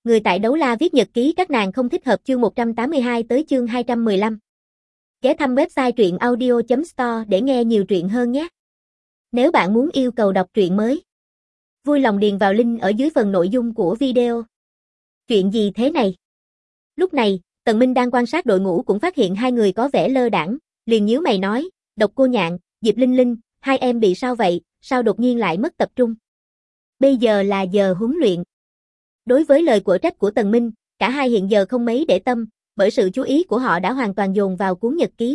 người tại Đấu La viết nhật ký các nàng không thích hợp chương 182 tới chương 215. Ghé thăm website truyện audio.store để nghe nhiều truyện hơn nhé. Nếu bạn muốn yêu cầu đọc truyện mới, vui lòng điền vào link ở dưới phần nội dung của video. Chuyện gì thế này? Lúc này, Tần Minh đang quan sát đội ngũ cũng phát hiện hai người có vẻ lơ đãng, liền nhíu mày nói, Độc Cô Nhạn, Diệp Linh Linh, hai em bị sao vậy, sao đột nhiên lại mất tập trung? Bây giờ là giờ huấn luyện. Đối với lời quở trách của Tần Minh, cả hai hiện giờ không mấy để tâm, bởi sự chú ý của họ đã hoàn toàn dồn vào cuốn nhật ký.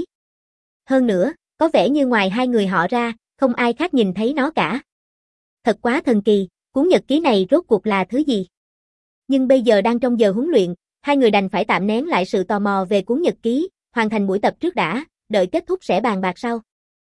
Hơn nữa, có vẻ như ngoài hai người họ ra, không ai khác nhìn thấy nó cả. Thật quá thần kỳ, cuốn nhật ký này rốt cuộc là thứ gì? Nhưng bây giờ đang trong giờ huấn luyện, hai người đành phải tạm nén lại sự tò mò về cuốn nhật ký, hoàn thành buổi tập trước đã, đợi kết thúc sẽ bàn bạc sau.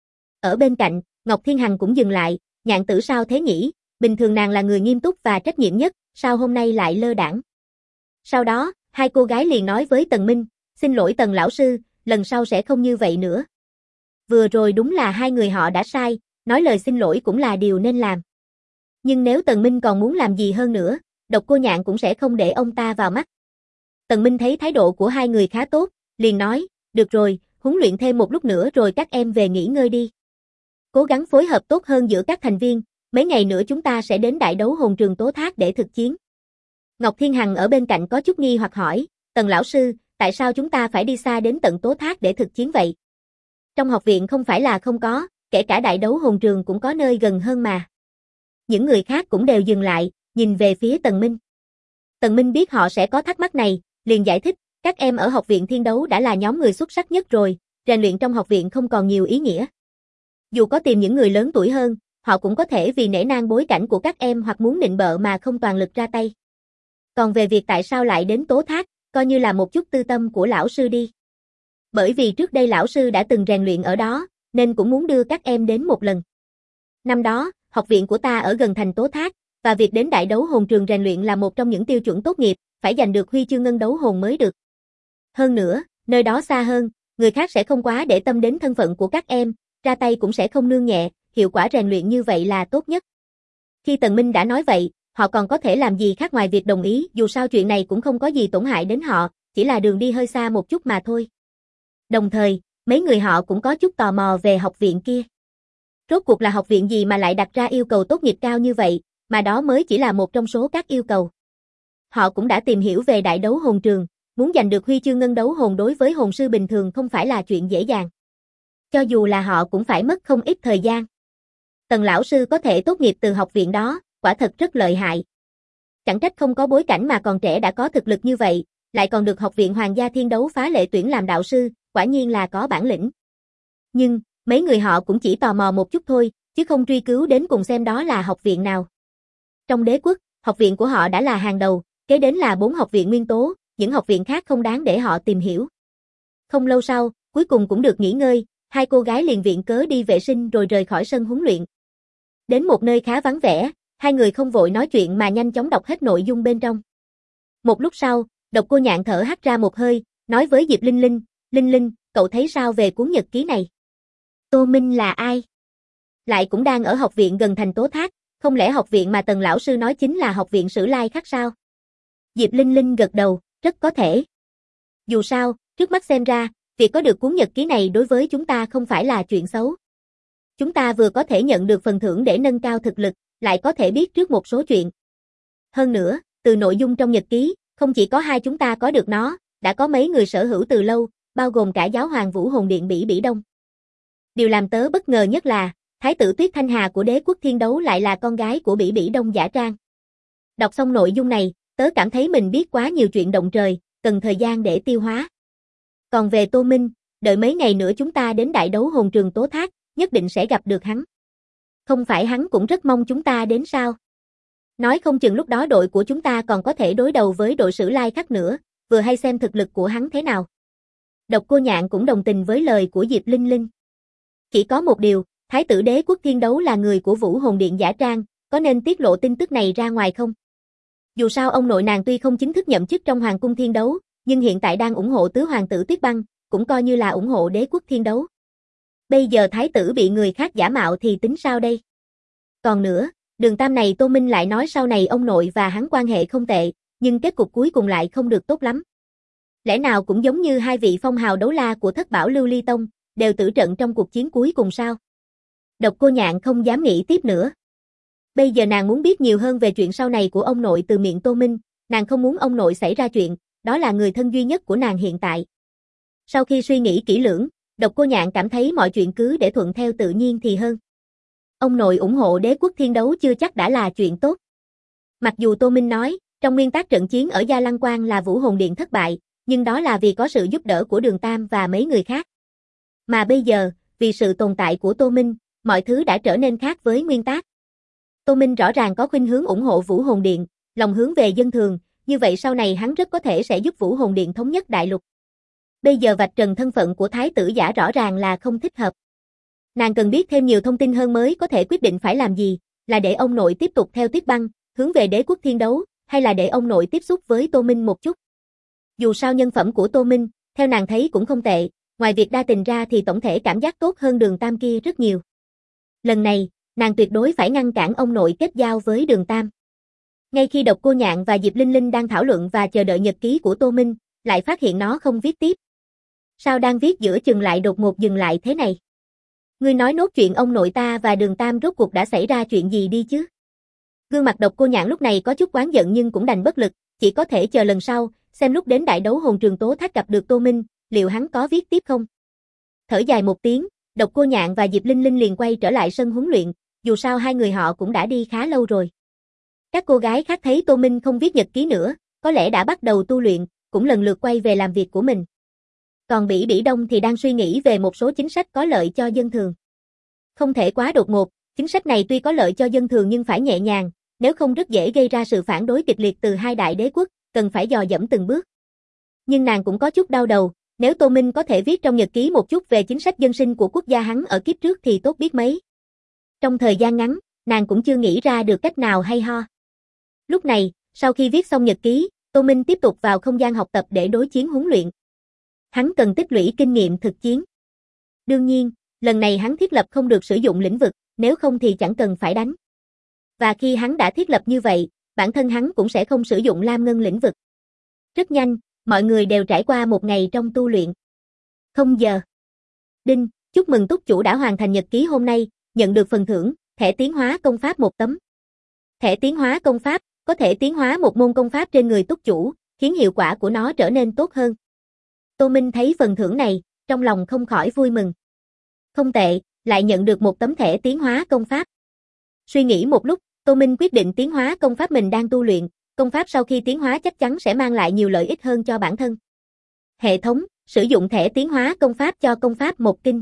Ở bên cạnh, Ngọc Thiên Hằng cũng dừng lại, Nhạn Tử sao thế nhỉ? Bình thường nàng là người nghiêm túc và trách nhiệm nhất, sao hôm nay lại lơ đãng? Sau đó, hai cô gái liền nói với Tần Minh, xin lỗi Tần lão sư, lần sau sẽ không như vậy nữa. Vừa rồi đúng là hai người họ đã sai, nói lời xin lỗi cũng là điều nên làm. Nhưng nếu Tần Minh còn muốn làm gì hơn nữa, Độc Cô Nhạn cũng sẽ không để ông ta vào mắt. Tần Minh thấy thái độ của hai người khá tốt, liền nói, được rồi, huấn luyện thêm một lúc nữa rồi các em về nghỉ ngơi đi. Cố gắng phối hợp tốt hơn giữa các thành viên, mấy ngày nữa chúng ta sẽ đến đại đấu hồn trường Tố Thác để thực chiến. Ngọc Thiên Hằng ở bên cạnh có chút nghi hoặc hỏi, Tần lão sư, tại sao chúng ta phải đi xa đến tận Tố Thác để thực chiến vậy? Trong học viện không phải là không có, kể cả đại đấu hồn trường cũng có nơi gần hơn mà. Những người khác cũng đều dừng lại, nhìn về phía Tần Minh. Tần Minh biết họ sẽ có thắc mắc này, liền giải thích, các em ở học viện thiên đấu đã là nhóm người xuất sắc nhất rồi, rèn luyện trong học viện không còn nhiều ý nghĩa. Dù có tìm những người lớn tuổi hơn, họ cũng có thể vì nể nang bối cảnh của các em hoặc muốn nịnh bợ mà không toàn lực ra tay. Còn về việc tại sao lại đến Tố Thác, coi như là một chút tư tâm của lão sư đi. Bởi vì trước đây lão sư đã từng rèn luyện ở đó, nên cũng muốn đưa các em đến một lần. Năm đó, học viện của ta ở gần thành Tố Thác, và việc đến đại đấu hồn trường rèn luyện là một trong những tiêu chuẩn tốt nghiệp, phải giành được huy chương ngân đấu hồn mới được. Hơn nữa, nơi đó xa hơn, người khác sẽ không quá để tâm đến thân phận của các em, ra tay cũng sẽ không nương nhẹ, hiệu quả rèn luyện như vậy là tốt nhất. Khi Tần Minh đã nói vậy, họ còn có thể làm gì khác ngoài việc đồng ý, dù sao chuyện này cũng không có gì tổn hại đến họ, chỉ là đường đi hơi xa một chút mà thôi. Đồng thời, mấy người họ cũng có chút tò mò về học viện kia. Rốt cuộc là học viện gì mà lại đặt ra yêu cầu tốt nghiệp cao như vậy, mà đó mới chỉ là một trong số các yêu cầu. Họ cũng đã tìm hiểu về đại đấu hồn trường, muốn giành được huy chương ngân đấu hồn đối với hồn sư bình thường không phải là chuyện dễ dàng. Cho dù là họ cũng phải mất không ít thời gian. Tần lão sư có thể tốt nghiệp từ học viện đó, quả thật rất lợi hại. Chẳng trách không có bối cảnh mà còn trẻ đã có thực lực như vậy, lại còn được học viện Hoàng gia Thiên Đấu phá lệ tuyển làm đạo sư, quả nhiên là có bản lĩnh. Nhưng, mấy người họ cũng chỉ tò mò một chút thôi, chứ không truy cứu đến cùng xem đó là học viện nào. Trong đế quốc, học viện của họ đã là hàng đầu, kế đến là 4 học viện nguyên tố, những học viện khác không đáng để họ tìm hiểu. Không lâu sau, cuối cùng cũng được nghỉ ngơi, hai cô gái liền viện cớ đi vệ sinh rồi rời khỏi sân huấn luyện. Đến một nơi khá vắng vẻ, hai người không vội nói chuyện mà nhanh chóng đọc hết nội dung bên trong. Một lúc sau, Độc Cô Nhạn thở hắt ra một hơi, nói với Diệp Linh Linh, Linh Linh, cậu thấy sao về cuốn nhật ký này? Tô Minh là ai? Lại cũng đang ở học viện gần thành Tố Thác, không lẽ học viện mà Tần lão sư nói chính là học viện Sử Lai Khắc sao? Diệp Linh Linh gật đầu, rất có thể. Dù sao, trước mắt xem ra, việc có được cuốn nhật ký này đối với chúng ta không phải là chuyện xấu. Chúng ta vừa có thể nhận được phần thưởng để nâng cao thực lực, lại có thể biết trước một số chuyện. Hơn nữa, từ nội dung trong nhật ký, không chỉ có hai chúng ta có được nó, đã có mấy người sở hữu từ lâu, bao gồm cả giáo hoàng Vũ Hồn Điện Bỉ Bỉ Đông. Điều làm tớ bất ngờ nhất là, Thái tử Tuyết Thanh Hà của đế quốc thiên đấu lại là con gái của Bỉ Bỉ Đông Giả Trang. Đọc xong nội dung này, tớ cảm thấy mình biết quá nhiều chuyện động trời, cần thời gian để tiêu hóa. Còn về Tô Minh, đợi mấy ngày nữa chúng ta đến đại đấu hồn trường Tố Thác, nhất định sẽ gặp được hắn. Không phải hắn cũng rất mong chúng ta đến sao? Nói không chừng lúc đó đội của chúng ta còn có thể đối đầu với đội Sử Lai Khắc nữa, vừa hay xem thực lực của hắn thế nào. Độc Cô Nhạn cũng đồng tình với lời của Diệp Linh Linh. Chỉ có một điều, Thái tử đế quốc thiên đấu là người của Vũ Hồn Điện Giả Trang, có nên tiết lộ tin tức này ra ngoài không? Dù sao ông nội nàng tuy không chính thức nhậm chức trong Hoàng cung thiên đấu, nhưng hiện tại đang ủng hộ tứ hoàng tử Tuyết Băng, cũng coi như là ủng hộ đế quốc thiên đấu. Bây giờ thái tử bị người khác giả mạo thì tính sao đây? Còn nữa, Đường Tam này Tô Minh lại nói sau này ông nội và hắn quan hệ không tệ, nhưng kết cục cuối cùng lại không được tốt lắm. Lẽ nào cũng giống như hai vị phong hào đấu la của Thất Bảo Lưu Ly Tông, đều tử trận trong cuộc chiến cuối cùng sao? Độc Cô Nhạn không dám nghĩ tiếp nữa. Bây giờ nàng muốn biết nhiều hơn về chuyện sau này của ông nội từ miệng Tô Minh, nàng không muốn ông nội xảy ra chuyện, đó là người thân duy nhất của nàng hiện tại. Sau khi suy nghĩ kỹ lưỡng, Độc Cô Nhạn cảm thấy mọi chuyện cứ để thuận theo tự nhiên thì hơn. Ông nội ủng hộ đế quốc thiên đấu chưa chắc đã là chuyện tốt. Mặc dù Tô Minh nói, trong nguyên tắc trận chiến ở Gia Lăng Quan là Vũ Hồn Điện thất bại, nhưng đó là vì có sự giúp đỡ của Đường Tam và mấy người khác. Mà bây giờ, vì sự tồn tại của Tô Minh, mọi thứ đã trở nên khác với nguyên tắc. Tô Minh rõ ràng có khuynh hướng ủng hộ Vũ Hồn Điện, lòng hướng về dân thường, như vậy sau này hắn rất có thể sẽ giúp Vũ Hồn Điện thống nhất đại lục. Bây giờ vạch trần thân phận của Thái tử giả rõ ràng là không thích hợp. Nàng cần biết thêm nhiều thông tin hơn mới có thể quyết định phải làm gì, là để ông nội tiếp tục theo Tuyết Băng, hướng về đế quốc thiên đấu, hay là để ông nội tiếp xúc với Tô Minh một chút. Dù sao nhân phẩm của Tô Minh, theo nàng thấy cũng không tệ, ngoài việc đa tình ra thì tổng thể cảm giác tốt hơn Đường Tam kia rất nhiều. Lần này, nàng tuyệt đối phải ngăn cản ông nội kết giao với Đường Tam. Ngay khi Độc Cô Nhạn và Diệp Linh Linh đang thảo luận và chờ đợi nhật ký của Tô Minh, lại phát hiện nó không viết tiếp. Sao đang viết giữa chừng lại đột ngột dừng lại thế này? Ngươi nói nốt chuyện ông nội ta và Đường Tam rốt cuộc đã xảy ra chuyện gì đi chứ? Gương mặt Độc Cô Nhạn lúc này có chút oán giận nhưng cũng đành bất lực, chỉ có thể chờ lần sau, xem lúc đến đại đấu hồn trường Tố Thác gặp được Tô Minh, liệu hắn có viết tiếp không? Thở dài một tiếng, Độc Cô Nhạn và Diệp Linh Linh liền quay trở lại sân huấn luyện, dù sao hai người họ cũng đã đi khá lâu rồi. Các cô gái khác thấy Tô Minh không viết nhật ký nữa, có lẽ đã bắt đầu tu luyện, cũng lần lượt quay về làm việc của mình. Còn Bỉ Bỉ Đông thì đang suy nghĩ về một số chính sách có lợi cho dân thường. Không thể quá đột ngột, chính sách này tuy có lợi cho dân thường nhưng phải nhẹ nhàng, nếu không rất dễ gây ra sự phản đối kịch liệt từ hai đại đế quốc, cần phải dò dẫm từng bước. Nhưng nàng cũng có chút đau đầu, nếu Tô Minh có thể viết trong nhật ký một chút về chính sách dân sinh của quốc gia hắn ở kiếp trước thì tốt biết mấy. Trong thời gian ngắn, nàng cũng chưa nghĩ ra được cách nào hay ho. Lúc này, sau khi viết xong nhật ký, Tô Minh tiếp tục vào không gian học tập để đối chiến huấn luyện. Hắn cần tích lũy kinh nghiệm thực chiến. Đương nhiên, lần này hắn thiết lập không được sử dụng lĩnh vực, nếu không thì chẳng cần phải đánh. Và khi hắn đã thiết lập như vậy, bản thân hắn cũng sẽ không sử dụng lam ngân lĩnh vực. Rất nhanh, mọi người đều trải qua một ngày trong tu luyện. 0 giờ. Đinh, chúc mừng túc chủ đã hoàn thành nhật ký hôm nay, nhận được phần thưởng, thẻ tiến hóa công pháp 1 tấm. Thẻ tiến hóa công pháp, có thể tiến hóa một môn công pháp trên người túc chủ, khiến hiệu quả của nó trở nên tốt hơn. Tô Minh thấy phần thưởng này, trong lòng không khỏi vui mừng. Không tệ, lại nhận được một tấm thẻ tiến hóa công pháp. Suy nghĩ một lúc, Tô Minh quyết định tiến hóa công pháp mình đang tu luyện, công pháp sau khi tiến hóa chắc chắn sẽ mang lại nhiều lợi ích hơn cho bản thân. Hệ thống, sử dụng thẻ tiến hóa công pháp cho công pháp một kinh.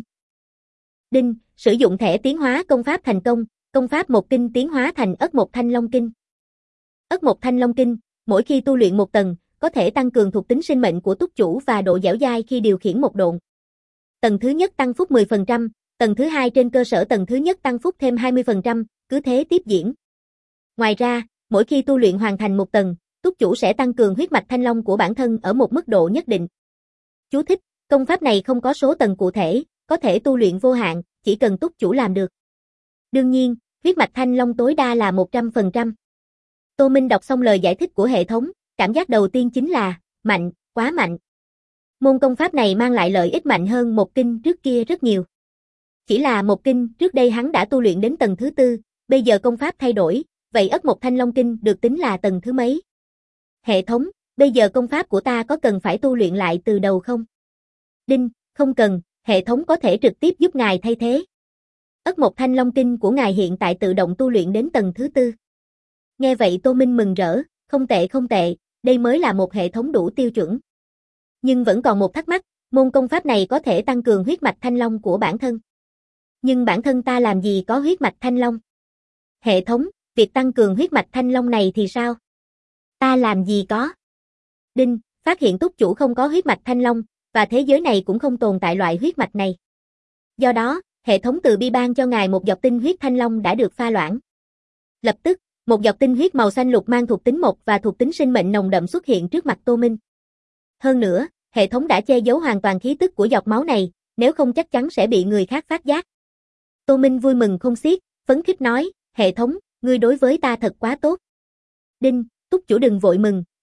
Đinh, sử dụng thẻ tiến hóa công pháp thành công pháp một kinh tiến hóa thành Ất Một Thanh Long Kinh. Ất Một Thanh Long Kinh, mỗi khi tu luyện một tầng, có thể tăng cường thuộc tính sinh mệnh của túc chủ và độ dẻo dai khi điều khiển một độn. Tầng thứ nhất tăng phúc 10%, tầng thứ hai trên cơ sở tầng thứ nhất tăng phúc thêm 20%, cứ thế tiếp diễn. Ngoài ra, mỗi khi tu luyện hoàn thành một tầng, túc chủ sẽ tăng cường huyết mạch thanh long của bản thân ở một mức độ nhất định. Chú thích, công pháp này không có số tầng cụ thể, có thể tu luyện vô hạn, chỉ cần túc chủ làm được. Đương nhiên, huyết mạch thanh long tối đa là 100%. Tô Minh đọc xong lời giải thích của hệ thống, cảm giác đầu tiên chính là, mạnh, quá mạnh. Môn công pháp này mang lại lợi ích mạnh hơn một kinh trước kia rất nhiều. Chỉ là một kinh trước đây hắn đã tu luyện đến tầng thứ 4, bây giờ công pháp thay đổi, vậy Ất Một Thanh Long Kinh được tính là tầng thứ mấy? Hệ thống, bây giờ công pháp của ta có cần phải tu luyện lại từ đầu không? Đinh, không cần, hệ thống có thể trực tiếp giúp ngài thay thế. Ất Một Thanh Long Kinh của ngài hiện tại tự động tu luyện đến tầng thứ 4. Nghe vậy Tô Minh mừng rỡ, không tệ, đây mới là một hệ thống đủ tiêu chuẩn. Nhưng vẫn còn một thắc mắc, môn công pháp này có thể tăng cường huyết mạch thanh long của bản thân. Nhưng bản thân ta làm gì có huyết mạch thanh long? Hệ thống, việc tăng cường huyết mạch thanh long này thì sao? Ta làm gì có? Đinh, phát hiện túc chủ không có huyết mạch thanh long, và thế giới này cũng không tồn tại loại huyết mạch này. Do đó, hệ thống từ bi ban cho ngài một giọt tinh huyết thanh long đã được pha loãng. Lập tức, một giọt tinh huyết màu xanh lục mang thuộc tính mộc và thuộc tính sinh mệnh nồng đậm xuất hiện trước mặt Tô Minh. Hơn nữa, hệ thống đã che giấu hoàn toàn khí tức của giọt máu này, nếu không chắc chắn sẽ bị người khác phát giác. Tô Minh vui mừng không xiết, phấn khích nói, hệ thống, ngươi đối với ta thật quá tốt. Đinh, túc chủ đừng vội mừng,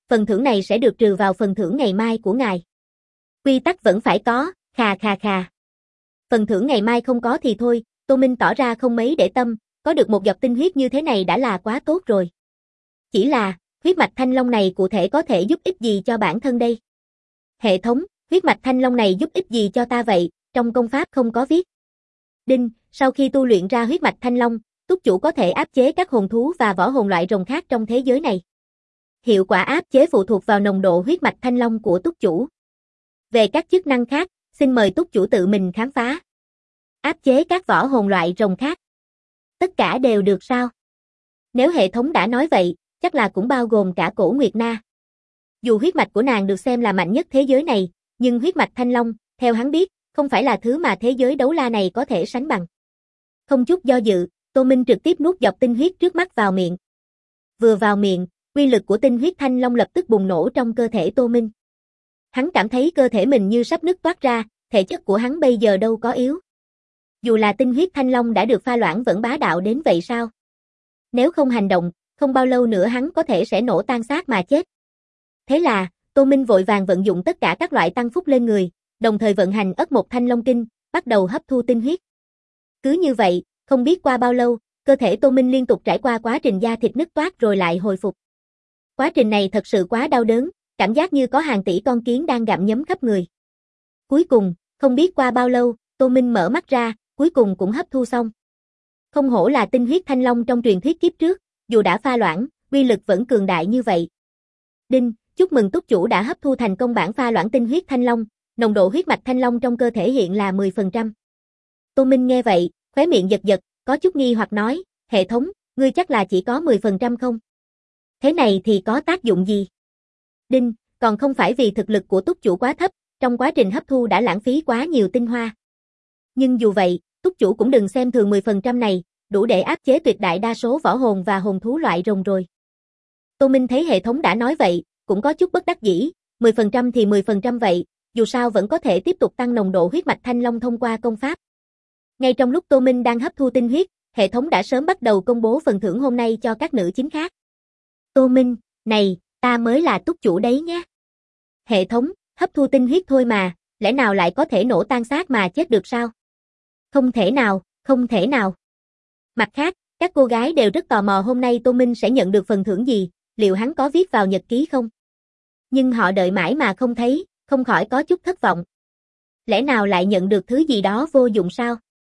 phần thưởng này sẽ được trừ vào phần thưởng ngày mai của ngài. Quy tắc vẫn phải có, khà khà khà. Phần thưởng ngày mai không có thì thôi, Tô Minh tỏ ra không mấy để tâm, có được một giọt tinh huyết như thế này đã là quá tốt rồi. Chỉ là, huyết mạch thanh long này cụ thể có thể giúp ích gì cho bản thân đây? Hệ thống, huyết mạch thanh long này giúp ích gì cho ta vậy, trong công pháp không có viết. Đinh, sau khi tu luyện ra huyết mạch thanh long, túc chủ có thể áp chế các hồn thú và võ hồn loại rồng khác trong thế giới này. Hiệu quả áp chế phụ thuộc vào nồng độ huyết mạch thanh long của túc chủ. Về các chức năng khác, xin mời túc chủ tự mình khám phá. Áp chế các võ hồn loại rồng khác. Tất cả đều được sao? Nếu hệ thống đã nói vậy, chắc là cũng bao gồm cả Cổ Nguyệt Na. Dù huyết mạch của nàng được xem là mạnh nhất thế giới này, nhưng huyết mạch thanh long, theo hắn biết, không phải là thứ mà thế giới đấu la này có thể sánh bằng. Không chút do dự, Tô Minh trực tiếp nuốt giọt tinh huyết trước mắt vào miệng. Vừa vào miệng, uy lực của tinh huyết thanh long lập tức bùng nổ trong cơ thể Tô Minh. Hắn cảm thấy cơ thể mình như sắp nứt toát ra, thể chất của hắn bây giờ đâu có yếu. Dù là tinh huyết thanh long đã được pha loãng vẫn bá đạo đến vậy sao? Nếu không hành động, không bao lâu nữa hắn có thể sẽ nổ tan xác mà chết. Thế là, Tô Minh vội vàng vận dụng tất cả các loại tăng phúc lên người, đồng thời vận hành ất một thanh long kinh, bắt đầu hấp thu tinh huyết. Cứ như vậy, không biết qua bao lâu, cơ thể Tô Minh liên tục trải qua quá trình da thịt nứt toát rồi lại hồi phục. Quá trình này thật sự quá đau đớn, cảm giác như có hàng tỷ con kiến đang gặm nhấm khắp người. Cuối cùng, không biết qua bao lâu, Tô Minh mở mắt ra, cuối cùng cũng hấp thu xong. Không hổ là tinh huyết thanh long trong truyền thuyết kiếp trước, dù đã pha loãng, uy lực vẫn cường đại như vậy. Đinh, chúc mừng túc chủ đã hấp thu thành công bản pha loãng tinh huyết thanh long, nồng độ huyết mạch thanh long trong cơ thể hiện là 10%. Tô Minh nghe vậy, khóe miệng giật giật, có chút nghi hoặc nói, hệ thống, ngươi chắc là chỉ có 10% không? Thế này thì có tác dụng gì? Đinh, còn không phải vì thực lực của túc chủ quá thấp, trong quá trình hấp thu đã lãng phí quá nhiều tinh hoa. Nhưng dù vậy, túc chủ cũng đừng xem thường 10% này, đủ để áp chế tuyệt đại đa số võ hồn và hồn thú loại rồng rồi. Tô Minh thấy hệ thống đã nói vậy, cũng có chút bất đắc dĩ, 10% thì 10% vậy, dù sao vẫn có thể tiếp tục tăng nồng độ huyết mạch thanh long thông qua công pháp. Ngay trong lúc Tô Minh đang hấp thu tinh huyết, hệ thống đã sớm bắt đầu công bố phần thưởng hôm nay cho các nữ chính khác. Tô Minh, này, ta mới là túc chủ đấy nhé. Hệ thống, hấp thu tinh huyết thôi mà, lẽ nào lại có thể nổ tan xác mà chết được sao? Không thể nào, không thể nào. Mặt khác, các cô gái đều rất tò mò hôm nay Tô Minh sẽ nhận được phần thưởng gì, liệu hắn có viết vào nhật ký không? Nhưng họ đợi mãi mà không thấy, không khỏi có chút thất vọng. Lẽ nào lại nhận được thứ gì đó vô dụng sao?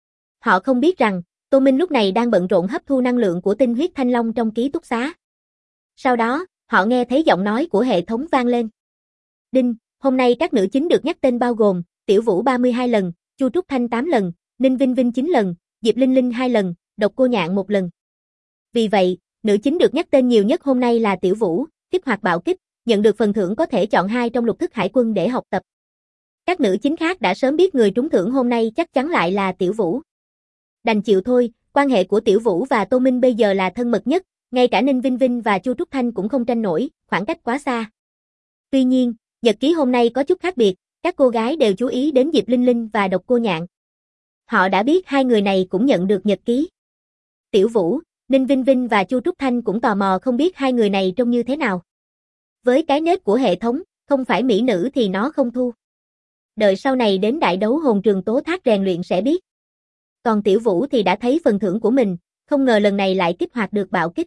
Họ không biết rằng, Tô Minh lúc này đang bận rộn hấp thu năng lượng của tinh huyết thanh long trong ký túc xá. Sau đó, họ nghe thấy giọng nói của hệ thống vang lên. Đinh, hôm nay các nữ chính được nhắc tên bao gồm, Tiểu Vũ 32 lần, Chu Trúc Thanh 8 lần, Ninh Vinh Vinh 9 lần, Diệp Linh Linh 2 lần, Độc Cô Nhạn 1 lần. Vì vậy, nữ chính được nhắc tên nhiều nhất hôm nay là Tiểu Vũ, kích hoạt bạo kích, nhận được phần thưởng có thể chọn 2 trong lục thức hải quân để học tập. Các nữ chính khác đã sớm biết người trúng thưởng hôm nay chắc chắn lại là Tiểu Vũ. Đành chịu thôi, quan hệ của Tiểu Vũ và Tô Minh bây giờ là thân mật nhất, ngay cả Ninh Vinh Vinh và Chu Trúc Thanh cũng không tranh nổi, khoảng cách quá xa. Tuy nhiên, nhật ký hôm nay có chút khác biệt, các cô gái đều chú ý đến Diệp Linh Linh và Độc Cô Nhạn. Họ đã biết hai người này cũng nhận được nhật ký. Tiểu Vũ, Ninh Vinh Vinh và Chu Trúc Thanh cũng tò mò không biết hai người này trông như thế nào. Với cái nết của hệ thống, không phải mỹ nữ thì nó không thu. Đợi sau này đến đại đấu hồn trường tố thác rèn luyện sẽ biết. Còn Tiểu Vũ thì đã thấy phần thưởng của mình, không ngờ lần này lại kích hoạt được bạo kích.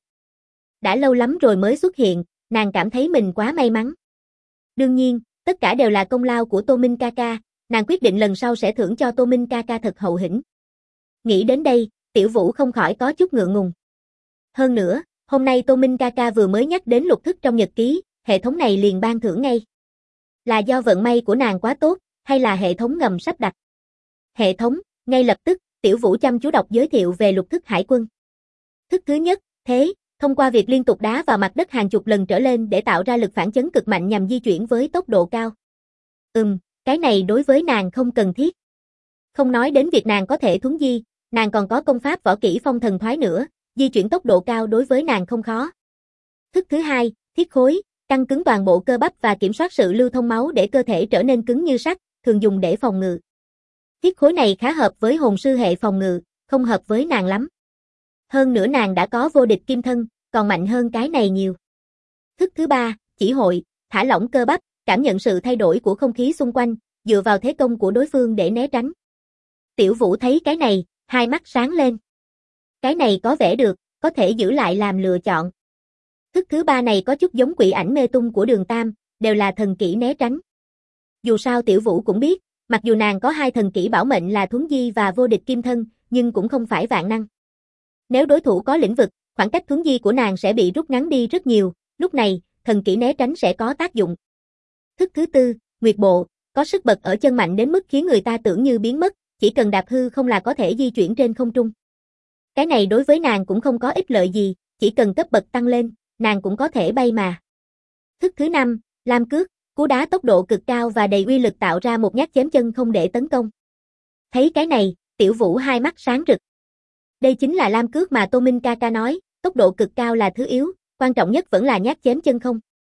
Đã lâu lắm rồi mới xuất hiện, nàng cảm thấy mình quá may mắn. Đương nhiên, tất cả đều là công lao của Tô Minh ca ca, nàng quyết định lần sau sẽ thưởng cho Tô Minh ca ca thật hậu hĩnh. Nghĩ đến đây, Tiểu Vũ không khỏi có chút ngượng ngùng. Hơn nữa, hôm nay Tô Minh ca ca vừa mới nhắc đến lục thức trong nhật ký, hệ thống này liền ban thưởng ngay. Là do vận may của nàng quá tốt, hay là hệ thống ngầm sắp đặt? Hệ thống, ngay lập tức, Tiểu Vũ chăm chú đọc giới thiệu về lục thức hải quân. Thức thứ nhất, thế, thông qua việc liên tục đá vào mặt đất hàng chục lần trở lên để tạo ra lực phản chấn cực mạnh nhằm di chuyển với tốc độ cao. Cái này đối với nàng không cần thiết. Không nói đến việc nàng có thể thuấn di, nàng còn có công pháp võ kỹ phong thần thoái nữa, di chuyển tốc độ cao đối với nàng không khó. Thức thứ hai, thiết khối, tăng cứng toàn bộ cơ bắp và kiểm soát sự lưu thông máu để cơ thể trở nên cứng như sắt, thường dùng để phòng ngự. Thiết khối này khá hợp với hồn sư hệ phòng ngự, không hợp với nàng lắm. Hơn nữa nàng đã có vô địch kim thân, còn mạnh hơn cái này nhiều. Thức thứ ba, chỉ hội, thả lỏng cơ bắp, cảm nhận sự thay đổi của không khí xung quanh, dựa vào thế công của đối phương để né tránh. Tiểu Vũ thấy cái này, hai mắt sáng lên. Cái này có vẻ được, có thể giữ lại làm lựa chọn. Thức thứ ba này có chút giống quỷ ảnh mê tung của Đường Tam, đều là thần kỹ né tránh. Dù sao Tiểu Vũ cũng biết, mặc dù nàng có hai thần kỹ bảo mệnh là thuấn di và vô địch kim thân, nhưng cũng không phải vạn năng. Nếu đối thủ có lĩnh vực, khoảng cách thuấn di của nàng sẽ bị rút ngắn đi rất nhiều, lúc này, thần kỹ né tránh sẽ có tác dụng. Thức thứ tư, Nguyệt Bộ, có sức bật ở chân mạnh đến mức khiến người ta tưởng như biến mất, chỉ cần đạp hư không là có thể di chuyển trên không trung. Cái này đối với nàng cũng không có ích lợi gì, chỉ cần cấp bậc tăng lên, nàng cũng có thể bay mà. Thức thứ năm, Lam Cước, cú đá tốc độ cực cao và đầy uy lực tạo ra một nhát chém chân không để tấn công. Thấy cái này, Tiểu Vũ hai mắt sáng rực. Đây chính là Lam Cước mà Tô Minh ca ca nói, tốc độ cực cao là thứ yếu, quan trọng nhất vẫn là nhát chém chân không.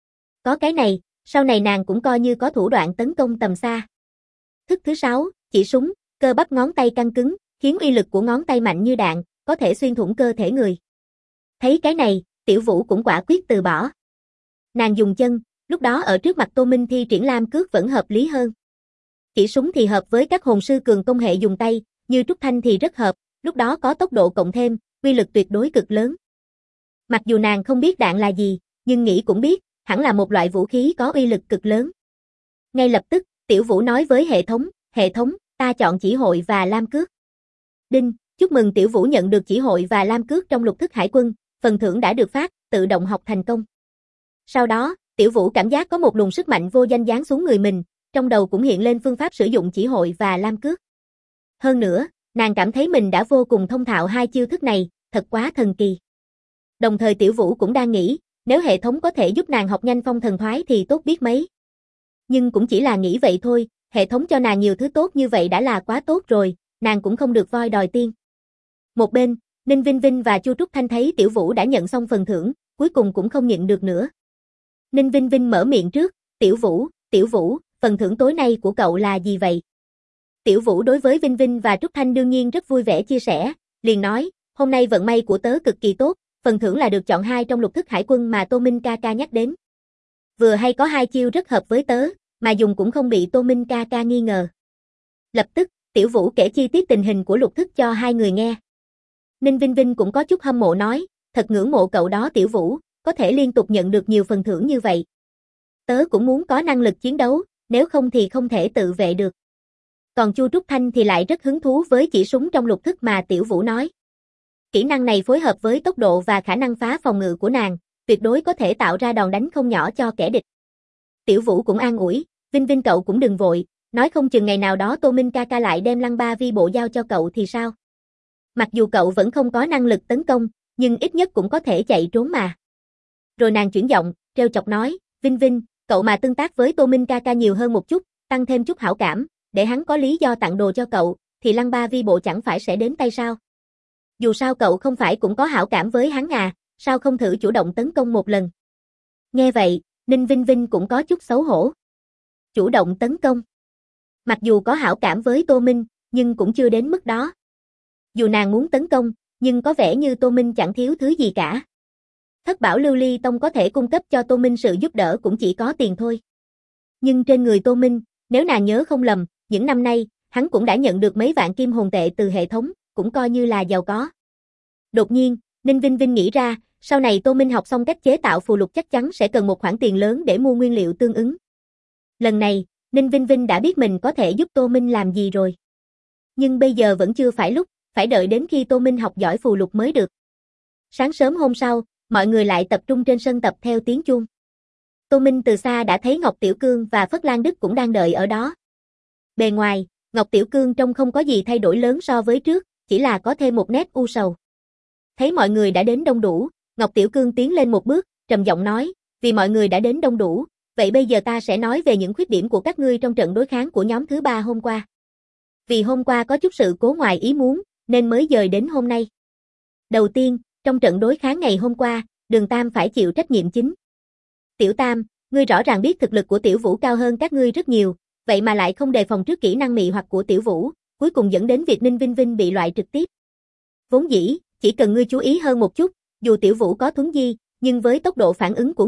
Có cái này, sau này nàng cũng coi như có thủ đoạn tấn công tầm xa. Thức thứ sáu, chỉ súng, cơ bắp ngón tay căng cứng, khiến uy lực của ngón tay mạnh như đạn, có thể xuyên thủng cơ thể người. Thấy cái này, Tiểu Vũ cũng quả quyết từ bỏ. Nàng dùng chân, lúc đó ở trước mặt Tô Minh thi triển Lam Cước vẫn hợp lý hơn. Chỉ súng thì hợp với các hồn sư cường công hệ dùng tay, như Trúc Thanh thì rất hợp, lúc đó có tốc độ cộng thêm, uy lực tuyệt đối cực lớn. Mặc dù nàng không biết đạn là gì, nhưng nghĩ cũng biết, hẳn là một loại vũ khí có uy lực cực lớn. Ngay lập tức, Tiểu Vũ nói với hệ thống, ta chọn chỉ hội và Lam Cước. Đinh, chúc mừng Tiểu Vũ nhận được chỉ hội và Lam Cước trong lục thức hải quân, phần thưởng đã được phát, tự động học thành công. Sau đó, Tiểu Vũ cảm giác có một luồng sức mạnh vô danh giáng xuống người mình, trong đầu cũng hiện lên phương pháp sử dụng chỉ hội và Lam Cước. Hơn nữa, nàng cảm thấy mình đã vô cùng thông thạo hai chiêu thức này, thật quá thần kỳ. Đồng thời Tiểu Vũ cũng đang nghĩ, nếu hệ thống có thể giúp nàng học nhanh phong thần thoái thì tốt biết mấy. Nhưng cũng chỉ là nghĩ vậy thôi, hệ thống cho nàng nhiều thứ tốt như vậy đã là quá tốt rồi, nàng cũng không được voi đòi tiên. Một bên, Ninh Vinh Vinh và Chu Trúc Thanh thấy Tiểu Vũ đã nhận xong phần thưởng, cuối cùng cũng không nhịn được nữa. Ninh Vinh Vinh mở miệng trước, Tiểu Vũ, phần thưởng tối nay của cậu là gì vậy? Tiểu Vũ đối với Vinh Vinh và Trúc Thanh đương nhiên rất vui vẻ chia sẻ, liền nói, hôm nay vận may của tớ cực kỳ tốt, phần thưởng là được chọn 2 trong lục thức hải quân mà Tô Minh ca ca nhắc đến. Vừa hay có 2 chiêu rất hợp với tớ, mà dùng cũng không bị Tô Minh ca ca nghi ngờ. Lập tức, Tiểu Vũ kể chi tiết tình hình của lục thức cho hai người nghe. Ninh Vinh Vinh cũng có chút hâm mộ nói, thật ngưỡng mộ cậu đó Tiểu Vũ, có thể liên tục nhận được nhiều phần thưởng như vậy. Tớ cũng muốn có năng lực chiến đấu, nếu không thì không thể tự vệ được. Còn Chu Trúc Thanh thì lại rất hứng thú với chỉ súng trong lục thức mà Tiểu Vũ nói. Kỹ năng này phối hợp với tốc độ và khả năng phá phòng ngự của nàng, tuyệt đối có thể tạo ra đòn đánh không nhỏ cho kẻ địch. Tiểu Vũ cũng an ủi, Vinh Vinh cậu cũng đừng vội, nói không chừng ngày nào đó Tô Minh ca ca lại đem Lăng Ba Vi bộ giao cho cậu thì sao? Mặc dù cậu vẫn không có năng lực tấn công, nhưng ít nhất cũng có thể chạy trốn mà. Rồi nàng chuyển giọng, trêu chọc nói, Vinh Vinh, cậu mà tương tác với Tô Minh ca ca nhiều hơn một chút, tăng thêm chút hảo cảm, để hắn có lý do tặng đồ cho cậu, thì Lăng Ba Vi bộ chẳng phải sẽ đến tay sao? Dù sao cậu không phải cũng có hảo cảm với hắn à, sao không thử chủ động tấn công một lần? Nghe vậy, Ninh Vinh Vinh cũng có chút xấu hổ. Chủ động tấn công. Mặc dù có hảo cảm với Tô Minh, nhưng cũng chưa đến mức đó. Dù nàng muốn tấn công, nhưng có vẻ như Tô Minh chẳng thiếu thứ gì cả. Thất bảo Lưu Ly Tông có thể cung cấp cho Tô Minh sự giúp đỡ cũng chỉ có tiền thôi. Nhưng trên người Tô Minh, nếu nàng nhớ không lầm, những năm nay, hắn cũng đã nhận được mấy vạn kim hồn tệ từ hệ thống, cũng coi như là giàu có. Đột nhiên, Ninh Vinh Vinh nghĩ ra, sau này Tô Minh học xong cách chế tạo phù lục chắc chắn sẽ cần một khoản tiền lớn để mua nguyên liệu tương ứng. Lần này, Ninh Vinh Vinh đã biết mình có thể giúp Tô Minh làm gì rồi. Nhưng bây giờ vẫn chưa phải lúc, phải đợi đến khi Tô Minh học giỏi phù lục mới được. Sáng sớm hôm sau, mọi người lại tập trung trên sân tập theo tiếng chuông. Tô Minh từ xa đã thấy Ngọc Tiểu Cương và Phất Lan Đức cũng đang đợi ở đó. Bề ngoài, Ngọc Tiểu Cương trông không có gì thay đổi lớn so với trước, chỉ là có thêm một nét u sầu. Thấy mọi người đã đến đông đủ, Ngọc Tiểu Cương tiến lên một bước, trầm giọng nói, vì mọi người đã đến đông đủ, vậy bây giờ ta sẽ nói về những khuyết điểm của các ngươi trong trận đối kháng của nhóm thứ 3 hôm qua. Vì hôm qua có chút sự cố ngoài ý muốn, nên mới dời đến hôm nay. Đầu tiên, trong trận đối kháng ngày hôm qua, Đường Tam phải chịu trách nhiệm chính. Tiểu Tam, ngươi rõ ràng biết thực lực của Tiểu Vũ cao hơn các ngươi rất nhiều, vậy mà lại không đề phòng trước kỹ năng mị hoặc của Tiểu Vũ, cuối cùng dẫn đến việc Ninh Vinh Vinh bị loại trực tiếp. Vốn dĩ, chỉ cần ngươi chú ý hơn một chút, dù Tiểu Vũ có thuấn di, nhưng với tốc độ phản ứng của ngươi,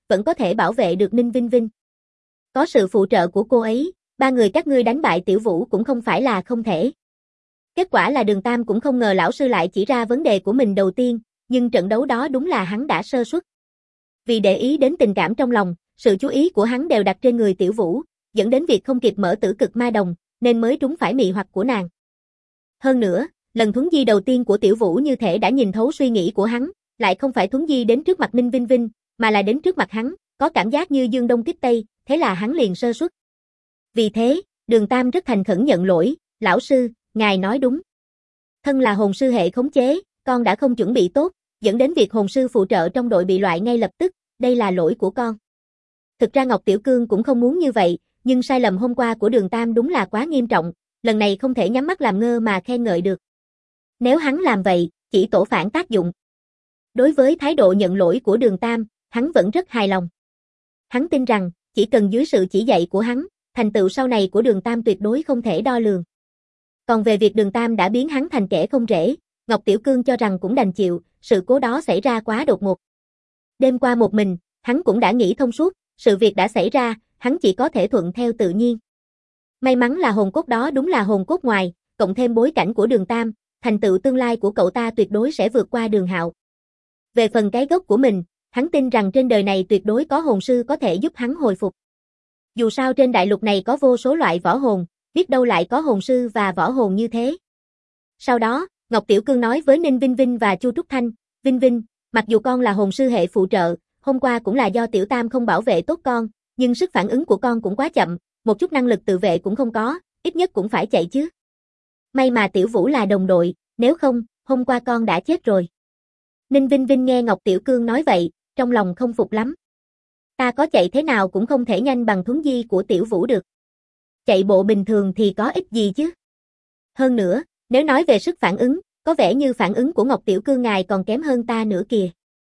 vẫn có thể bảo vệ được Ninh Vinh Vinh. Có sự phụ trợ của cô ấy, ba người các ngươi đánh bại Tiểu Vũ cũng không phải là không thể. Kết quả là Đường Tam cũng không ngờ lão sư lại chỉ ra vấn đề của mình đầu tiên, nhưng trận đấu đó đúng là hắn đã sơ suất. Vì để ý đến tình cảm trong lòng, sự chú ý của hắn đều đặt trên người Tiểu Vũ, dẫn đến việc không kịp mở tử cực ma đồng, nên mới trúng phải mị hoặc của nàng. Hơn nữa, lần thuấn di đầu tiên của Tiểu Vũ như thể đã nhìn thấu suy nghĩ của hắn, lại không phải thuấn di đến trước mặt Ninh Vinh Vinh, mà là đến trước mặt hắn, có cảm giác như dương đông kích tây, thế là hắn liền sơ suất. Vì thế, Đường Tam rất thành khẩn nhận lỗi, lão sư, ngài nói đúng. Thân là hồn sư hệ khống chế, con đã không chuẩn bị tốt, dẫn đến việc hồn sư phụ trợ trong đội bị loại ngay lập tức, đây là lỗi của con. Thực ra Ngọc Tiểu Cương cũng không muốn như vậy, nhưng sai lầm hôm qua của Đường Tam đúng là quá nghiêm trọng, lần này không thể nhắm mắt làm ngơ mà khen ngợi được. Nếu hắn làm vậy, chỉ tổ phản tác dụng. Đối với thái độ nhận lỗi của Đường Tam, hắn vẫn rất hài lòng. Hắn tin rằng, chỉ cần dưới sự chỉ dạy của hắn, thành tựu sau này của Đường Tam tuyệt đối không thể đo lường. Còn về việc Đường Tam đã biến hắn thành kẻ không rễ, Ngọc Tiểu Cương cho rằng cũng đành chịu, sự cố đó xảy ra quá đột ngột. Đêm qua một mình, hắn cũng đã nghĩ thông suốt, sự việc đã xảy ra, hắn chỉ có thể thuận theo tự nhiên. May mắn là hồn cốt đó đúng là hồn cốt ngoài, cộng thêm bối cảnh của Đường Tam, thành tựu tương lai của cậu ta tuyệt đối sẽ vượt qua Đường Hạo. Về phần cái gốc của mình, hắn tin rằng trên đời này tuyệt đối có hồn sư có thể giúp hắn hồi phục. Dù sao trên đại lục này có vô số loại võ hồn, biết đâu lại có hồn sư và võ hồn như thế. Sau đó, Ngọc Tiểu Cương nói với Ninh Vinh Vinh và Chu Trúc Thanh, Vinh Vinh, mặc dù con là hồn sư hệ phụ trợ, hôm qua cũng là do Tiểu Tam không bảo vệ tốt con, nhưng sức phản ứng của con cũng quá chậm, một chút năng lực tự vệ cũng không có, ít nhất cũng phải chạy chứ. May mà Tiểu Vũ là đồng đội, nếu không, hôm qua con đã chết rồi. Ninh Vinh Vinh nghe Ngọc Tiểu Cương nói vậy, trong lòng không phục lắm. Ta có chạy thế nào cũng không thể nhanh bằng thuấn di của Tiểu Vũ được. Chạy bộ bình thường thì có ích gì chứ. Hơn nữa, nếu nói về sức phản ứng, có vẻ như phản ứng của Ngọc Tiểu Cương ngài còn kém hơn ta nữa kìa.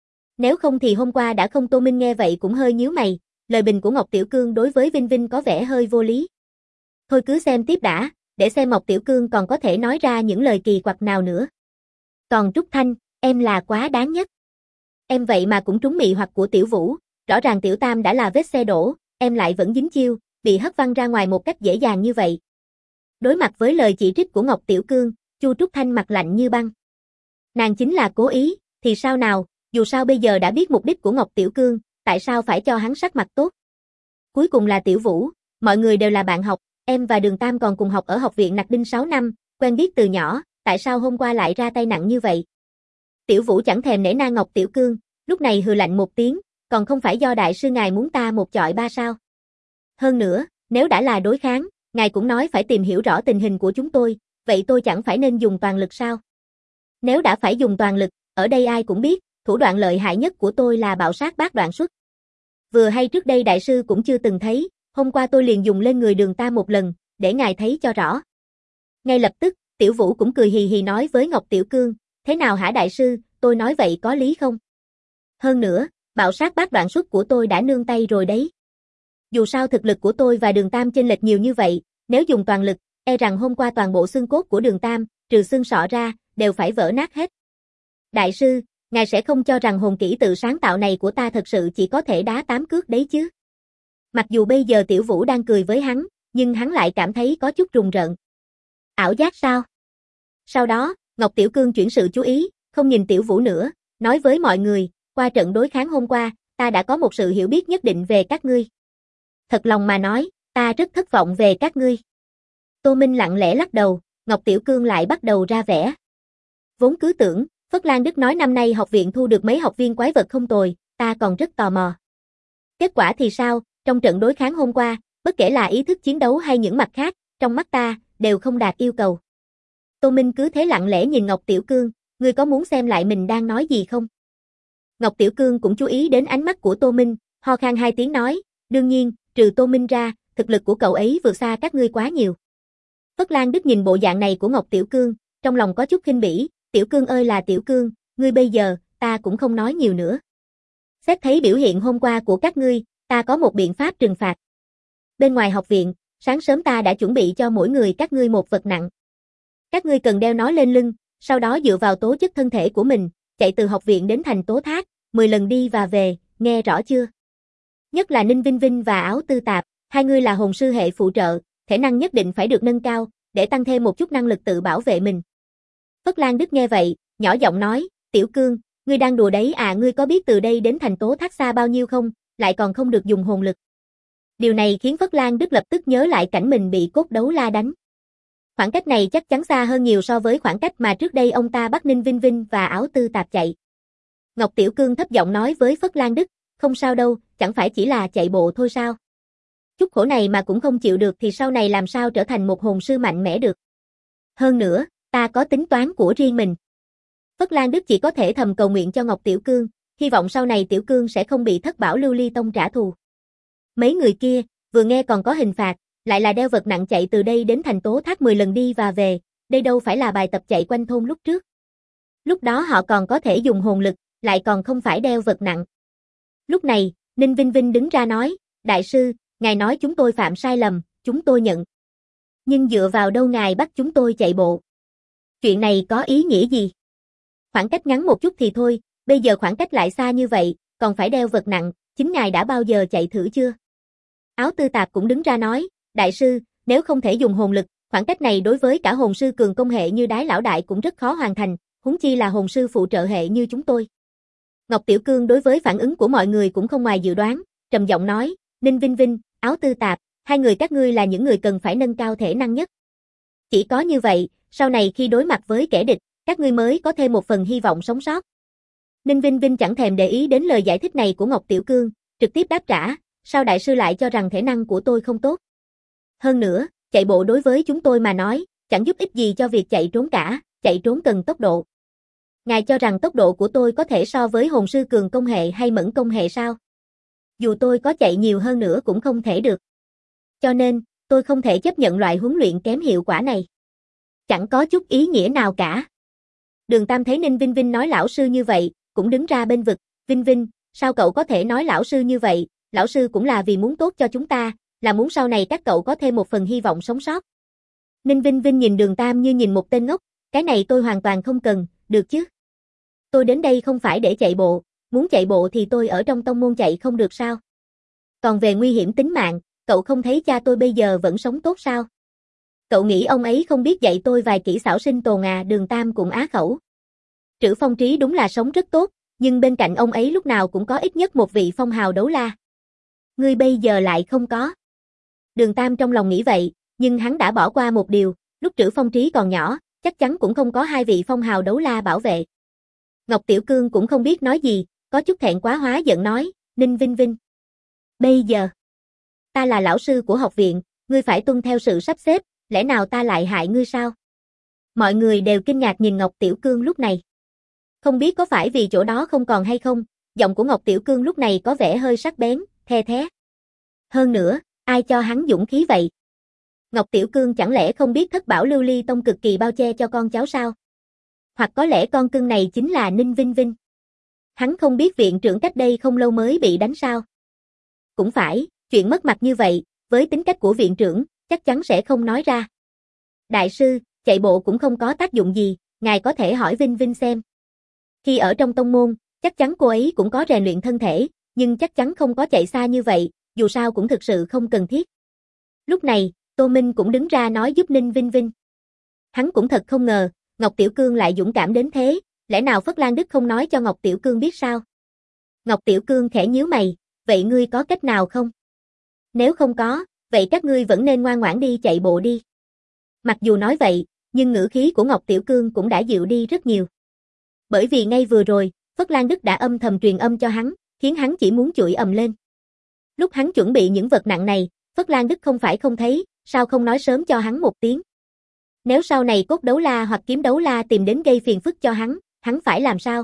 Nếu không thì hôm qua đã không. Tô Minh nghe vậy cũng hơi nhíu mày, lời bình của Ngọc Tiểu Cương đối với Vinh Vinh có vẻ hơi vô lý. Thôi cứ xem tiếp đã, để xem Ngọc Tiểu Cương còn có thể nói ra những lời kỳ quặc nào nữa. Còn Trúc Thanh, em là quá đáng nhất. Em vậy mà cũng trúng mị hoặc của Tiểu Vũ, rõ ràng Tiểu Tam đã là vết xe đổ, em lại vẫn dính chiêu, bị hất văng ra ngoài một cách dễ dàng như vậy. Đối mặt với lời chỉ trích của Ngọc Tiểu Cương, Chu Trúc Thanh mặt lạnh như băng. Nàng chính là cố ý, thì sao nào, dù sao bây giờ đã biết mục đích của Ngọc Tiểu Cương, tại sao phải cho hắn sắc mặt tốt. Cuối cùng là Tiểu Vũ, mọi người đều là bạn học, em và Đường Tam còn cùng học ở học viện Nặc Đinh 6 năm, quen biết từ nhỏ, tại sao hôm qua lại ra tay nặng như vậy. Tiểu Vũ chẳng thèm nể nang Ngọc Tiểu Cương, lúc này hừ lạnh một tiếng, còn không phải do đại sư ngài muốn ta một chọi ba sao. Hơn nữa, nếu đã là đối kháng, ngài cũng nói phải tìm hiểu rõ tình hình của chúng tôi, vậy tôi chẳng phải nên dùng toàn lực sao? Nếu đã phải dùng toàn lực, ở đây ai cũng biết, thủ đoạn lợi hại nhất của tôi là bạo sát bát đoạn xuất. Vừa hay trước đây đại sư cũng chưa từng thấy, hôm qua tôi liền dùng lên người Đường Tam một lần, để ngài thấy cho rõ. Ngay lập tức, Tiểu Vũ cũng cười hì hì nói với Ngọc Tiểu Cương, thế nào hả đại sư, tôi nói vậy có lý không? Hơn nữa, bạo sát bát đoạn xuất của tôi đã nương tay rồi đấy. Dù sao thực lực của tôi và Đường Tam chênh lệch nhiều như vậy, nếu dùng toàn lực, e rằng hôm qua toàn bộ xương cốt của Đường Tam, trừ xương sọ ra, đều phải vỡ nát hết. Đại sư, ngài sẽ không cho rằng hồn kỹ tự sáng tạo này của ta thật sự chỉ có thể đá 8 cước đấy chứ? Mặc dù bây giờ Tiểu Vũ đang cười với hắn, nhưng hắn lại cảm thấy có chút rùng rợn. Ảo giác sao? Sau đó, Ngọc Tiểu Cương chuyển sự chú ý, không nhìn Tiểu Vũ nữa, nói với mọi người, qua trận đối kháng hôm qua, ta đã có một sự hiểu biết nhất định về các ngươi. Thật lòng mà nói, ta rất thất vọng về các ngươi. Tô Minh lặng lẽ lắc đầu, Ngọc Tiểu Cương lại bắt đầu ra vẻ. Vốn cứ tưởng, Phất Lan Đức nói năm nay học viện thu được mấy học viên quái vật không tồi, ta còn rất tò mò. Kết quả thì sao, trong trận đối kháng hôm qua, bất kể là ý thức chiến đấu hay những mặt khác, trong mắt ta, đều không đạt yêu cầu. Tô Minh cứ thế lặng lẽ nhìn Ngọc Tiểu Cương, ngươi có muốn xem lại mình đang nói gì không? Ngọc Tiểu Cương cũng chú ý đến ánh mắt của Tô Minh, ho khan 2 tiếng nói, đương nhiên, trừ Tô Minh ra, thực lực của cậu ấy vượt xa các ngươi quá nhiều. Phất Lan Đức nhìn bộ dạng này của Ngọc Tiểu Cương, trong lòng có chút khinh bỉ, Tiểu Cương ơi là Tiểu Cương, ngươi bây giờ, ta cũng không nói nhiều nữa. Xét thấy biểu hiện hôm qua của các ngươi, ta có một biện pháp trừng phạt. Bên ngoài học viện, sáng sớm ta đã chuẩn bị cho mỗi người các ngươi một vật nặng. Các ngươi cần đeo nó lên lưng, sau đó dựa vào tố chất thân thể của mình, chạy từ học viện đến thành Tố Thác, 10 lần đi và về, nghe rõ chưa? Nhất là Ninh Vinh Vinh và Áo Tư Tạp, hai người là hồn sư hệ phụ trợ, thể năng nhất định phải được nâng cao, để tăng thêm một chút năng lực tự bảo vệ mình. Phất Lan Đức nghe vậy, nhỏ giọng nói, Tiểu Cương, ngươi đang đùa đấy à, ngươi có biết từ đây đến thành Tố Thác xa bao nhiêu không, lại còn không được dùng hồn lực. Điều này khiến Phất Lan Đức lập tức nhớ lại cảnh mình bị cốt đấu la đánh. Khoảng cách này chắc chắn xa hơn nhiều so với khoảng cách mà trước đây ông ta bắt Ninh Vinh Vinh và Áo Tư Tạp chạy. Ngọc Tiểu Cương thấp giọng nói với Phất Lan Đức, không sao đâu, chẳng phải chỉ là chạy bộ thôi sao. Chút khổ này mà cũng không chịu được thì sau này làm sao trở thành một hồn sư mạnh mẽ được. Hơn nữa, ta có tính toán của riêng mình. Phất Lan Đức chỉ có thể thầm cầu nguyện cho Ngọc Tiểu Cương, hy vọng sau này Tiểu Cương sẽ không bị Thất Bảo Lưu Ly Tông trả thù. Mấy người kia, vừa nghe còn có hình phạt, lại là đeo vật nặng chạy từ đây đến thành Tố Thác 10 lần đi và về, đây đâu phải là bài tập chạy quanh thôn lúc trước. Lúc đó họ còn có thể dùng hồn lực, lại còn không phải đeo vật nặng. Lúc này, Ninh Vinh Vinh đứng ra nói, Đại sư, ngài nói chúng tôi phạm sai lầm, chúng tôi nhận. Nhưng dựa vào đâu ngài bắt chúng tôi chạy bộ? Chuyện này có ý nghĩa gì? Khoảng cách ngắn một chút thì thôi, bây giờ khoảng cách lại xa như vậy, còn phải đeo vật nặng, chính ngài đã bao giờ chạy thử chưa? Áo Tư Tạp cũng đứng ra nói, Đại sư, nếu không thể dùng hồn lực, khoảng cách này đối với cả hồn sư cường công hệ như Đái Lão Đại cũng rất khó hoàn thành, huống chi là hồn sư phụ trợ hệ như chúng tôi. Ngọc Tiểu Cương đối với phản ứng của mọi người cũng không ngoài dự đoán, trầm giọng nói, Ninh Vinh Vinh, Áo Tư Tạp, hai người các ngươi là những người cần phải nâng cao thể năng nhất. Chỉ có như vậy, sau này khi đối mặt với kẻ địch, các ngươi mới có thêm một phần hy vọng sống sót. Ninh Vinh Vinh chẳng thèm để ý đến lời giải thích này của Ngọc Tiểu Cương, trực tiếp đáp trả, sao đại sư lại cho rằng thể năng của tôi không tốt? Hơn nữa, chạy bộ đối với chúng tôi mà nói, chẳng giúp ích gì cho việc chạy trốn cả, chạy trốn cần tốc độ. Ngài cho rằng tốc độ của tôi có thể so với hồn sư cường công hệ hay mẫn công hệ sao? Dù tôi có chạy nhiều hơn nữa cũng không thể được. Cho nên, tôi không thể chấp nhận loại huấn luyện kém hiệu quả này. Chẳng có chút ý nghĩa nào cả. Đường Tam thấy Ninh Vinh Vinh nói lão sư như vậy, cũng đứng ra bên vực, Vinh Vinh, sao cậu có thể nói lão sư như vậy, lão sư cũng là vì muốn tốt cho chúng ta, là muốn sau này các cậu có thêm một phần hy vọng sống sót. Ninh Vinh Vinh nhìn Đường Tam như nhìn một tên ngốc, cái này tôi hoàn toàn không cần, được chứ? Tôi đến đây không phải để chạy bộ, muốn chạy bộ thì tôi ở trong tông môn chạy không được sao? Còn về nguy hiểm tính mạng, cậu không thấy cha tôi bây giờ vẫn sống tốt sao? Cậu nghĩ ông ấy không biết dạy tôi vài kỹ xảo sinh tồn à? Đường Tam cũng á khẩu. Trữ Phong Trí đúng là sống rất tốt, nhưng bên cạnh ông ấy lúc nào cũng có ít nhất một vị phong hào đấu la. Ngươi bây giờ lại không có. Đường Tam trong lòng nghĩ vậy, nhưng hắn đã bỏ qua một điều, lúc Trữ Phong Trí còn nhỏ, chắc chắn cũng không có hai vị phong hào đấu la bảo vệ. Ngọc Tiểu Cương cũng không biết nói gì, có chút thẹn quá hóa giận nói, Ninh Vinh Vinh. Bây giờ, ta là lão sư của học viện, ngươi phải tuân theo sự sắp xếp, lẽ nào ta lại hại ngươi sao? Mọi người đều kinh ngạc nhìn Ngọc Tiểu Cương lúc này. Không biết có phải vì chỗ đó không còn hay không, giọng của Ngọc Tiểu Cương lúc này có vẻ hơi sắc bén, the thé. Hơn nữa, ai cho hắn dũng khí vậy? Ngọc Tiểu Cương chẳng lẽ không biết Thất Bảo Lưu Ly Tông cực kỳ bao che cho con cháu sao? Hoặc có lẽ con cưng này chính là Ninh Vinh Vinh? Hắn không biết viện trưởng cách đây không lâu mới bị đánh sao? Cũng phải, chuyện mất mặt như vậy, với tính cách của viện trưởng, chắc chắn sẽ không nói ra. Đại sư, chạy bộ cũng không có tác dụng gì, ngài có thể hỏi Vinh Vinh xem. Khi ở trong tông môn, chắc chắn cô ấy cũng có rèn luyện thân thể, nhưng chắc chắn không có chạy xa như vậy, dù sao cũng thực sự không cần thiết. Lúc này, Tô Minh cũng đứng ra nói giúp Ninh Vinh Vinh. Hắn cũng thật không ngờ, Ngọc Tiểu Cương lại dũng cảm đến thế, lẽ nào Phất Lan Đức không nói cho Ngọc Tiểu Cương biết sao? Ngọc Tiểu Cương khẽ nhíu mày, vậy ngươi có cách nào không? Nếu không có, vậy các ngươi vẫn nên ngoan ngoãn đi chạy bộ đi. Mặc dù nói vậy, nhưng ngữ khí của Ngọc Tiểu Cương cũng đã dịu đi rất nhiều. Bởi vì ngay vừa rồi, Phất Lan Đức đã âm thầm truyền âm cho hắn, khiến hắn chỉ muốn chửi ầm lên. Lúc hắn chuẩn bị những vật nặng này, Phất Lan Đức không phải không thấy, sao không nói sớm cho hắn một tiếng. Nếu sau này cốt đấu la hoặc kiếm đấu la tìm đến gây phiền phức cho hắn phải làm sao?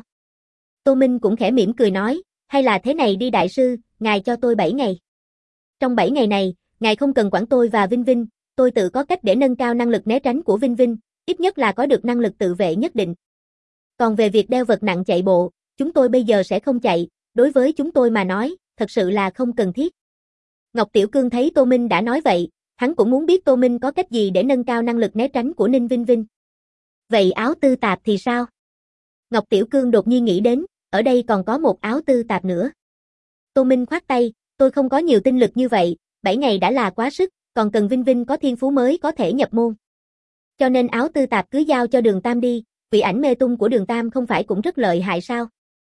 Tô Minh cũng khẽ mỉm cười nói, hay là thế này đi đại sư, ngài cho tôi 7 ngày. Trong 7 ngày này, ngài không cần quản tôi và Vinh Vinh, tôi tự có cách để nâng cao năng lực né tránh của Vinh Vinh, ít nhất là có được năng lực tự vệ nhất định. Còn về việc đeo vật nặng chạy bộ, chúng tôi bây giờ sẽ không chạy, đối với chúng tôi mà nói, thật sự là không cần thiết. Ngọc Tiểu Cương thấy Tô Minh đã nói vậy, hắn cũng muốn biết Tô Minh có cách gì để nâng cao năng lực né tránh của Ninh Vinh Vinh. Vậy Áo Tư Tạp thì sao? Ngọc Tiểu Cương đột nhiên nghĩ đến, ở đây còn có một Áo Tư Tạp nữa. Tô Minh khoát tay, Tôi không có nhiều tinh lực như vậy, 7 ngày đã là quá sức, còn cần Vinh Vinh có thiên phú mới có thể nhập môn. Cho nên Áo Tư Tạp cứ giao cho Đường Tam đi, quỷ ảnh mê tung của Đường Tam không phải cũng rất lợi hại sao?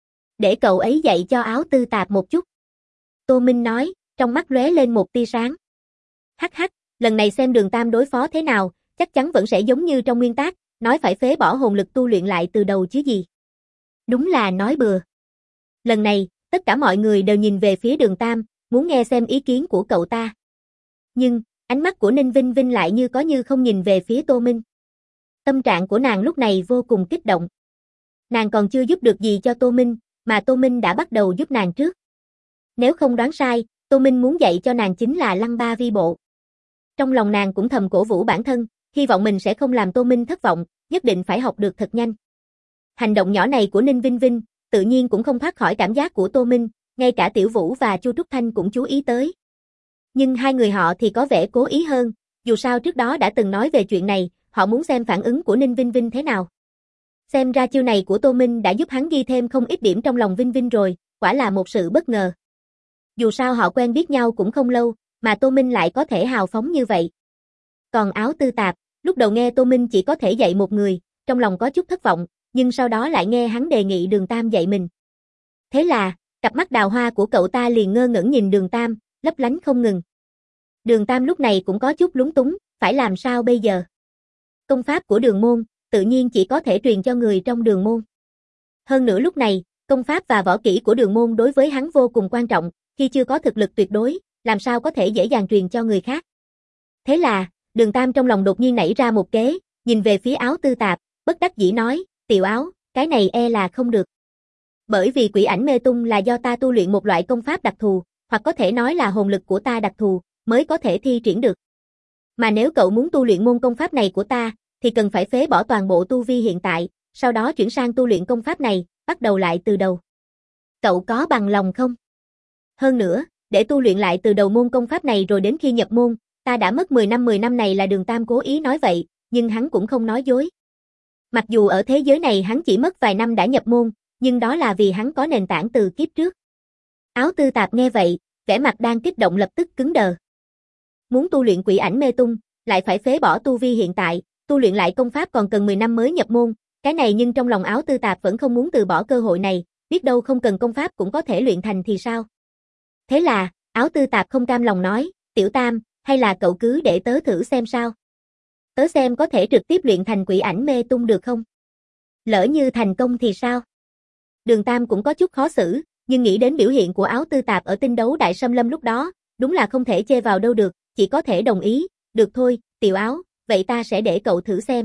Để cậu ấy dạy cho Áo Tư Tạp một chút. Tô Minh nói, trong mắt lóe lên một tia sáng. Hắc hắc, lần này xem Đường Tam đối phó thế nào, chắc chắn vẫn sẽ giống như trong nguyên tác, nói phải phế bỏ hồn lực tu luyện lại từ đầu chứ gì. Đúng là nói bừa. Lần này, tất cả mọi người đều nhìn về phía Đường Tam, muốn nghe xem ý kiến của cậu ta. Nhưng, ánh mắt của Ninh Vinh Vinh lại như có như không nhìn về phía Tô Minh. Tâm trạng của nàng lúc này vô cùng kích động. Nàng còn chưa giúp được gì cho Tô Minh, mà Tô Minh đã bắt đầu giúp nàng trước. Nếu không đoán sai, Tô Minh muốn dạy cho nàng chính là Lăng Ba Vi Bộ. Trong lòng nàng cũng thầm cổ vũ bản thân, hy vọng mình sẽ không làm Tô Minh thất vọng, nhất định phải học được thật nhanh. Hành động nhỏ này của Ninh Vinh Vinh, tự nhiên cũng không thoát khỏi cảm giác của Tô Minh, ngay cả Tiểu Vũ và Chu Trúc Thanh cũng chú ý tới. Nhưng hai người họ thì có vẻ cố ý hơn, dù sao trước đó đã từng nói về chuyện này, họ muốn xem phản ứng của Ninh Vinh Vinh thế nào. Xem ra chiêu này của Tô Minh đã giúp hắn ghi thêm không ít điểm trong lòng Vinh Vinh rồi, quả là một sự bất ngờ. Dù sao họ quen biết nhau cũng không lâu, mà Tô Minh lại có thể hào phóng như vậy. Còn Áo Tư Tạp, lúc đầu nghe Tô Minh chỉ có thể dạy một người, trong lòng có chút thất vọng, nhưng sau đó lại nghe hắn đề nghị Đường Tam dạy mình. Thế là, cặp mắt đào hoa của cậu ta liền ngơ ngẩn nhìn Đường Tam, lấp lánh không ngừng. Đường Tam lúc này cũng có chút lúng túng, phải làm sao bây giờ? Công pháp của Đường môn, tự nhiên chỉ có thể truyền cho người trong Đường môn. Hơn nữa lúc này, công pháp và võ kỹ của Đường môn đối với hắn vô cùng quan trọng, khi chưa có thực lực tuyệt đối, làm sao có thể dễ dàng truyền cho người khác. Thế là, Đường Tam trong lòng đột nhiên nảy ra một kế, nhìn về phía Áo Tư Tạp, bất đắc dĩ nói, Tiểu Áo, cái này e là không được. Bởi vì quỷ ảnh mê tung là do ta tu luyện một loại công pháp đặc thù, hoặc có thể nói là hồn lực của ta đặc thù, mới có thể thi triển được. Mà nếu cậu muốn tu luyện môn công pháp này của ta, thì cần phải phế bỏ toàn bộ tu vi hiện tại, sau đó chuyển sang tu luyện công pháp này, bắt đầu lại từ đầu. Cậu có bằng lòng không? Hơn nữa, để tu luyện lại từ đầu môn công pháp này rồi đến khi nhập môn, ta đã mất 10 năm này là Đường Tam cố ý nói vậy, nhưng hắn cũng không nói dối. Mặc dù ở thế giới này hắn chỉ mất vài năm đã nhập môn, nhưng đó là vì hắn có nền tảng từ kiếp trước. Áo Tư Tạp nghe vậy, vẻ mặt đang kích động lập tức cứng đờ. Muốn tu luyện quỷ ảnh mê tung, lại phải phế bỏ tu vi hiện tại, tu luyện lại công pháp còn cần 10 năm mới nhập môn, cái này nhưng trong lòng Áo Tư Tạp vẫn không muốn từ bỏ cơ hội này, biết đâu không cần công pháp cũng có thể luyện thành thì sao. Thế là, Áo Tư Tạp không cam lòng nói, Tiểu Tam, hay là cậu cứ để tớ thử xem sao. Tớ xem có thể trực tiếp luyện thành quỷ ảnh mê tung được không? Lỡ như thành công thì sao? Đường Tam cũng có chút khó xử, nhưng nghĩ đến biểu hiện của Áo Tư Tạp ở tinh đấu đại xâm lâm lúc đó, đúng là không thể chê vào đâu được, chỉ có thể đồng ý, được thôi, Tiểu Áo, vậy ta sẽ để cậu thử xem.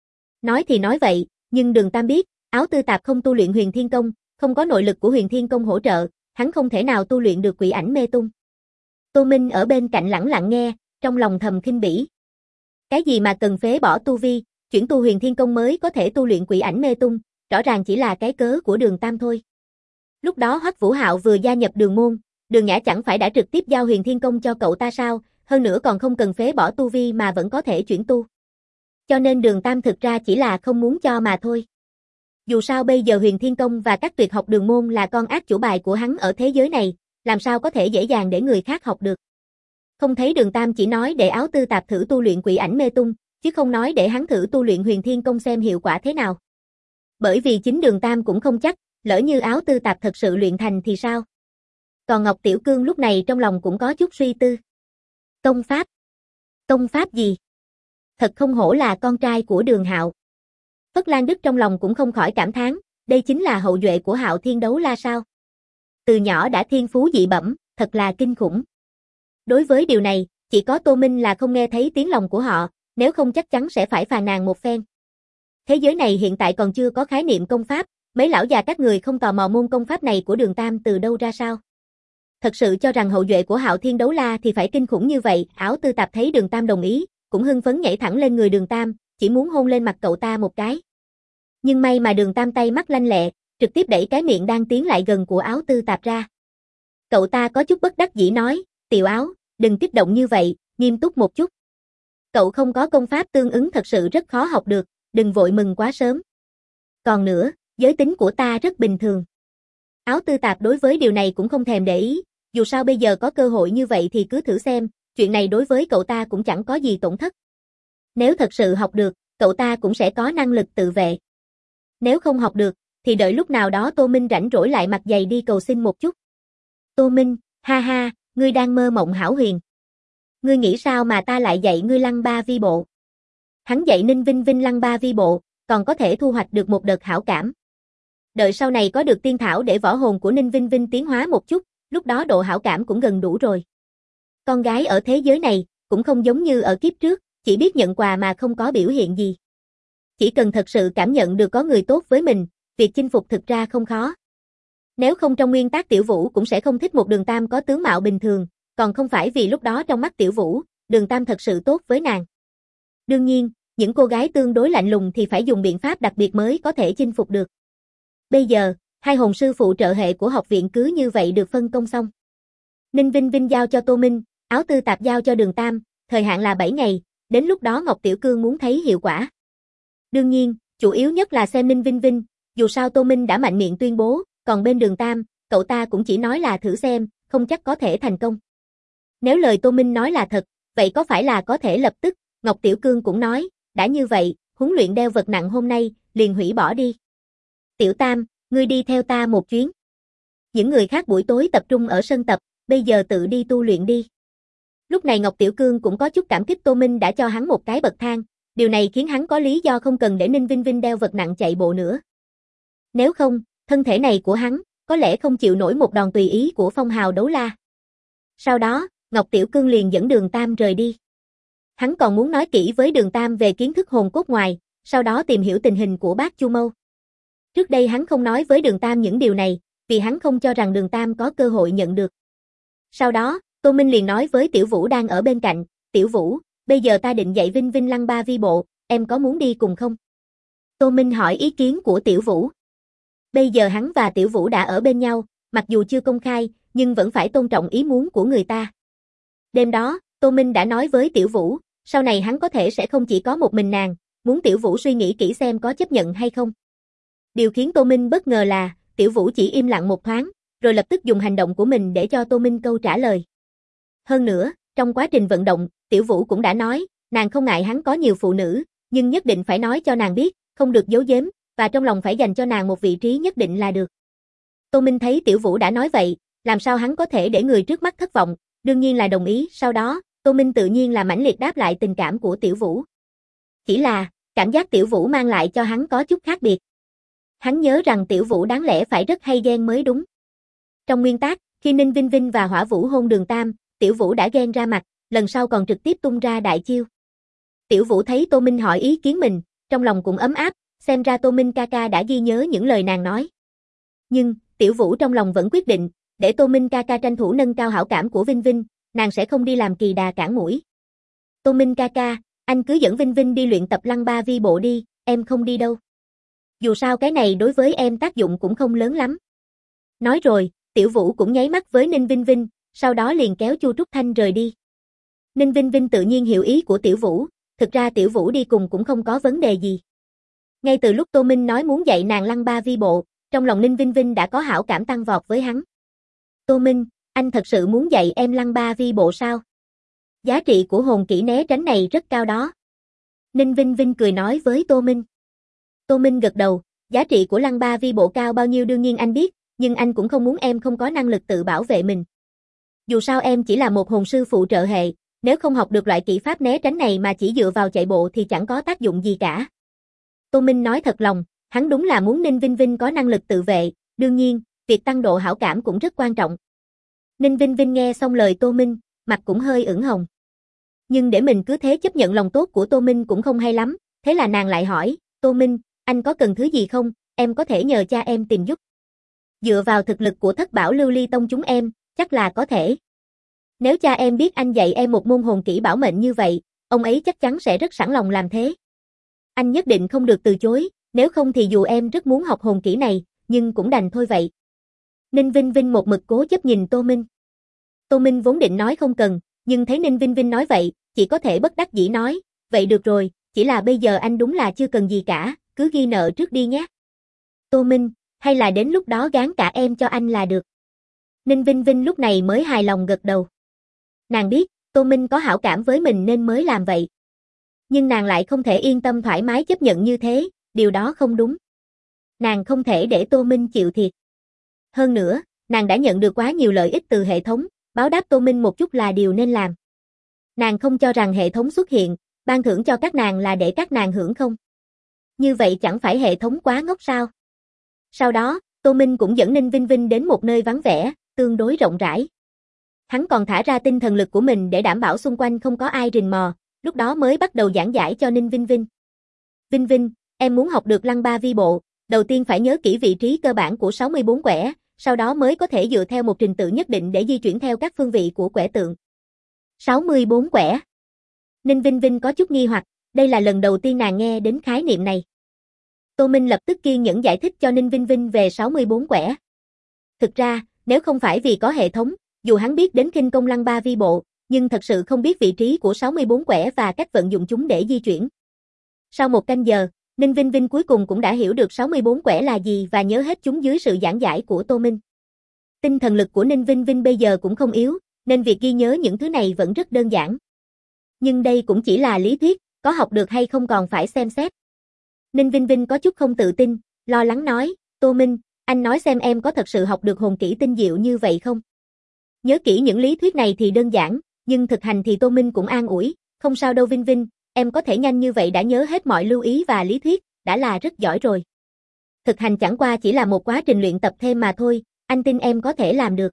Nói thì nói vậy, nhưng Đường Tam biết, Áo Tư Tạp không tu luyện Huyền Thiên Công, không có nội lực của Huyền Thiên Công hỗ trợ, hắn không thể nào tu luyện được quỷ ảnh mê tung. Tô Minh ở bên cạnh lẳng lặng nghe, trong lòng thầm khinh bỉ. Cái gì mà cần phế bỏ tu vi, chuyển tu Huyền Thiên Công mới có thể tu luyện quỷ ảnh mê tung, rõ ràng chỉ là cái cớ của Đường Tam thôi. Lúc đó Hoắc Vũ Hạo vừa gia nhập Đường môn, Đường Nhã chẳng phải đã trực tiếp giao Huyền Thiên Công cho cậu ta sao, hơn nữa còn không cần phế bỏ tu vi mà vẫn có thể chuyển tu. Cho nên Đường Tam thực ra chỉ là không muốn cho mà thôi. Dù sao bây giờ Huyền Thiên Công và các tuyệt học Đường môn là con át chủ bài của hắn ở thế giới này, làm sao có thể dễ dàng để người khác học được. Không thấy Đường Tam chỉ nói để Áo Tư Tạp thử tu luyện quỷ ảnh mê tung, chứ không nói để hắn thử tu luyện Huyền Thiên Công xem hiệu quả thế nào. Bởi vì chính Đường Tam cũng không chắc, lỡ như Áo Tư Tạp thật sự luyện thành thì sao? Còn Ngọc Tiểu Cương lúc này trong lòng cũng có chút suy tư. Công pháp? Công pháp gì? Thật không hổ là con trai của Đường Hạo. Phất Lan Đức trong lòng cũng không khỏi cảm thán, đây chính là hậu duệ của Hạo Thiên Đấu La sao? Từ nhỏ đã thiên phú dị bẩm, thật là kinh khủng. Đối với điều này, chỉ có Tô Minh là không nghe thấy tiếng lòng của họ, nếu không chắc chắn sẽ phải phàn nàn một phen. Thế giới này hiện tại còn chưa có khái niệm công pháp, mấy lão già các người không tò mò môn công pháp này của Đường Tam từ đâu ra sao? Thật sự cho rằng hậu duệ của Hạo Thiên Đấu La thì phải kinh khủng như vậy, Áo Tư Tạp thấy Đường Tam đồng ý, cũng hưng phấn nhảy thẳng lên người Đường Tam, chỉ muốn hôn lên mặt cậu ta một cái. Nhưng may mà Đường Tam tay mắt lanh lẹ, trực tiếp đẩy cái miệng đang tiến lại gần của Áo Tư Tạp ra. Cậu ta có chút bất đắc dĩ nói, Tiểu Áo, đừng kích động như vậy, nghiêm túc một chút. Cậu không có công pháp tương ứng thật sự rất khó học được, đừng vội mừng quá sớm. Còn nữa, giới tính của ta rất bình thường. Áo Tư Tạp đối với điều này cũng không thèm để ý, Dù sao bây giờ có cơ hội như vậy thì cứ thử xem, chuyện này đối với cậu ta cũng chẳng có gì tổn thất. Nếu thật sự học được, cậu ta cũng sẽ có năng lực tự vệ. Nếu không học được, thì đợi lúc nào đó Tô Minh rảnh rỗi lại mặt dày đi cầu xin một chút. Tô Minh, ha ha, ngươi đang mơ mộng hão huyền. Ngươi nghĩ sao mà ta lại dạy ngươi lăng ba vi bộ? Hắn dạy Ninh Vinh Vinh lăng ba vi bộ, còn có thể thu hoạch được một đợt hảo cảm. Đợi sau này có được tiên thảo để võ hồn của Ninh Vinh Vinh tiến hóa một chút, lúc đó độ hảo cảm cũng gần đủ rồi. Con gái ở thế giới này, cũng không giống như ở kiếp trước, chỉ biết nhận quà mà không có biểu hiện gì. Chỉ cần thật sự cảm nhận được có người tốt với mình, việc chinh phục thực ra không khó. Nếu không trong nguyên tắc Tiểu Vũ cũng sẽ không thích một Đường Tam có tướng mạo bình thường, còn không phải vì lúc đó trong mắt Tiểu Vũ, Đường Tam thật sự tốt với nàng. Đương nhiên, những cô gái tương đối lạnh lùng thì phải dùng biện pháp đặc biệt mới có thể chinh phục được. Bây giờ, hai hồn sư phụ trợ hệ của học viện cứ như vậy được phân công xong. Ninh Vinh Vinh giao cho Tô Minh, áo tư tạp giao cho Đường Tam, thời hạn là 7 ngày, đến lúc đó Ngọc Tiểu Cương muốn thấy hiệu quả. Đương nhiên, chủ yếu nhất là xem Ninh Vinh Vinh, dù sao Tô Minh đã mạnh miệng tuyên bố, còn bên Đường Tam, cậu ta cũng chỉ nói là thử xem, không chắc có thể thành công. Nếu lời Tô Minh nói là thật, vậy có phải là có thể lập tức, Ngọc Tiểu Cương cũng nói, đã như vậy, huấn luyện đeo vật nặng hôm nay, liền hủy bỏ đi. Tiểu Tam, ngươi đi theo ta một chuyến. Những người khác buổi tối tập trung ở sân tập, bây giờ tự đi tu luyện đi. Lúc này Ngọc Tiểu Cương cũng có chút cảm kích Tô Minh đã cho hắn một cái bậc thang, điều này khiến hắn có lý do không cần để Ninh Vinh Vinh đeo vật nặng chạy bộ nữa. Nếu không, thân thể này của hắn, có lẽ không chịu nổi một đòn tùy ý của phong hào đấu la. Sau đó, Ngọc Tiểu Cương liền dẫn Đường Tam rời đi. Hắn còn muốn nói kỹ với Đường Tam về kiến thức hồn cốt ngoài, sau đó tìm hiểu tình hình của bác Chu Mâu. Trước đây hắn không nói với Đường Tam những điều này, vì hắn không cho rằng Đường Tam có cơ hội nhận được. Sau đó, Tô Minh liền nói với Tiểu Vũ đang ở bên cạnh, Tiểu Vũ, bây giờ ta định dạy Vinh Vinh lăng ba vi bộ, em có muốn đi cùng không? Tô Minh hỏi ý kiến của Tiểu Vũ. Bây giờ hắn và Tiểu Vũ đã ở bên nhau, mặc dù chưa công khai, nhưng vẫn phải tôn trọng ý muốn của người ta. Đêm đó, Tô Minh đã nói với Tiểu Vũ, sau này hắn có thể sẽ không chỉ có một mình nàng, muốn Tiểu Vũ suy nghĩ kỹ xem có chấp nhận hay không. Điều khiến Tô Minh bất ngờ là, Tiểu Vũ chỉ im lặng một thoáng, rồi lập tức dùng hành động của mình để cho Tô Minh câu trả lời. Hơn nữa, trong quá trình vận động, Tiểu Vũ cũng đã nói, nàng không ngại hắn có nhiều phụ nữ, nhưng nhất định phải nói cho nàng biết, không được giấu giếm, và trong lòng phải dành cho nàng một vị trí nhất định là được. Tô Minh thấy Tiểu Vũ đã nói vậy, làm sao hắn có thể để người trước mắt thất vọng, đương nhiên là đồng ý, sau đó, Tô Minh tự nhiên là mãnh liệt đáp lại tình cảm của Tiểu Vũ. Chỉ là, cảm giác Tiểu Vũ mang lại cho hắn có chút khác biệt. Hắn nhớ rằng Tiểu Vũ đáng lẽ phải rất hay ghen mới đúng. Trong nguyên tắc, khi Ninh Vinh Vinh và Hỏa Vũ hôn Đường Tam, Tiểu Vũ đã ghen ra mặt, lần sau còn trực tiếp tung ra đại chiêu. Tiểu Vũ thấy Tô Minh hỏi ý kiến mình, trong lòng cũng ấm áp, xem ra Tô Minh ca ca đã ghi nhớ những lời nàng nói. Nhưng, Tiểu Vũ trong lòng vẫn quyết định, để Tô Minh ca ca tranh thủ nâng cao hảo cảm của Vinh Vinh, nàng sẽ không đi làm kỳ đà cản mũi. Tô Minh ca ca, anh cứ dẫn Vinh Vinh đi luyện tập lăng ba vi bộ đi, em không đi đâu. Dù sao cái này đối với em tác dụng cũng không lớn lắm. Nói rồi, Tiểu Vũ cũng nháy mắt với Ninh Vinh Vinh, sau đó liền kéo Chu Trúc Thanh rời đi. Ninh Vinh Vinh tự nhiên hiểu ý của Tiểu Vũ, thực ra Tiểu Vũ đi cùng cũng không có vấn đề gì. Ngay từ lúc Tô Minh nói muốn dạy nàng lăng ba vi bộ, trong lòng Ninh Vinh Vinh đã có hảo cảm tăng vọt với hắn. Tô Minh, anh thật sự muốn dạy em lăng ba vi bộ sao? Giá trị của hồn kỹ né tránh này rất cao đó. Ninh Vinh Vinh cười nói với Tô Minh. Tô Minh gật đầu, giá trị của lăng ba vi bộ cao bao nhiêu đương nhiên anh biết, nhưng anh cũng không muốn em không có năng lực tự bảo vệ mình. Dù sao em chỉ là một hồn sư phụ trợ hệ, nếu không học được loại kỹ pháp né tránh này mà chỉ dựa vào chạy bộ thì chẳng có tác dụng gì cả. Tô Minh nói thật lòng, hắn đúng là muốn Ninh Vinh Vinh có năng lực tự vệ, đương nhiên, việc tăng độ hảo cảm cũng rất quan trọng. Ninh Vinh Vinh nghe xong lời Tô Minh, mặt cũng hơi ửng hồng. Nhưng để mình cứ thế chấp nhận lòng tốt của Tô Minh cũng không hay lắm, thế là nàng lại hỏi, Tô Minh, anh có cần thứ gì không, em có thể nhờ cha em tìm giúp. Dựa vào thực lực của Thất Bảo Lưu Ly Tông chúng em, chắc là có thể. Nếu cha em biết anh dạy em một môn hồn kỹ bảo mệnh như vậy, ông ấy chắc chắn sẽ rất sẵn lòng làm thế. Anh nhất định không được từ chối, nếu không thì dù em rất muốn học hồn kỹ này, nhưng cũng đành thôi vậy. Ninh Vinh Vinh một mực cố chấp nhìn Tô Minh. Tô Minh vốn định nói không cần, nhưng thấy Ninh Vinh Vinh nói vậy, chỉ có thể bất đắc dĩ nói, vậy được rồi, chỉ là bây giờ anh đúng là chưa cần gì cả, cứ ghi nợ trước đi nhé. Tô Minh, hay là đến lúc đó gán cả em cho anh là được. Ninh Vinh Vinh lúc này mới hài lòng gật đầu. Nàng biết, Tô Minh có hảo cảm với mình nên mới làm vậy. Nhưng nàng lại không thể yên tâm thoải mái chấp nhận như thế, điều đó không đúng. Nàng không thể để Tô Minh chịu thiệt. Hơn nữa, nàng đã nhận được quá nhiều lợi ích từ hệ thống, báo đáp Tô Minh một chút là điều nên làm. Nàng không cho rằng hệ thống xuất hiện, ban thưởng cho các nàng là để các nàng hưởng không. Như vậy chẳng phải hệ thống quá ngốc sao? Sau đó, Tô Minh cũng dẫn Ninh Vinh Vinh đến một nơi vắng vẻ, tương đối rộng rãi. Hắn còn thả ra tinh thần lực của mình để đảm bảo xung quanh không có ai rình mò, lúc đó mới bắt đầu giảng giải cho Ninh Vinh Vinh. Vinh Vinh, em muốn học được lăng ba vi bộ, đầu tiên phải nhớ kỹ vị trí cơ bản của 64 quẻ, sau đó mới có thể dựa theo một trình tự nhất định để di chuyển theo các phương vị của quẻ tượng. 64 quẻ. Ninh Vinh Vinh có chút nghi hoặc, đây là lần đầu tiên nàng nghe đến khái niệm này. Tô Minh lập tức kiên nhẫn giải thích cho Ninh Vinh Vinh về 64 quẻ. Thực ra, nếu không phải vì có hệ thống, dù hắn biết đến khinh công lăng ba vi bộ, nhưng thật sự không biết vị trí của 64 quẻ và cách vận dụng chúng để di chuyển. Sau một canh giờ, Ninh Vinh Vinh cuối cùng cũng đã hiểu được 64 quẻ là gì và nhớ hết chúng dưới sự giảng giải của Tô Minh. Tinh thần lực của Ninh Vinh Vinh bây giờ cũng không yếu, nên việc ghi nhớ những thứ này vẫn rất đơn giản. Nhưng đây cũng chỉ là lý thuyết, có học được hay không còn phải xem xét. Ninh Vinh Vinh có chút không tự tin, lo lắng nói, Tô Minh, anh nói xem em có thật sự học được hồn kỹ tinh diệu như vậy không? Nhớ kỹ những lý thuyết này thì đơn giản, nhưng thực hành thì Tô Minh cũng an ủi, không sao đâu Vinh Vinh, em có thể nhanh như vậy đã nhớ hết mọi lưu ý và lý thuyết, đã là rất giỏi rồi. Thực hành chẳng qua chỉ là một quá trình luyện tập thêm mà thôi, anh tin em có thể làm được.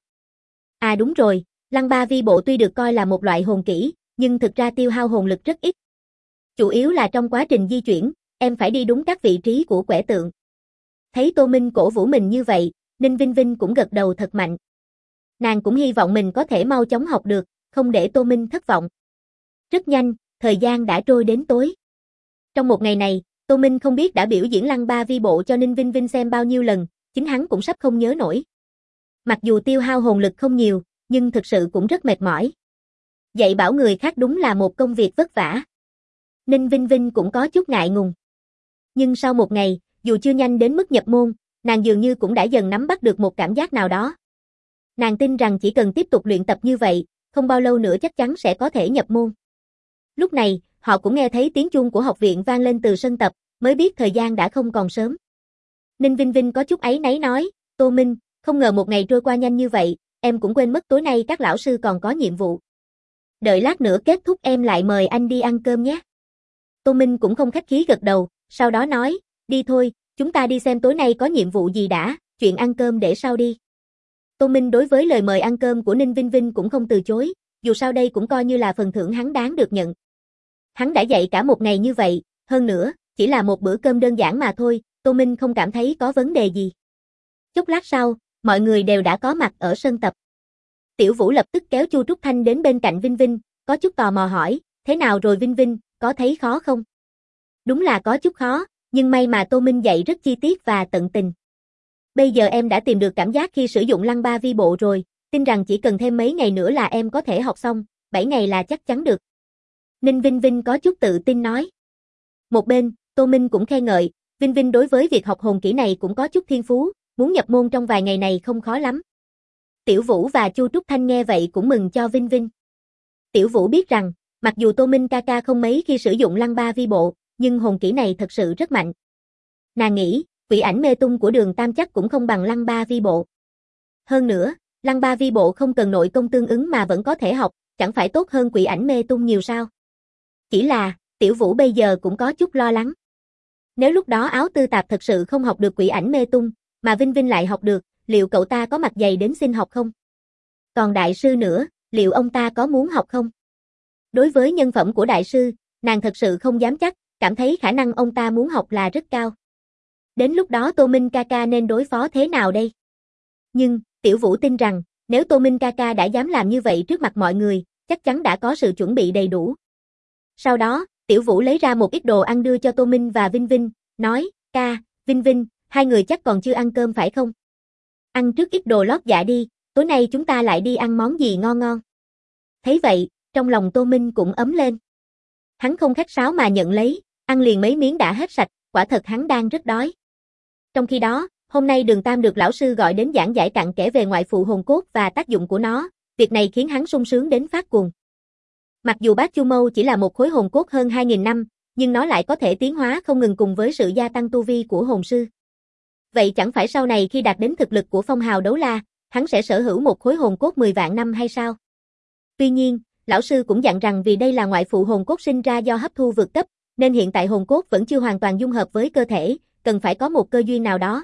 À đúng rồi, lăng ba vi bộ tuy được coi là một loại hồn kỹ, nhưng thực ra tiêu hao hồn lực rất ít. Chủ yếu là trong quá trình di chuyển, em phải đi đúng các vị trí của quẻ tượng. Thấy Tô Minh cổ vũ mình như vậy, Ninh Vinh Vinh cũng gật đầu thật mạnh. Nàng cũng hy vọng mình có thể mau chóng học được, không để Tô Minh thất vọng. Rất nhanh, thời gian đã trôi đến tối. Trong một ngày này, Tô Minh không biết đã biểu diễn lăng ba vi bộ cho Ninh Vinh Vinh xem bao nhiêu lần, chính hắn cũng sắp không nhớ nổi. Mặc dù tiêu hao hồn lực không nhiều, nhưng thực sự cũng rất mệt mỏi. Dạy bảo người khác đúng là một công việc vất vả. Ninh Vinh Vinh cũng có chút ngại ngùng. Nhưng sau một ngày, dù chưa nhanh đến mức nhập môn, nàng dường như cũng đã dần nắm bắt được một cảm giác nào đó. Nàng tin rằng chỉ cần tiếp tục luyện tập như vậy, không bao lâu nữa chắc chắn sẽ có thể nhập môn. Lúc này, họ cũng nghe thấy tiếng chuông của học viện vang lên từ sân tập, mới biết thời gian đã không còn sớm. Ninh Vinh Vinh có chút áy náy nói, Tô Minh, không ngờ một ngày trôi qua nhanh như vậy, em cũng quên mất tối nay các lão sư còn có nhiệm vụ. Đợi lát nữa kết thúc em lại mời anh đi ăn cơm nhé. Tô Minh cũng không khách khí gật đầu, sau đó nói, đi thôi, chúng ta đi xem tối nay có nhiệm vụ gì đã, chuyện ăn cơm để sau đi. Tô Minh đối với lời mời ăn cơm của Ninh Vinh Vinh cũng không từ chối, dù sao đây cũng coi như là phần thưởng hắn đáng được nhận. Hắn đã dạy cả một ngày như vậy, hơn nữa, chỉ là một bữa cơm đơn giản mà thôi, Tô Minh không cảm thấy có vấn đề gì. Chốc lát sau, mọi người đều đã có mặt ở sân tập. Tiểu Vũ lập tức kéo Chu Trúc Thanh đến bên cạnh Vinh Vinh, có chút tò mò hỏi, thế nào rồi Vinh Vinh, có thấy khó không? Đúng là có chút khó, nhưng may mà Tô Minh dạy rất chi tiết và tận tình. Bây giờ em đã tìm được cảm giác khi sử dụng lăng ba vi bộ rồi, tin rằng chỉ cần thêm mấy ngày nữa là em có thể học xong, 7 ngày là chắc chắn được. Ninh Vinh Vinh có chút tự tin nói. Một bên, Tô Minh cũng khen ngợi, Vinh Vinh đối với việc học hồn kỹ này cũng có chút thiên phú, muốn nhập môn trong vài ngày này không khó lắm. Tiểu Vũ và Chu Trúc Thanh nghe vậy cũng mừng cho Vinh Vinh. Tiểu Vũ biết rằng, mặc dù Tô Minh ca ca không mấy khi sử dụng lăng ba vi bộ, nhưng hồn kỹ này thật sự rất mạnh. Nàng nghĩ, quỷ ảnh mê tung của Đường Tam chắc cũng không bằng lăng ba vi bộ. Hơn nữa, lăng ba vi bộ không cần nội công tương ứng mà vẫn có thể học, chẳng phải tốt hơn quỷ ảnh mê tung nhiều sao? Chỉ là, Tiểu Vũ bây giờ cũng có chút lo lắng. Nếu lúc đó Áo Tư Tạp thật sự không học được quỷ ảnh mê tung, mà Vinh Vinh lại học được, liệu cậu ta có mặt dày đến xin học không? Còn đại sư nữa, liệu ông ta có muốn học không? Đối với nhân phẩm của đại sư, nàng thật sự không dám chắc, cảm thấy khả năng ông ta muốn học là rất cao. Đến lúc đó Tô Minh ca ca nên đối phó thế nào đây? Nhưng, Tiểu Vũ tin rằng, nếu Tô Minh ca ca đã dám làm như vậy trước mặt mọi người, chắc chắn đã có sự chuẩn bị đầy đủ. Sau đó, Tiểu Vũ lấy ra một ít đồ ăn đưa cho Tô Minh và Vinh Vinh, nói, ca, Vinh Vinh, hai người chắc còn chưa ăn cơm phải không? Ăn trước ít đồ lót dạ đi, tối nay chúng ta lại đi ăn món gì ngon ngon. Thấy vậy, trong lòng Tô Minh cũng ấm lên. Hắn không khách sáo mà nhận lấy, ăn liền mấy miếng đã hết sạch, quả thật hắn đang rất đói. Trong khi đó, Hôm nay Đường Tam được lão sư gọi đến giảng giải cặn kẽ về ngoại phụ hồn cốt và tác dụng của nó, việc này khiến hắn sung sướng đến phát cuồng. Mặc dù Bát Chu Mâu chỉ là một khối hồn cốt hơn 2.000 năm, nhưng nó lại có thể tiến hóa không ngừng cùng với sự gia tăng tu vi của hồn sư. Vậy chẳng phải sau này khi đạt đến thực lực của phong hào đấu la, hắn sẽ sở hữu một khối hồn cốt 10 vạn năm hay sao? Tuy nhiên, lão sư cũng dặn rằng vì đây là ngoại phụ hồn cốt sinh ra do hấp thu vượt cấp, nên hiện tại hồn cốt vẫn chưa hoàn toàn dung hợp với cơ thể, cần phải có một cơ duyên nào đó.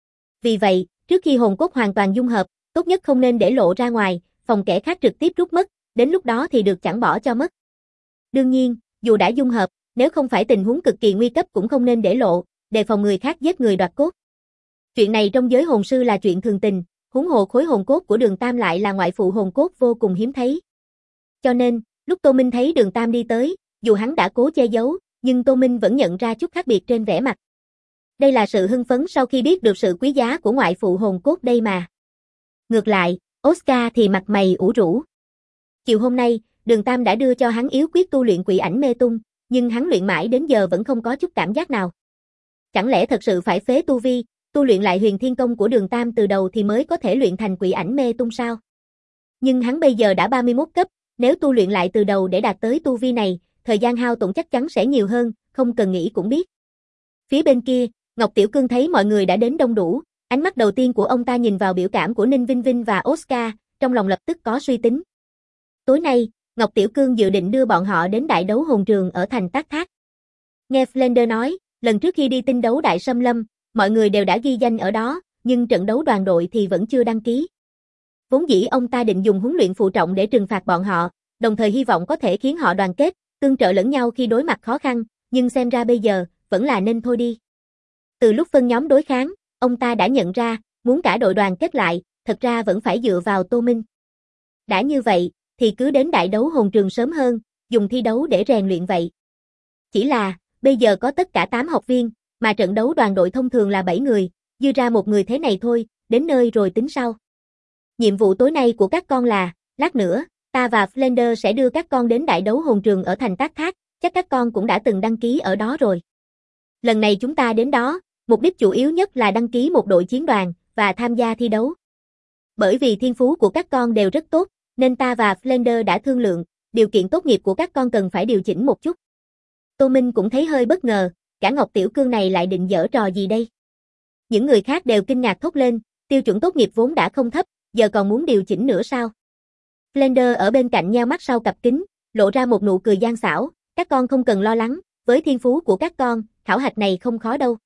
Vì vậy, trước khi hồn cốt hoàn toàn dung hợp, tốt nhất không nên để lộ ra ngoài, phòng kẻ khác trực tiếp rút mất, đến lúc đó thì được chẳng bỏ cho mất. Đương nhiên, dù đã dung hợp, nếu không phải tình huống cực kỳ nguy cấp cũng không nên để lộ, đề phòng người khác giết người đoạt cốt. Chuyện này trong giới hồn sư là chuyện thường tình, huống hồ khối hồn cốt của Đường Tam lại là ngoại phụ hồn cốt vô cùng hiếm thấy. Cho nên, lúc Tô Minh thấy Đường Tam đi tới, dù hắn đã cố che giấu, nhưng Tô Minh vẫn nhận ra chút khác biệt trên vẻ mặt. Đây là sự hưng phấn sau khi biết được sự quý giá của ngoại phụ hồn cốt đây mà. Ngược lại, Oscar thì mặt mày ủ rũ. Chiều hôm nay, Đường Tam đã đưa cho hắn yếu quyết tu luyện quỷ ảnh mê tung, nhưng hắn luyện mãi đến giờ vẫn không có chút cảm giác nào. Chẳng lẽ thật sự phải phế tu vi, tu luyện lại huyền thiên công của Đường Tam từ đầu thì mới có thể luyện thành quỷ ảnh mê tung sao? Nhưng hắn bây giờ đã 31 cấp, nếu tu luyện lại từ đầu để đạt tới tu vi này, thời gian hao tổn chắc chắn sẽ nhiều hơn, không cần nghĩ cũng biết. Phía bên kia, Ngọc Tiểu Cương thấy mọi người đã đến đông đủ, ánh mắt đầu tiên của ông ta nhìn vào biểu cảm của Ninh Vinh Vinh và Oscar, trong lòng lập tức có suy tính. Tối nay, Ngọc Tiểu Cương dự định đưa bọn họ đến đại đấu hồn trường ở thành Tác Thác. Nghe Flender nói, lần trước khi đi tinh đấu Đại Sâm Lâm, mọi người đều đã ghi danh ở đó, nhưng trận đấu đoàn đội thì vẫn chưa đăng ký. Vốn dĩ ông ta định dùng huấn luyện phụ trọng để trừng phạt bọn họ, đồng thời hy vọng có thể khiến họ đoàn kết, tương trợ lẫn nhau khi đối mặt khó khăn, nhưng xem ra bây giờ, vẫn là nên thôi đi. Từ lúc phân nhóm đối kháng, ông ta đã nhận ra, muốn cả đội đoàn kết lại, thật ra vẫn phải dựa vào Tô Minh. Đã như vậy, thì cứ đến đại đấu hồn trường sớm hơn, dùng thi đấu để rèn luyện vậy. Chỉ là, bây giờ có tất cả 8 học viên, mà trận đấu đoàn đội thông thường là 7 người, dư ra một người thế này thôi, đến nơi rồi tính sau. Nhiệm vụ tối nay của các con là, lát nữa, ta và Flender sẽ đưa các con đến đại đấu hồn trường ở thành Tác Thác, chắc các con cũng đã từng đăng ký ở đó rồi. Lần này chúng ta đến đó, mục đích chủ yếu nhất là đăng ký một đội chiến đoàn, và tham gia thi đấu. Bởi vì thiên phú của các con đều rất tốt, nên ta và Flender đã thương lượng, điều kiện tốt nghiệp của các con cần phải điều chỉnh một chút. Tô Minh cũng thấy hơi bất ngờ, cả Ngọc Tiểu Cương này lại định giở trò gì đây? Những người khác đều kinh ngạc thốt lên, tiêu chuẩn tốt nghiệp vốn đã không thấp, giờ còn muốn điều chỉnh nữa sao? Flender ở bên cạnh nheo mắt sau cặp kính, lộ ra một nụ cười gian xảo, các con không cần lo lắng, với thiên phú của các con, khảo hạch này không khó đâu.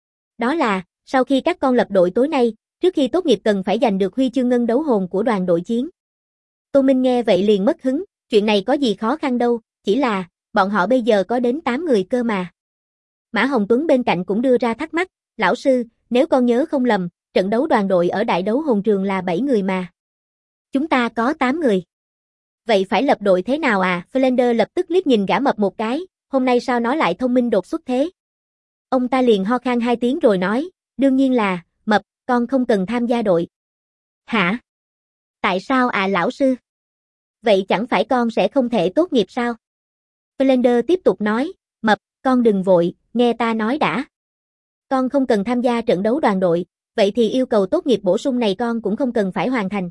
Đó là, sau khi các con lập đội tối nay, trước khi tốt nghiệp cần phải giành được huy chương ngân đấu hồn của đoàn đội chiến. Tô Minh nghe vậy liền mất hứng, chuyện này có gì khó khăn đâu, chỉ là, bọn họ bây giờ có đến 8 người cơ mà. Mã Hồng Tuấn bên cạnh cũng đưa ra thắc mắc, lão sư, nếu con nhớ không lầm, trận đấu đoàn đội ở đại đấu hồn trường là 7 người mà. Chúng ta có 8 người. Vậy phải lập đội thế nào à? Flender lập tức liếc nhìn gã mập một cái, hôm nay sao nó lại thông minh đột xuất thế? Ông ta liền ho khan 2 tiếng rồi nói, đương nhiên là, mập, con không cần tham gia đội. Hả? Tại sao à lão sư? Vậy chẳng phải con sẽ không thể tốt nghiệp sao? Flender tiếp tục nói, mập, con đừng vội, nghe ta nói đã. Con không cần tham gia trận đấu đoàn đội, vậy thì yêu cầu tốt nghiệp bổ sung này con cũng không cần phải hoàn thành.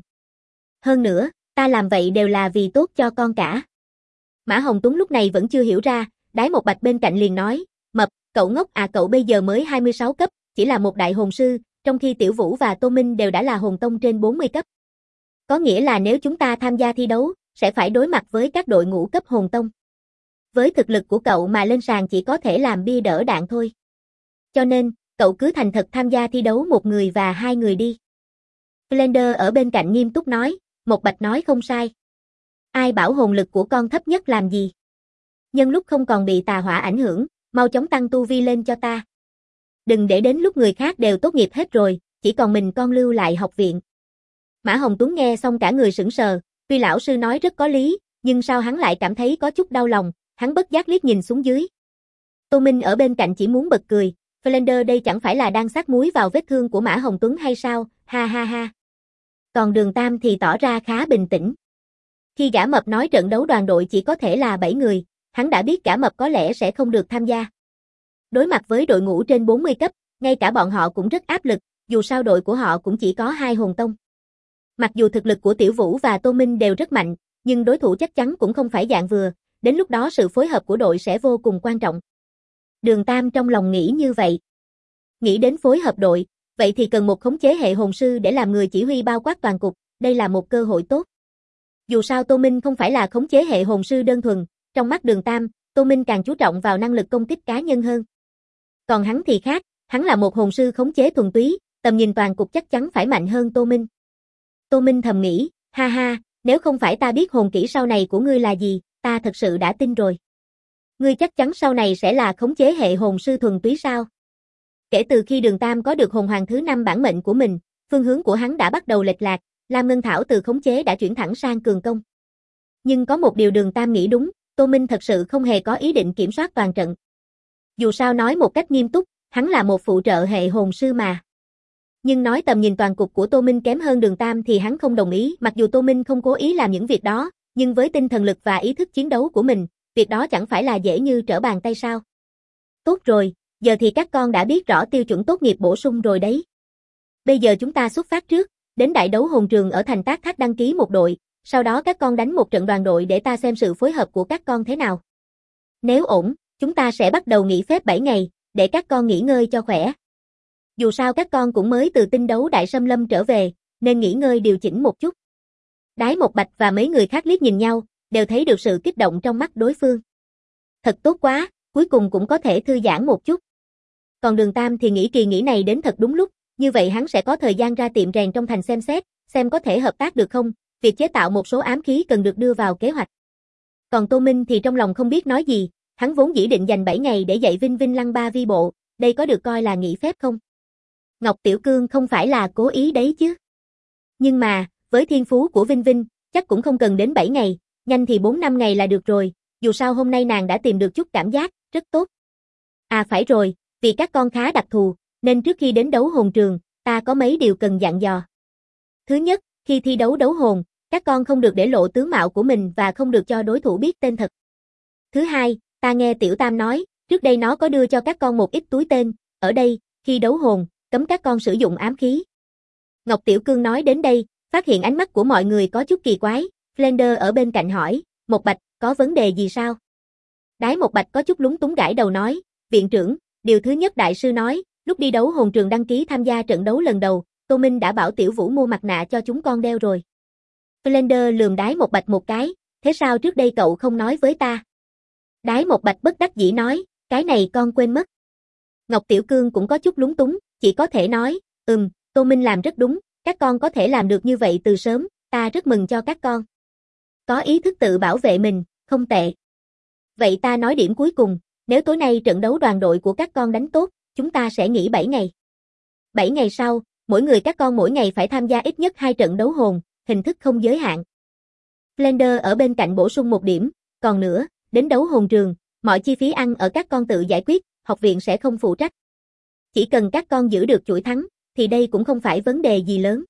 Hơn nữa, ta làm vậy đều là vì tốt cho con cả. Mã Hồng Tuấn lúc này vẫn chưa hiểu ra, Đái Một Bạch bên cạnh liền nói, mập, cậu ngốc à, cậu bây giờ mới 26 cấp, chỉ là một đại hồn sư, trong khi Tiểu Vũ và Tô Minh đều đã là hồn tông trên 40 cấp. Có nghĩa là nếu chúng ta tham gia thi đấu, sẽ phải đối mặt với các đội ngũ cấp hồn tông. Với thực lực của cậu mà lên sàn chỉ có thể làm bia đỡ đạn thôi. Cho nên, cậu cứ thành thật tham gia thi đấu 1 người và 2 người đi. Flender ở bên cạnh nghiêm túc nói, Một Bạch nói không sai. Ai bảo hồn lực của con thấp nhất làm gì? Nhân lúc không còn bị tà hỏa ảnh hưởng, mau chóng tăng tu vi lên cho ta. Đừng để đến lúc người khác đều tốt nghiệp hết rồi, chỉ còn mình con lưu lại học viện. Mã Hồng Tuấn nghe xong cả người sững sờ, tuy lão sư nói rất có lý, nhưng sao hắn lại cảm thấy có chút đau lòng, hắn bất giác liếc nhìn xuống dưới. Tô Minh ở bên cạnh chỉ muốn bật cười, Flender đây chẳng phải là đang xát muối vào vết thương của Mã Hồng Tuấn hay sao, ha ha ha. Còn Đường Tam thì tỏ ra khá bình tĩnh. Khi gã mập nói trận đấu đoàn đội chỉ có thể là 7 người, hắn đã biết gã mập có lẽ sẽ không được tham gia. Đối mặt với đội ngũ trên 40 cấp, ngay cả bọn họ cũng rất áp lực, Dù sao đội của họ cũng chỉ có 2 hồn tông. Mặc dù thực lực của Tiểu Vũ và Tô Minh đều rất mạnh, nhưng đối thủ chắc chắn cũng không phải dạng vừa, đến lúc đó sự phối hợp của đội sẽ vô cùng quan trọng. Đường Tam trong lòng nghĩ như vậy. Nghĩ đến phối hợp đội, vậy thì cần một khống chế hệ hồn sư để làm người chỉ huy bao quát toàn cục, đây là một cơ hội tốt. Dù sao Tô Minh không phải là khống chế hệ hồn sư đơn thuần, trong mắt Đường Tam, Tô Minh càng chú trọng vào năng lực công kích cá nhân hơn. Còn hắn thì khác, hắn là một hồn sư khống chế thuần túy, tầm nhìn toàn cục chắc chắn phải mạnh hơn Tô Minh. Tô Minh thầm nghĩ, ha ha, nếu không phải ta biết hồn kỹ sau này của ngươi là gì, ta thật sự đã tin rồi. Ngươi chắc chắn sau này sẽ là khống chế hệ hồn sư thuần túy sao? Kể từ khi Đường Tam có được hồn hoàng thứ 5 bản mệnh của mình, phương hướng của hắn đã bắt đầu lệch lạc, Lam Ngân Thảo từ khống chế đã chuyển thẳng sang cường công. Nhưng có một điều Đường Tam nghĩ đúng, Tô Minh thật sự không hề có ý định kiểm soát toàn trận. Dù sao nói một cách nghiêm túc, hắn là một phụ trợ hệ hồn sư mà. Nhưng nói tầm nhìn toàn cục của Tô Minh kém hơn Đường Tam thì hắn không đồng ý, mặc dù Tô Minh không cố ý làm những việc đó, nhưng với tinh thần lực và ý thức chiến đấu của mình, việc đó chẳng phải là dễ như trở bàn tay sao. Tốt rồi, giờ thì các con đã biết rõ tiêu chuẩn tốt nghiệp bổ sung rồi đấy. Bây giờ chúng ta xuất phát trước, đến đại đấu hồn trường ở thành Tác Thác đăng ký một đội, sau đó các con đánh một trận đoàn đội để ta xem sự phối hợp của các con thế nào. Nếu ổn, chúng ta sẽ bắt đầu nghỉ phép 7 ngày, để các con nghỉ ngơi cho khỏe. Dù sao các con cũng mới từ tinh đấu đại xâm lâm trở về, nên nghỉ ngơi điều chỉnh một chút. Đái Một Bạch và mấy người khác liếc nhìn nhau, đều thấy được sự kích động trong mắt đối phương. Thật tốt quá, cuối cùng cũng có thể thư giãn một chút. Còn Đường Tam thì nghĩ kỳ nghỉ này đến thật đúng lúc, như vậy hắn sẽ có thời gian ra tiệm rèn trong thành xem xét, xem có thể hợp tác được không, việc chế tạo một số ám khí cần được đưa vào kế hoạch. Còn Tô Minh thì trong lòng không biết nói gì, hắn vốn dĩ định dành 7 ngày để dạy Vinh Vinh lăng ba vi bộ, đây có được coi là nghỉ phép không? Ngọc Tiểu Cương không phải là cố ý đấy chứ. Nhưng mà, với thiên phú của Vinh Vinh, chắc cũng không cần đến 7 ngày, nhanh thì 4-5 ngày là được rồi, dù sao hôm nay nàng đã tìm được chút cảm giác, rất tốt. À phải rồi, vì các con khá đặc thù, nên trước khi đến đấu hồn trường, ta có mấy điều cần dặn dò. Thứ nhất, khi thi đấu đấu hồn, các con không được để lộ tướng mạo của mình và không được cho đối thủ biết tên thật. Thứ hai, ta nghe Tiểu Tam nói, trước đây nó có đưa cho các con một ít túi tên, ở đây, khi đấu hồn, cấm các con sử dụng ám khí. Ngọc Tiểu Cương nói đến đây, phát hiện ánh mắt của mọi người có chút kỳ quái, Flender ở bên cạnh hỏi, Một Bạch, có vấn đề gì sao? Đái Một Bạch có chút lúng túng gãi đầu nói, viện trưởng, điều thứ nhất đại sư nói, lúc đi đấu hồn trường đăng ký tham gia trận đấu lần đầu, Tô Minh đã bảo Tiểu Vũ mua mặt nạ cho chúng con đeo rồi. Flender lườm Đái Một Bạch một cái, thế sao trước đây cậu không nói với ta? Đái Một Bạch bất đắc dĩ nói, cái này con quên mất. Ngọc Tiểu Cương cũng có chút lúng túng, chỉ có thể nói, Tô Minh làm rất đúng, các con có thể làm được như vậy từ sớm, ta rất mừng cho các con. Có ý thức tự bảo vệ mình, không tệ. Vậy ta nói điểm cuối cùng, nếu tối nay trận đấu đoàn đội của các con đánh tốt, chúng ta sẽ nghỉ 7 ngày. 7 ngày sau, mỗi người các con mỗi ngày phải tham gia ít nhất 2 trận đấu hồn, hình thức không giới hạn. Blender ở bên cạnh bổ sung một điểm, còn nữa, đến đấu hồn trường, mọi chi phí ăn ở các con tự giải quyết, học viện sẽ không phụ trách. Chỉ cần các con giữ được chuỗi thắng, thì đây cũng không phải vấn đề gì lớn.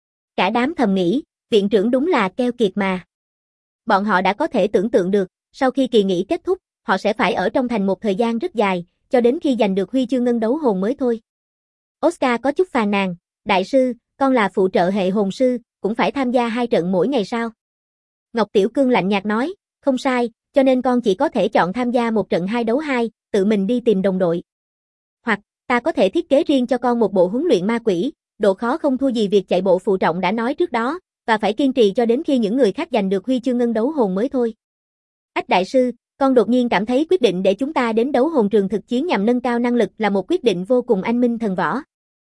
Cả đám thầm nghĩ, viện trưởng đúng là keo kiệt mà. Bọn họ đã có thể tưởng tượng được, sau khi kỳ nghỉ kết thúc, họ sẽ phải ở trong thành một thời gian rất dài, cho đến khi giành được huy chương ngân đấu hồn mới thôi. Oscar có chút phàn nàn, đại sư, con là phụ trợ hệ hồn sư, cũng phải tham gia 2 trận mỗi ngày sao? Ngọc Tiểu Cương lạnh nhạt nói, không sai, cho nên con chỉ có thể chọn tham gia 1 trận 2 đấu 2, tự mình đi tìm đồng đội. Hoặc, ta có thể thiết kế riêng cho con một bộ huấn luyện ma quỷ, độ khó không thua gì việc chạy bộ phụ trọng đã nói trước đó, và phải kiên trì cho đến khi những người khác giành được huy chương ngân đấu hồn mới thôi. Ách đại sư, con đột nhiên cảm thấy quyết định để chúng ta đến đấu hồn trường thực chiến nhằm nâng cao năng lực là một quyết định vô cùng anh minh thần võ.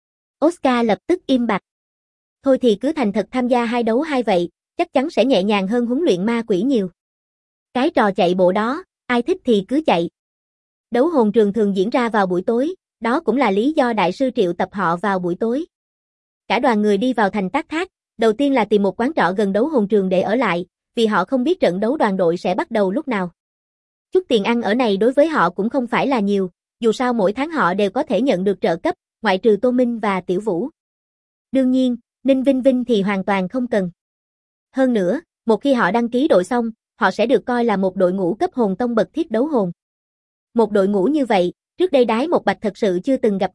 Oscar lập tức im bặt. Thôi thì cứ thành thật tham gia 2 đấu 2 vậy, chắc chắn sẽ nhẹ nhàng hơn huấn luyện ma quỷ nhiều. Cái trò chạy bộ đó, ai thích thì cứ chạy. Đấu hồn trường thường diễn ra vào buổi tối, đó cũng là lý do đại sư triệu tập họ vào buổi tối. Cả đoàn người đi vào thành Tác Thác, đầu tiên là tìm một quán trọ gần đấu hồn trường để ở lại, vì họ không biết trận đấu đoàn đội sẽ bắt đầu lúc nào. Chút tiền ăn ở này đối với họ cũng không phải là nhiều, dù sao mỗi tháng họ đều có thể nhận được trợ cấp, ngoại trừ Tô Minh và Tiểu Vũ. Đương nhiên, Ninh Vinh Vinh thì hoàn toàn không cần. Hơn nữa, một khi họ đăng ký đội xong, họ sẽ được coi là một đội ngũ cấp hồn tông bậc thiết đấu hồn. Một đội ngũ như vậy, trước đây Đái Một Bạch thật sự chưa từng gặp qua,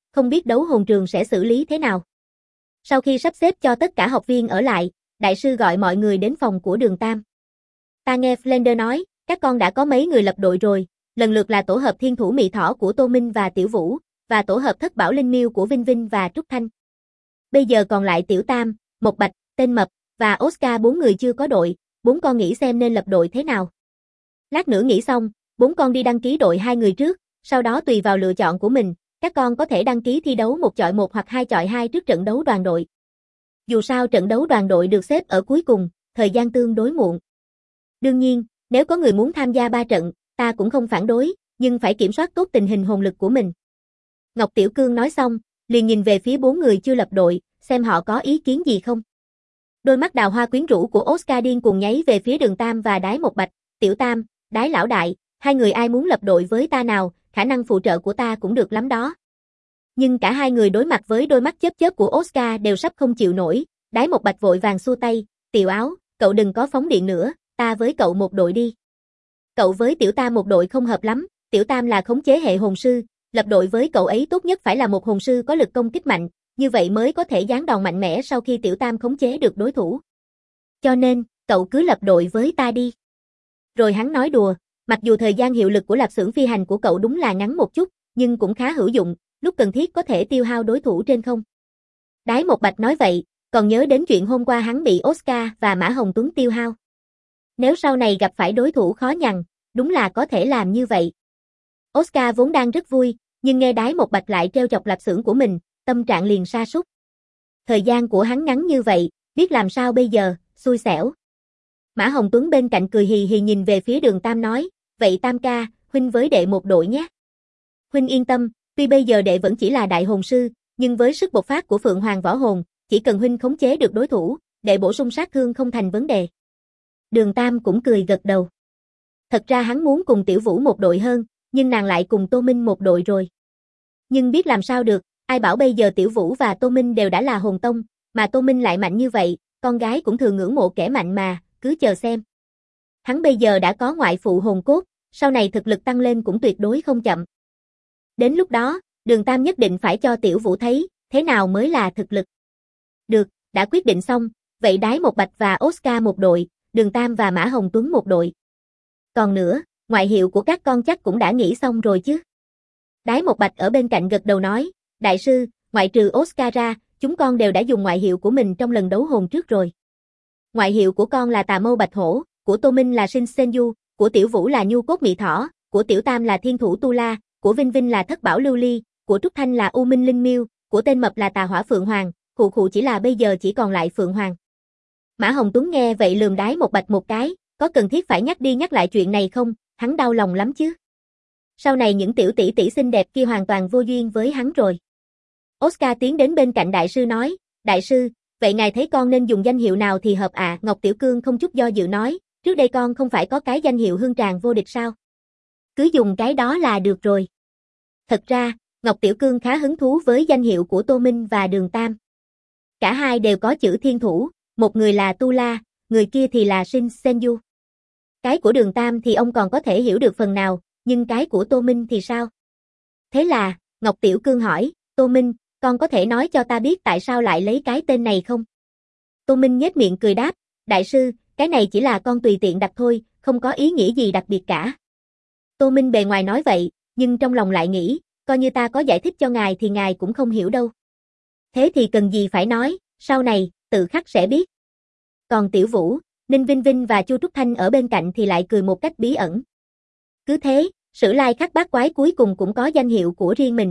không biết đấu hồn trường sẽ xử lý thế nào. Sau khi sắp xếp cho tất cả học viên ở lại, đại sư gọi mọi người đến phòng của Đường Tam. Ta nghe Flender nói, các con đã có mấy người lập đội rồi, lần lượt là tổ hợp thiên thủ mị thỏ của Tô Minh và Tiểu Vũ, và tổ hợp thất bảo linh miêu của Vinh Vinh và Trúc Thanh. Bây giờ còn lại Tiểu Tam, Mộc Bạch, Tên Mập, và Oscar, 4 người chưa có đội, 4 con nghĩ xem nên lập đội thế nào. Lát nữa nghĩ xong, 4 con đi đăng ký đội 2 người trước, sau đó tùy vào lựa chọn của mình, các con có thể đăng ký thi đấu 1 chọi 1 hoặc 2 chọi 2 trước trận đấu đoàn đội. Dù sao trận đấu đoàn đội được xếp ở cuối cùng, thời gian tương đối muộn. Đương nhiên, nếu có người muốn tham gia 3 trận, ta cũng không phản đối, nhưng phải kiểm soát tốt tình hình hồn lực của mình. Ngọc Tiểu Cương nói xong, liền nhìn về phía 4 người chưa lập đội, xem họ có ý kiến gì không. Đôi mắt đào hoa quyến rũ của Oscar điên cuồng nháy về phía Đường Tam và Đái Một Bạch. Tiểu Tam, Đái lão đại, hai người ai muốn lập đội với ta nào, khả năng phụ trợ của ta cũng được lắm đó. Nhưng cả hai người đối mặt với đôi mắt chớp chớp của Oscar đều sắp không chịu nổi. Đái Một Bạch vội vàng xua tay, Tiểu Áo, cậu đừng có phóng điện nữa, ta với cậu một đội đi. Cậu với Tiểu Tam một đội không hợp lắm, Tiểu Tam là khống chế hệ hồn sư, lập đội với cậu ấy tốt nhất phải là một hồn sư có lực công kích mạnh, như vậy mới có thể giáng đòn mạnh mẽ sau khi Tiểu Tam khống chế được đối thủ. Cho nên, cậu cứ lập đội với ta đi. Rồi hắn nói đùa, mặc dù thời gian hiệu lực của lạp xưởng phi hành của cậu đúng là ngắn một chút, nhưng cũng khá hữu dụng, lúc cần thiết có thể tiêu hao đối thủ trên không. Đái Một Bạch nói vậy, còn nhớ đến chuyện hôm qua hắn bị Oscar và Mã Hồng Tuấn tiêu hao. Nếu sau này gặp phải đối thủ khó nhằn, đúng là có thể làm như vậy. Oscar vốn đang rất vui, nhưng nghe Đái Một Bạch lại trêu chọc lạp xưởng của mình, tâm trạng liền sa sút. Thời gian của hắn ngắn như vậy, biết làm sao bây giờ, xui xẻo. Mã Hồng Tuấn bên cạnh cười hì hì nhìn về phía Đường Tam nói, vậy Tam ca, huynh với đệ một đội nhé. Huynh yên tâm, tuy bây giờ đệ vẫn chỉ là đại hồn sư, nhưng với sức bộc phát của Phượng Hoàng võ hồn, chỉ cần huynh khống chế được đối thủ, đệ bổ sung sát thương không thành vấn đề. Đường Tam cũng cười gật đầu. Thật ra hắn muốn cùng Tiểu Vũ một đội hơn, nhưng nàng lại cùng Tô Minh một đội rồi. Nhưng biết làm sao được, ai bảo bây giờ Tiểu Vũ và Tô Minh đều đã là hồn tông, mà Tô Minh lại mạnh như vậy, con gái cũng thường ngưỡng mộ kẻ mạnh mà, cứ chờ xem. Hắn bây giờ đã có ngoại phụ hồn cốt, sau này thực lực tăng lên cũng tuyệt đối không chậm. Đến lúc đó, Đường Tam nhất định phải cho Tiểu Vũ thấy, thế nào mới là thực lực. Được, đã quyết định xong, vậy Đái Một Bạch và Oscar một đội, Đường Tam và Mã Hồng Tuấn một đội. Còn nữa, ngoại hiệu của các con chắc cũng đã nghĩ xong rồi chứ. Đái Một Bạch ở bên cạnh gật đầu nói, đại sư, ngoại trừ Oscar ra, chúng con đều đã dùng ngoại hiệu của mình trong lần đấu hồn trước rồi. Ngoại hiệu của con là Tà Mâu Bạch Hổ, của Tô Minh là Shin Senju, của Tiểu Vũ là Nhu Cốt Mị Thỏ, của Tiểu Tam là Thiên Thủ Tu La, của Vinh Vinh là Thất Bảo Lưu Ly, của Trúc Thanh là U Minh Linh Miêu, của Tên Mập là Tà Hỏa Phượng Hoàng, khụ chỉ là bây giờ chỉ còn lại Phượng Hoàng. Mã Hồng Tuấn nghe vậy lườm Đái Một Bạch một cái, có cần thiết phải nhắc đi nhắc lại chuyện này không, hắn đau lòng lắm chứ. Sau này những tiểu tỷ tỷ xinh đẹp kia hoàn toàn vô duyên với hắn rồi. Oscar tiến đến bên cạnh đại sư nói, đại sư, vậy ngài thấy con nên dùng danh hiệu nào thì hợp ạ? Ngọc Tiểu Cương không chút do dự nói, trước đây con không phải có cái danh hiệu hương tràng vô địch sao? Cứ dùng cái đó là được rồi. Thật ra, Ngọc Tiểu Cương khá hứng thú với danh hiệu của Tô Minh và Đường Tam. Cả hai đều có chữ thiên thủ, một người là Tu La, người kia thì là Shin Senju. Cái của Đường Tam thì ông còn có thể hiểu được phần nào, nhưng cái của Tô Minh thì sao? Thế là, Ngọc Tiểu Cương hỏi, Tô Minh, con có thể nói cho ta biết tại sao lại lấy cái tên này không? Tô Minh nhếch miệng cười đáp, đại sư, cái này chỉ là con tùy tiện đặt thôi, không có ý nghĩa gì đặc biệt cả. Tô Minh bề ngoài nói vậy, nhưng trong lòng lại nghĩ, coi như ta có giải thích cho ngài thì ngài cũng không hiểu đâu. Thế thì cần gì phải nói, sau này, tự khắc sẽ biết. Còn Tiểu Vũ, Ninh Vinh Vinh và Chu Trúc Thanh ở bên cạnh thì lại cười một cách bí ẩn. Cứ thế, Sử Lai Khắc Bát Quái cuối cùng cũng có danh hiệu của riêng mình.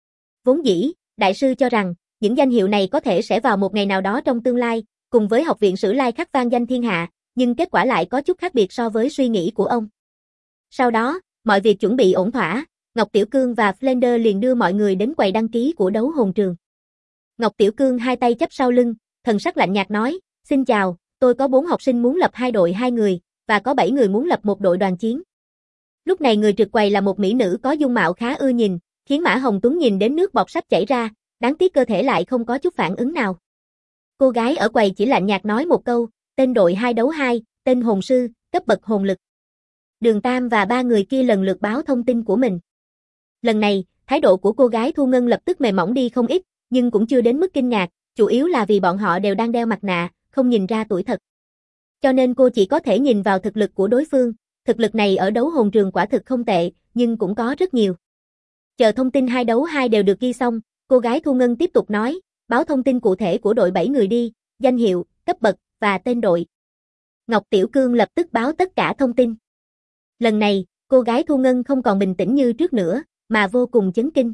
Vốn dĩ, đại sư cho rằng, những danh hiệu này có thể sẽ vào một ngày nào đó trong tương lai, cùng với học viện Sử Lai Khắc vang danh thiên hạ, nhưng kết quả lại có chút khác biệt so với suy nghĩ của ông. Sau đó, mọi việc chuẩn bị ổn thỏa, Ngọc Tiểu Cương và Flender liền đưa mọi người đến quầy đăng ký của đấu hồn trường. Ngọc Tiểu Cương hai tay chắp sau lưng, thần sắc lạnh nhạt nói, xin chào, tôi có 4 học sinh muốn lập 2 đội 2 người, và có 7 người muốn lập một đội đoàn chiến. Lúc này người trực quầy là một mỹ nữ có dung mạo khá ưa nhìn, khiến Mã Hồng Tuấn nhìn đến nước bọt sắp chảy ra, đáng tiếc cơ thể lại không có chút phản ứng nào. Cô gái ở quầy chỉ lạnh nhạt nói một câu, tên đội 2 đấu 2, tên hồn sư, cấp bậc hồn lực. Đường Tam và 3 người kia lần lượt báo thông tin của mình. Lần này, Thái độ của cô gái Thu Ngân lập tức mềm mỏng đi không ít, nhưng cũng chưa đến mức kinh ngạc, chủ yếu là vì bọn họ đều đang đeo mặt nạ, không nhìn ra tuổi thật. Cho nên cô chỉ có thể nhìn vào thực lực của đối phương, thực lực này ở đấu hồn trường quả thực không tệ, nhưng cũng có rất nhiều. Chờ thông tin đấu 2 đều được ghi xong, cô gái Thu Ngân tiếp tục nói, báo thông tin cụ thể của đội 7 người đi, danh hiệu, cấp bậc, và tên đội. Ngọc Tiểu Cương lập tức báo tất cả thông tin. Lần này, cô gái Thu Ngân không còn bình tĩnh như trước nữa, mà vô cùng chấn kinh.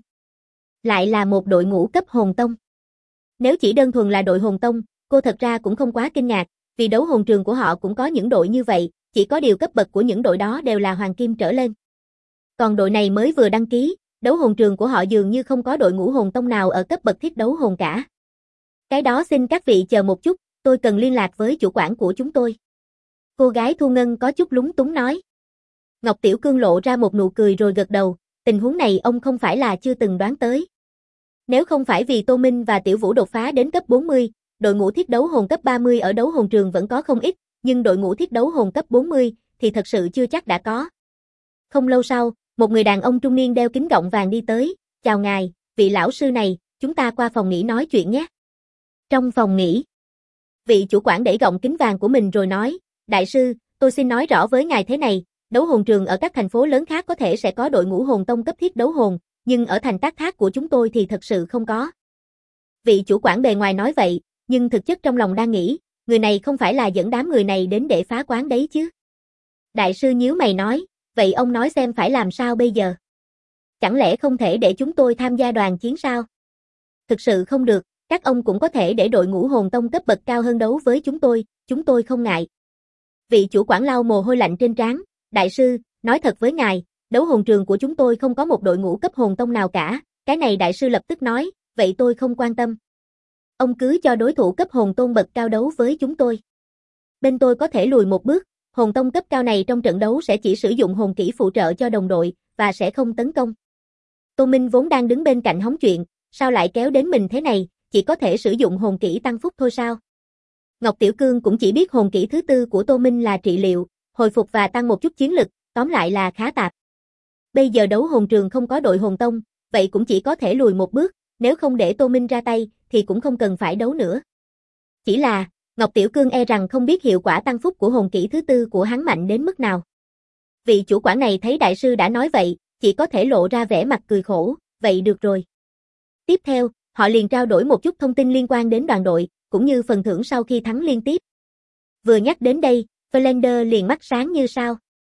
Lại là một đội ngũ cấp hồn tông. Nếu chỉ đơn thuần là đội hồn tông, cô thật ra cũng không quá kinh ngạc, vì đấu hồn trường của họ cũng có những đội như vậy, chỉ có điều cấp bậc của những đội đó đều là hoàng kim trở lên. Còn đội này mới vừa đăng ký, đấu hồn trường của họ dường như không có đội ngũ hồn tông nào ở cấp bậc thiết đấu hồn cả. Cái đó xin các vị chờ một chút, tôi cần liên lạc với chủ quản của chúng tôi. Cô gái Thu Ngân có chút lúng túng nói. Ngọc Tiểu Cương lộ ra một nụ cười rồi gật đầu, tình huống này ông không phải là chưa từng đoán tới. Nếu không phải vì Tô Minh và Tiểu Vũ đột phá đến cấp 40, đội ngũ thiết đấu hồn cấp 30 ở đấu hồn trường vẫn có không ít, nhưng đội ngũ thiết đấu hồn cấp 40 thì thật sự chưa chắc đã có. Không lâu sau, một người đàn ông trung niên đeo kính gọng vàng đi tới, chào ngài, vị lão sư này, chúng ta qua phòng nghỉ nói chuyện nhé. Trong phòng nghỉ, vị chủ quản đẩy gọng kính vàng của mình rồi nói, đại sư, tôi xin nói rõ với ngài thế này, đấu hồn trường ở các thành phố lớn khác có thể sẽ có đội ngũ hồn tông cấp thiết đấu hồn, nhưng ở thành Tác Thác của chúng tôi thì thật sự không có. Vị chủ quản bề ngoài nói vậy, nhưng thực chất trong lòng đang nghĩ, người này không phải là dẫn đám người này đến để phá quán đấy chứ. Đại sư nhíu mày nói, vậy ông nói xem phải làm sao bây giờ? Chẳng lẽ không thể để chúng tôi tham gia đoàn chiến sao? Thực sự không được, các ông cũng có thể để đội ngũ hồn tông cấp bậc cao hơn đấu với chúng tôi không ngại. Vị chủ quản lau mồ hôi lạnh trên trán, đại sư, nói thật với ngài, đấu hồn trường của chúng tôi không có một đội ngũ cấp hồn tông nào cả, cái này đại sư lập tức nói, vậy tôi không quan tâm. Ông cứ cho đối thủ cấp hồn tôn bậc cao đấu với chúng tôi. Bên tôi có thể lùi một bước, hồn tông cấp cao này trong trận đấu sẽ chỉ sử dụng hồn kỹ phụ trợ cho đồng đội, và sẽ không tấn công. Tô Minh vốn đang đứng bên cạnh hóng chuyện, sao lại kéo đến mình thế này, chỉ có thể sử dụng hồn kỹ tăng phúc thôi sao? Ngọc Tiểu Cương cũng chỉ biết hồn kỹ thứ tư của Tô Minh là trị liệu, hồi phục và tăng một chút chiến lực, tóm lại là khá tạp. Bây giờ đấu hồn trường không có đội hồn tông, vậy cũng chỉ có thể lùi một bước, nếu không để Tô Minh ra tay, thì cũng không cần phải đấu nữa. Chỉ là, Ngọc Tiểu Cương e rằng không biết hiệu quả tăng phúc của hồn kỹ thứ tư của hắn mạnh đến mức nào. Vị chủ quản này thấy đại sư đã nói vậy, chỉ có thể lộ ra vẻ mặt cười khổ, vậy được rồi. Tiếp theo, họ liền trao đổi một chút thông tin liên quan đến đoàn đội, cũng như phần thưởng sau khi thắng liên tiếp. Vừa nhắc đến đây, Flander liền mắt sáng như sao.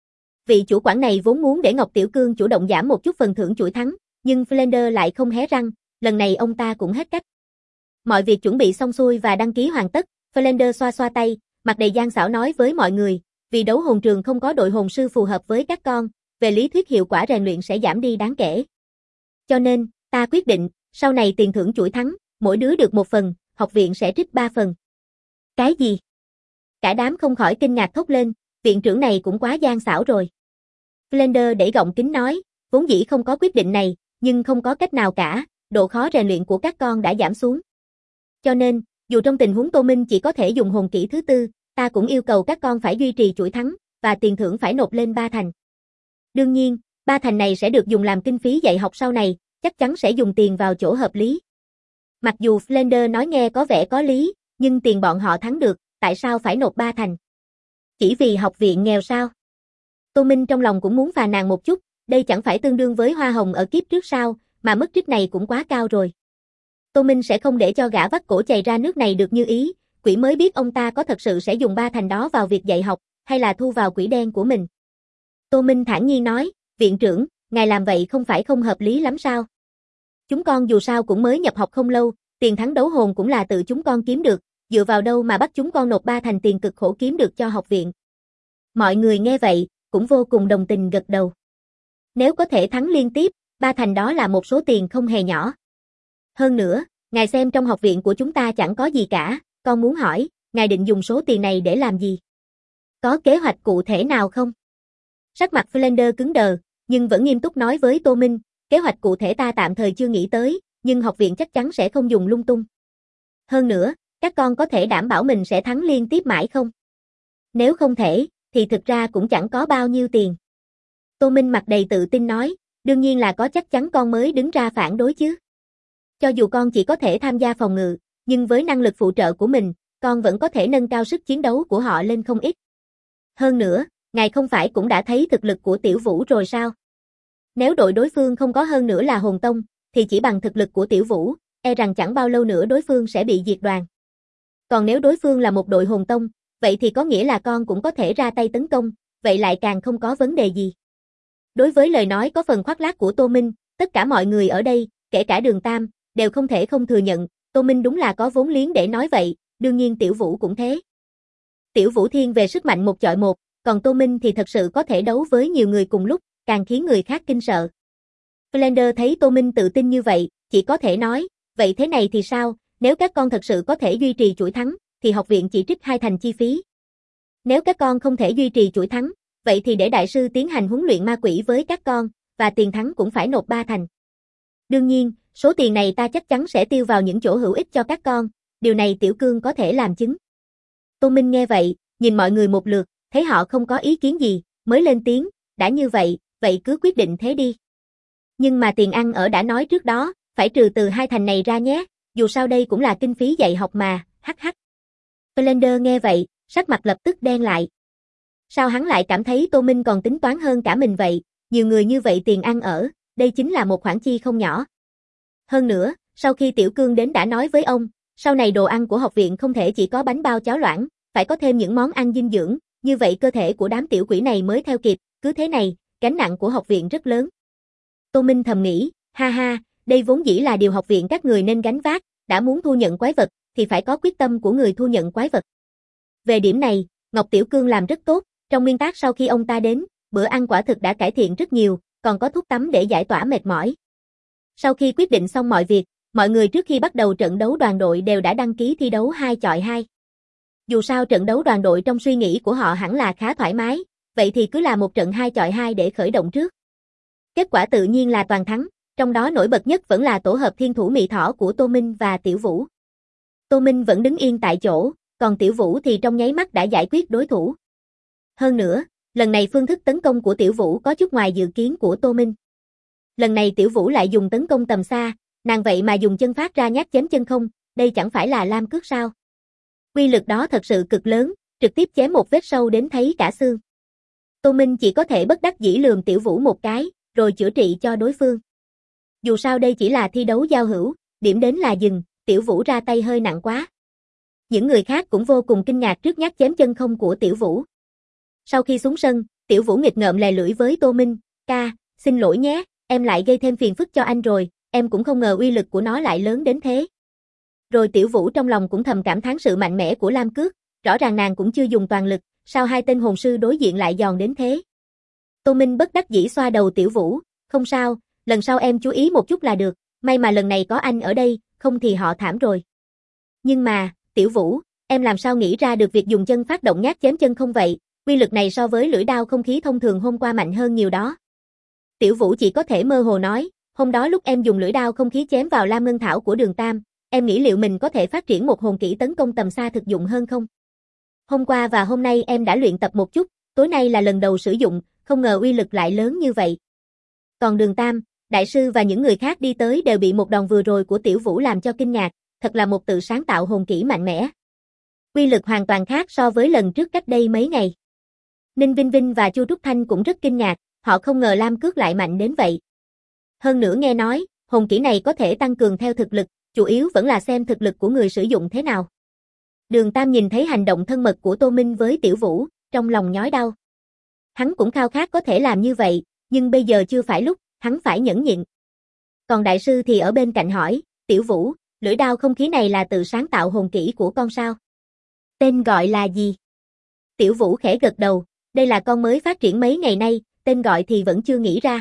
Vị chủ quản này vốn muốn để Ngọc Tiểu Cương chủ động giảm một chút phần thưởng chuỗi thắng, nhưng Flander lại không hé răng, lần này ông ta cũng hết cách. Mọi việc chuẩn bị xong xuôi và đăng ký hoàn tất, Flander xoa xoa tay, mặt đầy gian xảo nói với mọi người, vì đấu hồn trường không có đội hồn sư phù hợp với các con, về lý thuyết hiệu quả rèn luyện sẽ giảm đi đáng kể. Cho nên, ta quyết định, sau này tiền thưởng chuỗi thắng, mỗi đứa được một phần, học viện sẽ trích 3 phần. Cái gì? Cả đám không khỏi kinh ngạc thốt lên, viện trưởng này cũng quá gian xảo rồi. Flander đẩy gọng kính nói, vốn dĩ không có quyết định này, nhưng không có cách nào cả, độ khó rèn luyện của các con đã giảm xuống. Cho nên, dù trong tình huống Tô Minh chỉ có thể dùng hồn kỹ thứ tư, ta cũng yêu cầu các con phải duy trì chuỗi thắng, và tiền thưởng phải nộp lên 3 thành. Đương nhiên, 3 thành này sẽ được dùng làm kinh phí dạy học sau này, chắc chắn sẽ dùng tiền vào chỗ hợp lý. Mặc dù Flander nói nghe có vẻ có lý, nhưng tiền bọn họ thắng được, tại sao phải nộp 3 thành? Chỉ vì học viện nghèo sao? Tô Minh trong lòng cũng muốn phàn nàn một chút, đây chẳng phải tương đương với hoa hồng ở kiếp trước sao, mà mức trích này cũng quá cao rồi. Tô Minh sẽ không để cho gã vắt cổ chày ra nước này được như ý, quỷ mới biết ông ta có thật sự sẽ dùng 3 thành đó vào việc dạy học, hay là thu vào quỹ đen của mình. Tô Minh thản nhiên nói, viện trưởng, ngài làm vậy không phải không hợp lý lắm sao? Chúng con dù sao cũng mới nhập học không lâu, tiền thắng đấu hồn cũng là tự chúng con kiếm được, dựa vào đâu mà bắt chúng con nộp 3 thành tiền cực khổ kiếm được cho học viện. Mọi người nghe vậy, cũng vô cùng đồng tình gật đầu. Nếu có thể thắng liên tiếp, 3 thành đó là một số tiền không hề nhỏ. Hơn nữa, ngài xem trong học viện của chúng ta chẳng có gì cả, con muốn hỏi, ngài định dùng số tiền này để làm gì? Có kế hoạch cụ thể nào không? Sắc mặt Flander cứng đờ, nhưng vẫn nghiêm túc nói với Tô Minh, kế hoạch cụ thể ta tạm thời chưa nghĩ tới, nhưng học viện chắc chắn sẽ không dùng lung tung. Hơn nữa, các con có thể đảm bảo mình sẽ thắng liên tiếp mãi không? Nếu không thể, thì thực ra cũng chẳng có bao nhiêu tiền. Tô Minh mặt đầy tự tin nói, Đương nhiên là có chắc chắn con mới đứng ra phản đối chứ. Cho dù con chỉ có thể tham gia phòng ngự, nhưng với năng lực phụ trợ của mình, con vẫn có thể nâng cao sức chiến đấu của họ lên không ít. Hơn nữa, ngài không phải cũng đã thấy thực lực của Tiểu Vũ rồi sao? Nếu đội đối phương không có hơn nữa là hồn tông, thì chỉ bằng thực lực của Tiểu Vũ, e rằng chẳng bao lâu nữa đối phương sẽ bị diệt đoàn. Còn nếu đối phương là một đội hồn tông, vậy thì có nghĩa là con cũng có thể ra tay tấn công, vậy lại càng không có vấn đề gì. Đối với lời nói có phần khoác lác của Tô Minh, tất cả mọi người ở đây, kể cả Đường Tam, đều không thể không thừa nhận, Tô Minh đúng là có vốn liếng để nói vậy, đương nhiên Tiểu Vũ cũng thế. Tiểu Vũ thiên về sức mạnh một chọi một, còn Tô Minh thì thật sự có thể đấu với nhiều người cùng lúc, càng khiến người khác kinh sợ. Blender thấy Tô Minh tự tin như vậy, chỉ có thể nói, vậy thế này thì sao, nếu các con thật sự có thể duy trì chuỗi thắng, thì học viện chỉ trích 2 thành chi phí. Nếu các con không thể duy trì chuỗi thắng, vậy thì để đại sư tiến hành huấn luyện ma quỷ với các con, và tiền thắng cũng phải nộp 3 thành. Đương nhiên, số tiền này ta chắc chắn sẽ tiêu vào những chỗ hữu ích cho các con, điều này Tiểu Cương có thể làm chứng. Tô Minh nghe vậy, nhìn mọi người một lượt, thấy họ không có ý kiến gì, mới lên tiếng, đã như vậy, vậy cứ quyết định thế đi. Nhưng mà tiền ăn ở đã nói trước đó, phải trừ từ 2 thành này ra nhé, dù sao đây cũng là kinh phí dạy học mà, hắc hắc. Blender nghe vậy, sắc mặt lập tức đen lại. Sao hắn lại cảm thấy Tô Minh còn tính toán hơn cả mình vậy, nhiều người như vậy tiền ăn ở, đây chính là một khoản chi không nhỏ. Hơn nữa, sau khi Tiểu Cương đến đã nói với ông, sau này đồ ăn của học viện không thể chỉ có bánh bao cháo loãng, phải có thêm những món ăn dinh dưỡng, như vậy cơ thể của đám tiểu quỷ này mới theo kịp, cứ thế này, gánh nặng của học viện rất lớn. Tô Minh thầm nghĩ, ha ha, đây vốn dĩ là điều học viện các người nên gánh vác, đã muốn thu nhận quái vật, thì phải có quyết tâm của người thu nhận quái vật. Về điểm này, Ngọc Tiểu Cương làm rất tốt, trong nguyên tắc sau khi ông ta đến, bữa ăn quả thực đã cải thiện rất nhiều, còn có thuốc tắm để giải tỏa mệt mỏi. Sau khi quyết định xong mọi việc, mọi người trước khi bắt đầu trận đấu đoàn đội đều đã đăng ký thi đấu 2 chọi 2. Dù sao trận đấu đoàn đội trong suy nghĩ của họ hẳn là khá thoải mái, vậy thì cứ là một trận 2 chọi 2 để khởi động trước. Kết quả tự nhiên là toàn thắng, trong đó nổi bật nhất vẫn là tổ hợp thiên thủ mị thỏ của Tô Minh và Tiểu Vũ. Tô Minh vẫn đứng yên tại chỗ, còn Tiểu Vũ thì trong nháy mắt đã giải quyết đối thủ. Hơn nữa, lần này phương thức tấn công của Tiểu Vũ có chút ngoài dự kiến của Tô Minh. Lần này Tiểu Vũ lại dùng tấn công tầm xa, nàng vậy mà dùng chân phát ra nhát chém chân không, đây chẳng phải là lam cước sao? Uy lực đó thật sự cực lớn, trực tiếp chém một vết sâu đến thấy cả xương. Tô Minh chỉ có thể bất đắc dĩ lườm Tiểu Vũ một cái, rồi chữa trị cho đối phương. Dù sao đây chỉ là thi đấu giao hữu, điểm đến là dừng, Tiểu Vũ ra tay hơi nặng quá. Những người khác cũng vô cùng kinh ngạc trước nhát chém chân không của Tiểu Vũ. Sau khi xuống sân, Tiểu Vũ nghịch ngợm lè lưỡi với Tô Minh, ca, xin lỗi nhé, em lại gây thêm phiền phức cho anh rồi, em cũng không ngờ uy lực của nó lại lớn đến thế. Rồi Tiểu Vũ trong lòng cũng thầm cảm thán sự mạnh mẽ của Lam Cước, rõ ràng nàng cũng chưa dùng toàn lực, sao 2 tên hồn sư đối diện lại giòn đến thế. Tô Minh bất đắc dĩ xoa đầu Tiểu Vũ, không sao, lần sau em chú ý một chút là được, may mà lần này có anh ở đây, không thì họ thảm rồi. Nhưng mà, Tiểu Vũ, em làm sao nghĩ ra được việc dùng chân phát động nhát chém chân không vậy, uy lực này so với lưỡi đao không khí thông thường hôm qua mạnh hơn nhiều đó. Tiểu Vũ chỉ có thể mơ hồ nói, hôm đó lúc em dùng lưỡi đao không khí chém vào Lam Ngân Thảo của Đường Tam, em nghĩ liệu mình có thể phát triển một hồn kỹ tấn công tầm xa thực dụng hơn không? Hôm qua và hôm nay em đã luyện tập một chút, tối nay là lần đầu sử dụng, không ngờ uy lực lại lớn như vậy. Còn Đường Tam, đại sư và những người khác đi tới đều bị một đòn vừa rồi của Tiểu Vũ làm cho kinh ngạc, thật là một tự sáng tạo hồn kỹ mạnh mẽ. Uy lực hoàn toàn khác so với lần trước cách đây mấy ngày. Ninh Vinh Vinh và Chu Trúc Thanh cũng rất kinh ngạc, họ không ngờ Lam Cước lại mạnh đến vậy. Hơn nữa nghe nói, hồn kỹ này có thể tăng cường theo thực lực, chủ yếu vẫn là xem thực lực của người sử dụng thế nào. Đường Tam nhìn thấy hành động thân mật của Tô Minh với Tiểu Vũ, trong lòng nhói đau. Hắn cũng khao khát có thể làm như vậy, nhưng bây giờ chưa phải lúc, hắn phải nhẫn nhịn. Còn đại sư thì ở bên cạnh hỏi, Tiểu Vũ, lưỡi đao không khí này là tự sáng tạo hồn kỹ của con sao? Tên gọi là gì? Tiểu Vũ khẽ gật đầu, đây là con mới phát triển mấy ngày nay, tên gọi thì vẫn chưa nghĩ ra.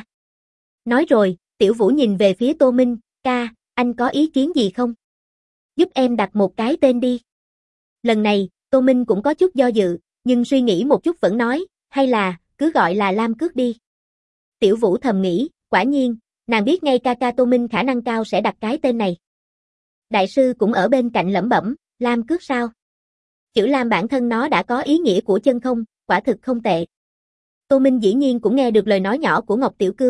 Nói rồi, Tiểu Vũ nhìn về phía Tô Minh, ca, anh có ý kiến gì không? Giúp em đặt một cái tên đi. Lần này, Tô Minh cũng có chút do dự, nhưng suy nghĩ một chút vẫn nói, hay là, cứ gọi là Lam Cước đi. Tiểu Vũ thầm nghĩ, quả nhiên, nàng biết ngay ca Tô Minh khả năng cao sẽ đặt cái tên này. Đại sư cũng ở bên cạnh lẩm bẩm, Lam Cước sao? Chữ Lam bản thân nó đã có ý nghĩa của chân không, quả thực không tệ. Tô Minh dĩ nhiên cũng nghe được lời nói nhỏ của Ngọc Tiểu Cương,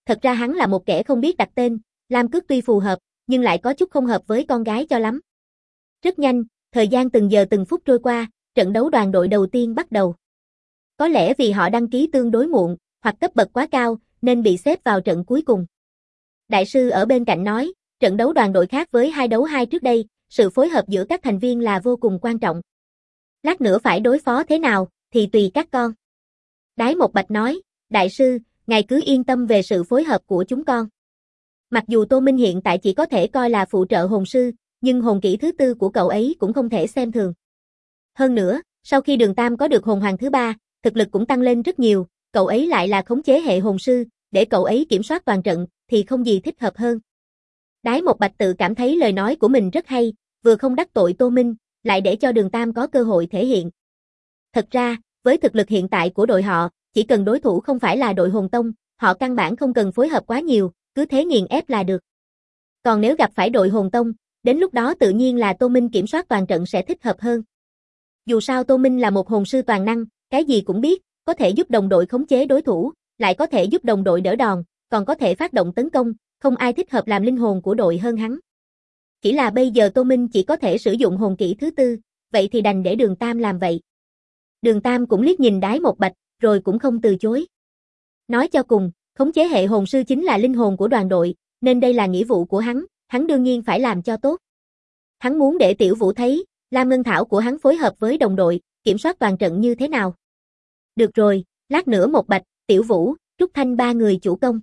Thật ra hắn là một kẻ không biết đặt tên, Lam Cước tuy phù hợp, nhưng lại có chút không hợp với con gái cho lắm. Rất nhanh, thời gian từng giờ từng phút trôi qua, trận đấu đoàn đội đầu tiên bắt đầu. Có lẽ vì họ đăng ký tương đối muộn, hoặc cấp bậc quá cao, nên bị xếp vào trận cuối cùng. Đại sư ở bên cạnh nói, trận đấu đoàn đội khác với hai đấu hai trước đây, sự phối hợp giữa các thành viên là vô cùng quan trọng. Lát nữa phải đối phó thế nào, thì tùy các con. Đái Một Bạch nói, đại sư, ngài cứ yên tâm về sự phối hợp của chúng con. Mặc dù Tô Minh hiện tại chỉ có thể coi là phụ trợ hồn sư, nhưng hồn kỹ thứ tư của cậu ấy cũng không thể xem thường. Hơn nữa, sau khi Đường Tam có được hồn hoàng thứ ba, thực lực cũng tăng lên rất nhiều, cậu ấy lại là khống chế hệ hồn sư, để cậu ấy kiểm soát toàn trận, thì không gì thích hợp hơn. Đái Một Bạch tự cảm thấy lời nói của mình rất hay, vừa không đắc tội Tô Minh, lại để cho Đường Tam có cơ hội thể hiện. Thật ra, với thực lực hiện tại của đội họ, chỉ cần đối thủ không phải là đội Hồn Tông, họ căn bản không cần phối hợp quá nhiều, cứ thế nghiền ép là được. Còn nếu gặp phải đội Hồn Tông, đến lúc đó tự nhiên là Tô Minh kiểm soát toàn trận sẽ thích hợp hơn. Dù sao Tô Minh là một hồn sư toàn năng, cái gì cũng biết, có thể giúp đồng đội khống chế đối thủ, lại có thể giúp đồng đội đỡ đòn, còn có thể phát động tấn công, không ai thích hợp làm linh hồn của đội hơn hắn. Chỉ là bây giờ Tô Minh chỉ có thể sử dụng hồn kỹ thứ tư, vậy thì đành để Đường Tam làm vậy. Đường Tam cũng liếc nhìn Đái Một Bạch, rồi cũng không từ chối. Nói cho cùng, khống chế hệ hồn sư chính là linh hồn của đoàn đội, nên đây là nghĩa vụ của hắn đương nhiên phải làm cho tốt. Hắn muốn để Tiểu Vũ thấy, Lam Ngân Thảo của hắn phối hợp với đồng đội, kiểm soát toàn trận như thế nào. Được rồi, lát nữa Một Bạch, Tiểu Vũ, Trúc Thanh ba người chủ công.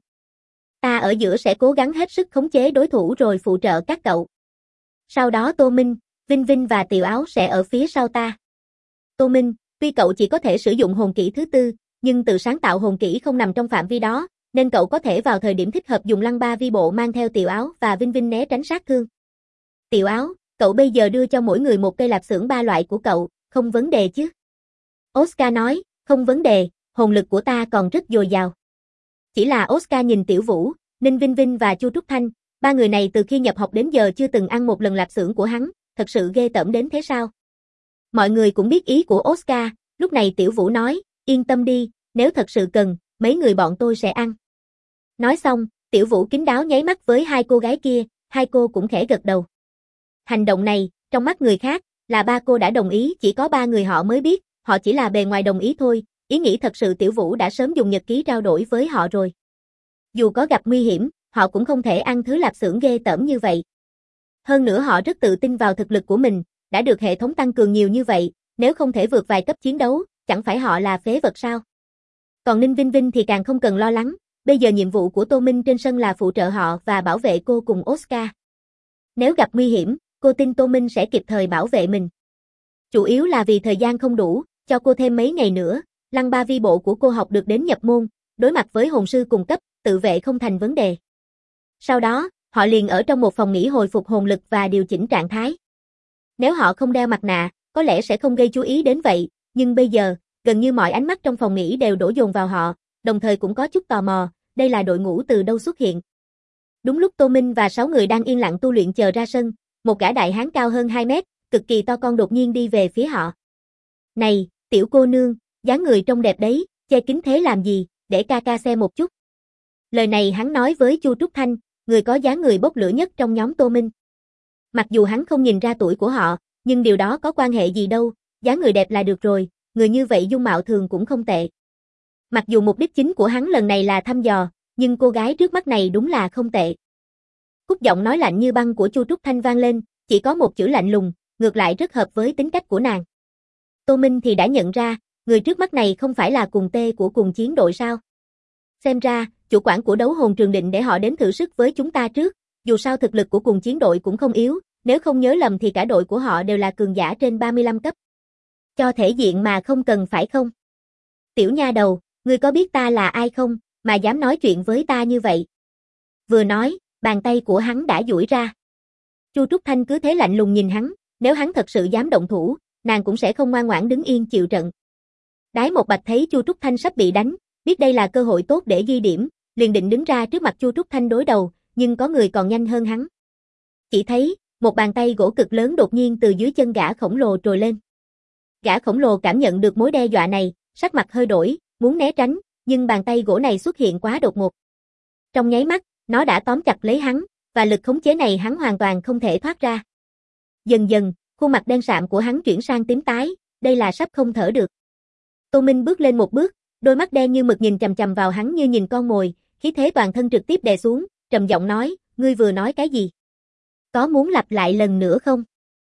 Ta ở giữa sẽ cố gắng hết sức khống chế đối thủ rồi phụ trợ các cậu. Sau đó Tô Minh, Vinh Vinh và Tiểu Áo sẽ ở phía sau ta. Tô Minh, tuy cậu chỉ có thể sử dụng hồn kỹ thứ tư, nhưng tự sáng tạo hồn kỹ không nằm trong phạm vi đó, nên cậu có thể vào thời điểm thích hợp dùng lăng ba vi bộ mang theo Tiểu Áo và Vinh Vinh né tránh sát thương. Tiểu Áo, cậu bây giờ đưa cho mỗi người một cây lạp xưởng ba loại của cậu, không vấn đề chứ? Oscar nói, không vấn đề, hồn lực của ta còn rất dồi dào. Chỉ là Oscar nhìn Tiểu Vũ, Ninh Vinh Vinh và Chu Trúc Thanh, ba người này từ khi nhập học đến giờ chưa từng ăn một lần lạp xưởng của hắn, thật sự ghê tởm đến thế sao? Mọi người cũng biết ý của Oscar, lúc này Tiểu Vũ nói, yên tâm đi, nếu thật sự cần, mấy người bọn tôi sẽ ăn. Nói xong, Tiểu Vũ kín đáo nháy mắt với hai cô gái kia, hai cô cũng khẽ gật đầu. Hành động này, trong mắt người khác, là ba cô đã đồng ý, chỉ có ba người họ mới biết, họ chỉ là bề ngoài đồng ý thôi, ý nghĩ thật sự Tiểu Vũ đã sớm dùng nhật ký trao đổi với họ rồi. Dù có gặp nguy hiểm, họ cũng không thể ăn thứ lạp xưởng ghê tởm như vậy. Hơn nữa họ rất tự tin vào thực lực của mình, đã được hệ thống tăng cường nhiều như vậy, nếu không thể vượt vài cấp chiến đấu, chẳng phải họ là phế vật sao? Còn Ninh Vinh Vinh thì càng không cần lo lắng, bây giờ nhiệm vụ của Tô Minh trên sân là phụ trợ họ và bảo vệ cô cùng Oscar. Nếu gặp nguy hiểm, cô tin Tô Minh sẽ kịp thời bảo vệ mình. Chủ yếu là vì thời gian không đủ, cho cô thêm mấy ngày nữa, lăng ba vi bộ của cô học được đến nhập môn, đối mặt với hồn sư cùng cấp, tự vệ không thành vấn đề. Sau đó, họ liền ở trong một phòng nghỉ hồi phục hồn lực và điều chỉnh trạng thái. Nếu họ không đeo mặt nạ, có lẽ sẽ không gây chú ý đến vậy, nhưng bây giờ, gần như mọi ánh mắt trong phòng nghỉ đều đổ dồn vào họ, đồng thời cũng có chút tò mò, đây là đội ngũ từ đâu xuất hiện. Đúng lúc Tô Minh và 6 người đang yên lặng tu luyện chờ ra sân, một gã đại hán cao hơn 2 mét, cực kỳ to con đột nhiên đi về phía họ. Này, tiểu cô nương, dáng người trông đẹp đấy, che kính thế làm gì, để ca ca xem một chút. Lời này hắn nói với Chu Trúc Thanh, người có dáng người bốc lửa nhất trong nhóm Tô Minh. Mặc dù hắn không nhìn ra tuổi của họ, nhưng điều đó có quan hệ gì đâu, dáng người đẹp là được rồi, người như vậy dung mạo thường cũng không tệ. Mặc dù mục đích chính của hắn lần này là thăm dò, nhưng cô gái trước mắt này đúng là không tệ. Khúc giọng nói lạnh như băng của Chu Trúc Thanh vang lên, chỉ có một chữ lạnh lùng, ngược lại rất hợp với tính cách của nàng. Tô Minh thì đã nhận ra, người trước mắt này không phải là cùng tê của cùng chiến đội sao. Xem ra, chủ quản của đấu hồn trường định để họ đến thử sức với chúng ta trước, dù sao thực lực của cùng chiến đội cũng không yếu, nếu không nhớ lầm thì cả đội của họ đều là cường giả trên 35 cấp. Cho thể diện mà không cần phải không? Tiểu nha đầu, ngươi có biết ta là ai không, mà dám nói chuyện với ta như vậy? Vừa nói, bàn tay của hắn đã duỗi ra. Chu Trúc Thanh cứ thế lạnh lùng nhìn hắn, nếu hắn thật sự dám động thủ, nàng cũng sẽ không ngoan ngoãn đứng yên chịu trận. Đái Một Bạch thấy Chu Trúc Thanh sắp bị đánh, biết đây là cơ hội tốt để ghi điểm, liền định đứng ra trước mặt Chu Trúc Thanh đối đầu, nhưng có người còn nhanh hơn hắn. Chỉ thấy, một bàn tay gỗ cực lớn đột nhiên từ dưới chân gã khổng lồ trồi lên. Gã khổng lồ cảm nhận được mối đe dọa này, sắc mặt hơi đổi, muốn né tránh, nhưng bàn tay gỗ này xuất hiện quá đột ngột. Trong nháy mắt, nó đã tóm chặt lấy hắn, và lực khống chế này hắn hoàn toàn không thể thoát ra. Dần dần, khuôn mặt đen sạm của hắn chuyển sang tím tái, đây là sắp không thở được. Tô Minh bước lên một bước, đôi mắt đen như mực nhìn chằm chằm vào hắn như nhìn con mồi, khí thế toàn thân trực tiếp đè xuống, trầm giọng nói, ngươi vừa nói cái gì? Có muốn lặp lại lần nữa không?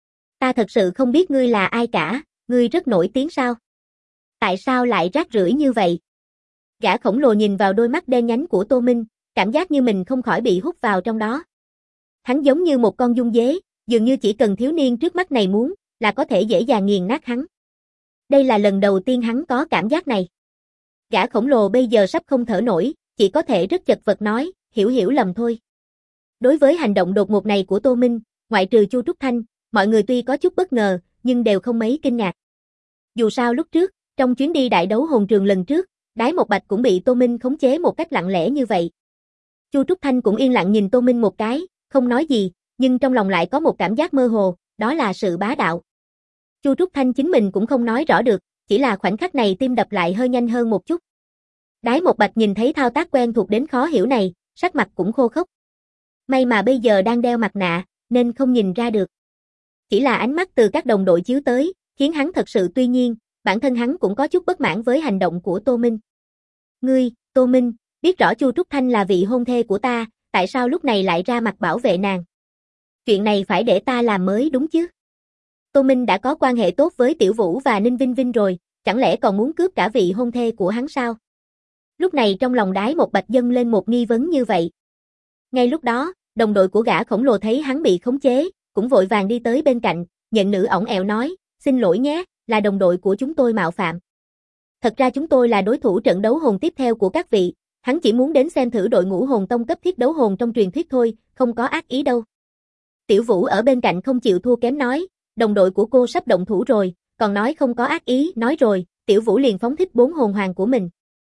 Ta thật sự không biết ngươi là ai cả, ngươi rất nổi tiếng sao? Tại sao lại rác rưởi như vậy? Gã khổng lồ nhìn vào đôi mắt đen nhánh của Tô Minh, cảm giác như mình không khỏi bị hút vào trong đó. Hắn giống như một con giun dế, dường như chỉ cần thiếu niên trước mắt này muốn, là có thể dễ dàng nghiền nát hắn. Đây là lần đầu tiên hắn có cảm giác này. Gã khổng lồ bây giờ sắp không thở nổi, chỉ có thể rất chật vật nói, hiểu lầm thôi. Đối với hành động đột ngột này của Tô Minh, ngoại trừ Chu Trúc Thanh, mọi người tuy có chút bất ngờ, nhưng đều không mấy kinh ngạc. Dù sao lúc trước, trong chuyến đi đại đấu hồn trường lần trước, Đái Một Bạch cũng bị Tô Minh khống chế một cách lặng lẽ như vậy. Chu Trúc Thanh cũng yên lặng nhìn Tô Minh một cái, không nói gì, nhưng trong lòng lại có một cảm giác mơ hồ, đó là sự bá đạo. Chu Trúc Thanh chính mình cũng không nói rõ được, chỉ là khoảnh khắc này tim đập lại hơi nhanh hơn một chút. Đái Một Bạch nhìn thấy thao tác quen thuộc đến khó hiểu này, sắc mặt cũng khô khốc. May mà bây giờ đang đeo mặt nạ, nên không nhìn ra được. Chỉ là ánh mắt từ các đồng đội chiếu tới, khiến hắn thật sự tuy nhiên, bản thân hắn cũng có chút bất mãn với hành động của Tô Minh. Ngươi, Tô Minh, biết rõ Chu Trúc Thanh là vị hôn thê của ta, tại sao lúc này lại ra mặt bảo vệ nàng? Chuyện này phải để ta làm mới đúng chứ? Tô Minh đã có quan hệ tốt với Tiểu Vũ và Ninh Vinh Vinh rồi, chẳng lẽ còn muốn cướp cả vị hôn thê của hắn sao? Lúc này trong lòng Đái Một Bạch dâng lên một nghi vấn như vậy. Ngay lúc đó, đồng đội của gã khổng lồ thấy hắn bị khống chế, cũng vội vàng đi tới bên cạnh, nhận nữ ỏng ẹo nói, xin lỗi nhé, là đồng đội của chúng tôi mạo phạm. Thật ra chúng tôi là đối thủ trận đấu hồn tiếp theo của các vị, hắn chỉ muốn đến xem thử đội ngũ hồn tông cấp thiết đấu hồn trong truyền thuyết thôi, không có ác ý đâu. Tiểu Vũ ở bên cạnh không chịu thua kém nói, đồng đội của cô sắp động thủ rồi, còn nói không có ác ý, nói rồi, Tiểu Vũ liền phóng thích 4 hồn hoàng của mình.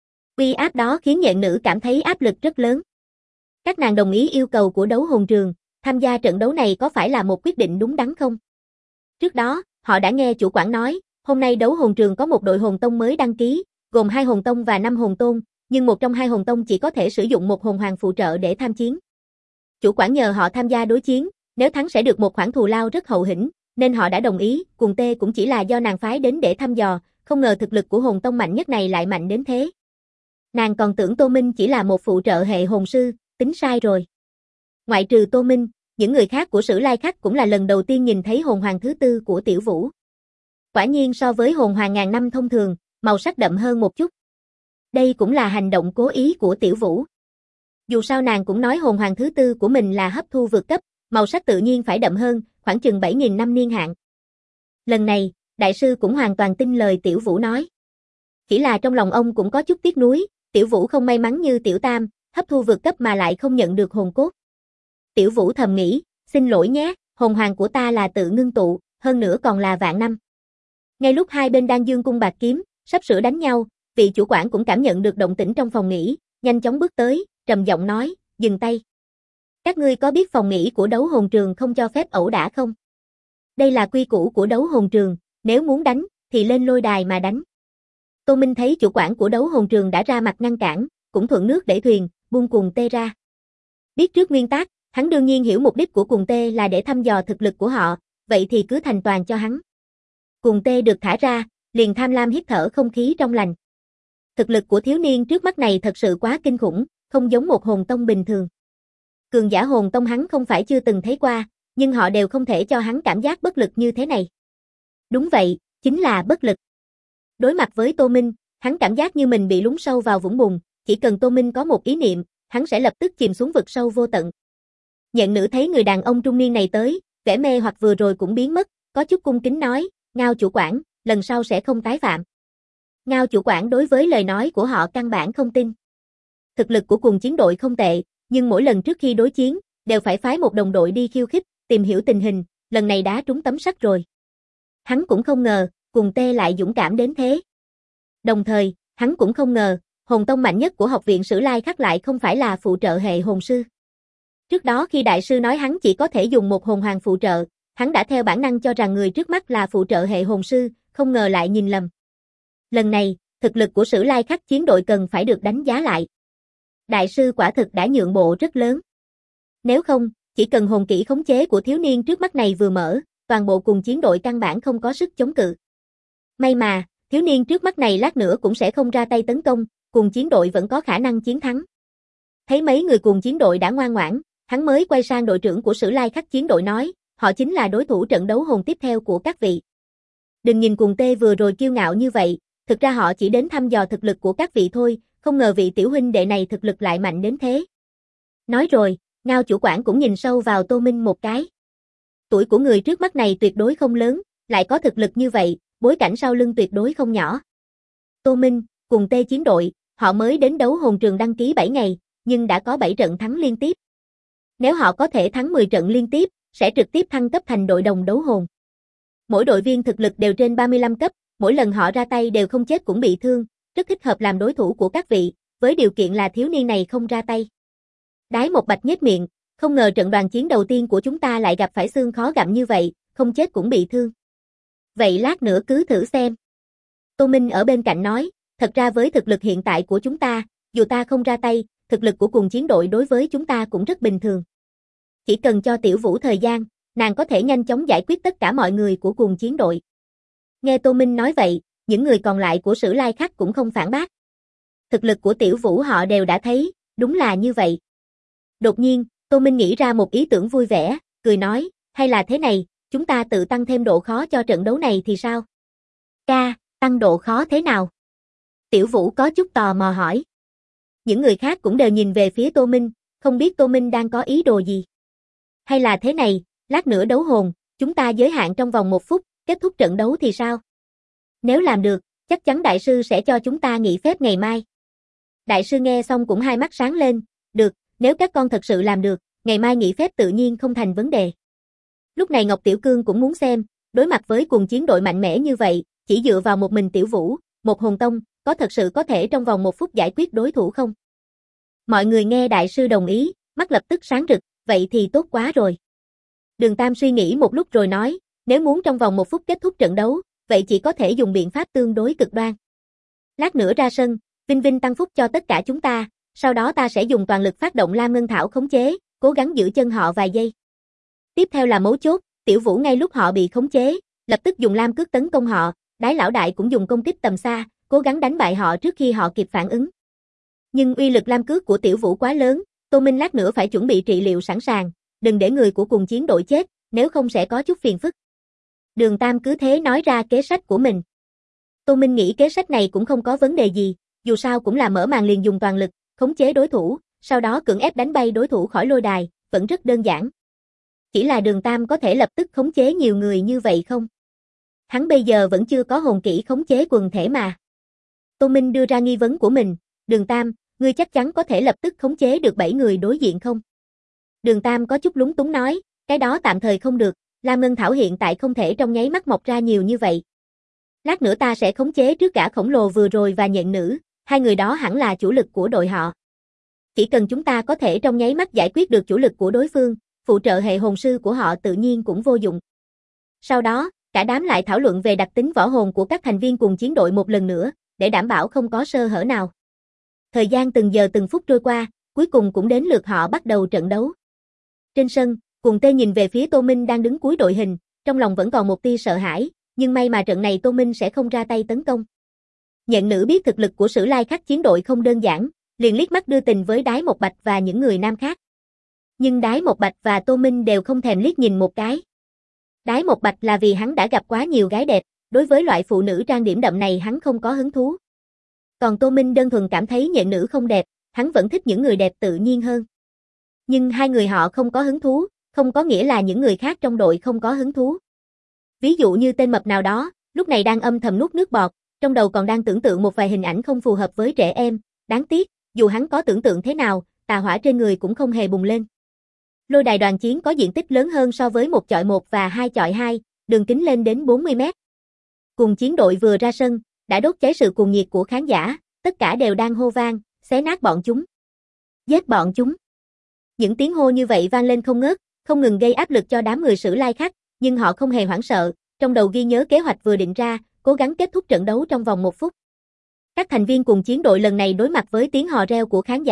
Uy áp đó khiến nhện nữ cảm thấy áp lực rất lớn. Các nàng đồng ý yêu cầu của đấu hồn trường, tham gia trận đấu này có phải là một quyết định đúng đắn không? Trước đó, họ đã nghe chủ quản nói, hôm nay đấu hồn trường có một đội hồn tông mới đăng ký, gồm 2 hồn tông và 5 hồn tôn, nhưng một trong 2 hồn tông chỉ có thể sử dụng một hồn hoàng phụ trợ để tham chiến. Chủ quản nhờ họ tham gia đối chiến, nếu thắng sẽ được một khoản thù lao rất hậu hĩnh, nên họ đã đồng ý, Cuồng Tê cũng chỉ là do nàng phái đến để thăm dò, không ngờ thực lực của hồn tông mạnh nhất này lại mạnh đến thế. Nàng còn tưởng Tô Minh chỉ là một phụ trợ hệ hồn sư, tính sai rồi. Ngoại trừ Tô Minh, những người khác của Sử Lai Khắc cũng là lần đầu tiên nhìn thấy hồn hoàng thứ tư của Tiểu Vũ. Quả nhiên so với hồn hoàng ngàn năm thông thường, màu sắc đậm hơn một chút. Đây cũng là hành động cố ý của Tiểu Vũ. Dù sao nàng cũng nói hồn hoàng thứ tư của mình là hấp thu vượt cấp, màu sắc tự nhiên phải đậm hơn, khoảng chừng 7.000 năm niên hạn. Lần này, đại sư cũng hoàn toàn tin lời Tiểu Vũ nói. Chỉ là trong lòng ông cũng có chút tiếc nuối, Tiểu Vũ không may mắn như Tiểu Tam, hấp thu vượt cấp mà lại không nhận được hồn cốt. Tiểu Vũ thầm nghĩ, xin lỗi nhé, hồn hoàng của ta là tự ngưng tụ, hơn nữa còn là vạn năm. Ngay lúc hai bên đang dương cung bạc kiếm, sắp sửa đánh nhau, vị chủ quản cũng cảm nhận được động tĩnh trong phòng nghỉ, nhanh chóng bước tới, trầm giọng nói, dừng tay. Các ngươi có biết phòng nghỉ của đấu hồn trường không cho phép ẩu đả không? Đây là quy củ của đấu hồn trường, nếu muốn đánh, thì lên lôi đài mà đánh. Tô Minh thấy chủ quản của đấu hồn trường đã ra mặt ngăn cản, cũng thuận nước đẩy thuyền, buông Cuồng Tê ra. Biết trước nguyên tắc, hắn đương nhiên hiểu mục đích của Cuồng Tê là để thăm dò thực lực của họ, vậy thì cứ thành toàn cho hắn. Cuồng Tê được thả ra, liền tham lam hít thở không khí trong lành. Thực lực của thiếu niên trước mắt này thật sự quá kinh khủng, không giống một hồn tông bình thường. Cường giả hồn tông hắn không phải chưa từng thấy qua, nhưng họ đều không thể cho hắn cảm giác bất lực như thế này. Đúng vậy, chính là bất lực. Đối mặt với Tô Minh, hắn cảm giác như mình bị lún sâu vào vũng bùn, chỉ cần Tô Minh có một ý niệm, hắn sẽ lập tức chìm xuống vực sâu vô tận. Nhện nữ thấy người đàn ông trung niên này tới, vẻ mê hoặc vừa rồi cũng biến mất, có chút cung kính nói, Ngao chủ quản, lần sau sẽ không tái phạm. Ngao chủ quản đối với lời nói của họ căn bản không tin. Thực lực của cùng chiến đội không tệ, nhưng mỗi lần trước khi đối chiến, đều phải phái một đồng đội đi khiêu khích, tìm hiểu tình hình, lần này đã trúng tấm sắt rồi. Hắn cũng không ngờ, Cuồng Tê lại dũng cảm đến thế. Đồng thời, hắn cũng không ngờ, hồn tông mạnh nhất của học viện Sử Lai Khắc lại không phải là phụ trợ hệ hồn sư. Trước đó khi đại sư nói hắn chỉ có thể dùng một hồn hoàng phụ trợ, hắn đã theo bản năng cho rằng người trước mắt là phụ trợ hệ hồn sư, không ngờ lại nhìn lầm. Lần này, thực lực của Sử Lai Khắc chiến đội cần phải được đánh giá lại. Đại sư quả thực đã nhượng bộ rất lớn. Nếu không, chỉ cần hồn kỹ khống chế của thiếu niên trước mắt này vừa mở, toàn bộ cùng chiến đội căn bản không có sức chống cự. May mà, thiếu niên trước mắt này lát nữa cũng sẽ không ra tay tấn công, cùng chiến đội vẫn có khả năng chiến thắng. Thấy mấy người cùng chiến đội đã ngoan ngoãn, hắn mới quay sang đội trưởng của Sử Lai Khắc chiến đội nói, họ chính là đối thủ trận đấu hồn tiếp theo của các vị. Đừng nhìn Cuồng Tê vừa rồi kiêu ngạo như vậy, thực ra họ chỉ đến thăm dò thực lực của các vị thôi, không ngờ vị tiểu huynh đệ này thực lực lại mạnh đến thế. Nói rồi, Ngao chủ quản cũng nhìn sâu vào Tô Minh một cái. Tuổi của người trước mắt này tuyệt đối không lớn, lại có thực lực như vậy, bối cảnh sau lưng tuyệt đối không nhỏ. Tô Minh, Cuồng Tê chiến đội, họ mới đến đấu hồn trường đăng ký 7 ngày, nhưng đã có 7 trận thắng liên tiếp. Nếu họ có thể thắng 10 trận liên tiếp, sẽ trực tiếp thăng cấp thành đội đồng đấu hồn. Mỗi đội viên thực lực đều trên 35 cấp, mỗi lần họ ra tay đều không chết cũng bị thương, rất thích hợp làm đối thủ của các vị, với điều kiện là thiếu niên này không ra tay. Đái Một Bạch nhếch miệng, không ngờ trận đoàn chiến đầu tiên của chúng ta lại gặp phải xương khó gặm như vậy, không chết cũng bị thương. Vậy lát nữa cứ thử xem. Tô Minh ở bên cạnh nói, thật ra với thực lực hiện tại của chúng ta, dù ta không ra tay, thực lực của cùng chiến đội đối với chúng ta cũng rất bình thường. Chỉ cần cho Tiểu Vũ thời gian, nàng có thể nhanh chóng giải quyết tất cả mọi người của cùng chiến đội. Nghe Tô Minh nói vậy, những người còn lại của Sử Lai Khắc cũng không phản bác. Thực lực của Tiểu Vũ họ đều đã thấy, đúng là như vậy. Đột nhiên, Tô Minh nghĩ ra một ý tưởng vui vẻ, cười nói, hay là thế này, chúng ta tự tăng thêm độ khó cho trận đấu này thì sao? Ca, tăng độ khó thế nào? Tiểu Vũ có chút tò mò hỏi. Những người khác cũng đều nhìn về phía Tô Minh, không biết Tô Minh đang có ý đồ gì. Hay là thế này, lát nữa đấu hồn, chúng ta giới hạn trong vòng 1 phút, kết thúc trận đấu thì sao? Nếu làm được, chắc chắn đại sư sẽ cho chúng ta nghỉ phép ngày mai. Đại sư nghe xong cũng hai mắt sáng lên, được, nếu các con thật sự làm được, ngày mai nghỉ phép tự nhiên không thành vấn đề. Lúc này Ngọc Tiểu Cương cũng muốn xem, đối mặt với cùng chiến đội mạnh mẽ như vậy, chỉ dựa vào một mình Tiểu Vũ, một hồn tông, có thật sự có thể trong vòng 1 phút giải quyết đối thủ không? Mọi người nghe đại sư đồng ý, mắt lập tức sáng rực, vậy thì tốt quá rồi. Đường Tam suy nghĩ một lúc rồi nói, nếu muốn trong vòng 1 phút kết thúc trận đấu, vậy chỉ có thể dùng biện pháp tương đối cực đoan. Lát nữa ra sân, Vinh Vinh tăng phúc cho tất cả chúng ta, sau đó ta sẽ dùng toàn lực phát động Lam Ngân Thảo khống chế, cố gắng giữ chân họ vài giây. Tiếp theo là mấu chốt, Tiểu Vũ ngay lúc họ bị khống chế, lập tức dùng Lam Cước tấn công họ, Đái lão đại cũng dùng công kích tầm xa, cố gắng đánh bại họ trước khi họ kịp phản ứng. Nhưng uy lực Lam Cước của Tiểu Vũ quá lớn, Tô Minh lát nữa phải chuẩn bị trị liệu sẵn sàng, đừng để người của cùng chiến đội chết, nếu không sẽ có chút phiền phức. Đường Tam cứ thế nói ra kế sách của mình. Tô Minh nghĩ kế sách này cũng không có vấn đề gì, dù sao cũng là mở màn liền dùng toàn lực, khống chế đối thủ, sau đó cưỡng ép đánh bay đối thủ khỏi lôi đài, vẫn rất đơn giản. Chỉ là Đường Tam có thể lập tức khống chế nhiều người như vậy không? Hắn bây giờ vẫn chưa có hồn kỹ khống chế quần thể mà. Tô Minh đưa ra nghi vấn của mình, Đường Tam, ngươi chắc chắn có thể lập tức khống chế được 7 người đối diện không? Đường Tam có chút lúng túng nói, cái đó tạm thời không được, Lam Ngân Thảo hiện tại không thể trong nháy mắt mọc ra nhiều như vậy. Lát nữa ta sẽ khống chế trước gã khổng lồ vừa rồi và nhện nữ, hai người đó hẳn là chủ lực của đội họ. Chỉ cần chúng ta có thể trong nháy mắt giải quyết được chủ lực của đối phương, phụ trợ hệ hồn sư của họ tự nhiên cũng vô dụng. Sau đó, cả đám lại thảo luận về đặc tính võ hồn của các thành viên cùng chiến đội một lần nữa, để đảm bảo không có sơ hở nào. Thời gian từng giờ từng phút trôi qua, cuối cùng cũng đến lượt họ bắt đầu trận đấu. Trên sân, Cuồng Tê nhìn về phía Tô Minh đang đứng cuối đội hình, trong lòng vẫn còn một tia sợ hãi, nhưng may mà trận này Tô Minh sẽ không ra tay tấn công. Nhện nữ biết thực lực của Sử Lai Khắc chiến đội không đơn giản, liền liếc mắt đưa tình với Đái Một Bạch và những người nam khác. Nhưng Đái Một Bạch và Tô Minh đều không thèm liếc nhìn một cái. Đái Một Bạch là vì hắn đã gặp quá nhiều gái đẹp, đối với loại phụ nữ trang điểm đậm này hắn không có hứng thú. Còn Tô Minh đơn thuần cảm thấy nhện nữ không đẹp, hắn vẫn thích những người đẹp tự nhiên hơn. Nhưng hai người họ không có hứng thú, không có nghĩa là những người khác trong đội không có hứng thú. Ví dụ như tên mập nào đó, lúc này đang âm thầm nuốt nước bọt, trong đầu còn đang tưởng tượng một vài hình ảnh không phù hợp với trẻ em, đáng tiếc, dù hắn có tưởng tượng thế nào, tà hỏa trên người cũng không hề bùng lên. Lôi đài đoàn chiến có diện tích lớn hơn so với 1 chọi 1 và 2 chọi 2, đường kính lên đến 40 mét. Cùng chiến đội vừa ra sân, đã đốt cháy sự cuồng nhiệt của khán giả, tất cả đều đang hô vang, xé nát bọn chúng. Giết bọn chúng. Những tiếng hô như vậy vang lên không ngớt, không ngừng gây áp lực cho đám người Sử Lai Khắc, nhưng họ không hề hoảng sợ, trong đầu ghi nhớ kế hoạch vừa định ra, cố gắng kết thúc trận đấu trong vòng 1 phút. Các thành viên cùng chiến đội lần này đối mặt với tiếng hò reo của khán giả,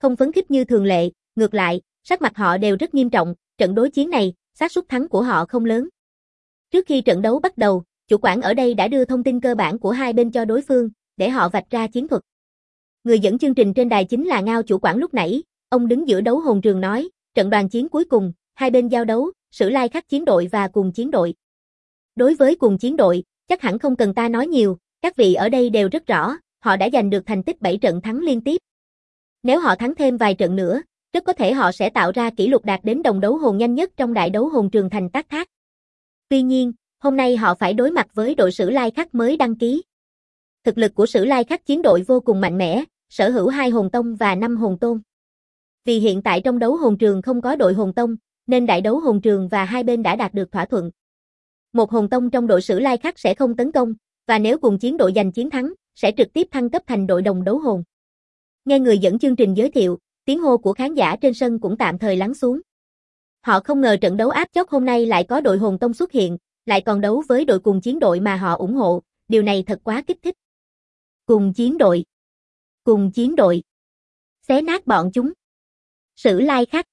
không phấn khích như thường lệ, ngược lại, sắc mặt họ đều rất nghiêm trọng, trận đối chiến này, xác suất thắng của họ không lớn. Trước khi trận đấu bắt đầu, chủ quản ở đây đã đưa thông tin cơ bản của hai bên cho đối phương, để họ vạch ra chiến thuật. Người dẫn chương trình trên đài chính là Ngao chủ quản lúc nãy, ông đứng giữa đấu hồn trường nói, trận đoàn chiến cuối cùng, hai bên giao đấu, Sử Lai Khắc chiến đội và Cùng chiến đội. Đối với Cùng chiến đội, chắc hẳn không cần ta nói nhiều, các vị ở đây đều rất rõ, họ đã giành được thành tích 7 trận thắng liên tiếp. Nếu họ thắng thêm vài trận nữa, rất có thể họ sẽ tạo ra kỷ lục đạt đến đồng đấu hồn nhanh nhất trong đại đấu hồn trường thành Tác Thác. Tuy nhiên, hôm nay họ phải đối mặt với đội Sử Lai Khắc mới đăng ký. Thực lực của Sử Lai Khắc chiến đội vô cùng mạnh mẽ, sở hữu 2 hồn tông và 5 hồn tôn. Vì hiện tại trong đấu hồn trường không có đội hồn tông, nên đại đấu hồn trường và hai bên đã đạt được thỏa thuận. Một hồn tông trong đội Sử Lai Khắc sẽ không tấn công, và nếu Cùng chiến đội giành chiến thắng, sẽ trực tiếp thăng cấp thành đội đồng đấu hồn. Nghe người dẫn chương trình giới thiệu, tiếng hô của khán giả trên sân cũng tạm thời lắng xuống. Họ không ngờ trận đấu áp chót hôm nay lại có đội hồn tông xuất hiện, lại còn đấu với đội Cùng chiến đội mà họ ủng hộ, điều này thật quá kích thích. Cùng chiến đội. Cùng chiến đội. Xé nát bọn chúng. Sử Lai Khắc.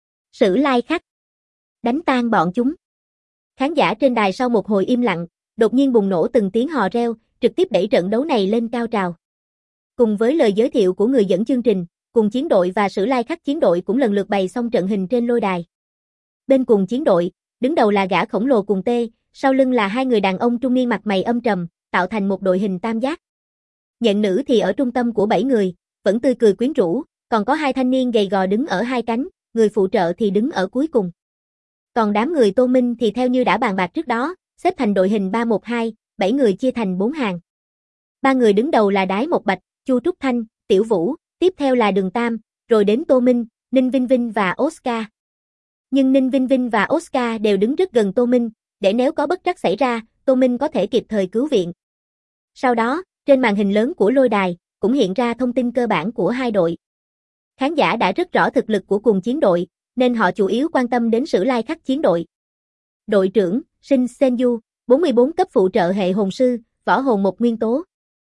Sử Lai Khắc. Đánh tan bọn chúng. Khán giả trên đài sau một hồi im lặng, đột nhiên bùng nổ từng tiếng hò reo, trực tiếp đẩy trận đấu này lên cao trào. Cùng với lời giới thiệu của người dẫn chương trình, Cùng chiến đội và Sử Lai Khắc chiến đội cũng lần lượt bày xong trận hình trên lôi đài. Bên Cùng chiến đội, đứng đầu là gã khổng lồ Cùng Tê, sau lưng là 2 người đàn ông trung niên mặt mày âm trầm, tạo thành một đội hình tam giác. Nhện nữ thì ở trung tâm của 7 người, vẫn tươi cười quyến rũ, còn có 2 thanh niên gầy gò đứng ở 2 cánh, người phụ trợ thì đứng ở cuối cùng. Còn đám người Tô Minh thì theo như đã bàn bạc trước đó, xếp thành đội hình 3-1-2, 7 người chia thành 4 hàng. 3 người đứng đầu là Đái Một Bạch, Chu Trúc Thanh, Tiểu Vũ, tiếp theo là Đường Tam, rồi đến Tô Minh, Ninh Vinh Vinh và Oscar. Nhưng Ninh Vinh Vinh và Oscar đều đứng rất gần Tô Minh, để nếu có bất trắc xảy ra, Tô Minh có thể kịp thời cứu viện. Sau đó, trên màn hình lớn của lôi đài, cũng hiện ra thông tin cơ bản của hai đội. Khán giả đã rất rõ thực lực của Cùng chiến đội, nên họ chủ yếu quan tâm đến Sử Lai Khắc chiến đội. Đội trưởng, Shin Senju, 44 cấp phụ trợ hệ hồn sư, võ hồn 1 nguyên tố.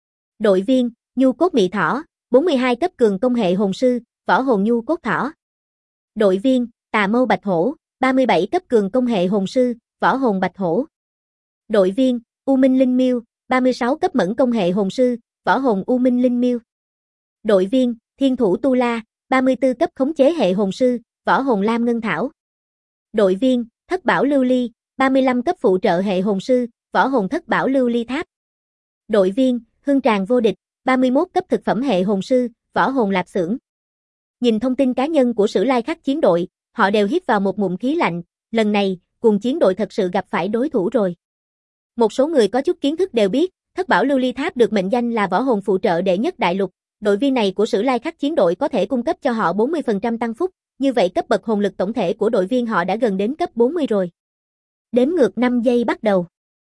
Đội viên, Nhu Cốt Mị Thỏ, 42 cấp cường công hệ hồn sư, võ hồn Nhu Cốt Thỏ. Đội viên, Tà Mâu Bạch Hổ, 37 cấp cường công hệ hồn sư, võ hồn Bạch Hổ. Đội viên, U Minh Linh Miêu, 36 cấp mẫn công hệ hồn sư, võ hồn U Minh Linh Miêu. Đội viên, Thiên Thủ Tu La, 34 cấp khống chế hệ hồn sư, võ hồn Lam Ngân Thảo. Đội viên, Thất Bảo Lưu Ly, 35 cấp phụ trợ hệ hồn sư, võ hồn Thất Bảo Lưu Ly Tháp. Đội viên, Hương Tràng Vô Địch, 31 cấp thực phẩm hệ hồn sư, võ hồn Lạp Xưởng. Nhìn thông tin cá nhân của Sử Lai Khắc chiến đội, họ đều hít vào một ngụm khí lạnh, lần này, Cùng chiến đội thật sự gặp phải đối thủ rồi. Một số người có chút kiến thức đều biết, Thất Bảo Lưu Ly Tháp được mệnh danh là võ hồn phụ trợ đệ nhất đại lục, đội viên này của Sử Lai Khắc chiến đội có thể cung cấp cho họ 40% tăng phúc, như vậy cấp bậc hồn lực tổng thể của đội viên họ đã gần đến cấp 40 rồi. Đếm ngược 5 giây bắt đầu.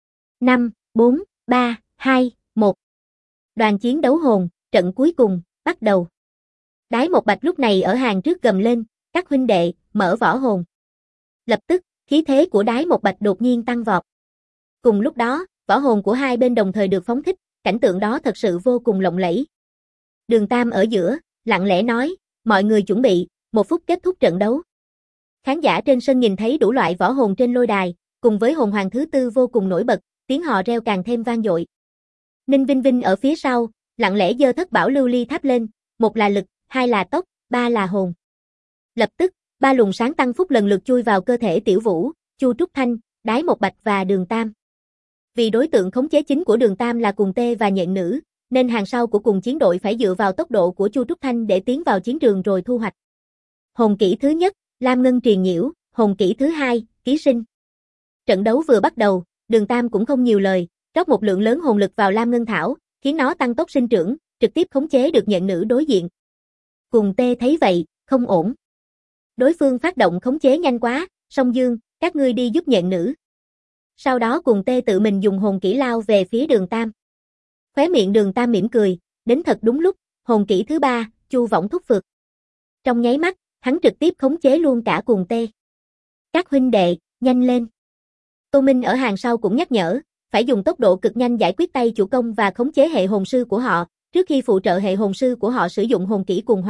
5, 4, 3, 2, 1. Đoàn chiến đấu hồn, trận cuối cùng, bắt đầu. Đái Một Bạch lúc này ở hàng trước gầm lên, các huynh đệ, mở võ hồn. Lập tức, khí thế của Đái Một Bạch đột nhiên tăng vọt. Cùng lúc đó, võ hồn của hai bên đồng thời được phóng thích, cảnh tượng đó thật sự vô cùng lộng lẫy. Đường Tam ở giữa, lặng lẽ nói, mọi người chuẩn bị, 1 phút kết thúc trận đấu. Khán giả trên sân nhìn thấy đủ loại võ hồn trên lôi đài, cùng với hồn hoàng thứ tư vô cùng nổi bật, tiếng hò reo càng thêm vang dội. Ninh Vinh Vinh ở phía sau, lặng lẽ giơ Thất Bảo Lưu Ly Tháp lên, 1 là lực, 2 là tốc, 3 là hồn. Lập tức, 3 luồng sáng tăng phúc lần lượt chui vào cơ thể Tiểu Vũ, Chu Trúc Thanh, Đái Một Bạch và Đường Tam. Vì đối tượng khống chế chính của Đường Tam là Cùng Tê và Nhện Nữ, nên hàng sau của Cùng chiến đội phải dựa vào tốc độ của Chu Trúc Thanh để tiến vào chiến trường rồi thu hoạch. Hồn kỹ thứ nhất, Lam Ngân Triền Nhiễu, hồn kỹ thứ hai, Ký Sinh. Trận đấu vừa bắt đầu, Đường Tam cũng không nhiều lời, rót một lượng lớn hồn lực vào Lam Ngân Thảo, khiến nó tăng tốc sinh trưởng, trực tiếp khống chế được Nhện Nữ đối diện. Cùng Tê thấy vậy, không ổn. Đối phương phát động khống chế nhanh quá, Song Dương, các ngươi đi giúp Nhện Nữ. Sau đó Cùng Tê tự mình dùng hồn kỹ lao về phía Đường Tam. Khóe miệng Đường Tam mỉm cười, đến thật đúng lúc, hồn kỹ thứ 3, Chu Võng Thúc Phược. Trong nháy mắt, hắn trực tiếp khống chế luôn cả Cùng Tê. Các huynh đệ, nhanh lên. Tô Minh ở hàng sau cũng nhắc nhở, phải dùng tốc độ cực nhanh giải quyết tay chủ công và khống chế hệ hồn sư của họ, trước khi phụ trợ hệ hồn sư của họ sử dụng hồn kỹ cuồng hóa,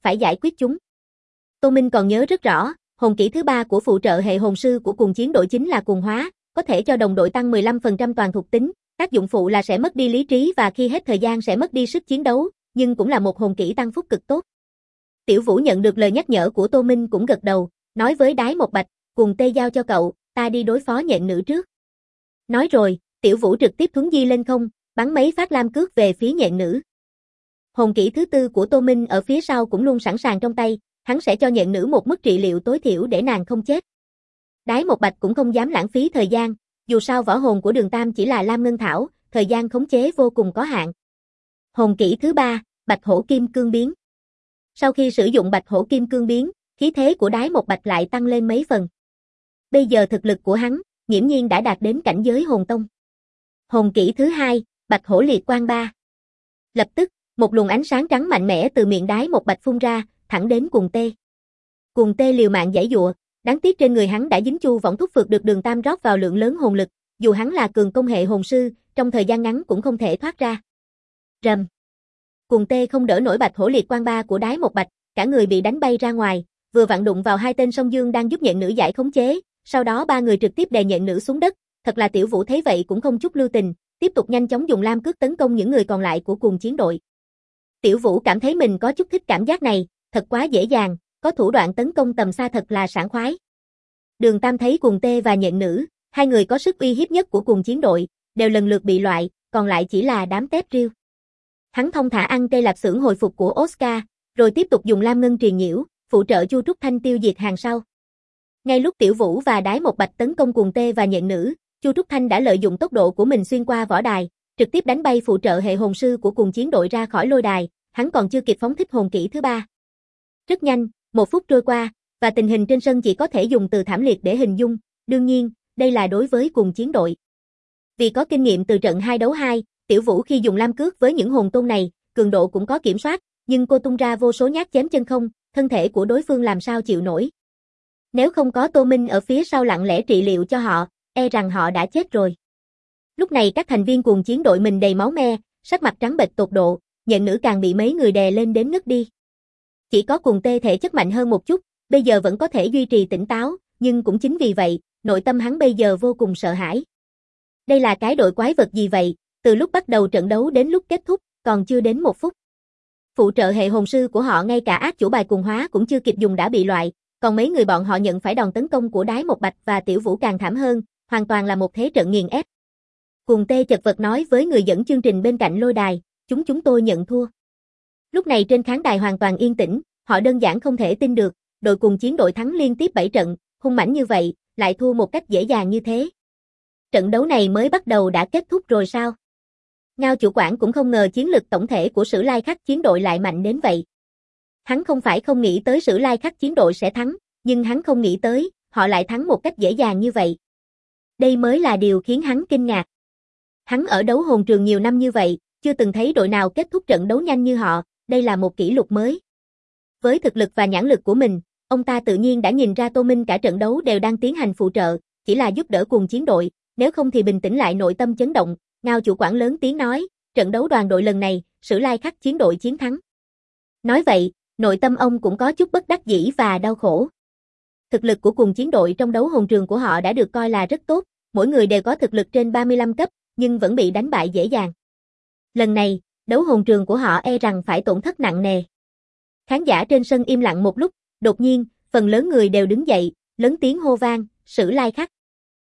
phải giải quyết chúng. Tô Minh còn nhớ rất rõ, hồn kỹ thứ 3 của phụ trợ hệ hồn sư của cùng chiến đội chính là cuồng hóa, có thể cho đồng đội tăng 15% toàn thuộc tính, tác dụng phụ là sẽ mất đi lý trí và khi hết thời gian sẽ mất đi sức chiến đấu, nhưng cũng là một hồn kỹ tăng phúc cực tốt. Tiểu Vũ nhận được lời nhắc nhở của Tô Minh cũng gật đầu, nói với Đái Một Bạch, cùng tê giao cho cậu, ta đi đối phó nhện nữ trước. Nói rồi, Tiểu Vũ trực tiếp thuấn di lên không, bắn mấy phát lam cước về phía nhện nữ. Hồn kỹ thứ 4 của Tô Minh ở phía sau cũng luôn sẵn sàng trong tay, hắn sẽ cho nhện nữ một mức trị liệu tối thiểu để nàng không chết. Đái Một Bạch cũng không dám lãng phí thời gian, dù sao võ hồn của Đường Tam chỉ là Lam Ngân Thảo, thời gian khống chế vô cùng có hạn. Hồn kỹ thứ 3, Bạch Hổ Kim Cương Biến. Sau khi sử dụng Bạch Hổ Kim Cương Biến, khí thế của Đái Một Bạch lại tăng lên mấy phần. Bây giờ thực lực của hắn, nghiễm nhiên đã đạt đến cảnh giới hồn tông. Hồn kỹ thứ 2, Bạch Hổ Liệt Quang 3. Lập tức, một luồng ánh sáng trắng mạnh mẽ từ miệng Đái Một Bạch phun ra, thẳng đến Cuồng Tê. Cuồng Tê liều mạng giãy giụa, đáng tiếc trên người hắn đã dính chu võng thúc phược được Đường Tam rót vào lượng lớn hồn lực, dù hắn là cường công hệ hồn sư, trong thời gian ngắn cũng không thể thoát ra. Rầm. Cuồng Tê không đỡ nổi Bạch Hổ Liệt Quang 3 của Đái Một Bạch, cả người bị đánh bay ra ngoài, vừa vặn đụng vào hai tên song dương đang giúp nhện nữ giải khống chế, sau đó ba người trực tiếp đè nhện nữ xuống đất, thật là Tiểu Vũ thấy vậy cũng không chút lưu tình, tiếp tục nhanh chóng dùng lam cước tấn công những người còn lại của cùng chiến đội. Tiểu Vũ cảm thấy mình có chút thích cảm giác này, thật quá dễ dàng, có thủ đoạn tấn công tầm xa thật là sảng khoái. Đường Tam thấy Cuồng Tê và nhện nữ, hai người có sức uy hiếp nhất của cùng chiến đội, đều lần lượt bị loại, còn lại chỉ là đám tép riêu. Hắn thông thả ăn cây lạp xưởng hồi phục của Oscar, rồi tiếp tục dùng lam ngân truyền nhiễu, phụ trợ Chu Trúc Thanh tiêu diệt hàng sau. Ngay lúc Tiểu Vũ và Đái Một Bạch tấn công Cuồng Tê và nhện nữ, Chu Trúc Thanh đã lợi dụng tốc độ của mình xuyên qua võ đài, trực tiếp đánh bay phụ trợ hệ hồn sư của cùng chiến đội ra khỏi lôi đài, hắn còn chưa kịp phóng thích hồn kỹ thứ 3. Rất nhanh, 1 phút trôi qua, và tình hình trên sân chỉ có thể dùng từ thảm liệt để hình dung, đương nhiên, đây là đối với cùng chiến đội. Vì có kinh nghiệm từ trận 2 đấu 2, Tiểu Vũ khi dùng lam cước với những hồn tôn này, cường độ cũng có kiểm soát, nhưng cô tung ra vô số nhát chém chân không, thân thể của đối phương làm sao chịu nổi. Nếu không có Tô Minh ở phía sau lặng lẽ trị liệu cho họ, e rằng họ đã chết rồi. Lúc này các thành viên cùng chiến đội mình đầy máu me, sắc mặt trắng bệch tột độ, nhện nữ càng bị mấy người đè lên đến ngất đi. Chỉ có Cuồng Tê thể chất mạnh hơn một chút, bây giờ vẫn có thể duy trì tỉnh táo, nhưng cũng chính vì vậy, nội tâm hắn bây giờ vô cùng sợ hãi. Đây là cái đội quái vật gì vậy, từ lúc bắt đầu trận đấu đến lúc kết thúc, còn chưa đến 1 phút. Phụ trợ hệ hồn sư của họ ngay cả ác chủ bài cuồng hóa cũng chưa kịp dùng đã bị loại, còn mấy người bọn họ nhận phải đòn tấn công của Đái Một Bạch và Tiểu Vũ càng thảm hơn, hoàn toàn là một thế trận nghiền ép. Cuồng Tê chật vật nói với người dẫn chương trình bên cạnh lôi đài, chúng tôi nhận thua. Lúc này trên khán đài hoàn toàn yên tĩnh, họ đơn giản không thể tin được, đội cùng chiến đội thắng liên tiếp 7 trận, hung mãnh như vậy, lại thua một cách dễ dàng như thế. Trận đấu này mới bắt đầu đã kết thúc rồi sao? Ngao chủ quản cũng không ngờ chiến lực tổng thể của Sử Lai Khắc chiến đội lại mạnh đến vậy. Hắn không phải không nghĩ tới Sử Lai Khắc chiến đội sẽ thắng, nhưng hắn không nghĩ tới, họ lại thắng một cách dễ dàng như vậy. Đây mới là điều khiến hắn kinh ngạc. Hắn ở đấu hồn trường nhiều năm như vậy, chưa từng thấy đội nào kết thúc trận đấu nhanh như họ, đây là một kỷ lục mới. Với thực lực và nhãn lực của mình, ông ta tự nhiên đã nhìn ra Tô Minh cả trận đấu đều đang tiến hành phụ trợ, chỉ là giúp đỡ cùng chiến đội, nếu không thì bình tĩnh lại nội tâm chấn động. Ngao chủ quản lớn tiếng nói, trận đấu đoàn đội lần này, Sử Lai Khắc chiến đội chiến thắng. Nói vậy, nội tâm ông cũng có chút bất đắc dĩ và đau khổ. Thực lực của cùng chiến đội trong đấu hồn trường của họ đã được coi là rất tốt, mỗi người đều có thực lực trên 35 cấp, nhưng vẫn bị đánh bại dễ dàng. Lần này, đấu hồn trường của họ e rằng phải tổn thất nặng nề. Khán giả trên sân im lặng một lúc, đột nhiên, phần lớn người đều đứng dậy, lớn tiếng hô vang, Sử Lai Khắc.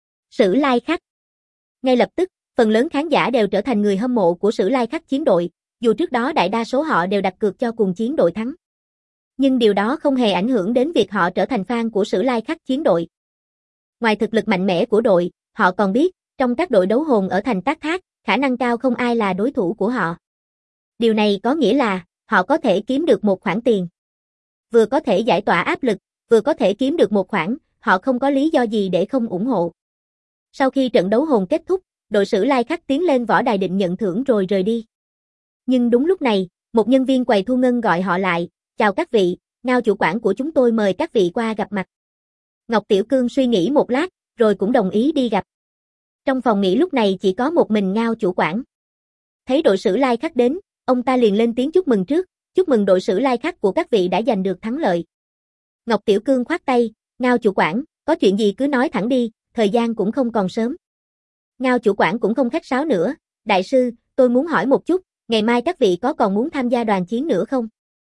Sử Lai Khắc. Ngay lập tức, phần lớn khán giả đều trở thành người hâm mộ của Sử Lai Khắc chiến đội, dù trước đó đại đa số họ đều đặt cược cho cùng chiến đội thắng. Nhưng điều đó không hề ảnh hưởng đến việc họ trở thành fan của Sử Lai Khắc chiến đội. Ngoài thực lực mạnh mẽ của đội, họ còn biết, trong các đội đấu hồn ở thành Tác Thác, khả năng cao không ai là đối thủ của họ. Điều này có nghĩa là, họ có thể kiếm được một khoản tiền. Vừa có thể giải tỏa áp lực, vừa có thể kiếm được một khoản, họ không có lý do gì để không ủng hộ. Sau khi trận đấu hồn kết thúc, đội Sử Lai Khắc tiến lên võ đài định nhận thưởng rồi rời đi. Nhưng đúng lúc này, một nhân viên quầy thu ngân gọi họ lại, chào các vị, Ngao chủ quản của chúng tôi mời các vị qua gặp mặt. Ngọc Tiểu Cương suy nghĩ một lát, rồi cũng đồng ý đi gặp. Trong phòng nghỉ lúc này chỉ có một mình Ngao chủ quản. Thấy đội Sử Lai Khắc đến, ông ta liền lên tiếng chúc mừng trước, chúc mừng đội sử lai khắc của các vị đã giành được thắng lợi. Ngọc Tiểu Cương khoát tay, Ngao chủ quản, có chuyện gì cứ nói thẳng đi, thời gian cũng không còn sớm. Ngao chủ quản cũng không khách sáo nữa, đại sư, tôi muốn hỏi một chút, ngày mai các vị có còn muốn tham gia đoàn chiến nữa không?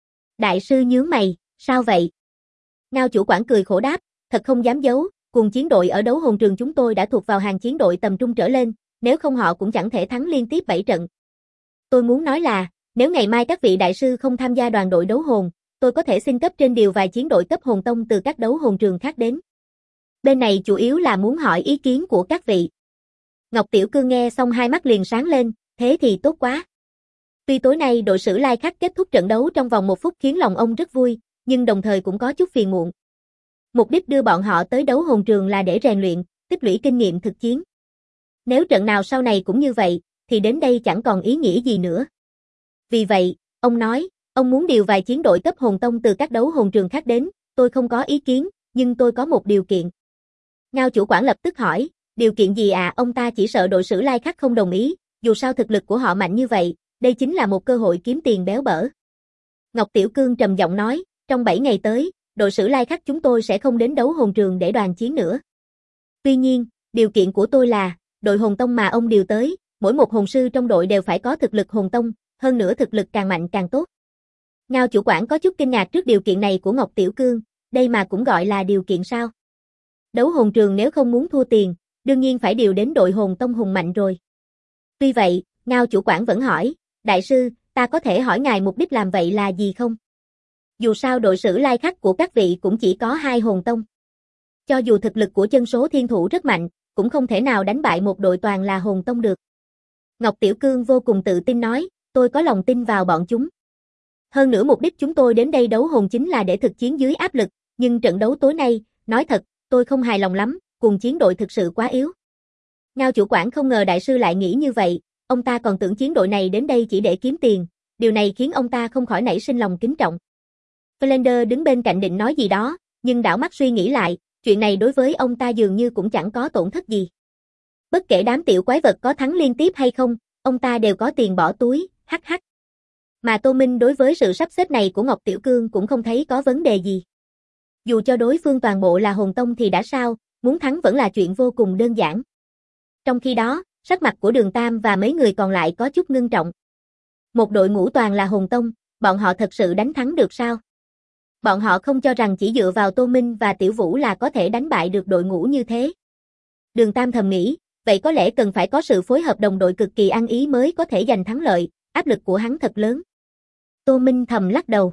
Đại sư nhướng mày, sao vậy? Ngao chủ quản cười khổ đáp, thật không dám giấu, cùng chiến đội ở đấu hồn trường chúng tôi đã thuộc vào hàng chiến đội tầm trung trở lên, nếu không họ cũng chẳng thể thắng liên tiếp 7 trận. Tôi muốn nói là, nếu ngày mai các vị đại sư không tham gia đoàn đội đấu hồn, tôi có thể xin cấp trên điều vài chiến đội cấp hồn tông từ các đấu hồn trường khác đến. Bên này chủ yếu là muốn hỏi ý kiến của các vị. Ngọc Tiểu Cương nghe xong hai mắt liền sáng lên, thế thì tốt quá. Tuy tối nay đội sử lai khắc kết thúc trận đấu trong vòng 1 phút khiến lòng ông rất vui, nhưng đồng thời cũng có chút phiền muộn. Mục đích đưa bọn họ tới đấu hồn trường là để rèn luyện, tích lũy kinh nghiệm thực chiến. Nếu trận nào sau này cũng như vậy, thì đến đây chẳng còn ý nghĩa gì nữa. Vì vậy, ông nói, ông muốn điều vài chiến đội cấp hồn tông từ các đấu hồn trường khác đến, tôi không có ý kiến, nhưng tôi có một điều kiện. Ngao chủ quản lập tức hỏi, điều kiện gì à? Ông ta chỉ sợ đội sử lai khắc không đồng ý, dù sao thực lực của họ mạnh như vậy, đây chính là một cơ hội kiếm tiền béo bở. Ngọc Tiểu Cương trầm giọng nói, trong 7 ngày tới, đội sử lai khắc chúng tôi sẽ không đến đấu hồn trường để đoàn chiến nữa. Tuy nhiên, điều kiện của tôi là, đội hồn tông mà ông điều tới, mỗi một hồn sư trong đội đều phải có thực lực hồn tông, hơn nữa thực lực càng mạnh càng tốt. Ngao chủ quản có chút kinh ngạc trước điều kiện này của Ngọc Tiểu Cương, đây mà cũng gọi là điều kiện sao? Đấu hồn trường nếu không muốn thua tiền, đương nhiên phải điều đến đội hồn tông hùng mạnh rồi. Tuy vậy, Ngao chủ quản vẫn hỏi, đại sư, ta có thể hỏi ngài mục đích làm vậy là gì không? Dù sao đội sử lai khắc của các vị cũng chỉ có 2 hồn tông. Cho dù thực lực của chân số thiên thủ rất mạnh, cũng không thể nào đánh bại một đội toàn là hồn tông được. Ngọc Tiểu Cương vô cùng tự tin nói, tôi có lòng tin vào bọn chúng. Hơn nữa mục đích chúng tôi đến đây đấu hồn chính là để thực chiến dưới áp lực, nhưng trận đấu tối nay, nói thật, tôi không hài lòng lắm, cùng chiến đội thực sự quá yếu. Ngao chủ quản không ngờ đại sư lại nghĩ như vậy, ông ta còn tưởng chiến đội này đến đây chỉ để kiếm tiền, điều này khiến ông ta không khỏi nảy sinh lòng kính trọng. Flander đứng bên cạnh định nói gì đó, nhưng đảo mắt suy nghĩ lại, chuyện này đối với ông ta dường như cũng chẳng có tổn thất gì. Bất kể đám tiểu quái vật có thắng liên tiếp hay không, ông ta đều có tiền bỏ túi, hắc hắc. Mà Tô Minh đối với sự sắp xếp này của Ngọc Tiểu Cương cũng không thấy có vấn đề gì. Dù cho đối phương toàn bộ là hồn tông thì đã sao, muốn thắng vẫn là chuyện vô cùng đơn giản. Trong khi đó, sắc mặt của Đường Tam và mấy người còn lại có chút ngưng trọng. Một đội ngũ toàn là hồn tông, bọn họ thật sự đánh thắng được sao? Bọn họ không cho rằng chỉ dựa vào Tô Minh và Tiểu Vũ là có thể đánh bại được đội ngũ như thế. Đường Tam thầm nghĩ, vậy có lẽ cần phải có sự phối hợp đồng đội cực kỳ ăn ý mới có thể giành thắng lợi, áp lực của hắn thật lớn. Tô Minh thầm lắc đầu.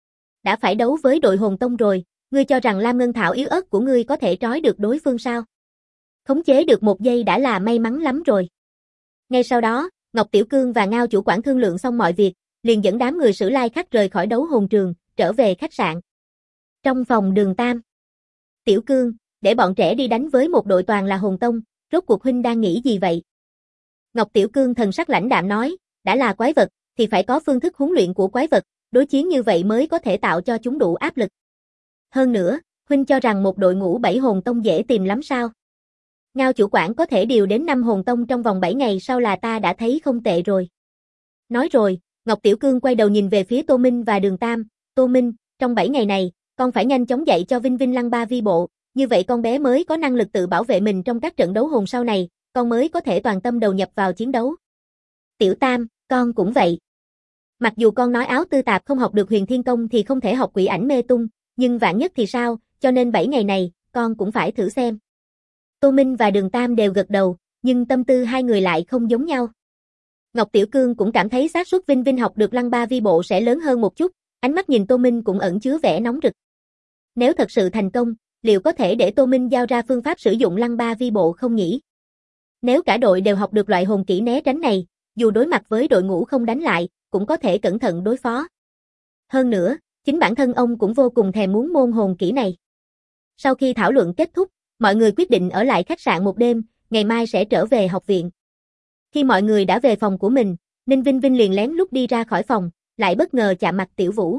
Đã phải đấu với đội hồn tông rồi, ngươi cho rằng Lam Ngân Thảo yếu ớt của ngươi có thể trói được đối phương sao? Khống chế được 1 giây đã là may mắn lắm rồi. Ngay sau đó, Ngọc Tiểu Cương và Ngao chủ quản thương lượng xong mọi việc, liền dẫn đám người sử lai khắc rời khỏi đấu hồn trường, trở về khách sạn. Trong phòng Đường Tam. Tiểu Cương, để bọn trẻ đi đánh với một đội toàn là hồn tông, rốt cuộc huynh đang nghĩ gì vậy? Ngọc Tiểu Cương thần sắc lãnh đạm nói, đã là quái vật, thì phải có phương thức huấn luyện của quái vật, đối chiến như vậy mới có thể tạo cho chúng đủ áp lực. Hơn nữa, huynh cho rằng một đội ngũ 7 hồn tông dễ tìm lắm sao? Ngao chủ quản có thể điều đến 5 hồn tông trong vòng 7 ngày sau là ta đã thấy không tệ rồi. Nói rồi, Ngọc Tiểu Cương quay đầu nhìn về phía Tô Minh và Đường Tam, Tô Minh, trong 7 ngày này, con phải nhanh chóng dạy cho Vinh Vinh Lăng Ba Vi Bộ, như vậy con bé mới có năng lực tự bảo vệ mình trong các trận đấu hồn sau này, con mới có thể toàn tâm đầu nhập vào chiến đấu. Tiểu Tam, con cũng vậy. Mặc dù con nói áo tư tạp không học được huyền thiên công thì không thể học quỷ ảnh mê tung, nhưng vạn nhất thì sao, cho nên 7 ngày này, con cũng phải thử xem. Tô Minh và Đường Tam đều gật đầu, nhưng tâm tư hai người lại không giống nhau. Ngọc Tiểu Cương cũng cảm thấy xác suất Vinh Vinh học được Lăng Ba Vi Bộ sẽ lớn hơn một chút, ánh mắt nhìn Tô Minh cũng ẩn chứa vẻ nóng rực. Nếu thật sự thành công, liệu có thể để Tô Minh giao ra phương pháp sử dụng Lăng Ba Vi Bộ không nhỉ? Nếu cả đội đều học được loại hồn kỹ né tránh này, dù đối mặt với đội ngũ không đánh lại, cũng có thể cẩn thận đối phó. Hơn nữa, chính bản thân ông cũng vô cùng thèm muốn môn hồn kỹ này. Sau khi thảo luận kết thúc, mọi người quyết định ở lại khách sạn một đêm, ngày mai sẽ trở về học viện. Khi mọi người đã về phòng của mình, Ninh Vinh Vinh liền lén lút đi ra khỏi phòng, lại bất ngờ chạm mặt Tiểu Vũ.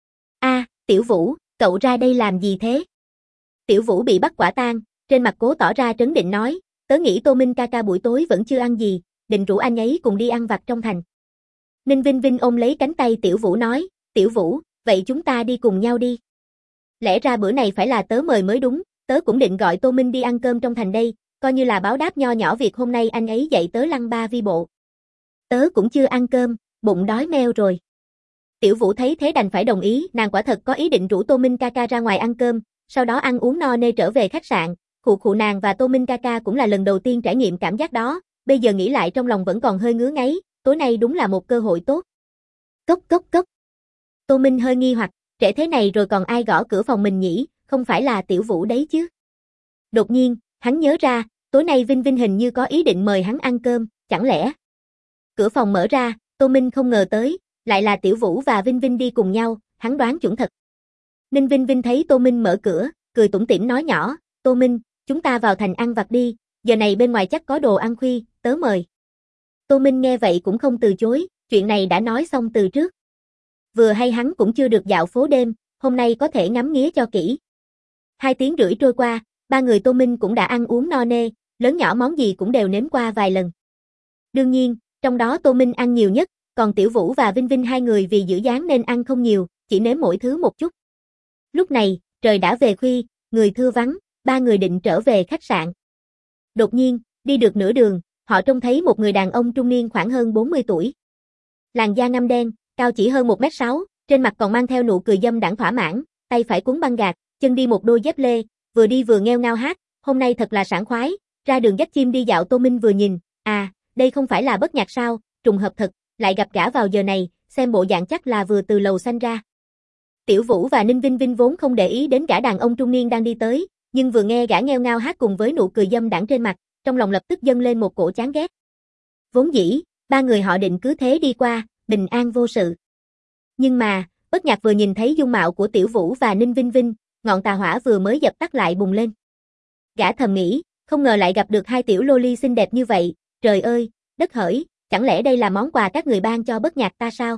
Tiểu Vũ, cậu ra đây làm gì thế? Tiểu Vũ bị bắt quả tang, trên mặt cố tỏ ra trấn định nói, tớ nghĩ Tô Minh ca ca buổi tối vẫn chưa ăn gì, định rủ anh ấy cùng đi ăn vặt trong thành. Ninh Vinh Vinh ôm lấy cánh tay Tiểu Vũ nói, Tiểu Vũ, vậy chúng ta đi cùng nhau đi. Lẽ ra bữa này phải là tớ mời mới đúng, tớ cũng định gọi Tô Minh đi ăn cơm trong thành đây, coi như là báo đáp nho nhỏ việc hôm nay anh ấy dạy tớ lăng ba vi bộ. Tớ cũng chưa ăn cơm, bụng đói meo rồi. Tiểu Vũ thấy thế đành phải đồng ý, nàng quả thật có ý định rủ Tô Minh ca ca ra ngoài ăn cơm, sau đó ăn uống no nê trở về khách sạn. Khụ nàng và Tô Minh ca ca cũng là lần đầu tiên trải nghiệm cảm giác đó, bây giờ nghĩ lại trong lòng vẫn còn hơi ngứa ngáy, tối nay đúng là một cơ hội tốt. Cốc cốc cốc. Tô Minh hơi nghi hoặc, trễ thế này rồi còn ai gõ cửa phòng mình nhỉ, không phải là Tiểu Vũ đấy chứ. Đột nhiên, hắn nhớ ra, tối nay Vinh Vinh hình như có ý định mời hắn ăn cơm, chẳng lẽ. Cửa phòng mở ra, Tô Minh không ngờ tới, lại là Tiểu Vũ và Vinh Vinh đi cùng nhau, hắn đoán chuẩn thật. Ninh Vinh Vinh thấy Tô Minh mở cửa, cười tủm tỉm nói nhỏ, Tô Minh, chúng ta vào thành ăn vặt đi, giờ này bên ngoài chắc có đồ ăn khuya, tớ mời. Tô Minh nghe vậy cũng không từ chối, chuyện này đã nói xong từ trước. Vừa hay hắn cũng chưa được dạo phố đêm, hôm nay có thể ngắm nghía cho kỹ. 2 tiếng rưỡi trôi qua, ba người Tô Minh cũng đã ăn uống no nê, lớn nhỏ món gì cũng đều nếm qua vài lần. Đương nhiên, trong đó Tô Minh ăn nhiều nhất, còn Tiểu Vũ và Vinh Vinh hai người vì giữ dáng nên ăn không nhiều, chỉ nếm mỗi thứ một chút. Lúc này, trời đã về khuya, người thưa vắng, ba người định trở về khách sạn. Đột nhiên, đi được nửa đường, họ trông thấy một người đàn ông trung niên khoảng hơn 40 tuổi. Làn da ngăm đen, cao chỉ hơn 1m6, trên mặt còn mang theo nụ cười dâm đãng thỏa mãn, tay phải cuốn băng gạc, chân đi một đôi dép lê, vừa đi vừa nghêu ngao hát, hôm nay thật là sảng khoái, ra đường dắt chim đi dạo. Tô Minh vừa nhìn, đây không phải là Bất Nhạc sao, trùng hợp thật, lại gặp gã vào giờ này, xem bộ dạng chắc là vừa từ lầu xanh ra. Tiểu Vũ và Ninh Vinh Vinh vốn không để ý đến gã đàn ông trung niên đang đi tới, nhưng vừa nghe gã nghêu ngao hát cùng với nụ cười dâm đãng trên mặt, trong lòng lập tức dâng lên một cổ chán ghét. Vốn dĩ, ba người họ định cứ thế đi qua, bình an vô sự. Nhưng mà, Bất Nhạc vừa nhìn thấy dung mạo của Tiểu Vũ và Ninh Vinh Vinh, ngọn tà hỏa vừa mới dập tắt lại bùng lên. Gã thầm nghĩ, không ngờ lại gặp được 2 tiểu loli xinh đẹp như vậy, trời ơi, đất hỡi, chẳng lẽ đây là món quà các người ban cho Bất Nhạc ta sao?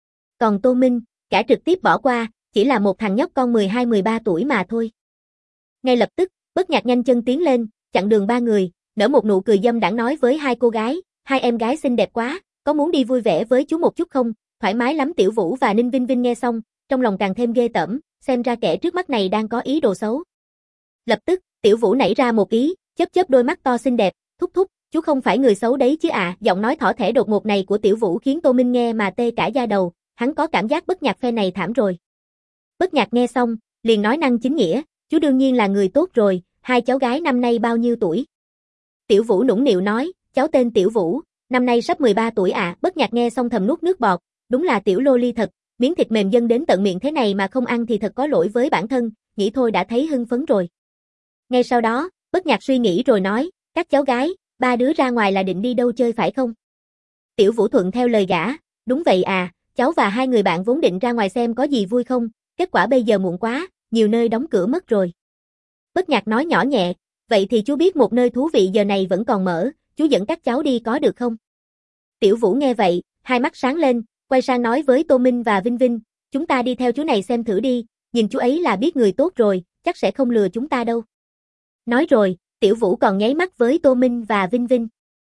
Còn Tô Minh, gã trực tiếp bỏ qua, chỉ là một thằng nhóc con 12-13 tuổi mà thôi. Ngay lập tức, Bất Nhạc nhanh chân tiến lên, chặn đường ba người, nở một nụ cười dâm đãng nói với 2 cô gái, 2 em gái xinh đẹp quá, có muốn đi vui vẻ với chú một chút không? Thoải mái lắm. Tiểu Vũ và Ninh Vinh Vinh nghe xong, trong lòng càng thêm ghê tởm, xem ra kẻ trước mắt này đang có ý đồ xấu. Lập tức, Tiểu Vũ nảy ra một ý, chớp đôi mắt to xinh đẹp, thúc thúc, chú không phải người xấu đấy chứ ạ. Giọng nói thỏ thẻ đột ngột này của Tiểu Vũ khiến Tô Minh nghe mà tê cả da đầu, hắn có cảm giác Bất Nhạc phe này thảm rồi. Bất Nhạc nghe xong, liền nói năng chính nghĩa, chú đương nhiên là người tốt rồi, 2 cháu gái năm nay bao nhiêu tuổi? Tiểu Vũ nũng nịu nói, cháu tên Tiểu Vũ, năm nay sắp 13 tuổi ạ. Bất Nhạc nghe xong thầm nuốt nước bọt, đúng là tiểu loli thật, miếng thịt mềm dâng đến tận miệng thế này mà không ăn thì thật có lỗi với bản thân, nghĩ thôi đã thấy hưng phấn rồi. Ngay sau đó, Bất Nhạc suy nghĩ rồi nói, các cháu gái, 3 đứa ra ngoài là định đi đâu chơi phải không? Tiểu Vũ thuận theo lời gã, đúng vậy à, cháu và 2 người bạn vốn định ra ngoài xem có gì vui không, kết quả bây giờ muộn quá, nhiều nơi đóng cửa mất rồi. Bất Nhạc nói nhỏ nhẹ, vậy thì chú biết một nơi thú vị giờ này vẫn còn mở, chú dẫn các cháu đi có được không? Tiểu Vũ nghe vậy, hai mắt sáng lên, quay sang nói với Tô Minh và Vinh Vinh, chúng ta đi theo chú này xem thử đi, nhìn chú ấy là biết người tốt rồi, chắc sẽ không lừa chúng ta đâu. Nói rồi, Tiểu Vũ còn nháy mắt với Tô Minh và Vinh Vinh.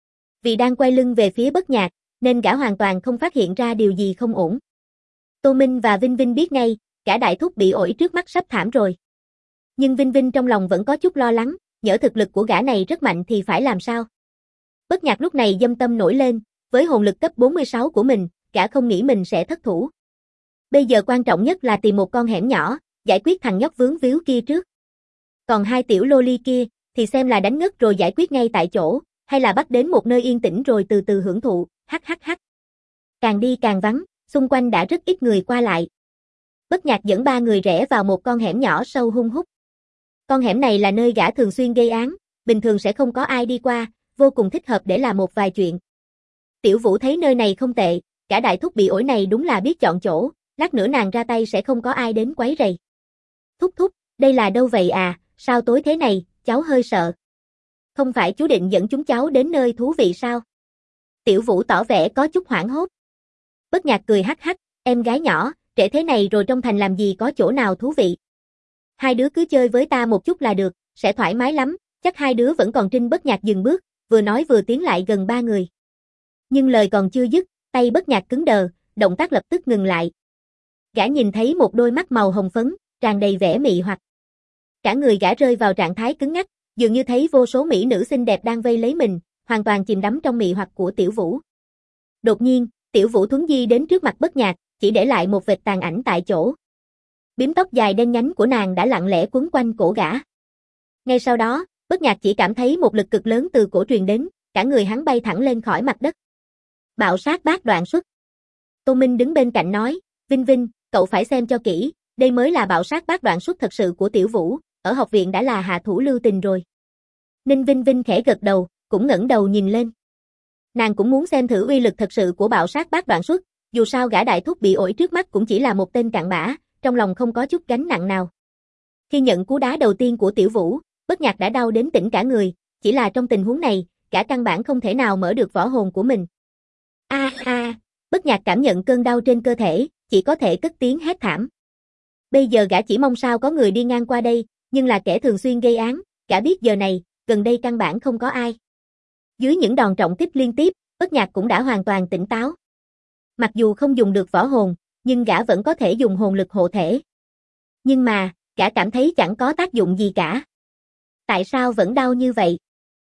Vì đang quay lưng về phía Bất Nhạc, nên gã hoàn toàn không phát hiện ra điều gì không ổn. Tô Minh và Vinh Vinh biết ngay, cả đại thúc bị ổi trước mắt sắp thảm rồi. Nhưng Vinh Vinh trong lòng vẫn có chút lo lắng, nhỡ thực lực của gã này rất mạnh thì phải làm sao? Bất Nhạc lúc này dâm tâm nổi lên, với hồn lực cấp 46 của mình, gã không nghĩ mình sẽ thất thủ. Bây giờ quan trọng nhất là tìm một con hẻm nhỏ, giải quyết thằng nhóc vướng víu kia trước. Còn 2 tiểu loli kia, thì xem là đánh ngất rồi giải quyết ngay tại chỗ, hay là bắt đến một nơi yên tĩnh rồi từ từ hưởng thụ, hắc. Càng đi càng vắng, xung quanh đã rất ít người qua lại. Bất Nhạc dẫn 3 người rẽ vào một con hẻm nhỏ sâu hun hút. Con hẻm này là nơi gã thường xuyên gây án, bình thường sẽ không có ai đi qua, vô cùng thích hợp để làm một vài chuyện. Tiểu Vũ thấy nơi này không tệ, cả đại thúc bị ổi này đúng là biết chọn chỗ, lát nữa nàng ra tay sẽ không có ai đến quấy rầy. Thúc, đây là đâu vậy à, sao tối thế này, cháu hơi sợ. Không phải chú định dẫn chúng cháu đến nơi thú vị sao? Tiểu Vũ tỏ vẻ có chút hoảng hốt. Bất Nhạc cười hắc, em gái nhỏ, trễ thế này rồi trong thành làm gì có chỗ nào thú vị. 2 đứa cứ chơi với ta một chút là được, sẽ thoải mái lắm, chắc 2 đứa vẫn còn trinh. Bất Nhạc dừng bước, vừa nói vừa tiến lại gần 3 người. Nhưng lời còn chưa dứt, tay Bất Nhạc cứng đờ, động tác lập tức ngừng lại. Gã nhìn thấy một đôi mắt màu hồng phấn, tràn đầy vẻ mị hoặc. Cả người gã rơi vào trạng thái cứng ngắc, dường như thấy vô số mỹ nữ xinh đẹp đang vây lấy mình, hoàn toàn chìm đắm trong mị hoặc của Tiểu Vũ. Đột nhiên, Tiểu Vũ thuấn di đến trước mặt Bất Nhạc, chỉ để lại một vệt tàn ảnh tại chỗ. Bím tóc dài đen nhánh của nàng đã lặng lẽ quấn quanh cổ gã. Ngay sau đó, Bất Nhạc chỉ cảm thấy một lực cực lớn từ cổ truyền đến, cả người hắn bay thẳng lên khỏi mặt đất. Bạo sát bát đoạn xuất. Tô Minh đứng bên cạnh nói, Vinh Vinh, cậu phải xem cho kỹ, đây mới là bạo sát bát đoạn xuất thật sự của Tiểu Vũ, ở học viện đã là hạ thủ lưu tình rồi. Ninh Vinh Vinh khẽ gật đầu, cũng ngẩng đầu nhìn lên. Nàng cũng muốn xem thử uy lực thật sự của bạo sát bát đoạn xuất, dù sao gã đại thúc bị ổi trước mắt cũng chỉ là một tên cặn bã, trong lòng không có chút gánh nặng nào. Khi nhận cú đá đầu tiên của Tiểu Vũ, Bất Nhạc đã đau đến tỉnh cả người, chỉ là trong tình huống này, gã căn bản không thể nào mở được võ hồn của mình. Bất Nhạc cảm nhận cơn đau trên cơ thể, chỉ có thể cất tiếng hét thảm. Bây giờ gã chỉ mong sao có người đi ngang qua đây, nhưng là kẻ thường xuyên gây án, gã biết giờ này, gần đây căn bản không có ai. Dưới những đòn trọng kích liên tiếp, Bất Nhạc cũng đã hoàn toàn tỉnh táo. Mặc dù không dùng được võ hồn, nhưng gã vẫn có thể dùng hồn lực hộ thể. Nhưng mà, gã cảm thấy chẳng có tác dụng gì cả. Tại sao vẫn đau như vậy?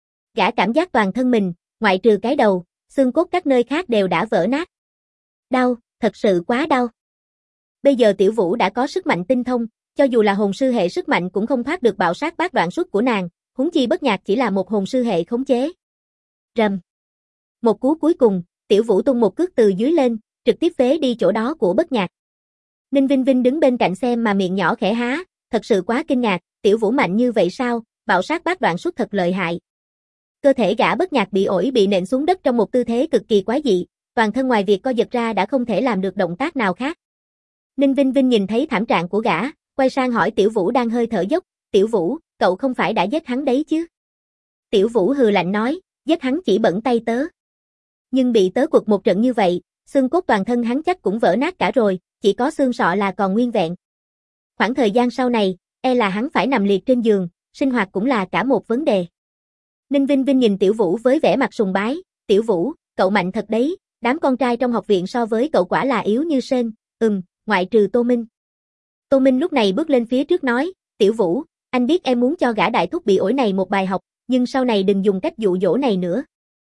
Gã cảm giác toàn thân mình, ngoại trừ cái đầu, xương cốt các nơi khác đều đã vỡ nát. Đau, thật sự quá đau. Bây giờ Tiểu Vũ đã có sức mạnh tinh thông, cho dù là hồn sư hệ sức mạnh cũng không thoát được bạo sát bát đoạn xuất của nàng, huống chi Bất Nhạc chỉ là một hồn sư hệ khống chế. Rầm. Một cú cuối cùng, Tiểu Vũ tung một cước từ dưới lên, trực tiếp phế đi chỗ đó của Bất Nhạc. Ninh Vinh Vinh đứng bên cạnh xem mà miệng nhỏ khẽ há, thật sự quá kinh ngạc, Tiểu Vũ mạnh như vậy sao, bạo sát bát đoạn xuất thật lợi hại. Cơ thể gã Bất Nhạc bị ổi bị nện xuống đất trong một tư thế cực kỳ quái dị, toàn thân ngoài việc co giật ra đã không thể làm được động tác nào khác. Ninh Vinh Vinh nhìn thấy thảm trạng của gã, quay sang hỏi Tiểu Vũ đang hơi thở dốc, Tiểu Vũ, cậu không phải đã giết hắn đấy chứ? Tiểu Vũ hừ lạnh nói, giết hắn chỉ bẩn tay tớ. Nhưng bị tớ quật một trận như vậy, xương cốt toàn thân hắn chắc cũng vỡ nát cả rồi, chỉ có xương sọ là còn nguyên vẹn. Khoảng thời gian sau này, e là hắn phải nằm liệt trên giường, sinh hoạt cũng là cả một vấn đề. Ninh Vinh Vinh nhìn Tiểu Vũ với vẻ mặt sùng bái, Tiểu Vũ, cậu mạnh thật đấy, đám con trai trong học viện so với cậu quả là yếu như sên, ngoại trừ Tô Minh. Tô Minh lúc này bước lên phía trước nói, Tiểu Vũ, anh biết em muốn cho gã đại thúc bị ổi này một bài học, nhưng sau này đừng dùng cách dụ dỗ này nữa.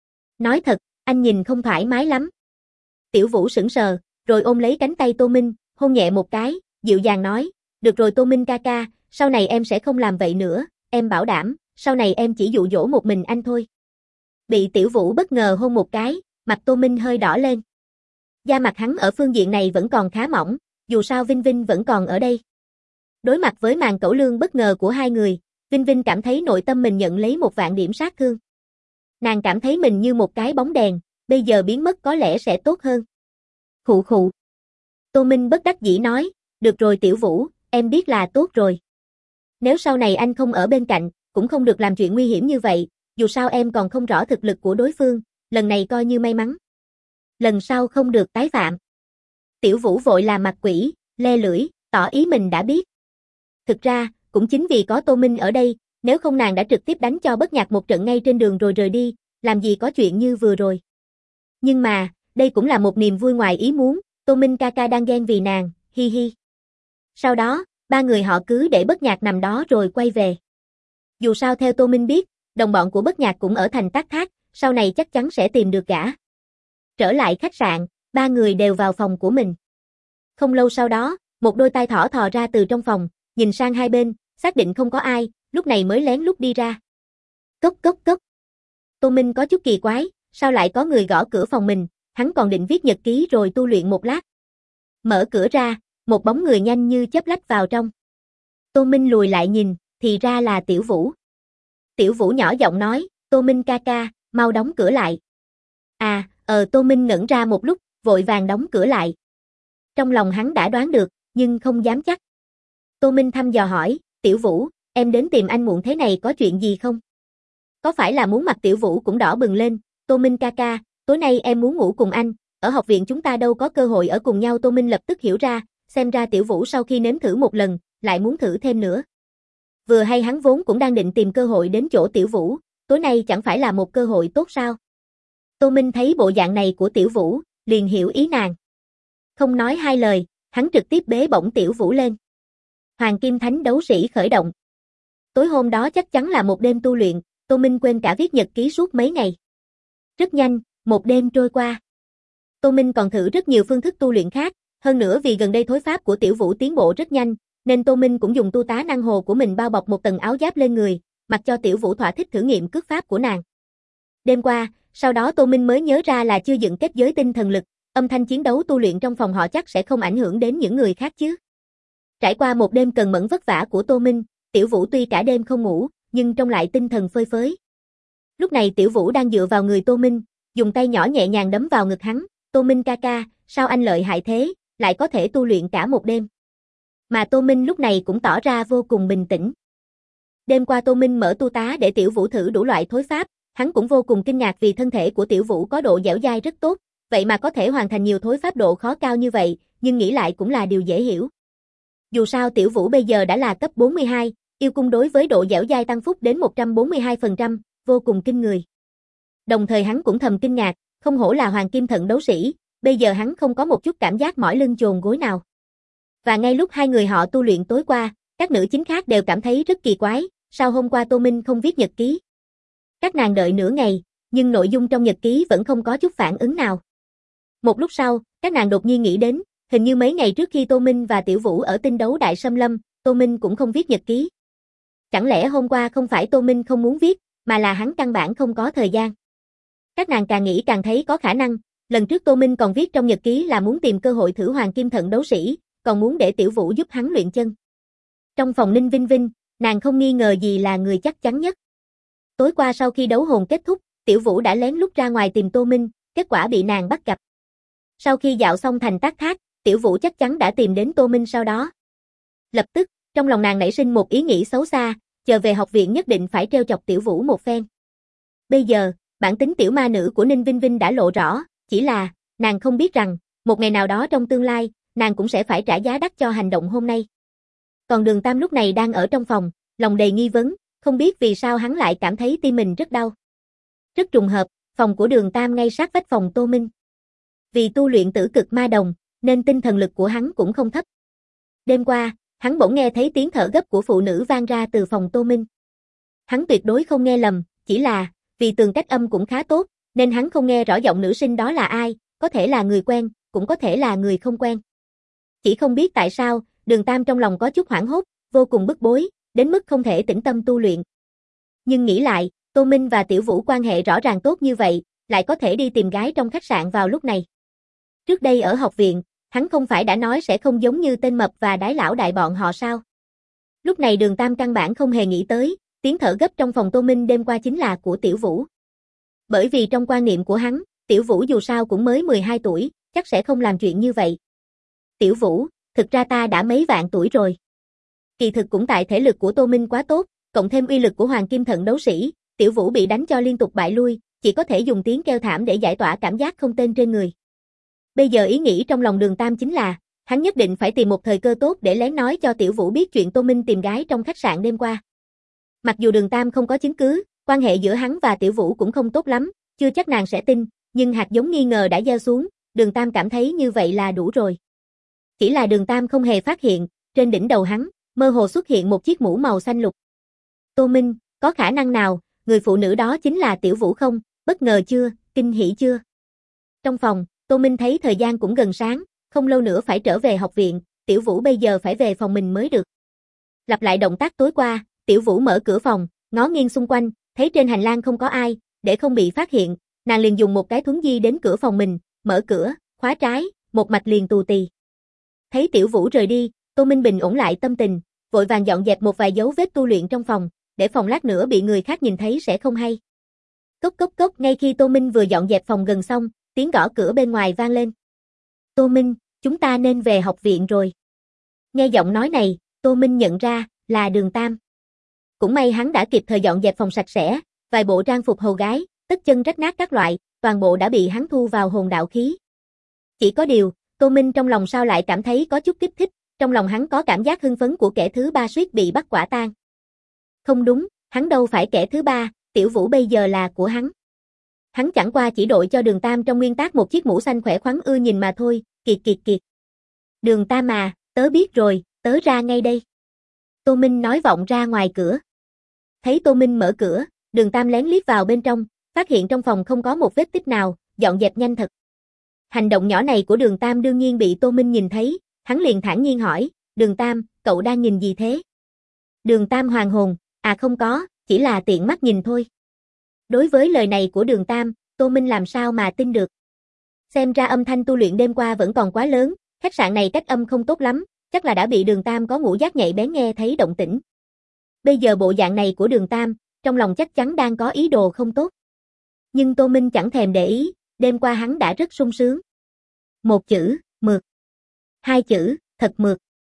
Nói thật, anh nhìn không thoải mái lắm. Tiểu Vũ sững sờ, rồi ôm lấy cánh tay Tô Minh, hôn nhẹ một cái, dịu dàng nói, được rồi Tô Minh ca ca, sau này em sẽ không làm vậy nữa, em bảo đảm, sau này em chỉ dụ dỗ một mình anh thôi. Bị Tiểu Vũ bất ngờ hôn một cái, mặt Tô Minh hơi đỏ lên. Da mặt hắn ở phương diện này vẫn còn khá mỏng, dù sao Vinh Vinh vẫn còn ở đây. Đối mặt với màn cẩu lương bất ngờ của hai người, Vinh Vinh cảm thấy nội tâm mình nhận lấy 1.000.000 điểm sát thương. Nàng cảm thấy mình như một cái bóng đèn, bây giờ biến mất có lẽ sẽ tốt hơn. Khụ khụ. Tô Minh bất đắc dĩ nói, được rồi Tiểu Vũ, em biết là tốt rồi. Nếu sau này anh không ở bên cạnh, cũng không được làm chuyện nguy hiểm như vậy, dù sao em còn không rõ thực lực của đối phương, lần này coi như may mắn. Lần sau không được tái phạm. Tiểu Vũ vội làm mặt quỷ, le lưỡi, tỏ ý mình đã biết. Thực ra, cũng chính vì có Tô Minh ở đây, nếu không nàng đã trực tiếp đánh cho Bất Nhạc một trận ngay trên đường rồi rời đi, làm gì có chuyện như vừa rồi. Nhưng mà, đây cũng là một niềm vui ngoài ý muốn, Tô Minh ca ca đang ghen vì nàng, hi hi. Sau đó, ba người họ cứ để Bất Nhạc nằm đó rồi quay về. Dù sao theo Tô Minh biết, đồng bọn của Bất Nhạc cũng ở thành Tát Thác, sau này chắc chắn sẽ tìm được gã. Trở lại khách sạn, ba người đều vào phòng của mình. Không lâu sau đó, một đôi tai thỏ thò ra từ trong phòng, nhìn sang hai bên, xác định không có ai, lúc này mới lén lút đi ra. Cốc cốc cốc. Tô Minh có chút kỳ quái, sao lại có người gõ cửa phòng mình, hắn còn định viết nhật ký rồi tu luyện một lát. Mở cửa ra, một bóng người nhanh như chớp lách vào trong. Tô Minh lùi lại nhìn, thì ra là Tiểu Vũ. Tiểu Vũ nhỏ giọng nói, Tô Minh ca ca, mau đóng cửa lại. Tô Minh ngẩn ra một lúc, vội vàng đóng cửa lại. Trong lòng hắn đã đoán được, nhưng không dám chắc. Tô Minh thăm dò hỏi, Tiểu Vũ, em đến tìm anh muộn thế này có chuyện gì không? Có phải là muốn mặt Tiểu Vũ cũng đỏ bừng lên, Tô Minh ca ca, tối nay em muốn ngủ cùng anh, ở học viện chúng ta đâu có cơ hội ở cùng nhau. Tô Minh lập tức hiểu ra, xem ra Tiểu Vũ sau khi nếm thử một lần, lại muốn thử thêm nữa. Vừa hay hắn vốn cũng đang định tìm cơ hội đến chỗ Tiểu Vũ, tối nay chẳng phải là một cơ hội tốt sao? Tô Minh thấy bộ dạng này của Tiểu Vũ, liền hiểu ý nàng. Không nói hai lời, hắn trực tiếp bế bổng Tiểu Vũ lên. Hoàng Kim Thánh đấu sĩ khởi động. Tối hôm đó chắc chắn là một đêm tu luyện, Tô Minh quên cả viết nhật ký suốt mấy ngày. Rất nhanh, một đêm trôi qua. Tô Minh còn thử rất nhiều phương thức tu luyện khác, hơn nữa vì gần đây thối pháp của Tiểu Vũ tiến bộ rất nhanh, nên Tô Minh cũng dùng tu tá năng hồ của mình bao bọc một tầng áo giáp lên người, mặc cho Tiểu Vũ thỏa thích thử nghiệm cước pháp của nàng. Đêm qua, sau đó Tô Minh mới nhớ ra là chưa dựng kết giới tinh thần lực, âm thanh chiến đấu tu luyện trong phòng họ chắc sẽ không ảnh hưởng đến những người khác chứ. Trải qua một đêm cần mẫn vất vả của Tô Minh, Tiểu Vũ tuy cả đêm không ngủ, nhưng trông lại tinh thần phơi phới. Lúc này Tiểu Vũ đang dựa vào người Tô Minh, dùng tay nhỏ nhẹ nhàng đấm vào ngực hắn. Tô Minh ca ca, sao anh lợi hại thế, lại có thể tu luyện cả một đêm. Mà Tô Minh lúc này cũng tỏ ra vô cùng bình tĩnh. Đêm qua Tô Minh mở tu tá để Tiểu Vũ thử đủ loại thối pháp, hắn cũng vô cùng kinh ngạc vì thân thể của Tiểu Vũ có độ dẻo dai rất tốt, vậy mà có thể hoàn thành nhiều thối pháp độ khó cao như vậy, nhưng nghĩ lại cũng là điều dễ hiểu. Dù sao Tiểu Vũ bây giờ đã là cấp 42, yêu cung đối với độ dẻo dai tăng phúc đến 142%, vô cùng kinh người. Đồng thời hắn cũng thầm kinh ngạc, không hổ là Hoàng Kim Thận đấu sĩ, bây giờ hắn không có một chút cảm giác mỏi lưng chồn gối nào. Và ngay lúc hai người họ tu luyện tối qua, các nữ chính khác đều cảm thấy rất kỳ quái, sao hôm qua Tô Minh không viết nhật ký. Các nàng đợi nửa ngày, nhưng nội dung trong nhật ký vẫn không có chút phản ứng nào. Một lúc sau, các nàng đột nhiên nghĩ đến, hình như mấy ngày trước khi Tô Minh và Tiểu Vũ ở tinh đấu Đại Xâm Lâm, Tô Minh cũng không viết nhật ký. Chẳng lẽ hôm qua không phải Tô Minh không muốn viết, mà là hắn căn bản không có thời gian. Các nàng càng nghĩ càng thấy có khả năng, lần trước Tô Minh còn viết trong nhật ký là muốn tìm cơ hội thử Hoàng Kim Thận đấu sĩ, còn muốn để Tiểu Vũ giúp hắn luyện chân. Trong phòng Ninh Vinh Vinh, nàng không nghi ngờ gì là người chắc chắn nhất. Tối qua sau khi đấu hồn kết thúc, Tiểu Vũ đã lén lút ra ngoài tìm Tô Minh, kết quả bị nàng bắt gặp. Sau khi dạo xong thành Tác Thác, Tiểu Vũ chắc chắn đã tìm đến Tô Minh sau đó. Lập tức, trong lòng nàng nảy sinh một ý nghĩ xấu xa, chờ về học viện nhất định phải trêu chọc Tiểu Vũ một phen. Bây giờ, bản tính tiểu ma nữ của Ninh Vinh Vinh đã lộ rõ, chỉ là, nàng không biết rằng, một ngày nào đó trong tương lai, nàng cũng sẽ phải trả giá đắt cho hành động hôm nay. Còn Đường Tam lúc này đang ở trong phòng, lòng đầy nghi vấn, không biết vì sao hắn lại cảm thấy tim mình rất đau. Rất trùng hợp, phòng của Đường Tam ngay sát vách phòng Tô Minh. Vì tu luyện tử cực ma đồng, nên tinh thần lực của hắn cũng không thấp. Đêm qua, hắn bỗng nghe thấy tiếng thở gấp của phụ nữ vang ra từ phòng Tô Minh. Hắn tuyệt đối không nghe lầm, chỉ là, vì tường cách âm cũng khá tốt, nên hắn không nghe rõ giọng nữ sinh đó là ai, có thể là người quen, cũng có thể là người không quen. Chỉ không biết tại sao, Đường Tam trong lòng có chút hoảng hốt, vô cùng bức bối, đến mức không thể tĩnh tâm tu luyện. Nhưng nghĩ lại, Tô Minh và Tiểu Vũ quan hệ rõ ràng tốt như vậy, lại có thể đi tìm gái trong khách sạn vào lúc này. Trước đây ở học viện, hắn không phải đã nói sẽ không giống như tên mập và đái lão đại bọn họ sao? Lúc này Đường Tam căn bản không hề nghĩ tới, tiếng thở gấp trong phòng Tô Minh đêm qua chính là của Tiểu Vũ. Bởi vì trong quan niệm của hắn, Tiểu Vũ dù sao cũng mới 12 tuổi, chắc sẽ không làm chuyện như vậy. Tiểu Vũ, thực ra ta đã mấy vạn tuổi rồi. Kỳ thực cũng tại thể lực của Tô Minh quá tốt, cộng thêm uy lực của Hoàng Kim Thận đấu sĩ, Tiểu Vũ bị đánh cho liên tục bại lui, chỉ có thể dùng tiếng kêu thảm để giải tỏa cảm giác không tên trên người. Bây giờ ý nghĩ trong lòng Đường Tam chính là, hắn nhất định phải tìm một thời cơ tốt để lén nói cho Tiểu Vũ biết chuyện Tô Minh tìm gái trong khách sạn đêm qua. Mặc dù Đường Tam không có chứng cứ, quan hệ giữa hắn và Tiểu Vũ cũng không tốt lắm, chưa chắc nàng sẽ tin, nhưng hạt giống nghi ngờ đã gieo xuống, Đường Tam cảm thấy như vậy là đủ rồi. Chỉ là Đường Tam không hề phát hiện, trên đỉnh đầu hắn, mơ hồ xuất hiện một chiếc mũ màu xanh lục. Tô Minh, có khả năng nào, người phụ nữ đó chính là Tiểu Vũ không, bất ngờ chưa, kinh hỉ chưa? Trong phòng, Tô Minh thấy thời gian cũng gần sáng, không lâu nữa phải trở về học viện, Tiểu Vũ bây giờ phải về phòng mình mới được. Lặp lại động tác tối qua, Tiểu Vũ mở cửa phòng, ngó nghiêng xung quanh, thấy trên hành lang không có ai, để không bị phát hiện, nàng liền dùng một cái thuấn di đến cửa phòng mình, mở cửa, khóa trái, một mạch liền tù tì. Thấy Tiểu Vũ rời đi, Tô Minh bình ổn lại tâm tình, vội vàng dọn dẹp một vài dấu vết tu luyện trong phòng, để phòng lát nữa bị người khác nhìn thấy sẽ không hay. Cốc cốc cốc, ngay khi Tô Minh vừa dọn dẹp phòng gần xong, tiếng gõ cửa bên ngoài vang lên. Tô Minh, chúng ta nên về học viện rồi. Nghe giọng nói này, Tô Minh nhận ra, là Đường Tam. Cũng may hắn đã kịp thời dọn dẹp phòng sạch sẽ, vài bộ trang phục hầu gái, tất chân rách nát các loại, toàn bộ đã bị hắn thu vào hồn đạo khí. Chỉ có điều, Tô Minh trong lòng sao lại cảm thấy có chút kích thích, trong lòng hắn có cảm giác hưng phấn của kẻ thứ ba suýt bị bắt quả tang. Không đúng, hắn đâu phải kẻ thứ ba, Tiểu Vũ bây giờ là của hắn. Hắn chẳng qua chỉ đội cho Đường Tam trong nguyên tắc một chiếc mũ xanh khỏe khoắn ưa nhìn mà thôi, kiệt kiệt kiệt. Đường Tam à, tớ biết rồi, tớ ra ngay đây. Tô Minh nói vọng ra ngoài cửa. Thấy Tô Minh mở cửa, Đường Tam lén liếc vào bên trong, phát hiện trong phòng không có một vết tích nào, dọn dẹp nhanh thật. Hành động nhỏ này của Đường Tam đương nhiên bị Tô Minh nhìn thấy, hắn liền thản nhiên hỏi, Đường Tam, cậu đang nhìn gì thế? Đường Tam hoàn hồn, à không có, chỉ là tiện mắt nhìn thôi. Đối với lời này của Đường Tam, Tô Minh làm sao mà tin được. Xem ra âm thanh tu luyện đêm qua vẫn còn quá lớn, khách sạn này cách âm không tốt lắm, chắc là đã bị Đường Tam có ngũ giác nhạy bén nghe thấy động tĩnh. Bây giờ bộ dạng này của Đường Tam, trong lòng chắc chắn đang có ý đồ không tốt. Nhưng Tô Minh chẳng thèm để ý, đêm qua hắn đã rất sung sướng. Một chữ, mượt. Hai chữ, thật mượt.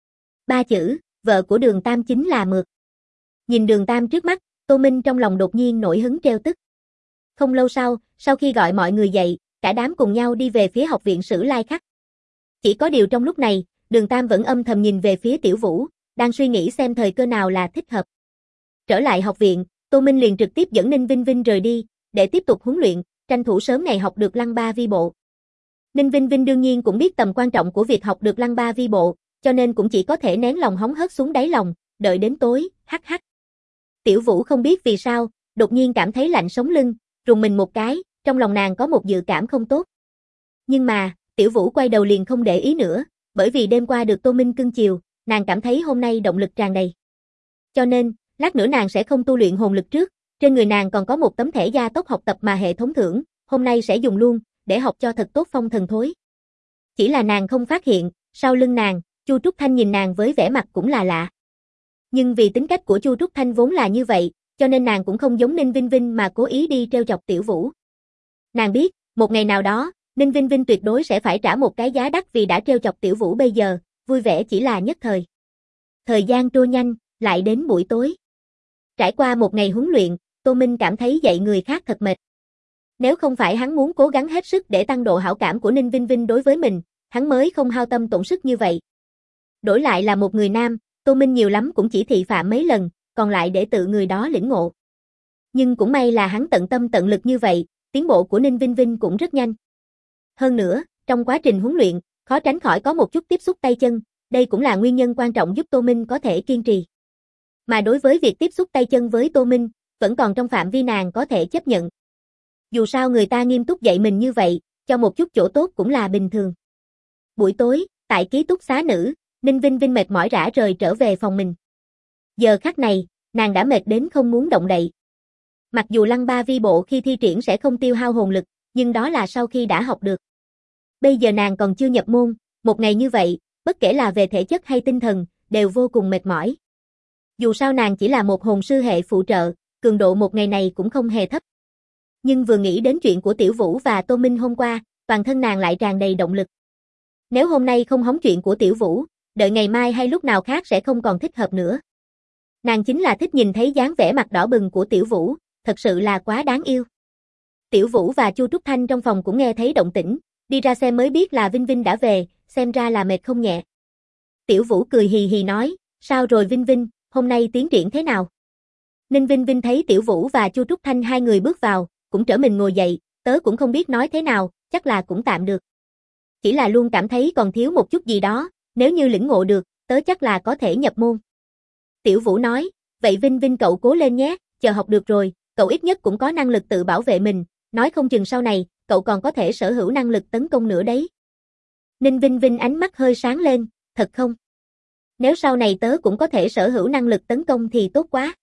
Ba chữ, vợ của Đường Tam chính là mượt. Nhìn Đường Tam trước mắt, Tô Minh trong lòng đột nhiên nổi hứng treo tức. Không lâu sau khi gọi mọi người dậy, cả đám cùng nhau đi về phía học viện Sử Lai Khắc. Chỉ có điều trong lúc này, Đường Tam vẫn âm thầm nhìn về phía Tiểu Vũ, đang suy nghĩ xem thời cơ nào là thích hợp. Trở lại học viện, Tô Minh liền trực tiếp dẫn Ninh Vinh Vinh rời đi, để tiếp tục huấn luyện, tranh thủ sớm ngày học được Lăng Ba Vi Bộ. Ninh Vinh Vinh đương nhiên cũng biết tầm quan trọng của việc học được Lăng Ba Vi Bộ, cho nên cũng chỉ có thể nén lòng hóng hớt xuống đáy lòng, đợi đến tối, hắc hắc. Tiểu Vũ không biết vì sao, đột nhiên cảm thấy lạnh sống lưng, rùng mình một cái, trong lòng nàng có một dự cảm không tốt. Nhưng mà, Tiểu Vũ quay đầu liền không để ý nữa, bởi vì đêm qua được Tô Minh cưng chiều, nàng cảm thấy hôm nay động lực tràn đầy. Cho nên, lát nữa nàng sẽ không tu luyện hồn lực trước, trên người nàng còn có một tấm thẻ gia tốc học tập mà hệ thống thưởng, hôm nay sẽ dùng luôn, để học cho thật tốt phong thần thối. Chỉ là nàng không phát hiện, sau lưng nàng, Chu Trúc Thanh nhìn nàng với vẻ mặt cũng là lạ. Nhưng vì tính cách của Chu Trúc Thanh vốn là như vậy, cho nên nàng cũng không giống Ninh Vinh Vinh mà cố ý đi trêu chọc Tiểu Vũ. Nàng biết, một ngày nào đó, Ninh Vinh Vinh tuyệt đối sẽ phải trả một cái giá đắt vì đã trêu chọc Tiểu Vũ bây giờ, vui vẻ chỉ là nhất thời. Thời gian trôi nhanh, lại đến buổi tối. Trải qua một ngày huấn luyện, Tô Minh cảm thấy dạy người khác thật mệt. Nếu không phải hắn muốn cố gắng hết sức để tăng độ hảo cảm của Ninh Vinh Vinh đối với mình, hắn mới không hao tâm tổn sức như vậy. Đổi lại là một người nam, Tô Minh nhiều lắm cũng chỉ thị phạm mấy lần, còn lại để tự người đó lĩnh ngộ. Nhưng cũng may là hắn tận tâm tận lực như vậy, tiến bộ của Ninh Vinh Vinh cũng rất nhanh. Hơn nữa, trong quá trình huấn luyện, khó tránh khỏi có một chút tiếp xúc tay chân, đây cũng là nguyên nhân quan trọng giúp Tô Minh có thể kiên trì. Mà đối với việc tiếp xúc tay chân với Tô Minh, vẫn còn trong phạm vi nàng có thể chấp nhận. Dù sao người ta nghiêm túc dạy mình như vậy, cho một chút chỗ tốt cũng là bình thường. Buổi tối, tại ký túc xá nữ, Ninh Vinh Vinh mệt mỏi rã rời trở về phòng mình. Giờ khắc này, nàng đã mệt đến không muốn động đậy. Mặc dù Lăng Ba Vi Bộ khi thi triển sẽ không tiêu hao hồn lực, nhưng đó là sau khi đã học được. Bây giờ nàng còn chưa nhập môn, một ngày như vậy, bất kể là về thể chất hay tinh thần, đều vô cùng mệt mỏi. Dù sao nàng chỉ là một hồn sư hệ phụ trợ, cường độ một ngày này cũng không hề thấp. Nhưng vừa nghĩ đến chuyện của Tiểu Vũ và Tô Minh hôm qua, toàn thân nàng lại tràn đầy động lực. Nếu hôm nay không hóng chuyện của Tiểu Vũ, đợi ngày mai hay lúc nào khác sẽ không còn thích hợp nữa. Nàng chính là thích nhìn thấy dáng vẻ mặt đỏ bừng của Tiểu Vũ, thật sự là quá đáng yêu. Tiểu Vũ và Chu Trúc Thanh trong phòng cũng nghe thấy động tĩnh, đi ra xem mới biết là Vinh Vinh đã về, xem ra là mệt không nhẹ. Tiểu Vũ cười hì hì nói, sao rồi Vinh Vinh, hôm nay tiến triển thế nào? Ninh Vinh Vinh thấy Tiểu Vũ và Chu Trúc Thanh hai người bước vào, cũng trở mình ngồi dậy, tớ cũng không biết nói thế nào, chắc là cũng tạm được. Chỉ là luôn cảm thấy còn thiếu một chút gì đó, nếu như lĩnh ngộ được, tớ chắc là có thể nhập môn. Tiểu Vũ nói, vậy Vinh Vinh cậu cố lên nhé, chờ học được rồi, cậu ít nhất cũng có năng lực tự bảo vệ mình, nói không chừng sau này, cậu còn có thể sở hữu năng lực tấn công nữa đấy. Ninh Vinh Vinh ánh mắt hơi sáng lên, thật không? Nếu sau này tớ cũng có thể sở hữu năng lực tấn công thì tốt quá.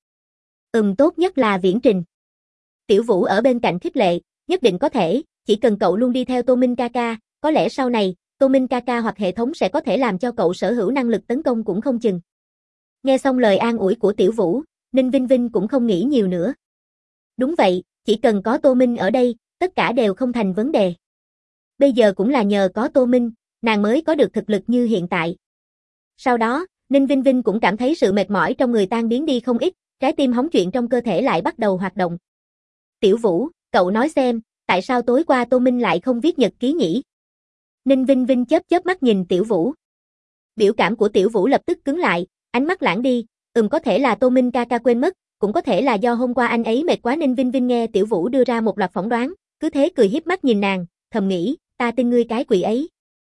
Tốt nhất là viễn trình. Tiểu Vũ ở bên cạnh khích lệ, nhất định có thể, chỉ cần cậu luôn đi theo Tô Minh ca ca, có lẽ sau này, Tô Minh ca ca hoặc hệ thống sẽ có thể làm cho cậu sở hữu năng lực tấn công cũng không chừng. Nghe xong lời an ủi của Tiểu Vũ, Ninh Vinh Vinh cũng không nghĩ nhiều nữa. Đúng vậy, chỉ cần có Tô Minh ở đây, tất cả đều không thành vấn đề. Bây giờ cũng là nhờ có Tô Minh, nàng mới có được thực lực như hiện tại. Sau đó, Ninh Vinh Vinh cũng cảm thấy sự mệt mỏi trong người tan biến đi không ít, trái tim hóng chuyện trong cơ thể lại bắt đầu hoạt động. Tiểu Vũ, cậu nói xem, tại sao tối qua Tô Minh lại không viết nhật ký nhỉ? Ninh Vinh Vinh chớp chớp mắt nhìn Tiểu Vũ. Biểu cảm của Tiểu Vũ lập tức cứng lại, ánh mắt lãng đi, có thể là Tô Minh ca ca quên mất, cũng có thể là do hôm qua anh ấy mệt quá. Ninh Vinh Vinh nghe Tiểu Vũ đưa ra một loạt phỏng đoán, cứ thế cười hiếp mắt nhìn nàng, thầm nghĩ, ta tin ngươi cái quỷ ấy.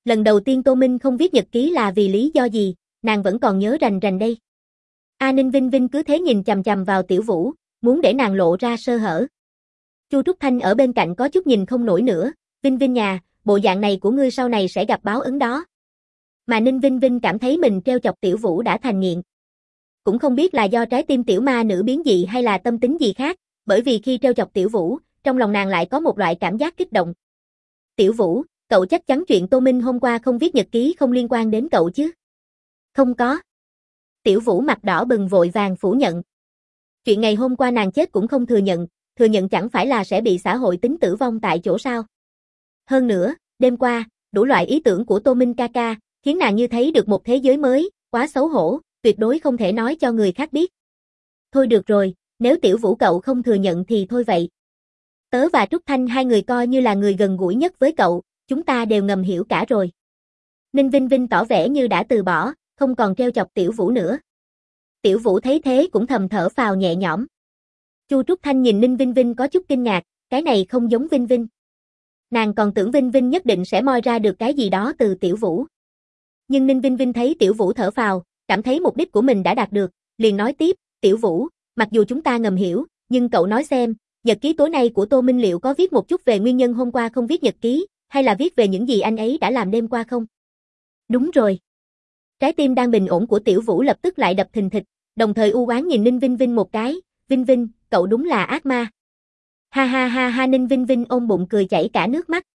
Lần đầu tiên Tô Minh không viết nhật ký là vì lý do gì, nàng vẫn còn nhớ rành rành đây. Ninh Vinh Vinh cứ thế nhìn chằm chằm vào Tiểu Vũ, muốn để nàng lộ ra sơ hở. Chu Trúc Thanh ở bên cạnh có chút nhìn không nổi nữa, Vinh Vinh nhà, bộ dạng này của ngươi sau này sẽ gặp báo ứng đó. Mà Ninh Vinh Vinh cảm thấy mình trêu chọc Tiểu Vũ đã thành nghiện. Cũng không biết là do trái tim tiểu ma nữ biến dị hay là tâm tính gì khác, bởi vì khi trêu chọc Tiểu Vũ, trong lòng nàng lại có một loại cảm giác kích động. Tiểu Vũ, cậu chắc chắn chuyện Tô Minh hôm qua không viết nhật ký không liên quan đến cậu chứ? Không có. Tiểu Vũ mặt đỏ bừng vội vàng phủ nhận. Chuyện ngày hôm qua nàng chết cũng không thừa nhận chẳng phải là sẽ bị xã hội tính tử vong tại chỗ sao? Hơn nữa, đêm qua, đủ loại ý tưởng của Tô Minh ca ca, khiến nàng như thấy được một thế giới mới, quá xấu hổ, tuyệt đối không thể nói cho người khác biết. Thôi được rồi, nếu Tiểu Vũ cậu không thừa nhận thì thôi vậy. Tớ và Trúc Thanh hai người coi như là người gần gũi nhất với cậu, chúng ta đều ngầm hiểu cả rồi. Ninh Vinh Vinh tỏ vẻ như đã từ bỏ, không còn trêu chọc Tiểu Vũ nữa. Tiểu Vũ thấy thế cũng thầm thở phào nhẹ nhõm. Chu Trúc Thanh nhìn Ninh Vinh Vinh có chút kinh ngạc, cái này không giống Vinh Vinh. Nàng còn tưởng Vinh Vinh nhất định sẽ moi ra được cái gì đó từ Tiểu Vũ. Nhưng Ninh Vinh Vinh thấy Tiểu Vũ thở phào, cảm thấy mục đích của mình đã đạt được, liền nói tiếp, Tiểu Vũ, mặc dù chúng ta ngầm hiểu, nhưng cậu nói xem, nhật ký tối nay của Tô Minh liệu có viết một chút về nguyên nhân hôm qua không viết nhật ký, hay là viết về những gì anh ấy đã làm đêm qua không? Đúng rồi. Trái tim đang bình ổn của Tiểu Vũ lập tức lại đập thình thịch, đồng thời u oán nhìn Ninh Vinh Vinh một cái, Vinh Vinh, cậu đúng là ác ma. Ha ha ha ha Ninh Vinh Vinh ôm bụng cười chảy cả nước mắt.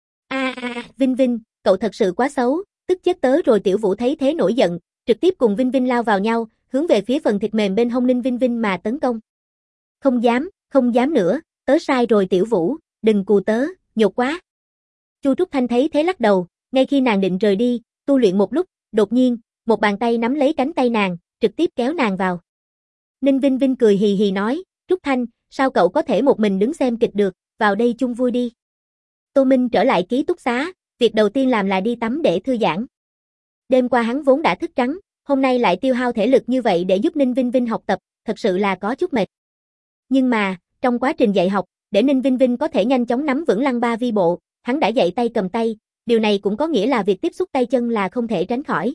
Vinh Vinh, cậu thật sự quá xấu, tức chết tớ rồi. Tiểu Vũ thấy thế nổi giận, trực tiếp cùng Vinh Vinh lao vào nhau, hướng về phía phần thịt mềm bên hông Ninh Vinh Vinh mà tấn công. Không dám nữa, tớ sai rồi Tiểu Vũ, đừng cù tớ, nhột quá. Chu Trúc Thanh thấy thế lắc đầu, ngay khi nàng định rời đi, tu luyện một lúc, đột nhiên, một bàn tay nắm lấy cánh tay nàng, trực tiếp kéo nàng vào. Ninh Vinh Vinh cười hì hì nói, Trúc Thanh, sao cậu có thể một mình đứng xem kịch được, vào đây chung vui đi. Tô Minh trở lại ký túc xá, việc đầu tiên làm là đi tắm để thư giãn. Đêm qua hắn vốn đã thức trắng, hôm nay lại tiêu hao thể lực như vậy để giúp Ninh Vinh Vinh học tập, thật sự là có chút mệt. Nhưng mà, trong quá trình dạy học, để Ninh Vinh Vinh có thể nhanh chóng nắm vững lăng ba vi bộ, hắn đã dạy tay cầm tay, điều này cũng có nghĩa là việc tiếp xúc tay chân là không thể tránh khỏi.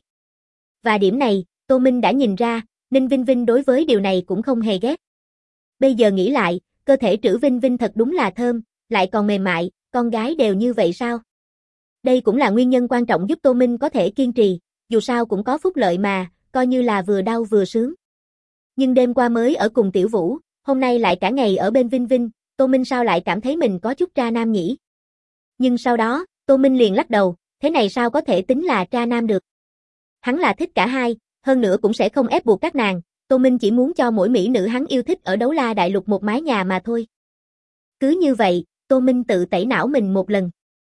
Và điểm này, Tô Minh đã nhìn ra, Ninh Vinh Vinh đối với điều này cũng không hề ghét. Bây giờ nghĩ lại, cơ thể Trữ Vinh Vinh thật đúng là thơm, lại còn mềm mại, con gái đều như vậy sao? Đây cũng là nguyên nhân quan trọng giúp Tô Minh có thể kiên trì, dù sao cũng có phúc lợi mà, coi như là vừa đau vừa sướng. Nhưng đêm qua mới ở cùng Tiểu Vũ, hôm nay lại cả ngày ở bên Vinh Vinh, Tô Minh sao lại cảm thấy mình có chút tra nam nhỉ? Nhưng sau đó, Tô Minh liền lắc đầu, thế này sao có thể tính là tra nam được? Hắn là thích cả hai, hơn nữa cũng sẽ không ép buộc các nàng, Tô Minh chỉ muốn cho mỗi mỹ nữ hắn yêu thích ở Đấu La Đại Lục một mái nhà mà thôi. Cứ như vậy, Tô Minh tự tẩy não mình một lần.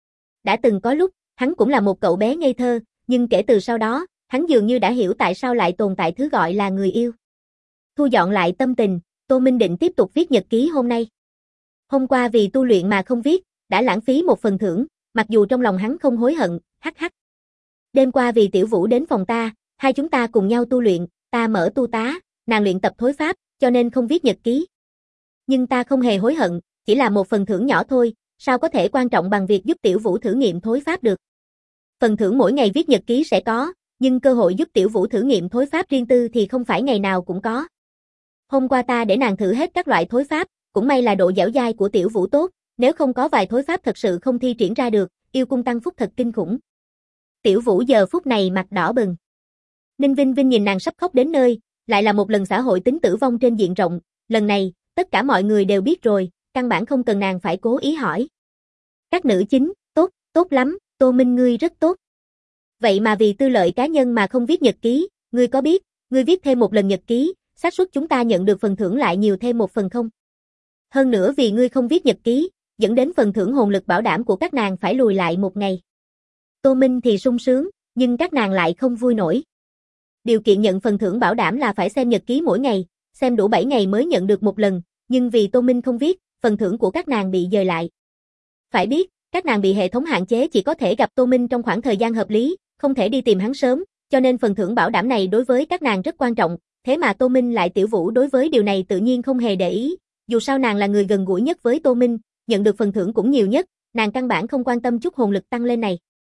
Đã từng có lúc, hắn cũng là một cậu bé ngây thơ, nhưng kể từ sau đó, hắn dường như đã hiểu tại sao lại tồn tại thứ gọi là người yêu. Thu dọn lại tâm tình, Tô Minh định tiếp tục viết nhật ký hôm nay. Hôm qua vì tu luyện mà không viết, đã lãng phí một phần thưởng, mặc dù trong lòng hắn không hối hận, hắc hắc. Đêm qua vì Tiểu Vũ đến phòng ta, hai chúng ta cùng nhau tu luyện, ta mở tu tá, nàng luyện tập thối pháp, cho nên không viết nhật ký. Nhưng ta không hề hối hận, chỉ là một phần thưởng nhỏ thôi, sao có thể quan trọng bằng việc giúp Tiểu Vũ thử nghiệm thối pháp được. Phần thưởng mỗi ngày viết nhật ký sẽ có, nhưng cơ hội giúp Tiểu Vũ thử nghiệm thối pháp riêng tư thì không phải ngày nào cũng có. Hôm qua ta để nàng thử hết các loại thối pháp, cũng may là độ dẻo dai của Tiểu Vũ tốt, nếu không có vài thối pháp thật sự không thi triển ra được, yêu cung tăng phúc thật kinh khủng. Tiểu Vũ giờ phút này mặt đỏ bừng. Ninh Vinh Vinh nhìn nàng sắp khóc đến nơi, lại là một lần xã hội tính tử vong trên diện rộng, lần này, tất cả mọi người đều biết rồi, căn bản không cần nàng phải cố ý hỏi. Các nữ chính, tốt lắm, Tô Minh ngươi rất tốt. Vậy mà vì tư lợi cá nhân mà không viết nhật ký, ngươi có biết, ngươi viết thêm một lần nhật ký, xác suất chúng ta nhận được phần thưởng lại nhiều thêm một phần không? Hơn nữa vì ngươi không viết nhật ký, dẫn đến phần thưởng hồn lực bảo đảm của các nàng phải lùi lại một ngày. Tô Minh thì sung sướng, nhưng các nàng lại không vui nổi. Điều kiện nhận phần thưởng bảo đảm là phải xem nhật ký mỗi ngày, xem đủ 7 ngày mới nhận được một lần, nhưng vì Tô Minh không viết, phần thưởng của các nàng bị dời lại. Phải biết, các nàng bị hệ thống hạn chế chỉ có thể gặp Tô Minh trong khoảng thời gian hợp lý, không thể đi tìm hắn sớm, cho nên phần thưởng bảo đảm này đối với các nàng rất quan trọng, thế mà Tô Minh lại Tiểu Vũ đối với điều này tự nhiên không hề để ý, dù sao nàng là người gần gũi nhất với Tô Minh, nhận được phần thưởng cũng nhiều nhất, nàng căn bản không quan tâm chút hồn lực tăng lên này.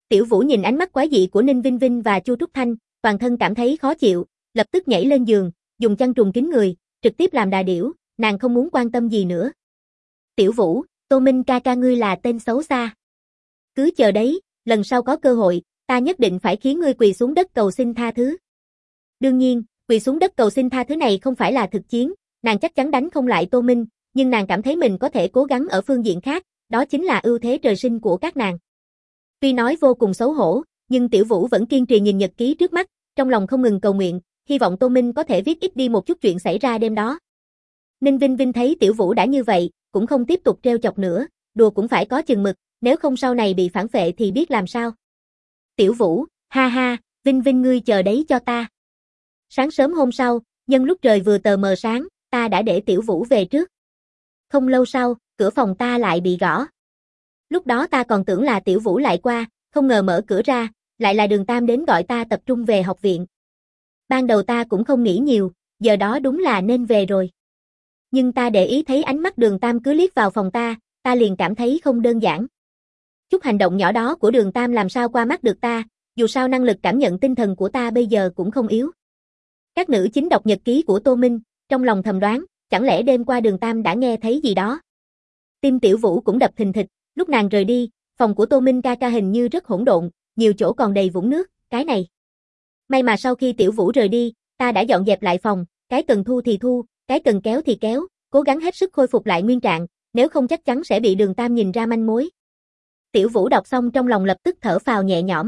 Tiểu Vũ nhìn ánh mắt quái dị của Ninh Vinh Vinh và Chu Trúc Thanh, toàn thân cảm thấy khó chịu, lập tức nhảy lên giường, dùng chăn trùn kín người, trực tiếp làm đà điểu, nàng không muốn quan tâm gì nữa. Tiểu Vũ, Tô Minh ca ca ngươi là tên xấu xa. Cứ chờ đấy, lần sau có cơ hội, ta nhất định phải khiến ngươi quỳ xuống đất cầu xin tha thứ. Đương nhiên, quỳ xuống đất cầu xin tha thứ này không phải là thực chiến, nàng chắc chắn đánh không lại Tô Minh, nhưng nàng cảm thấy mình có thể cố gắng ở phương diện khác, đó chính là ưu thế trời sinh của các nàng. Tuy nói vô cùng xấu hổ, nhưng Tiểu Vũ vẫn kiên trì nhìn nhật ký trước mắt, trong lòng không ngừng cầu nguyện, hy vọng Tô Minh có thể viết ít đi một chút chuyện xảy ra đêm đó. Ninh Vinh Vinh thấy Tiểu Vũ đã như vậy, cũng không tiếp tục trêu chọc nữa, đùa cũng phải có chừng mực, nếu không sau này bị phản phệ thì biết làm sao. Tiểu Vũ, ha ha, Vinh Vinh ngươi chờ đấy cho ta. Sáng sớm hôm sau, nhân lúc trời vừa tờ mờ sáng, ta đã để Tiểu Vũ về trước. Không lâu sau, cửa phòng ta lại bị gõ. Lúc đó ta còn tưởng là Tiểu Vũ lại qua, không ngờ mở cửa ra, lại là Đường Tam đến gọi ta tập trung về học viện. Ban đầu ta cũng không nghĩ nhiều, giờ đó đúng là nên về rồi. Nhưng ta để ý thấy ánh mắt Đường Tam cứ liếc vào phòng ta liền cảm thấy không đơn giản. Chút hành động nhỏ đó của Đường Tam làm sao qua mắt được ta, dù sao năng lực cảm nhận tinh thần của ta bây giờ cũng không yếu. Các nữ chính đọc nhật ký của Tô Minh, trong lòng thầm đoán, chẳng lẽ đêm qua Đường Tam đã nghe thấy gì đó. Tim Tiểu Vũ cũng đập thình thịch, lúc nàng rời đi, phòng của Tô Minh ca ca hình như rất hỗn độn, nhiều chỗ còn đầy vũng nước, cái này. May mà sau khi Tiểu Vũ rời đi, ta đã dọn dẹp lại phòng, cái cần thu thì thu, cái cần kéo thì kéo, cố gắng hết sức khôi phục lại nguyên trạng, nếu không chắc chắn sẽ bị Đường Tam nhìn ra manh mối. Tiểu Vũ đọc xong trong lòng lập tức thở phào nhẹ nhõm.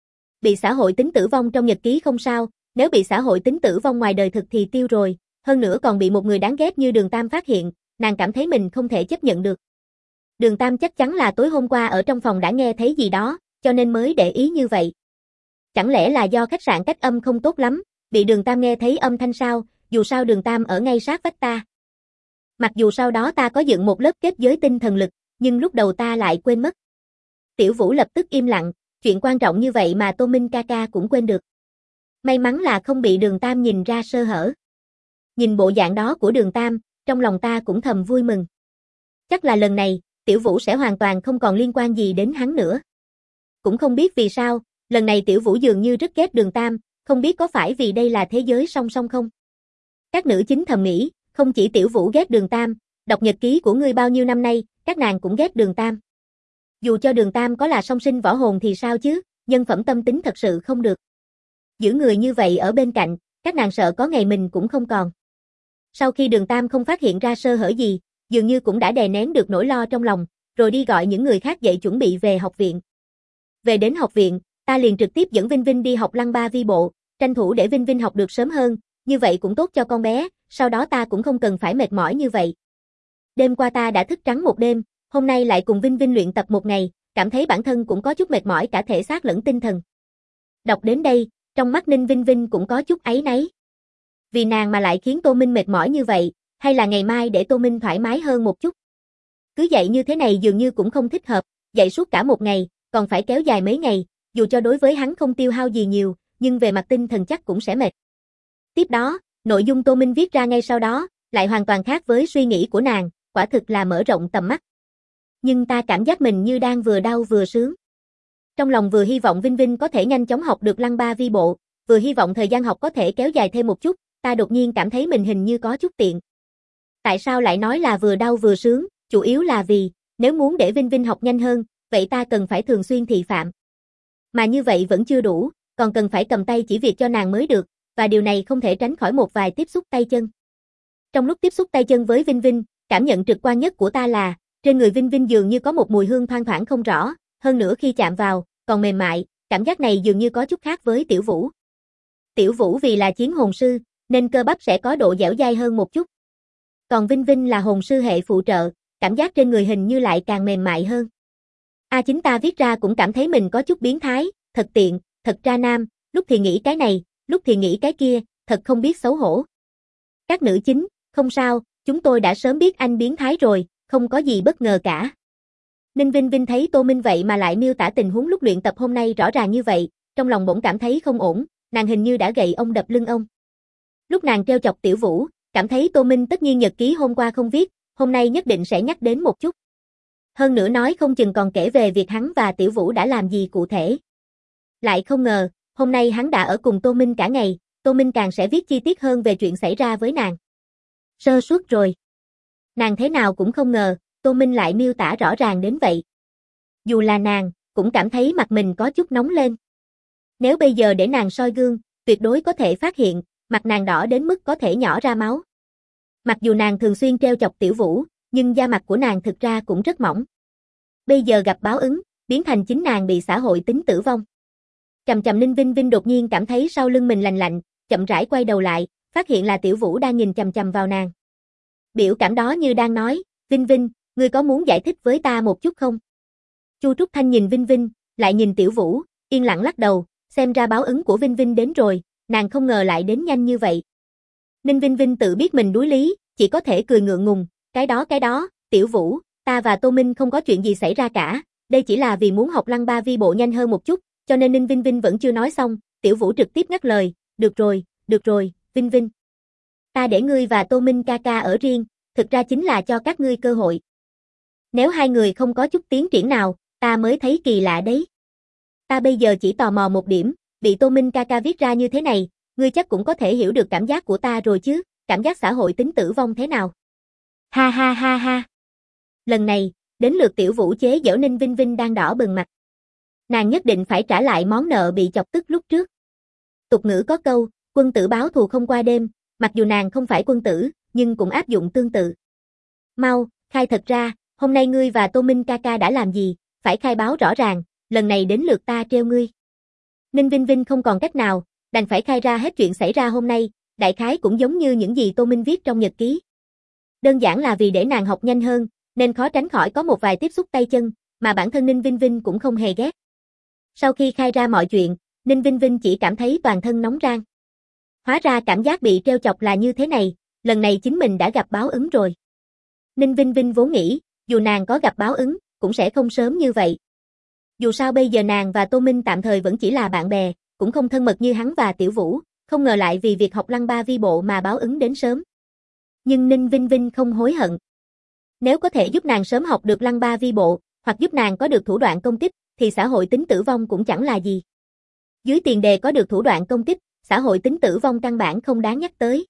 Bị xã hội tính tử vong trong nhật ký không sao, nếu bị xã hội tính tử vong ngoài đời thực thì tiêu rồi, hơn nữa còn bị một người đáng ghét như Đường Tam phát hiện, nàng cảm thấy mình không thể chấp nhận được. Đường Tam chắc chắn là tối hôm qua ở trong phòng đã nghe thấy gì đó, cho nên mới để ý như vậy. Chẳng lẽ là do khách sạn cách âm không tốt lắm, bị Đường Tam nghe thấy âm thanh sao, dù sao Đường Tam ở ngay sát vách ta. Mặc dù sau đó ta có dựng một lớp kết giới tinh thần lực, nhưng lúc đầu ta lại quên mất. Tiểu Vũ lập tức im lặng, chuyện quan trọng như vậy mà Tô Minh ca ca cũng quên được. May mắn là không bị Đường Tam nhìn ra sơ hở. Nhìn bộ dạng đó của Đường Tam, trong lòng ta cũng thầm vui mừng. Chắc là lần này, Tiểu Vũ sẽ hoàn toàn không còn liên quan gì đến hắn nữa. Cũng không biết vì sao, lần này Tiểu Vũ dường như rất ghét Đường Tam, không biết có phải vì đây là thế giới song song không? Các nữ chính thầm nghĩ, không chỉ Tiểu Vũ ghét Đường Tam, đọc nhật ký của ngươi bao nhiêu năm nay, các nàng cũng ghét Đường Tam. Dù cho Đường Tam có là song sinh võ hồn thì sao chứ, nhân phẩm tâm tính thật sự không được. Giữ người như vậy ở bên cạnh, các nàng sợ có ngày mình cũng không còn. Sau khi Đường Tam không phát hiện ra sơ hở gì, dường như cũng đã đè nén được nỗi lo trong lòng, rồi đi gọi những người khác dậy chuẩn bị về học viện. Về đến học viện, ta liền trực tiếp dẫn Vinh Vinh đi học lăng ba vi bộ, tranh thủ để Vinh Vinh học được sớm hơn, như vậy cũng tốt cho con bé, sau đó ta cũng không cần phải mệt mỏi như vậy. Đêm qua ta đã thức trắng một đêm, hôm nay lại cùng Vinh Vinh luyện tập một ngày, cảm thấy bản thân cũng có chút mệt mỏi cả thể xác lẫn tinh thần. Đọc đến đây, trong mắt Ninh Vinh Vinh cũng có chút áy náy. Vì nàng mà lại khiến Tô Minh mệt mỏi như vậy, hay là ngày mai để Tô Minh thoải mái hơn một chút. Cứ dậy như thế này dường như cũng không thích hợp, dậy suốt cả một ngày, còn phải kéo dài mấy ngày, dù cho đối với hắn không tiêu hao gì nhiều, nhưng về mặt tinh thần chắc cũng sẽ mệt. Tiếp đó, nội dung Tô Minh viết ra ngay sau đó, lại hoàn toàn khác với suy nghĩ của nàng, quả thực là mở rộng tầm mắt. Nhưng ta cảm giác mình như đang vừa đau vừa sướng. Trong lòng vừa hy vọng Vinh Vinh có thể nhanh chóng học được lăng ba vi bộ, vừa hy vọng thời gian học có thể kéo dài thêm một chút, ta đột nhiên cảm thấy mình hình như có chút tiện. Tại sao lại nói là vừa đau vừa sướng, chủ yếu là vì, nếu muốn để Vinh Vinh học nhanh hơn, vậy ta cần phải thường xuyên thị phạm. Mà như vậy vẫn chưa đủ, còn cần phải cầm tay chỉ việc cho nàng mới được, và điều này không thể tránh khỏi một vài tiếp xúc tay chân. Trong lúc tiếp xúc tay chân với Vinh Vinh, cảm nhận trực quan nhất của ta là, trên người Vinh Vinh dường như có một mùi hương thoang thoảng không rõ, hơn nữa khi chạm vào, còn mềm mại, cảm giác này dường như có chút khác với Tiểu Vũ. Tiểu Vũ vì là chiến hồn sư, nên cơ bắp sẽ có độ dẻo dai hơn một chút. Còn Vinh Vinh là hồn sư hệ phụ trợ, cảm giác trên người hình như lại càng mềm mại hơn. Chính ta viết ra cũng cảm thấy mình có chút biến thái, thật tiện, thật tra nam, lúc thì nghĩ cái này, lúc thì nghĩ cái kia, thật không biết xấu hổ. Các nữ chính, không sao, chúng tôi đã sớm biết anh biến thái rồi, không có gì bất ngờ cả. Ninh Vinh Vinh thấy Tô Minh vậy mà lại miêu tả tình huống lúc luyện tập hôm nay rõ ràng như vậy, trong lòng bỗng cảm thấy không ổn, nàng hình như đã gậy ông đập lưng ông. Lúc nàng trêu chọc Tiểu Vũ, cảm thấy Tô Minh tất nhiên nhật ký hôm qua không viết, hôm nay nhất định sẽ nhắc đến một chút. Hơn nữa nói không chừng còn kể về việc hắn và Tiểu Vũ đã làm gì cụ thể. Lại không ngờ, hôm nay hắn đã ở cùng Tô Minh cả ngày, Tô Minh càng sẽ viết chi tiết hơn về chuyện xảy ra với nàng. Sơ suất rồi. Nàng thế nào cũng không ngờ, Tô Minh lại miêu tả rõ ràng đến vậy. Dù là nàng, cũng cảm thấy mặt mình có chút nóng lên. Nếu bây giờ để nàng soi gương, tuyệt đối có thể phát hiện, mặt nàng đỏ đến mức có thể nhỏ ra máu. Mặc dù nàng thường xuyên trêu chọc Tiểu Vũ, nhưng da mặt của nàng thực ra cũng rất mỏng. Bây giờ gặp báo ứng, biến thành chính nàng bị xã hội tính tử vong. Chầm chầm Ninh Vinh Vinh đột nhiên cảm thấy sau lưng mình lạnh lạnh, chậm rãi quay đầu lại, phát hiện là Tiểu Vũ đang nhìn chầm chầm vào nàng. Biểu cảm đó như đang nói, Vinh Vinh, ngươi có muốn giải thích với ta một chút không? Chu Trúc Thanh nhìn Vinh Vinh, lại nhìn Tiểu Vũ, yên lặng lắc đầu, xem ra báo ứng của Vinh Vinh đến rồi, nàng không ngờ lại đến nhanh như vậy. Ninh Vinh Vinh tự biết mình đuối lý, chỉ có thể cười ngượng ngùng, cái đó, Tiểu Vũ, ta và Tô Minh không có chuyện gì xảy ra cả, đây chỉ là vì muốn học Lăng Ba Vi bộ nhanh hơn một chút, cho nên Ninh Vinh Vinh vẫn chưa nói xong, Tiểu Vũ trực tiếp ngắt lời, được rồi, Vinh Vinh. Ta để ngươi và Tô Minh ca ca ở riêng, thực ra chính là cho các ngươi cơ hội. Nếu hai người không có chút tiến triển nào, ta mới thấy kỳ lạ đấy. Ta bây giờ chỉ tò mò một điểm, bị Tô Minh ca ca viết ra như thế này, ngươi chắc cũng có thể hiểu được cảm giác của ta rồi chứ, cảm giác xã hội tính tử vong thế nào. Ha ha ha ha. Lần này, đến lượt Tiểu Vũ chế giễu Ninh Vinh Vinh đang đỏ bừng mặt. Nàng nhất định phải trả lại món nợ bị chọc tức lúc trước. Tục ngữ có câu, quân tử báo thù không qua đêm, mặc dù nàng không phải quân tử, nhưng cũng áp dụng tương tự. Mau, khai thật ra, hôm nay ngươi và Tô Minh ca ca đã làm gì, phải khai báo rõ ràng, lần này đến lượt ta treo ngươi. Ninh Vinh Vinh không còn cách nào, đành phải khai ra hết chuyện xảy ra hôm nay, đại khái cũng giống như những gì Tô Minh viết trong nhật ký. Đơn giản là vì để nàng học nhanh hơn, nên khó tránh khỏi có một vài tiếp xúc tay chân, mà bản thân Ninh Vinh Vinh cũng không hề ghét. Sau khi khai ra mọi chuyện, Ninh Vinh Vinh chỉ cảm thấy toàn thân nóng rang. Hóa ra cảm giác bị trêu chọc là như thế này, lần này chính mình đã gặp báo ứng rồi. Ninh Vinh Vinh vốn nghĩ, dù nàng có gặp báo ứng, cũng sẽ không sớm như vậy. Dù sao bây giờ nàng và Tô Minh tạm thời vẫn chỉ là bạn bè, cũng không thân mật như hắn và Tiểu Vũ, không ngờ lại vì việc học Lăng Ba Vi bộ mà báo ứng đến sớm. Nhưng Ninh Vinh Vinh không hối hận. Nếu có thể giúp nàng sớm học được Lăng Ba Vi bộ, hoặc giúp nàng có được thủ đoạn công kích, thì xã hội tính tử vong cũng chẳng là gì. Dưới tiền đề có được thủ đoạn công kích, xã hội tính tử vong căn bản không đáng nhắc tới.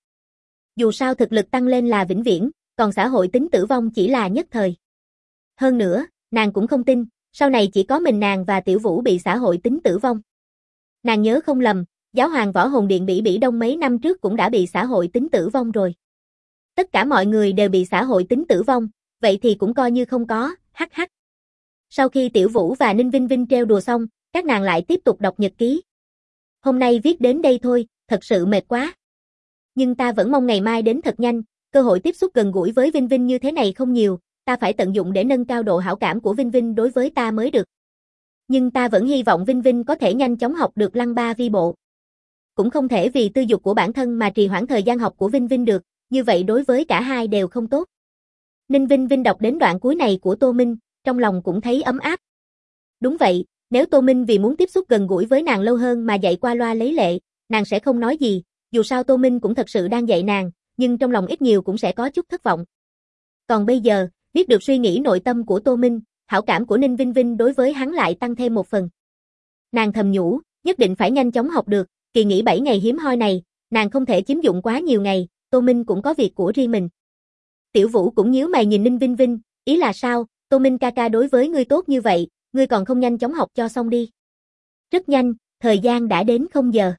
Dù sao thực lực tăng lên là vĩnh viễn, còn xã hội tính tử vong chỉ là nhất thời. Hơn nữa, nàng cũng không tin, sau này chỉ có mình nàng và Tiểu Vũ bị xã hội tính tử vong. Nàng nhớ không lầm, giáo hoàng Võ Hồn Điện Bỉ Bỉ Đông mấy năm trước cũng đã bị xã hội tính tử vong rồi. Tất cả mọi người đều bị xã hội tính tử vong, vậy thì cũng coi như không có, hắc hắc. Sau khi Tiểu Vũ và Ninh Vinh Vinh trêu đùa xong, các nàng lại tiếp tục đọc nhật ký. Hôm nay viết đến đây thôi, thật sự mệt quá. Nhưng ta vẫn mong ngày mai đến thật nhanh, cơ hội tiếp xúc gần gũi với Vinh Vinh như thế này không nhiều, ta phải tận dụng để nâng cao độ hảo cảm của Vinh Vinh đối với ta mới được. Nhưng ta vẫn hy vọng Vinh Vinh có thể nhanh chóng học được Lăng Ba Vi bộ. Cũng không thể vì tư dục của bản thân mà trì hoãn thời gian học của Vinh Vinh được, như vậy đối với cả hai đều không tốt. Ninh Vinh Vinh đọc đến đoạn cuối này của Tô Minh, trong lòng cũng thấy ấm áp. Đúng vậy, nếu Tô Minh vì muốn tiếp xúc gần gũi với nàng lâu hơn mà dạy qua loa lấy lệ, nàng sẽ không nói gì, dù sao Tô Minh cũng thật sự đang dạy nàng, nhưng trong lòng ít nhiều cũng sẽ có chút thất vọng. Còn bây giờ, biết được suy nghĩ nội tâm của Tô Minh, hảo cảm của Ninh Vinh Vinh đối với hắn lại tăng thêm một phần. Nàng thầm nhủ, nhất định phải nhanh chóng học được, kỳ nghỉ 7 ngày hiếm hoi này, nàng không thể chiếm dụng quá nhiều ngày, Tô Minh cũng có việc của riêng mình. Tiểu Vũ cũng nhíu mày nhìn Ninh Vinh Vinh, ý là sao, Tô Minh ca ca đối với ngươi tốt như vậy, ngươi còn không nhanh chóng học cho xong đi. Rất nhanh, thời gian đã đến 0 giờ.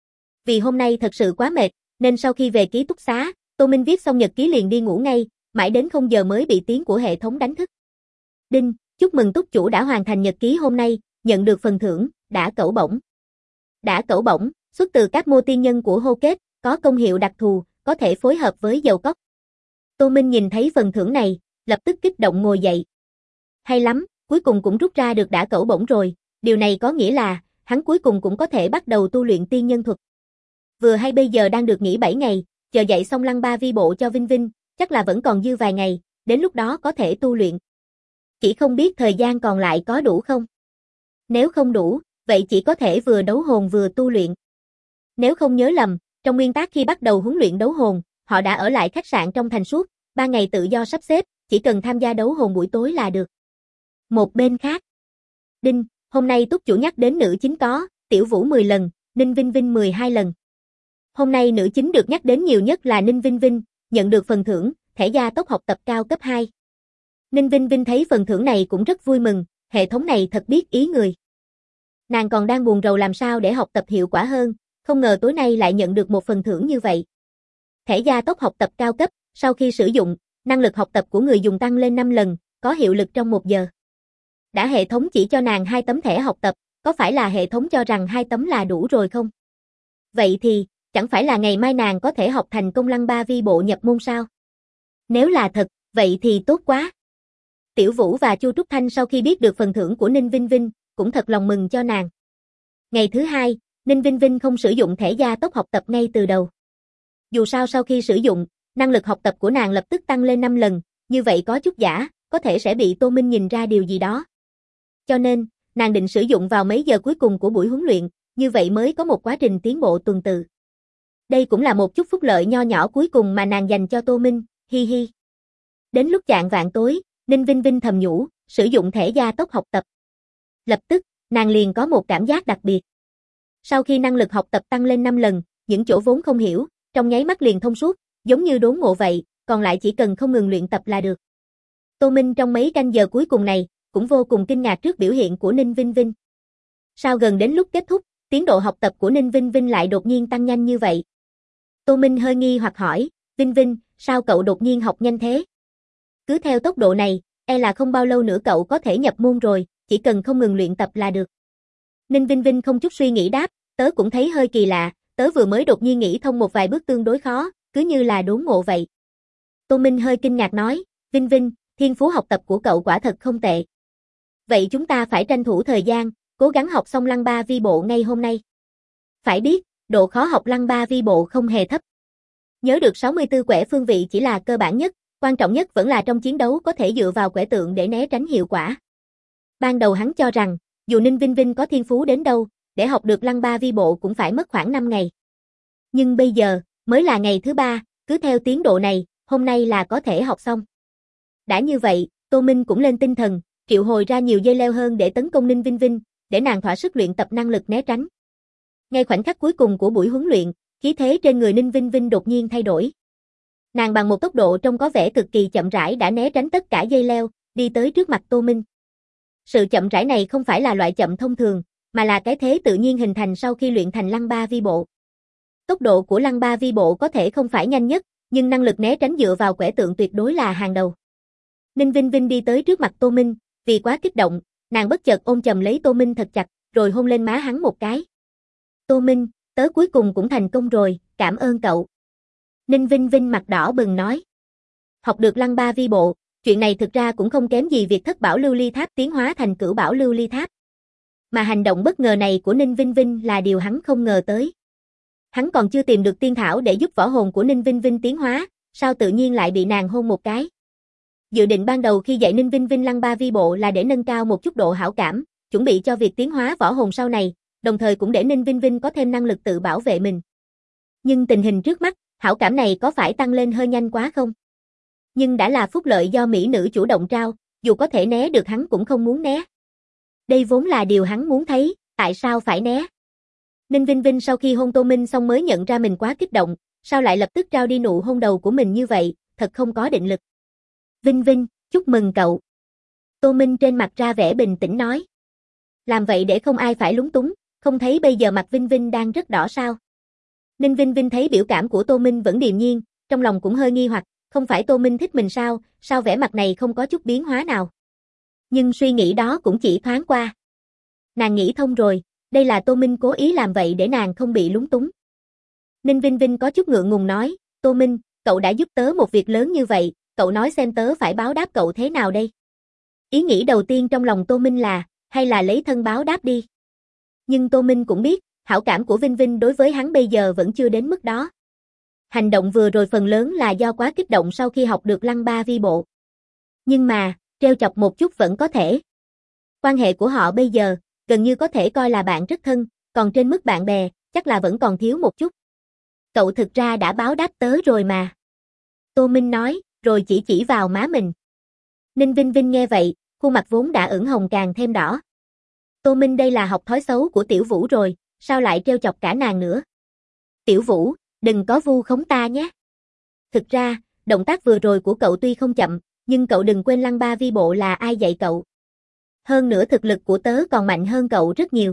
Vì hôm nay thật sự quá mệt, nên sau khi về ký túc xá, Tô Minh viết xong nhật ký liền đi ngủ ngay, mãi đến 0 giờ mới bị tiếng của hệ thống đánh thức. Đinh, chúc mừng túc chủ đã hoàn thành nhật ký hôm nay, nhận được phần thưởng, đả cẩu bổng. Đả cẩu bổng, xuất từ các mô tiên nhân của hô kết, có công hiệu đặc thù, có thể phối hợp với dầu cóc. Tô Minh nhìn thấy phần thưởng này, lập tức kích động ngồi dậy. Hay lắm, cuối cùng cũng rút ra được đả cẩu bổng rồi, điều này có nghĩa là, hắn cuối cùng cũng có thể bắt đầu tu luyện tiên nhân thuật. Vừa hay bây giờ đang được nghỉ 7 ngày, chờ dạy xong Lăng Ba Vi bộ cho Vinh Vinh, chắc là vẫn còn dư vài ngày, đến lúc đó có thể tu luyện. Chỉ không biết thời gian còn lại có đủ không? Nếu không đủ, vậy chỉ có thể vừa đấu hồn vừa tu luyện. Nếu không nhớ lầm, trong nguyên tắc khi bắt đầu huấn luyện đấu hồn, họ đã ở lại khách sạn trong thành suốt, 3 ngày tự do sắp xếp, chỉ cần tham gia đấu hồn buổi tối là được. Một bên khác. Đinh, hôm nay túc chủ nhắc đến nữ chính có, Tiểu Vũ 10 lần, Ninh Vinh Vinh 12 lần. Hôm nay nữ chính được nhắc đến nhiều nhất là Ninh Vinh Vinh, nhận được phần thưởng, thẻ gia tốc học tập cao cấp 2. Ninh Vinh Vinh thấy phần thưởng này cũng rất vui mừng, hệ thống này thật biết ý người. Nàng còn đang buồn rầu làm sao để học tập hiệu quả hơn, không ngờ tối nay lại nhận được một phần thưởng như vậy. Thẻ gia tốc học tập cao cấp, sau khi sử dụng, năng lực học tập của người dùng tăng lên 5 lần, có hiệu lực trong 1 giờ. Đã hệ thống chỉ cho nàng 2 tấm thẻ học tập, có phải là hệ thống cho rằng 2 tấm là đủ rồi không? Vậy thì, chẳng phải là ngày mai nàng có thể học thành công Lăng Ba Vi Bộ nhập môn sao? Nếu là thật, vậy thì tốt quá. Tiểu Vũ và Chu Trúc Thanh sau khi biết được phần thưởng của Ninh Vinh Vinh, cũng thật lòng mừng cho nàng. Ngày thứ 2, Ninh Vinh Vinh không sử dụng thẻ gia tốc học tập ngay từ đầu. Dù sao sau khi sử dụng, năng lực học tập của nàng lập tức tăng lên 5 lần, như vậy có chút giả, có thể sẽ bị Tô Minh nhìn ra điều gì đó. Cho nên, nàng định sử dụng vào mấy giờ cuối cùng của buổi huấn luyện, như vậy mới có một quá trình tiến bộ tuần tự. Đây cũng là một chút phúc lợi nho nhỏ cuối cùng mà nàng dành cho Tô Minh, hi hi. Đến lúc chạng vạng tối, Ninh Vinh Vinh thầm nhủ, sử dụng thẻ gia tốc học tập. Lập tức, nàng liền có một cảm giác đặc biệt. Sau khi năng lực học tập tăng lên 5 lần, những chỗ vốn không hiểu, trong nháy mắt liền thông suốt, giống như đốn ngộ vậy, còn lại chỉ cần không ngừng luyện tập là được. Tô Minh trong mấy canh giờ cuối cùng này, cũng vô cùng kinh ngạc trước biểu hiện của Ninh Vinh Vinh. Sao gần đến lúc kết thúc, tiến độ học tập của Ninh Vinh Vinh lại đột nhiên tăng nhanh như vậy? Tô Minh hơi nghi hoặc hỏi, Vinh Vinh, sao cậu đột nhiên học nhanh thế? Cứ theo tốc độ này, e là không bao lâu nữa cậu có thể nhập môn rồi, chỉ cần không ngừng luyện tập là được. Ninh Vinh Vinh không chút suy nghĩ đáp, tớ cũng thấy hơi kỳ lạ, tớ vừa mới đột nhiên nghĩ thông một vài bước tương đối khó, cứ như là đốn ngộ vậy. Tô Minh hơi kinh ngạc nói, Vinh Vinh, thiên phú học tập của cậu quả thật không tệ. Vậy chúng ta phải tranh thủ thời gian, cố gắng học xong Lăng Ba Vi Bộ ngay hôm nay. Phải biết, độ khó học Lăng Ba Vi Bộ không hề thấp. Nhớ được 64 quẻ phương vị chỉ là cơ bản nhất, quan trọng nhất vẫn là trong chiến đấu có thể dựa vào quẻ tượng để né tránh hiệu quả. Ban đầu hắn cho rằng, dù Ninh Vinh Vinh có thiên phú đến đâu, để học được Lăng Ba Vi Bộ cũng phải mất khoảng 5 ngày. Nhưng bây giờ, mới là ngày thứ 3, cứ theo tiến độ này, hôm nay là có thể học xong. Đã như vậy, Tô Minh cũng lên tinh thần, triệu hồi ra nhiều dây leo hơn để tấn công Ninh Vinh Vinh, để nàng thỏa sức luyện tập năng lực né tránh. Ngay khoảnh khắc cuối cùng của buổi huấn luyện, khí thế trên người Ninh Vinh Vinh đột nhiên thay đổi. Nàng bằng một tốc độ trông có vẻ cực kỳ chậm rãi đã né tránh tất cả dây leo, đi tới trước mặt Tô Minh. Sự chậm rãi này không phải là loại chậm thông thường, mà là cái thế tự nhiên hình thành sau khi luyện thành Lăng Ba Vi Bộ. Tốc độ của Lăng Ba Vi Bộ có thể không phải nhanh nhất, nhưng năng lực né tránh dựa vào quẻ tượng tuyệt đối là hàng đầu. Ninh Vinh Vinh đi tới trước mặt Tô Minh, vì quá kích động, nàng bất chợt ôm chầm lấy Tô Minh thật chặt, rồi hôn lên má hắn một cái. Tô Minh, tớ cuối cùng cũng thành công rồi, cảm ơn cậu. Ninh Vinh Vinh mặt đỏ bừng nói. Học được Lăng Ba Vi Bộ, chuyện này thực ra cũng không kém gì việc thất bảo lưu ly tháp tiến hóa thành cửu bảo lưu ly tháp. Mà hành động bất ngờ này của Ninh Vinh Vinh là điều hắn không ngờ tới. Hắn còn chưa tìm được tiên thảo để giúp võ hồn của Ninh Vinh Vinh tiến hóa, sao tự nhiên lại bị nàng hôn một cái. Dự định ban đầu khi dạy Ninh Vinh Vinh Lăng Ba Vi Bộ là để nâng cao một chút độ hảo cảm, chuẩn bị cho việc tiến hóa võ hồn sau này, đồng thời cũng để Ninh Vinh Vinh có thêm năng lực tự bảo vệ mình. Nhưng tình hình trước mắt, hảo cảm này có phải tăng lên hơi nhanh quá không? Nhưng đã là phúc lợi do mỹ nữ chủ động trao, dù có thể né được hắn cũng không muốn né. Đây vốn là điều hắn muốn thấy, tại sao phải né? Ninh Vinh Vinh sau khi hôn Tô Minh xong mới nhận ra mình quá kích động, sao lại lập tức trao đi nụ hôn đầu của mình như vậy, thật không có định lực. Vinh Vinh, chúc mừng cậu. Tô Minh trên mặt ra vẻ bình tĩnh nói. Làm vậy để không ai phải lúng túng, không thấy bây giờ mặt Vinh Vinh đang rất đỏ sao. Ninh Vinh Vinh thấy biểu cảm của Tô Minh vẫn điềm nhiên, trong lòng cũng hơi nghi hoặc, không phải Tô Minh thích mình sao vẻ mặt này không có chút biến hóa nào. Nhưng suy nghĩ đó cũng chỉ thoáng qua. Nàng nghĩ thông rồi, đây là Tô Minh cố ý làm vậy để nàng không bị lúng túng. Ninh Vinh Vinh có chút ngượng ngùng nói, Tô Minh, cậu đã giúp tớ một việc lớn như vậy, cậu nói xem tớ phải báo đáp cậu thế nào đây? Ý nghĩ đầu tiên trong lòng Tô Minh là, hay là lấy thân báo đáp đi. Nhưng Tô Minh cũng biết, hảo cảm của Vinh Vinh đối với hắn bây giờ vẫn chưa đến mức đó. Hành động vừa rồi phần lớn là do quá kích động sau khi học được Lăng Ba Vi Bộ. Nhưng mà, trêu chọc một chút vẫn có thể. Quan hệ của họ bây giờ, gần như có thể coi là bạn rất thân, còn trên mức bạn bè, chắc là vẫn còn thiếu một chút. Cậu thực ra đã báo đáp tớ rồi mà. Tô Minh nói, rồi chỉ vào má mình. Ninh Vinh Vinh nghe vậy, khuôn mặt vốn đã ửng hồng càng thêm đỏ. Tô Minh đây là học thói xấu của Tiểu Vũ rồi, sao lại trêu chọc cả nàng nữa? Tiểu Vũ, đừng có vu khống ta nhé. Thực ra, động tác vừa rồi của cậu tuy không chậm, nhưng cậu đừng quên lăng ba vi bộ là ai dạy cậu. Hơn nữa thực lực của tớ còn mạnh hơn cậu rất nhiều.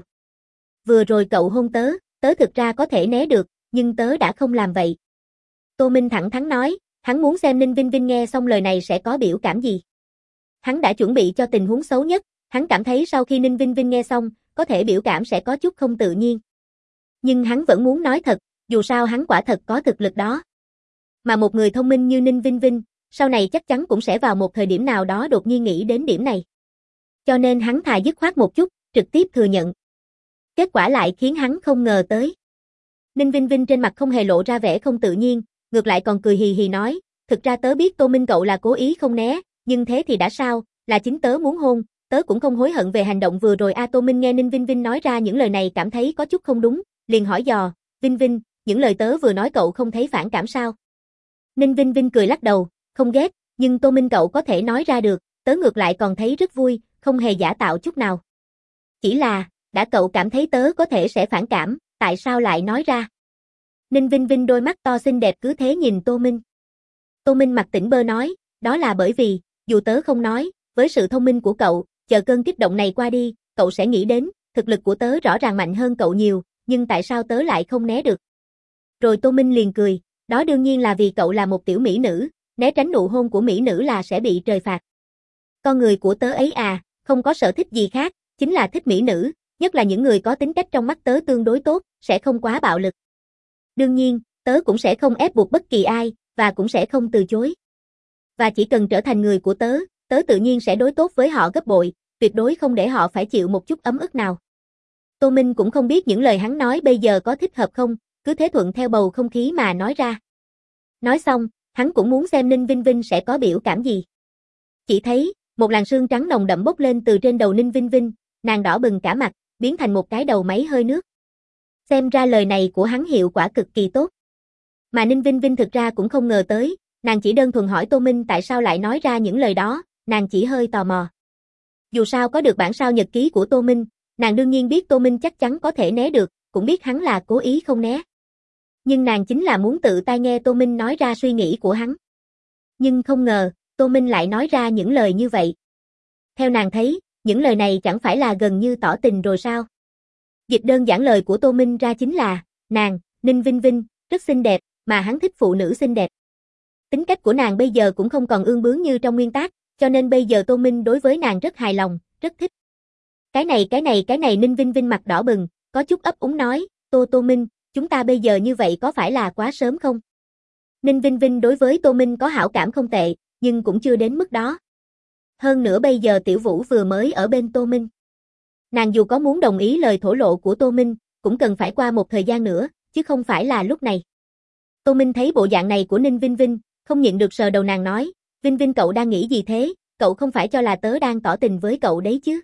Vừa rồi cậu hôn tớ, tớ thực ra có thể né được, nhưng tớ đã không làm vậy. Tô Minh thẳng thắn nói, hắn muốn xem Ninh Vinh Vinh nghe xong lời này sẽ có biểu cảm gì. Hắn đã chuẩn bị cho tình huống xấu nhất, hắn cảm thấy sau khi Ninh Vinh Vinh nghe xong, có thể biểu cảm sẽ có chút không tự nhiên. Nhưng hắn vẫn muốn nói thật, dù sao hắn quả thật có thực lực đó. Mà một người thông minh như Ninh Vinh Vinh, sau này chắc chắn cũng sẽ vào một thời điểm nào đó đột nhiên nghĩ đến điểm này. Cho nên hắn thà dứt khoát một chút, trực tiếp thừa nhận. Kết quả lại khiến hắn không ngờ tới. Ninh Vinh Vinh trên mặt không hề lộ ra vẻ không tự nhiên, ngược lại còn cười hì hì nói, thực ra tớ biết Tô Minh cậu là cố ý không né, nhưng thế thì đã sao, là chính tớ muốn hôn, tớ cũng không hối hận về hành động vừa rồi. Tô Minh nghe Ninh Vinh Vinh nói ra những lời này cảm thấy có chút không đúng, liền hỏi dò, Vinh Vinh, những lời tớ vừa nói cậu không thấy phản cảm sao? Ninh Vinh Vinh cười lắc đầu, không ghét, nhưng Tô Minh cậu có thể nói ra được, tớ ngược lại còn thấy rất vui, không hề giả tạo chút nào. Chỉ là, đã cậu cảm thấy tớ có thể sẽ phản cảm, tại sao lại nói ra? Ninh Vinh Vinh đôi mắt to xinh đẹp cứ thế nhìn Tô Minh. Tô Minh mặt tỉnh bơ nói, đó là bởi vì, dù tớ không nói, với sự thông minh của cậu, chờ cơn kích động này qua đi, cậu sẽ nghĩ đến, thực lực của tớ rõ ràng mạnh hơn cậu nhiều, nhưng tại sao tớ lại không né được? Rồi Tô Minh liền cười, đó đương nhiên là vì cậu là một tiểu mỹ nữ, né tránh nụ hôn của mỹ nữ là sẽ bị trời phạt. Con người của tớ ấy à, không có sở thích gì khác, chính là thích mỹ nữ, nhất là những người có tính cách trong mắt tớ tương đối tốt, sẽ không quá bạo lực. Đương nhiên, tớ cũng sẽ không ép buộc bất kỳ ai, và cũng sẽ không từ chối. Và chỉ cần trở thành người của tớ, tớ tự nhiên sẽ đối tốt với họ gấp bội, tuyệt đối không để họ phải chịu một chút ấm ức nào. Tô Minh cũng không biết những lời hắn nói bây giờ có thích hợp không, cứ thế thuận theo bầu không khí mà nói ra. Nói xong, hắn cũng muốn xem Ninh Vinh Vinh sẽ có biểu cảm gì. Chỉ thấy, một làn sương trắng nồng đậm bốc lên từ trên đầu Ninh Vinh Vinh, nàng đỏ bừng cả mặt, biến thành một cái đầu máy hơi nước. Xem ra lời này của hắn hiệu quả cực kỳ tốt. Mà Ninh Vinh Vinh thực ra cũng không ngờ tới, nàng chỉ đơn thuần hỏi Tô Minh tại sao lại nói ra những lời đó, nàng chỉ hơi tò mò. Dù sao có được bản sao nhật ký của Tô Minh, nàng đương nhiên biết Tô Minh chắc chắn có thể né được, cũng biết hắn là cố ý không né. Nhưng nàng chính là muốn tự tai nghe Tô Minh nói ra suy nghĩ của hắn. Nhưng không ngờ, Tô Minh lại nói ra những lời như vậy. Theo nàng thấy, những lời này chẳng phải là gần như tỏ tình rồi sao? Dịch đơn giản lời của Tô Minh ra chính là, nàng, Ninh Vinh Vinh, rất xinh đẹp, mà hắn thích phụ nữ xinh đẹp. Tính cách của nàng bây giờ cũng không còn ương bướng như trong nguyên tác, cho nên bây giờ Tô Minh đối với nàng rất hài lòng, rất thích. Cái này Ninh Vinh Vinh mặt đỏ bừng, có chút ấp úng nói, Tô Minh, chúng ta bây giờ như vậy có phải là quá sớm không? Ninh Vinh Vinh đối với Tô Minh có hảo cảm không tệ, nhưng cũng chưa đến mức đó. Hơn nữa bây giờ Tiểu Vũ vừa mới ở bên Tô Minh. Nàng dù có muốn đồng ý lời thổ lộ của Tô Minh, cũng cần phải qua một thời gian nữa, chứ không phải là lúc này. Tô Minh thấy bộ dạng này của Ninh Vinh Vinh, không nhịn được sờ đầu nàng nói, Vinh Vinh cậu đang nghĩ gì thế, cậu không phải cho là tớ đang tỏ tình với cậu đấy chứ.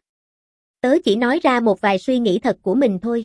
Tớ chỉ nói ra một vài suy nghĩ thật của mình thôi.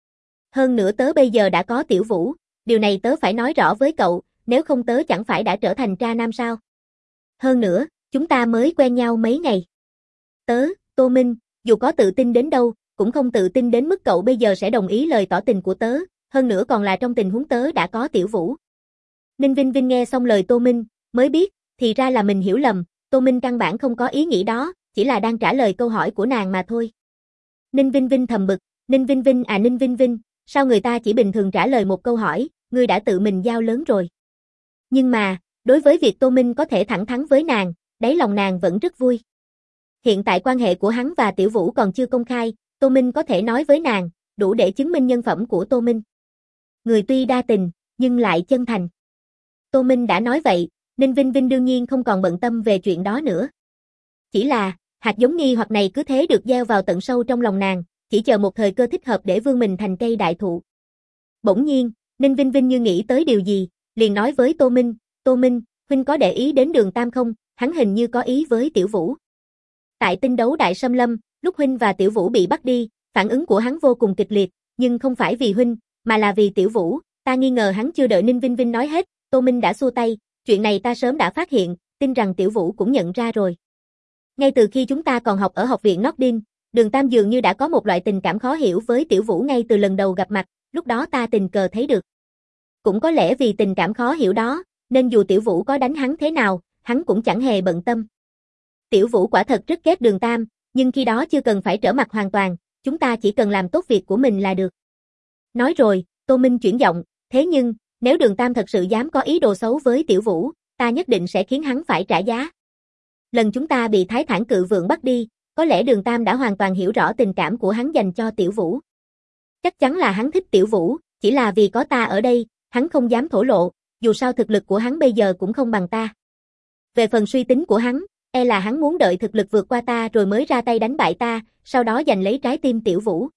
Hơn nữa tớ bây giờ đã có Tiểu Vũ, điều này tớ phải nói rõ với cậu, nếu không tớ chẳng phải đã trở thành tra nam sao. Hơn nữa, chúng ta mới quen nhau mấy ngày. Tớ, Tô Minh, dù có tự tin đến đâu, cũng không tự tin đến mức cậu bây giờ sẽ đồng ý lời tỏ tình của tớ, hơn nữa còn là trong tình huống tớ đã có Tiểu Vũ. Ninh Vinh Vinh nghe xong lời Tô Minh, mới biết, thì ra là mình hiểu lầm, Tô Minh căn bản không có ý nghĩ đó, chỉ là đang trả lời câu hỏi của nàng mà thôi. Ninh Vinh Vinh thầm bực, Ninh Vinh Vinh à Ninh Vinh Vinh, sao người ta chỉ bình thường trả lời một câu hỏi, ngươi đã tự mình giao lớn rồi. Nhưng mà, đối với việc Tô Minh có thể thẳng thắn với nàng, đáy lòng nàng vẫn rất vui. Hiện tại quan hệ của hắn và Tiểu Vũ còn chưa công khai, Tô Minh có thể nói với nàng, đủ để chứng minh nhân phẩm của Tô Minh. Người tuy đa tình, nhưng lại chân thành. Tô Minh đã nói vậy, Ninh Vinh Vinh đương nhiên không còn bận tâm về chuyện đó nữa. Chỉ là, hạt giống nghi hoặc này cứ thế được gieo vào tận sâu trong lòng nàng, chỉ chờ một thời cơ thích hợp để vươn mình thành cây đại thụ. Bỗng nhiên, Ninh Vinh Vinh như nghĩ tới điều gì, liền nói với Tô Minh, huynh có để ý đến Đường Tam không, hắn hình như có ý với Tiểu Vũ. Tại tinh đấu Đại Sâm Lâm, lúc huynh và Tiểu Vũ bị bắt đi, phản ứng của hắn vô cùng kịch liệt, nhưng không phải vì huynh, mà là vì Tiểu Vũ, ta nghi ngờ hắn chưa đợi Ninh Vinh Vinh nói hết, Tô Minh đã xua tay, chuyện này ta sớm đã phát hiện, tin rằng Tiểu Vũ cũng nhận ra rồi. Ngay từ khi chúng ta còn học ở học viện Nordin, Đường Tam dường như đã có một loại tình cảm khó hiểu với Tiểu Vũ ngay từ lần đầu gặp mặt, lúc đó ta tình cờ thấy được. Cũng có lẽ vì tình cảm khó hiểu đó, nên dù Tiểu Vũ có đánh hắn thế nào, hắn cũng chẳng hề bận tâm. Tiểu Vũ quả thật rất ghét Đường Tam, nhưng khi đó chưa cần phải trở mặt hoàn toàn, chúng ta chỉ cần làm tốt việc của mình là được. Nói rồi, Tô Minh chuyển giọng, thế nhưng, nếu Đường Tam thật sự dám có ý đồ xấu với Tiểu Vũ, ta nhất định sẽ khiến hắn phải trả giá. Lần chúng ta bị Thái Thản Cự Vượng bắt đi, có lẽ Đường Tam đã hoàn toàn hiểu rõ tình cảm của hắn dành cho Tiểu Vũ. Chắc chắn là hắn thích Tiểu Vũ, chỉ là vì có ta ở đây, hắn không dám thổ lộ, dù sao thực lực của hắn bây giờ cũng không bằng ta. Về phần suy tính của hắn, e là hắn muốn đợi thực lực vượt qua ta rồi mới ra tay đánh bại ta, sau đó giành lấy trái tim Tiểu Vũ.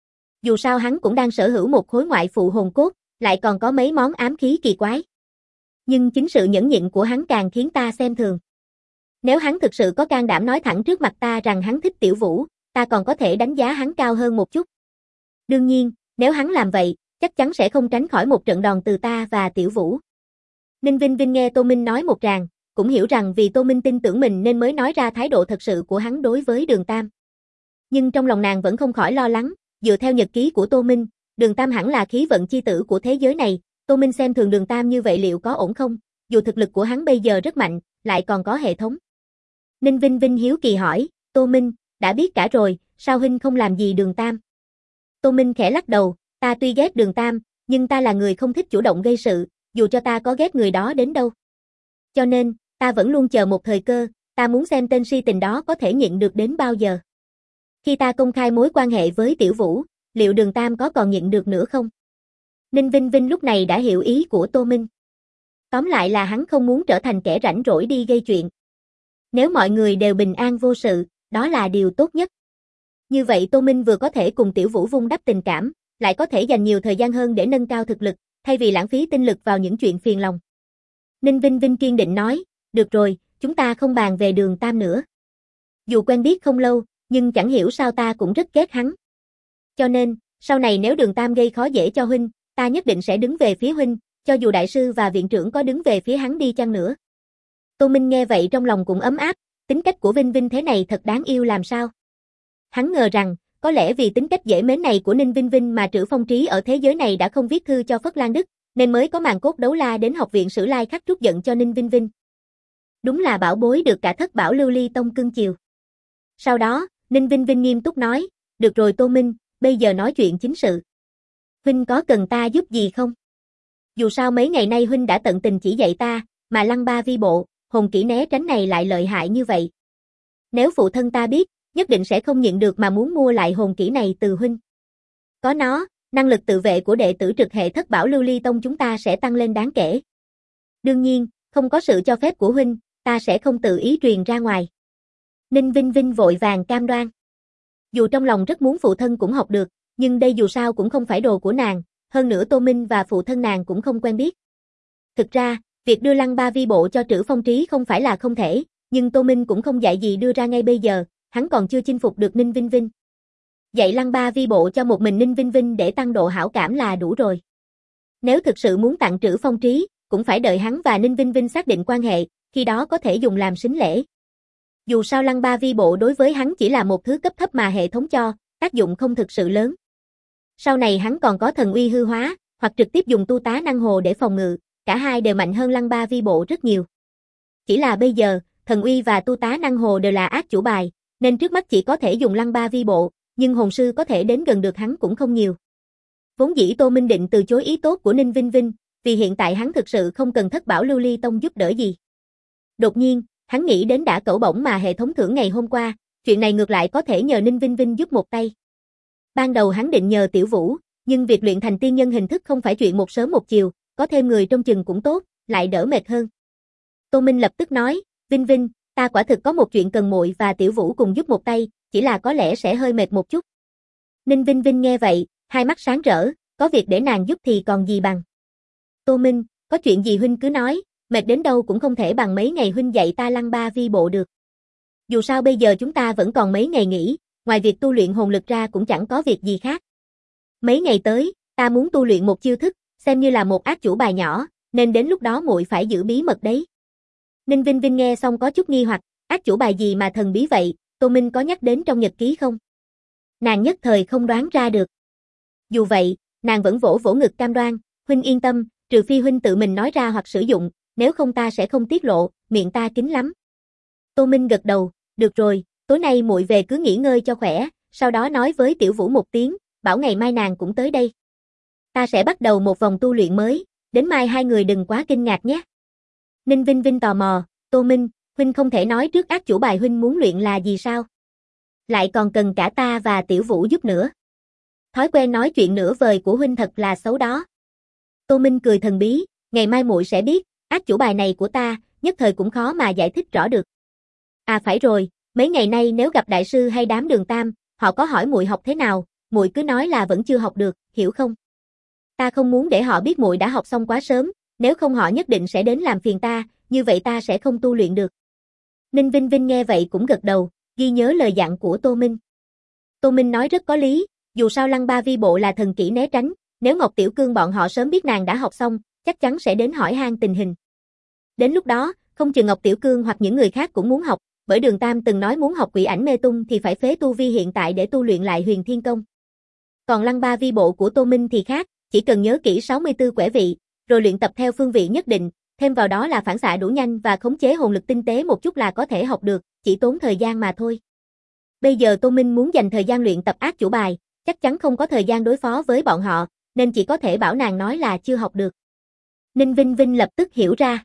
Dù sao hắn cũng đang sở hữu một khối ngoại phụ hồn cốt, lại còn có mấy món ám khí kỳ quái. Nhưng chính sự nhẫn nhịn của hắn càng khiến ta xem thường. Nếu hắn thực sự có can đảm nói thẳng trước mặt ta rằng hắn thích Tiểu Vũ, ta còn có thể đánh giá hắn cao hơn một chút. Đương nhiên, nếu hắn làm vậy, chắc chắn sẽ không tránh khỏi một trận đòn từ ta và Tiểu Vũ. Ninh Vinh Vinh nghe Tô Minh nói một tràng, cũng hiểu rằng vì Tô Minh tin tưởng mình nên mới nói ra thái độ thật sự của hắn đối với Đường Tam. Nhưng trong lòng nàng vẫn không khỏi lo lắng, dựa theo nhật ký của Tô Minh, Đường Tam hẳn là khí vận chi tử của thế giới này, Tô Minh xem thường Đường Tam như vậy liệu có ổn không? Dù thực lực của hắn bây giờ rất mạnh, lại còn có hệ thống. Ninh Vinh Vinh hiếu kỳ hỏi, Tô Minh, đã biết cả rồi, sao huynh không làm gì Đường Tam? Tô Minh khẽ lắc đầu, ta tuy ghét Đường Tam, nhưng ta là người không thích chủ động gây sự, dù cho ta có ghét người đó đến đâu. Cho nên, ta vẫn luôn chờ một thời cơ, ta muốn xem tên si tình đó có thể nhịn được đến bao giờ. Khi ta công khai mối quan hệ với Tiểu Vũ, liệu Đường Tam có còn nhịn được nữa không? Ninh Vinh Vinh lúc này đã hiểu ý của Tô Minh. Tóm lại là hắn không muốn trở thành kẻ rảnh rỗi đi gây chuyện. Nếu mọi người đều bình an vô sự, đó là điều tốt nhất. Như vậy Tô Minh vừa có thể cùng Tiểu Vũ vun đắp tình cảm, lại có thể dành nhiều thời gian hơn để nâng cao thực lực, thay vì lãng phí tinh lực vào những chuyện phiền lòng. Ninh Vinh Vinh kiên định nói, được rồi, chúng ta không bàn về Đường Tam nữa. Dù quen biết không lâu, nhưng chẳng hiểu sao ta cũng rất ghét hắn. Cho nên, sau này nếu Đường Tam gây khó dễ cho huynh, ta nhất định sẽ đứng về phía huynh, cho dù đại sư và viện trưởng có đứng về phía hắn đi chăng nữa. Tô Minh nghe vậy trong lòng cũng ấm áp, tính cách của Vinh Vinh thế này thật đáng yêu làm sao. Hắn ngờ rằng, có lẽ vì tính cách dễ mến này của Ninh Vinh Vinh mà Trữ Phong Trí ở thế giới này đã không viết thư cho Phất Lan Đức, nên mới có màn cốt đấu la đến học viện Sử Lai khắc trút giận cho Ninh Vinh Vinh. Đúng là bảo bối được cả Thất Bảo Lưu Ly Tông cưng chiều. Sau đó, Ninh Vinh Vinh nghiêm túc nói, được rồi Tô Minh, bây giờ nói chuyện chính sự. Huynh có cần ta giúp gì không? Dù sao mấy ngày nay huynh đã tận tình chỉ dạy ta, mà Lăng Ba Vi Bộ, hồn kỹ né tránh này lại lợi hại như vậy. Nếu phụ thân ta biết, nhất định sẽ không nhịn được mà muốn mua lại hồn kỹ này từ huynh. Có nó, năng lực tự vệ của đệ tử trực hệ Thất Bảo Lưu Ly Tông chúng ta sẽ tăng lên đáng kể. Đương nhiên, không có sự cho phép của huynh, ta sẽ không tự ý truyền ra ngoài. Ninh Vinh Vinh vội vàng cam đoan. Dù trong lòng rất muốn phụ thân cũng học được, nhưng đây dù sao cũng không phải đồ của nàng, hơn nữa Tô Minh và phụ thân nàng cũng không quen biết. Thực ra, việc đưa Lăng Ba Vi Bộ cho Trữ Phong Trí không phải là không thể, nhưng Tô Minh cũng không dạy gì đưa ra ngay bây giờ, hắn còn chưa chinh phục được Ninh Vinh Vinh. Dạy Lăng Ba Vi Bộ cho một mình Ninh Vinh Vinh để tăng độ hảo cảm là đủ rồi. Nếu thực sự muốn tặng Trữ Phong Trí, cũng phải đợi hắn và Ninh Vinh Vinh xác định quan hệ, khi đó có thể dùng làm sính lễ. Dù sao Lăng Ba Vi Bộ đối với hắn chỉ là một thứ cấp thấp mà hệ thống cho, tác dụng không thực sự lớn. Sau này hắn còn có thần uy hư hóa, hoặc trực tiếp dùng tu tá năng hồ để phòng ngự, cả hai đều mạnh hơn Lăng Ba Vi Bộ rất nhiều. Chỉ là bây giờ, thần uy và tu tá năng hồ đều là ác chủ bài, nên trước mắt chỉ có thể dùng Lăng Ba Vi Bộ, nhưng hồn sư có thể đến gần được hắn cũng không nhiều. Vốn dĩ Tô Minh định từ chối ý tốt của Ninh Vinh Vinh, vì hiện tại hắn thực sự không cần Thất Bảo Lưu Ly Tông giúp đỡ gì. Đột nhiên, hắn nghĩ đến đã cẩu bổng mà hệ thống thưởng ngày hôm qua, chuyện này ngược lại có thể nhờ Ninh Vinh Vinh giúp một tay. Ban đầu hắn định nhờ Tiểu Vũ, nhưng việc luyện thành tiên nhân hình thức không phải chuyện một sớm một chiều, có thêm người trong chừng cũng tốt, lại đỡ mệt hơn. Tô Minh lập tức nói, Vinh Vinh, ta quả thực có một chuyện cần muội và Tiểu Vũ cùng giúp một tay, chỉ là có lẽ sẽ hơi mệt một chút. Ninh Vinh Vinh nghe vậy, hai mắt sáng rỡ, có việc để nàng giúp thì còn gì bằng. Tô Minh, có chuyện gì huynh cứ nói, mệt đến đâu cũng không thể bằng mấy ngày huynh dạy ta Lăng Ba Vi Bộ được. Dù sao bây giờ chúng ta vẫn còn mấy ngày nghỉ, ngoài việc tu luyện hồn lực ra cũng chẳng có việc gì khác. Mấy ngày tới, ta muốn tu luyện một chiêu thức, xem như là một ác chủ bài nhỏ, nên đến lúc đó muội phải giữ bí mật đấy. Ninh Vinh Vinh nghe xong có chút nghi hoặc, ác chủ bài gì mà thần bí vậy, Tô Minh có nhắc đến trong nhật ký không? Nàng nhất thời không đoán ra được. Dù vậy, nàng vẫn vỗ vỗ ngực cam đoan, huynh yên tâm, trừ phi huynh tự mình nói ra hoặc sử dụng, nếu không ta sẽ không tiết lộ, miệng ta kín lắm. Tô Minh gật đầu, được rồi, tối nay muội về cứ nghỉ ngơi cho khỏe, sau đó nói với Tiểu Vũ một tiếng, bảo ngày mai nàng cũng tới đây. Ta sẽ bắt đầu một vòng tu luyện mới, đến mai hai người đừng quá kinh ngạc nhé. Ninh Vinh Vinh tò mò, Tô Minh, huynh không thể nói trước ác chủ bài huynh muốn luyện là gì sao? Lại còn cần cả ta và Tiểu Vũ giúp nữa. Thói quen nói chuyện nửa vời của huynh thật là xấu đó. Tô Minh cười thần bí, ngày mai muội sẽ biết, ác chủ bài này của ta, nhất thời cũng khó mà giải thích rõ được. À phải rồi, mấy ngày nay nếu gặp đại sư hay đám Đường Tam, họ có hỏi muội học thế nào, muội cứ nói là vẫn chưa học được, hiểu không? Ta không muốn để họ biết muội đã học xong quá sớm, nếu không họ nhất định sẽ đến làm phiền ta, như vậy ta sẽ không tu luyện được. Ninh Vinh Vinh nghe vậy cũng gật đầu, ghi nhớ lời dặn của Tô Minh. Tô Minh nói rất có lý, dù sao Lăng Ba Vi Bộ là thần kỹ né tránh, nếu Ngọc Tiểu Cương bọn họ sớm biết nàng đã học xong, chắc chắn sẽ đến hỏi han tình hình. Đến lúc đó, không chừng Ngọc Tiểu Cương hoặc những người khác cũng muốn học, bởi Đường Tam từng nói muốn học Quỷ Ảnh Mê Tung thì phải phế tu vi hiện tại để tu luyện lại Huyền Thiên Công. Còn Lăng Ba Vi Bộ của Tô Minh thì khác, chỉ cần nhớ kỹ 64 quẻ vị, rồi luyện tập theo phương vị nhất định, thêm vào đó là phản xạ đủ nhanh và khống chế hồn lực tinh tế một chút là có thể học được, chỉ tốn thời gian mà thôi. Bây giờ Tô Minh muốn dành thời gian luyện tập ác chủ bài, chắc chắn không có thời gian đối phó với bọn họ, nên chỉ có thể bảo nàng nói là chưa học được. Ninh Vinh Vinh lập tức hiểu ra.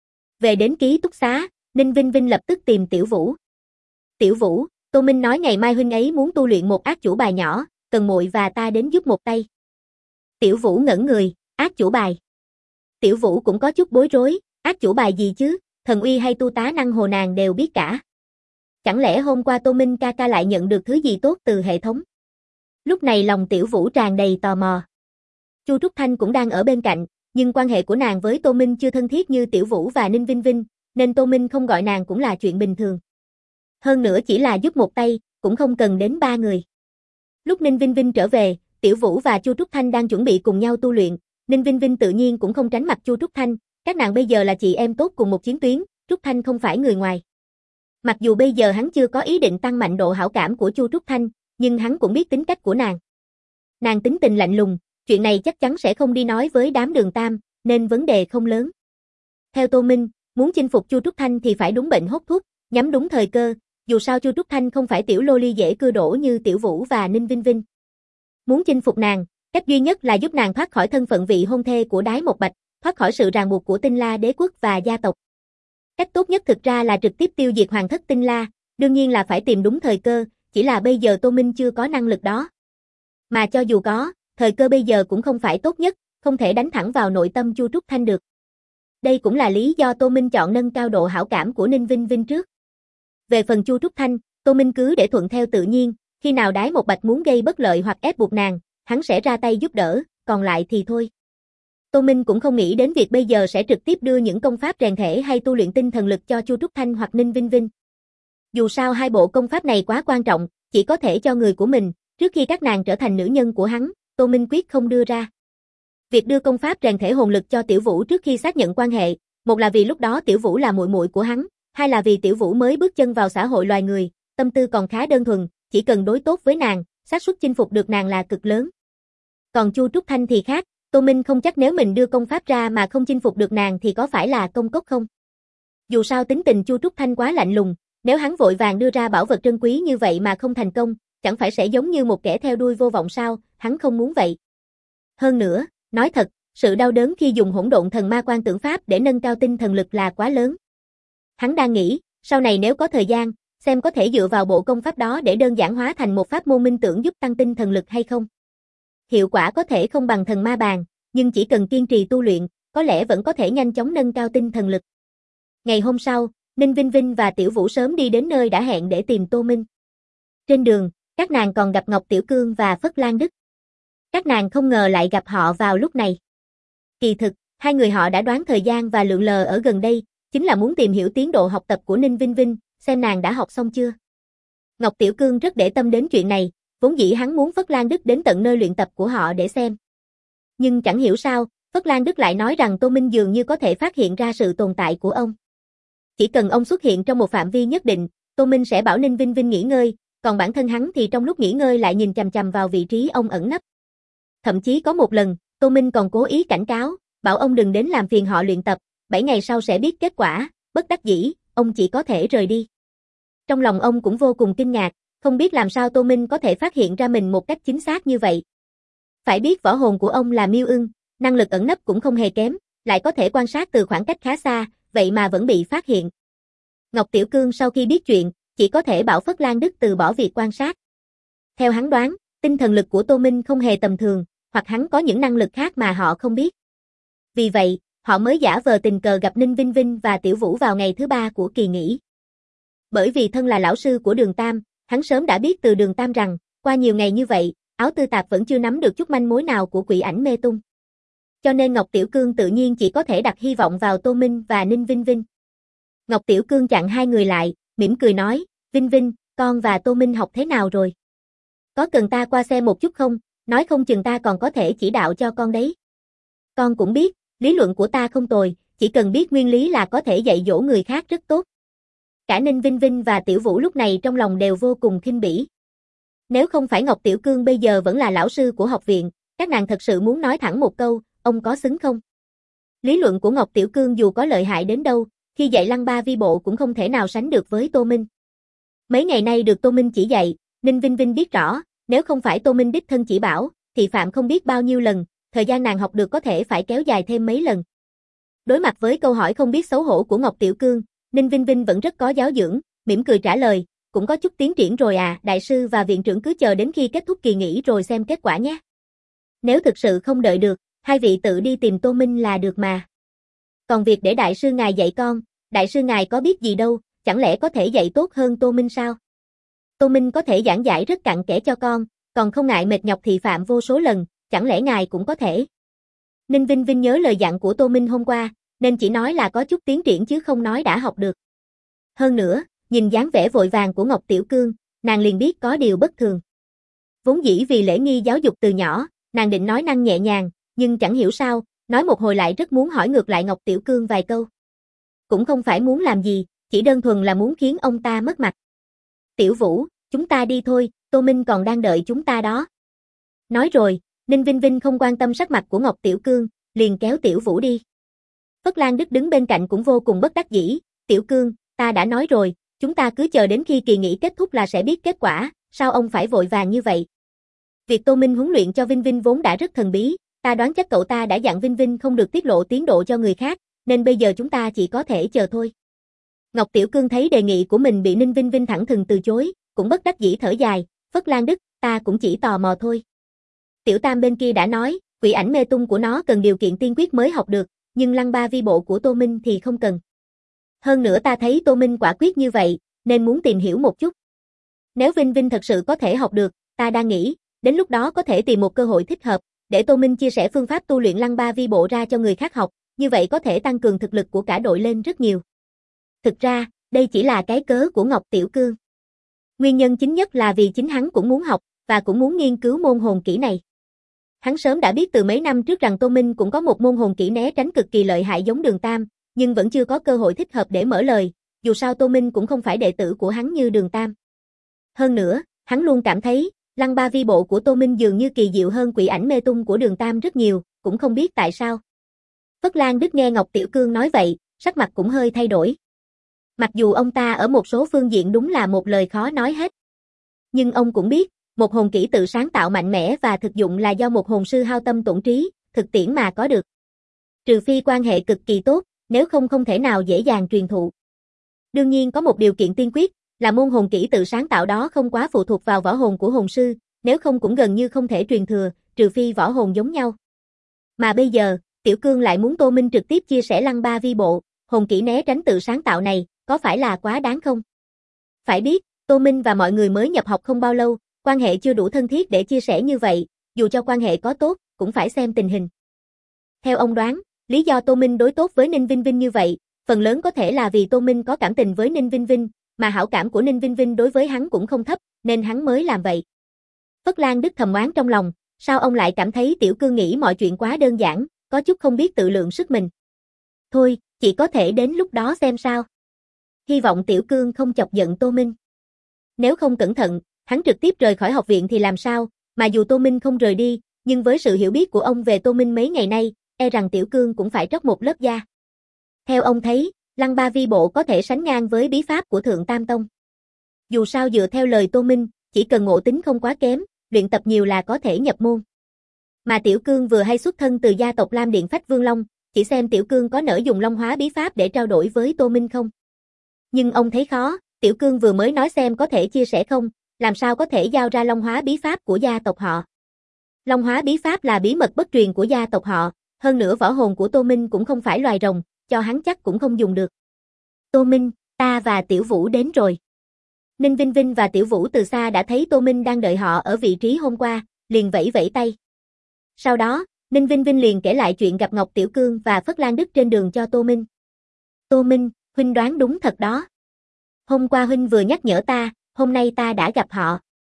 Về đến ký túc xá, Ninh Vinh Vinh lập tức tìm Tiểu Vũ. Tiểu Vũ, Tô Minh nói ngày mai huynh ấy muốn tu luyện một ác chủ bài nhỏ, cần muội và ta đến giúp một tay. Tiểu Vũ ngẩn người, ác chủ bài. Tiểu Vũ cũng có chút bối rối, ác chủ bài gì chứ, thần uy hay tu tá năng hồ nàng đều biết cả. Chẳng lẽ hôm qua Tô Minh ca ca lại nhận được thứ gì tốt từ hệ thống? Lúc này lòng Tiểu Vũ tràn đầy tò mò. Chu Trúc Thanh cũng đang ở bên cạnh, nhưng quan hệ của nàng với Tô Minh chưa thân thiết như Tiểu Vũ và Ninh Vinh Vinh, nên Tô Minh không gọi nàng cũng là chuyện bình thường. Hơn nữa chỉ là giúp một tay, cũng không cần đến ba người. Lúc Ninh Vinh Vinh trở về, Tiểu Vũ và Chu Trúc Thanh đang chuẩn bị cùng nhau tu luyện, Ninh Vinh Vinh tự nhiên cũng không tránh mặt Chu Trúc Thanh, các nàng bây giờ là chị em tốt cùng một chiến tuyến, Trúc Thanh không phải người ngoài. Mặc dù bây giờ hắn chưa có ý định tăng mạnh độ hảo cảm của Chu Trúc Thanh, nhưng hắn cũng biết tính cách của nàng. Nàng tính tình lạnh lùng, chuyện này chắc chắn sẽ không đi nói với đám Đường Tam, nên vấn đề không lớn. Theo Tô Minh, muốn chinh phục Chu Trúc Thanh thì phải đúng bệnh hốt thuốc, nhắm đúng thời cơ, dù sao Chu Trúc Thanh không phải tiểu lô ly dễ cưa đổ như Tiểu Vũ và Ninh Vinh Vinh. Muốn chinh phục nàng, cách duy nhất là giúp nàng thoát khỏi thân phận vị hôn thê của Đái Một Bạch, thoát khỏi sự ràng buộc của Tinh La đế quốc và gia tộc. Cách tốt nhất thực ra là trực tiếp tiêu diệt hoàng thất Tinh La, đương nhiên là phải tìm đúng thời cơ, chỉ là bây giờ Tô Minh chưa có năng lực đó. Mà cho dù có, thời cơ bây giờ cũng không phải tốt nhất, không thể đánh thẳng vào nội tâm Chu Trúc Thanh được. Đây cũng là lý do Tô Minh chọn nâng cao độ hảo cảm của Ninh Vinh Vinh trước. Về phần Chu Trúc Thanh, Tô Minh cứ để thuận theo tự nhiên, khi nào Đái Một Bạch muốn gây bất lợi hoặc ép buộc nàng, hắn sẽ ra tay giúp đỡ, còn lại thì thôi. Tô Minh cũng không nghĩ đến việc bây giờ sẽ trực tiếp đưa những công pháp rèn thể hay tu luyện tinh thần lực cho Chu Trúc Thanh hoặc Ninh Vinh Vinh. Dù sao hai bộ công pháp này quá quan trọng, chỉ có thể cho người của mình, trước khi các nàng trở thành nữ nhân của hắn, Tô Minh quyết không đưa ra. Việc đưa công pháp rèn thể hồn lực cho Tiểu Vũ trước khi xác nhận quan hệ, một là vì lúc đó Tiểu Vũ là muội muội của hắn, hai là vì Tiểu Vũ mới bước chân vào xã hội loài người, tâm tư còn khá đơn thuần, chỉ cần đối tốt với nàng, xác suất chinh phục được nàng là cực lớn. Còn Chu Trúc Thanh thì khác, Tô Minh không chắc nếu mình đưa công pháp ra mà không chinh phục được nàng thì có phải là công cốc không? Dù sao tính tình Chu Trúc Thanh quá lạnh lùng, nếu hắn vội vàng đưa ra bảo vật trân quý như vậy mà không thành công, chẳng phải sẽ giống như một kẻ theo đuôi vô vọng sao, hắn không muốn vậy. Hơn nữa, nói thật, sự đau đớn khi dùng hỗn độn thần ma quan tưởng pháp để nâng cao tinh thần lực là quá lớn. Hắn đang nghĩ, sau này nếu có thời gian, xem có thể dựa vào bộ công pháp đó để đơn giản hóa thành một pháp môn minh tưởng giúp tăng tinh thần lực hay không. Hiệu quả có thể không bằng thần ma bàn, nhưng chỉ cần kiên trì tu luyện, có lẽ vẫn có thể nhanh chóng nâng cao tinh thần lực. Ngày hôm sau, Ninh Vinh Vinh và Tiểu Vũ sớm đi đến nơi đã hẹn để tìm Tô Minh. Trên đường, các nàng còn gặp Ngọc Tiểu Cương và Phất Lan Đức. Các nàng không ngờ lại gặp họ vào lúc này. Kỳ thực, hai người họ đã đoán thời gian và lượn lờ ở gần đây, chính là muốn tìm hiểu tiến độ học tập của Ninh Vinh Vinh, xem nàng đã học xong chưa. Ngọc Tiểu Cương rất để tâm đến chuyện này, vốn dĩ hắn muốn Phất Lan Đức đến tận nơi luyện tập của họ để xem. Nhưng chẳng hiểu sao, Phất Lan Đức lại nói rằng Tô Minh dường như có thể phát hiện ra sự tồn tại của ông. chỉ cần ông xuất hiện trong một phạm vi nhất định, Tô Minh sẽ bảo Ninh Vinh Vinh nghỉ ngơi, còn bản thân hắn thì trong lúc nghỉ ngơi lại nhìn chằm chằm vào vị trí ông ẩn nấp. Thậm chí có một lần, Tô Minh còn cố ý cảnh cáo, bảo ông đừng đến làm phiền họ luyện tập, 7 ngày sau sẽ biết kết quả, bất đắc dĩ, ông chỉ có thể rời đi. Trong lòng ông cũng vô cùng kinh ngạc, không biết làm sao Tô Minh có thể phát hiện ra mình một cách chính xác như vậy. Phải biết võ hồn của ông là Miêu Ưng, năng lực ẩn nấp cũng không hề kém, lại có thể quan sát từ khoảng cách khá xa, vậy mà vẫn bị phát hiện. Ngọc Tiểu Cương sau khi biết chuyện, chỉ có thể bảo Phất Lan Đức từ bỏ việc quan sát. Theo hắn đoán, tinh thần lực của Tô Minh không hề tầm thường, hoặc hắn có những năng lực khác mà họ không biết. Vì vậy, họ mới giả vờ tình cờ gặp Ninh Vinh Vinh và Tiểu Vũ vào ngày thứ 3 của kỳ nghỉ. Bởi vì thân là lão sư của Đường Tam, hắn sớm đã biết từ Đường Tam rằng, qua nhiều ngày như vậy, Áo Tư Tạp vẫn chưa nắm được chút manh mối nào của Quỷ Ảnh Mê Tung. Cho nên Ngọc Tiểu Cương tự nhiên chỉ có thể đặt hy vọng vào Tô Minh và Ninh Vinh Vinh. Ngọc Tiểu Cương chặn hai người lại, mỉm cười nói, Vinh Vinh, con và Tô Minh học thế nào rồi? Có cần ta qua xem một chút không? Nói không chừng ta còn có thể chỉ đạo cho con đấy. Con cũng biết, lý luận của ta không tồi, chỉ cần biết nguyên lý là có thể dạy dỗ người khác rất tốt. Cả Ninh Vinh Vinh và Tiểu Vũ lúc này trong lòng đều vô cùng khinh bỉ. Nếu không phải Ngọc Tiểu Cương bây giờ vẫn là lão sư của học viện, các nàng thật sự muốn nói thẳng một câu, ông có xứng không? Lý luận của Ngọc Tiểu Cương dù có lợi hại đến đâu, khi dạy Lăng Ba Vi Bộ cũng không thể nào sánh được với Tô Minh. Mấy ngày nay được Tô Minh chỉ dạy, Ninh Vinh Vinh biết rõ, nếu không phải Tô Minh đích thân chỉ bảo, thì phạm không biết bao nhiêu lần, thời gian nàng học được có thể phải kéo dài thêm mấy lần. Đối mặt với câu hỏi không biết xấu hổ của Ngọc Tiểu Cương, Ninh Vinh Vinh vẫn rất có giáo dưỡng, mỉm cười trả lời, cũng có chút tiến triển rồi à, đại sư và viện trưởng cứ chờ đến khi kết thúc kỳ nghỉ rồi xem kết quả nhé. Nếu thực sự không đợi được, hai vị tự đi tìm Tô Minh là được mà. Còn việc để đại sư ngài dạy con, đại sư ngài có biết gì đâu, chẳng lẽ có thể dạy tốt hơn Tô Minh sao? Tô Minh có thể giảng giải rất cặn kẽ cho con, còn không ngại mệt nhọc thị phạm vô số lần, chẳng lẽ ngài cũng có thể? Ninh Vinh Vinh nhớ lời dặn của Tô Minh hôm qua, nên chỉ nói là có chút tiến triển chứ không nói đã học được. Hơn nữa, nhìn dáng vẻ vội vàng của Ngọc Tiểu Cương, nàng liền biết có điều bất thường. Vốn dĩ vì lễ nghi giáo dục từ nhỏ, nàng định nói năng nhẹ nhàng, nhưng chẳng hiểu sao, nói một hồi lại rất muốn hỏi ngược lại Ngọc Tiểu Cương vài câu. Cũng không phải muốn làm gì, chỉ đơn thuần là muốn khiến ông ta mất mặt. Tiểu Vũ, chúng ta đi thôi, Tô Minh còn đang đợi chúng ta đó. Nói rồi, Ninh Vinh Vinh không quan tâm sắc mặt của Ngọc Tiểu Cương, liền kéo Tiểu Vũ đi. Phất Lan Đức đứng bên cạnh cũng vô cùng bất đắc dĩ, Tiểu Cương, ta đã nói rồi, chúng ta cứ chờ đến khi kỳ nghỉ kết thúc là sẽ biết kết quả, sao ông phải vội vàng như vậy? Việc Tô Minh huấn luyện cho Vinh Vinh vốn đã rất thần bí, ta đoán chắc cậu ta đã dặn Vinh Vinh không được tiết lộ tiến độ cho người khác, nên bây giờ chúng ta chỉ có thể chờ thôi. Ngọc Tiểu Cương thấy đề nghị của mình bị Ninh Vinh Vinh thẳng thừng từ chối, cũng bất đắc dĩ thở dài, Phất Lan Đức, ta cũng chỉ tò mò thôi. Tiểu Tam bên kia đã nói, Quỷ Ảnh Mê Tung của nó cần điều kiện tiên quyết mới học được, nhưng Lăng Ba Vi Bộ của Tô Minh thì không cần. Hơn nữa ta thấy Tô Minh quả quyết như vậy, nên muốn tìm hiểu một chút. Nếu Vinh Vinh thật sự có thể học được, ta đang nghĩ, đến lúc đó có thể tìm một cơ hội thích hợp, để Tô Minh chia sẻ phương pháp tu luyện Lăng Ba Vi Bộ ra cho người khác học, như vậy có thể tăng cường thực lực của cả đội lên rất nhiều. Thực ra, đây chỉ là cái cớ của Ngọc Tiểu Cương. Nguyên nhân chính nhất là vì chính hắn cũng muốn học, và cũng muốn nghiên cứu môn hồn kỹ này. Hắn sớm đã biết từ mấy năm trước rằng Tô Minh cũng có một môn hồn kỹ né tránh cực kỳ lợi hại giống Đường Tam, nhưng vẫn chưa có cơ hội thích hợp để mở lời, dù sao Tô Minh cũng không phải đệ tử của hắn như Đường Tam. Hơn nữa, hắn luôn cảm thấy, Lăng Ba Vi Bộ của Tô Minh dường như kỳ diệu hơn Quỷ Ảnh Mê Tung của Đường Tam rất nhiều, cũng không biết tại sao. Phất Lan Đức nghe Ngọc Tiểu Cương nói vậy, sắc mặt cũng hơi thay đổi. Mặc dù ông ta ở một số phương diện đúng là một lời khó nói hết. Nhưng ông cũng biết, một hồn kỹ tự sáng tạo mạnh mẽ và thực dụng là do một hồn sư hao tâm tổn trí, thực tiễn mà có được. Trừ phi quan hệ cực kỳ tốt, nếu không không thể nào dễ dàng truyền thụ. Đương nhiên có một điều kiện tiên quyết, là môn hồn kỹ tự sáng tạo đó không quá phụ thuộc vào võ hồn của hồn sư, nếu không cũng gần như không thể truyền thừa, trừ phi võ hồn giống nhau. Mà bây giờ, Tiểu Cương lại muốn Tô Minh trực tiếp chia sẻ Lăng Ba Vi Bộ, hồn kỹ né tránh tự sáng tạo này, có phải là quá đáng không? Phải biết, Tô Minh và mọi người mới nhập học không bao lâu, quan hệ chưa đủ thân thiết để chia sẻ như vậy, dù cho quan hệ có tốt, cũng phải xem tình hình. Theo ông đoán, lý do Tô Minh đối tốt với Ninh Vinh Vinh như vậy, phần lớn có thể là vì Tô Minh có cảm tình với Ninh Vinh Vinh, mà hảo cảm của Ninh Vinh Vinh đối với hắn cũng không thấp, nên hắn mới làm vậy. Phất Lan Đức thầm oán trong lòng, sao ông lại cảm thấy Tiểu Cương nghĩ mọi chuyện quá đơn giản, có chút không biết tự lượng sức mình. Thôi, chỉ có thể đến lúc đó xem sao. hy vọng Tiểu Cương không chọc giận Tô Minh. Nếu không cẩn thận, hắn trực tiếp rời khỏi học viện thì làm sao, mà dù Tô Minh không rời đi, nhưng với sự hiểu biết của ông về Tô Minh mấy ngày nay, e rằng Tiểu Cương cũng phải trót một lớp da. Theo ông thấy, Lăng Ba Vi Bộ có thể sánh ngang với bí pháp của Thượng Tam Tông. Dù sao dựa theo lời Tô Minh, chỉ cần ngộ tính không quá kém, luyện tập nhiều là có thể nhập môn. Mà Tiểu Cương vừa hay xuất thân từ gia tộc Lam Điện Phách Vương Long, chỉ xem Tiểu Cương có nỡ dùng Long Hóa bí pháp để trao đổi với Tô Minh không. Nhưng ông thấy khó, Tiểu Cương vừa mới nói xem có thể chia sẻ không, làm sao có thể giao ra Long Hóa bí pháp của gia tộc họ. Long Hóa bí pháp là bí mật bất truyền của gia tộc họ, hơn nữa võ hồn của Tô Minh cũng không phải loài rồng, cho hắn chắc cũng không dùng được. Tô Minh, ta và Tiểu Vũ đến rồi. Ninh Vinh Vinh và Tiểu Vũ từ xa đã thấy Tô Minh đang đợi họ ở vị trí hôm qua, liền vẫy vẫy tay. Sau đó, Ninh Vinh Vinh liền kể lại chuyện gặp Ngọc Tiểu Cương và Phất Lan Đức trên đường cho Tô Minh. Tô Minh, huynh đoán đúng thật đó. Hôm qua huynh vừa nhắc nhở ta, hôm nay ta đã gặp họ.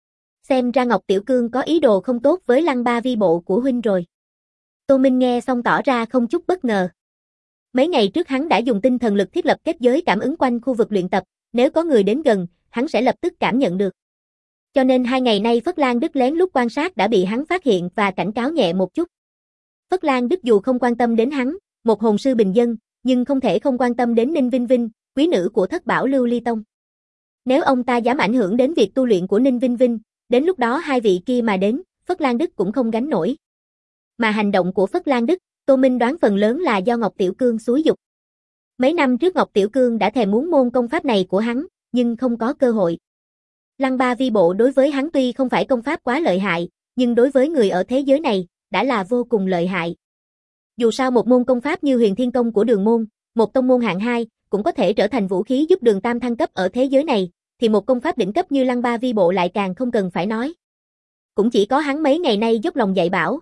Xem ra Ngọc Tiểu Cương có ý đồ không tốt với Lăng Ba Vi Bộ của huynh rồi. Tô Minh nghe xong tỏ ra không chút bất ngờ. Mấy ngày trước hắn đã dùng tinh thần lực thiết lập kết giới cảm ứng quanh khu vực luyện tập, nếu có người đến gần, hắn sẽ lập tức cảm nhận được. Cho nên 2 ngày nay Phất Lan Đức lén lút quan sát đã bị hắn phát hiện và cảnh cáo nhẹ một chút. Phất Lan Đức dù không quan tâm đến hắn, một hồn sư bình dân, nhưng không thể không quan tâm đến Ninh Vinh Vinh, quý nữ của Thất Bảo Lưu Ly Tông. Nếu ông ta dám ảnh hưởng đến việc tu luyện của Ninh Vinh Vinh, đến lúc đó hai vị kia mà đến, Phất Lan Đức cũng không gánh nổi. Mà hành động của Phất Lan Đức, Tô Minh đoán phần lớn là do Ngọc Tiểu Cương xúi giục. Mấy năm trước Ngọc Tiểu Cương đã thèm muốn môn công pháp này của hắn, nhưng không có cơ hội. Lăng Ba Vi Bộ đối với hắn tuy không phải công pháp quá lợi hại, nhưng đối với người ở thế giới này, đã là vô cùng lợi hại. Dù sao một môn công pháp như Huyền Thiên Công của Đường môn, một tông môn hạng 2, cũng có thể trở thành vũ khí giúp Đường Tam thăng cấp ở thế giới này, thì một công pháp đỉnh cấp như Lăng Ba Vi Bộ lại càng không cần phải nói. Cũng chỉ có hắn mấy ngày nay dốc lòng dạy bảo,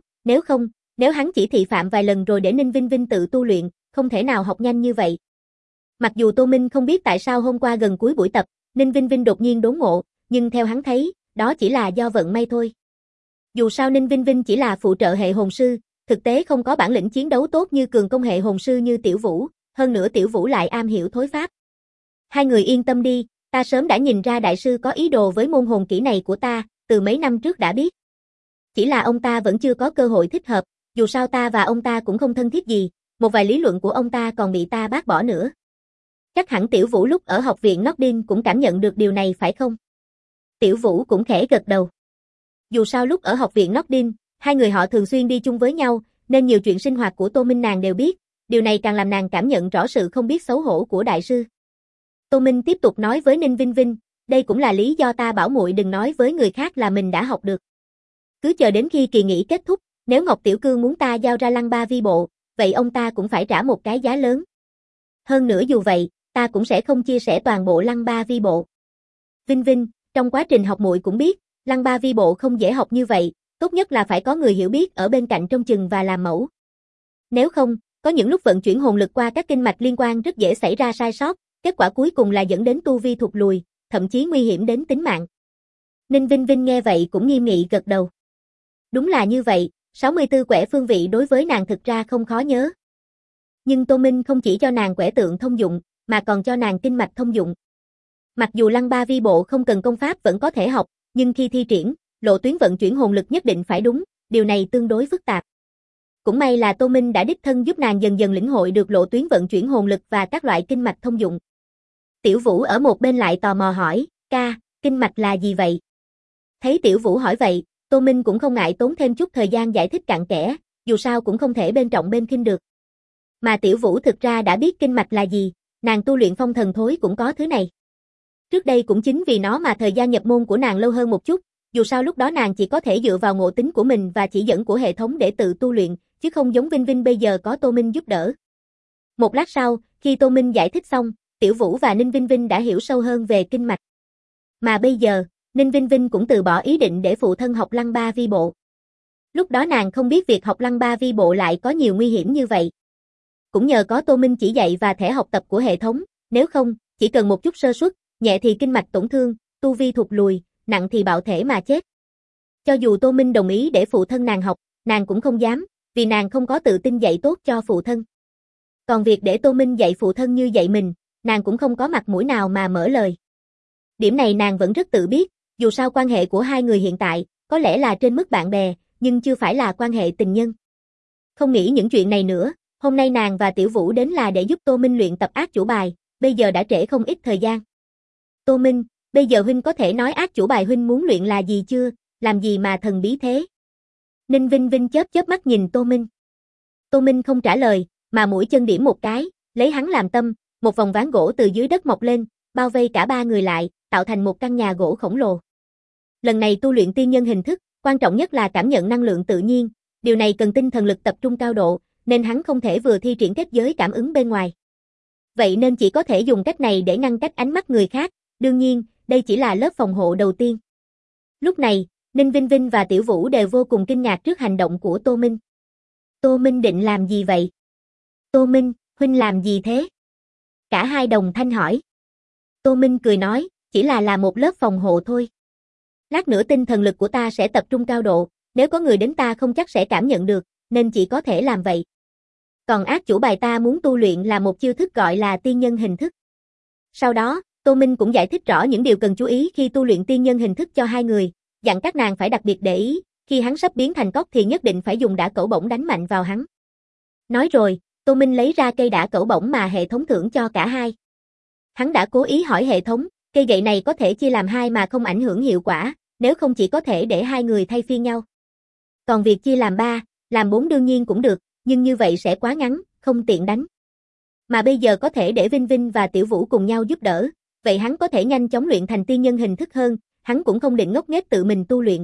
nếu hắn chỉ thị phạm vài lần rồi để Ninh Vinh Vinh tự tu luyện, không thể nào học nhanh như vậy. Mặc dù Tô Minh không biết tại sao hôm qua gần cuối buổi tập, Ninh Vinh Vinh đột nhiên đốn ngộ, nhưng theo hắn thấy, đó chỉ là do vận may thôi. Dù sao Ninh Vinh Vinh chỉ là phụ trợ hệ hồn sư, thực tế không có bản lĩnh chiến đấu tốt như cường công hệ hồn sư như Tiểu Vũ, hơn nữa Tiểu Vũ lại am hiểu thối pháp. Hai người yên tâm đi, ta sớm đã nhìn ra đại sư có ý đồ với môn hồn kỹ này của ta, từ mấy năm trước đã biết. Chỉ là ông ta vẫn chưa có cơ hội thích hợp, dù sao ta và ông ta cũng không thân thiết gì, một vài lý luận của ông ta còn bị ta bác bỏ nữa. Chắc hẳn Tiểu Vũ lúc ở học viện Nordin cũng cảm nhận được điều này phải không? Tiểu Vũ cũng khẽ gật đầu. Dù sao lúc ở học viện Nordin, hai người họ thường xuyên đi chung với nhau, nên nhiều chuyện sinh hoạt của Tô Minh nàng đều biết, điều này càng làm nàng cảm nhận rõ sự không biết xấu hổ của đại sư. Tô Minh tiếp tục nói với Ninh Vinh Vinh, đây cũng là lý do ta bảo muội đừng nói với người khác là mình đã học được. Cứ chờ đến khi kỳ nghỉ kết thúc, nếu Ngọc Tiểu Cương muốn ta giao ra Lăng Ba Vi Bộ, vậy ông ta cũng phải trả một cái giá lớn. Hơn nữa dù vậy, ta cũng sẽ không chia sẻ toàn bộ Lăng Ba Vi Bộ. Vinh Vinh, trong quá trình học muội cũng biết, Lăng Ba Vi Bộ không dễ học như vậy, tốt nhất là phải có người hiểu biết ở bên cạnh trông chừng và làm mẫu. Nếu không, có những lúc vận chuyển hồn lực qua các kinh mạch liên quan rất dễ xảy ra sai sót, kết quả cuối cùng là dẫn đến tu vi thụt lùi, thậm chí nguy hiểm đến tính mạng. Ninh Vinh Vinh nghe vậy cũng nghiêm nghị gật đầu. Đúng là như vậy, 64 quẻ phương vị đối với nàng thực ra không khó nhớ. Nhưng Tô Minh không chỉ cho nàng quẻ tượng thông dụng, mà còn cho nàng kinh mạch thông dụng. Mặc dù Lăng Ba Vi Bộ không cần công pháp vẫn có thể học, nhưng khi thi triển, lộ tuyến vận chuyển hồn lực nhất định phải đúng, điều này tương đối phức tạp. Cũng may là Tô Minh đã đích thân giúp nàng dần dần lĩnh hội được lộ tuyến vận chuyển hồn lực và các loại kinh mạch thông dụng. Tiểu Vũ ở một bên lại tò mò hỏi, ca, kinh mạch là gì vậy? Thấy Tiểu Vũ hỏi vậy, Tô Minh cũng không ngại tốn thêm chút thời gian giải thích cặn kẽ, dù sao cũng không thể bên trọng bên khinh được. Mà Tiểu Vũ thực ra đã biết kinh mạch là gì, nàng tu luyện phong thần thối cũng có thứ này. Trước đây cũng chính vì nó mà thời gian nhập môn của nàng lâu hơn một chút, dù sao lúc đó nàng chỉ có thể dựa vào ngộ tính của mình và chỉ dẫn của hệ thống để tự tu luyện, chứ không giống Vinh Vinh bây giờ có Tô Minh giúp đỡ. Một lát sau, khi Tô Minh giải thích xong, Tiểu Vũ và Ninh Vinh Vinh đã hiểu sâu hơn về kinh mạch. Mà bây giờ, Ninh Vinh Vinh cũng từ bỏ ý định để phụ thân học Lăng Ba Vi Bộ. Lúc đó nàng không biết việc học Lăng Ba Vi Bộ lại có nhiều nguy hiểm như vậy. Cũng nhờ có Tô Minh chỉ dạy và thẻ học tập của hệ thống, nếu không, chỉ cần một chút sơ suất, nhẹ thì kinh mạch tổn thương, tu vi thụt lùi, nặng thì bạo thể mà chết. Cho dù Tô Minh đồng ý để phụ thân nàng học, nàng cũng không dám, vì nàng không có tự tin dạy tốt cho phụ thân. Còn việc để Tô Minh dạy phụ thân như dạy mình, nàng cũng không có mặt mũi nào mà mở lời. Điểm này nàng vẫn rất tự biết, dù sao quan hệ của hai người hiện tại, có lẽ là trên mức bạn bè, nhưng chưa phải là quan hệ tình nhân. Không nghĩ những chuyện này nữa, hôm nay nàng và Tiểu Vũ đến là để giúp Tô Minh luyện tập ác chủ bài, bây giờ đã trễ không ít thời gian. Tô Minh, bây giờ huynh có thể nói ác chủ bài huynh muốn luyện là gì chưa, làm gì mà thần bí thế? Ninh Vinh Vinh chớp chớp mắt nhìn Tô Minh. Tô Minh không trả lời, mà mũi chân điểm một cái, lấy hắn làm tâm, một vòng ván gỗ từ dưới đất mọc lên, bao vây cả ba người lại, tạo thành một căn nhà gỗ khổng lồ. Lần này tu luyện tiên nhân hình thức, quan trọng nhất là cảm nhận năng lượng tự nhiên, điều này cần tinh thần lực tập trung cao độ, nên hắn không thể vừa thi triển kết giới cảm ứng bên ngoài. Vậy nên chỉ có thể dùng cách này để ngăn cách ánh mắt người khác, đương nhiên, đây chỉ là lớp phòng hộ đầu tiên. Lúc này, Ninh Vinh Vinh và Tiểu Vũ đều vô cùng kinh ngạc trước hành động của Tô Minh. Tô Minh định làm gì vậy? Tô Minh, huynh làm gì thế? Cả hai đồng thanh hỏi. Tô Minh cười nói, chỉ là một lớp phòng hộ thôi. Lát nữa tinh thần lực của ta sẽ tập trung cao độ, nếu có người đến ta không chắc sẽ cảm nhận được, nên chỉ có thể làm vậy. Còn ác chủ bài ta muốn tu luyện là một chiêu thức gọi là tiên nhân hình thức. Sau đó, Tô Minh cũng giải thích rõ những điều cần chú ý khi tu luyện tiên nhân hình thức cho hai người, dặn các nàng phải đặc biệt để ý, khi hắn sắp biến thành cóc thì nhất định phải dùng đả cẩu bổng đánh mạnh vào hắn. Nói rồi, Tô Minh lấy ra cây đả cẩu bổng mà hệ thống thưởng cho cả hai. Hắn đã cố ý hỏi hệ thống, cây gậy này có thể chia làm hai mà không ảnh hưởng hiệu quả, nếu không chỉ có thể để hai người thay phiên nhau. Còn việc chia làm 3, làm 4 đương nhiên cũng được, nhưng như vậy sẽ quá ngắn, không tiện đánh. Mà bây giờ có thể để Vinh Vinh và Tiểu Vũ cùng nhau giúp đỡ, vậy hắn có thể nhanh chóng luyện thành tiên nhân hình thức hơn, hắn cũng không định ngốc nghếch tự mình tu luyện.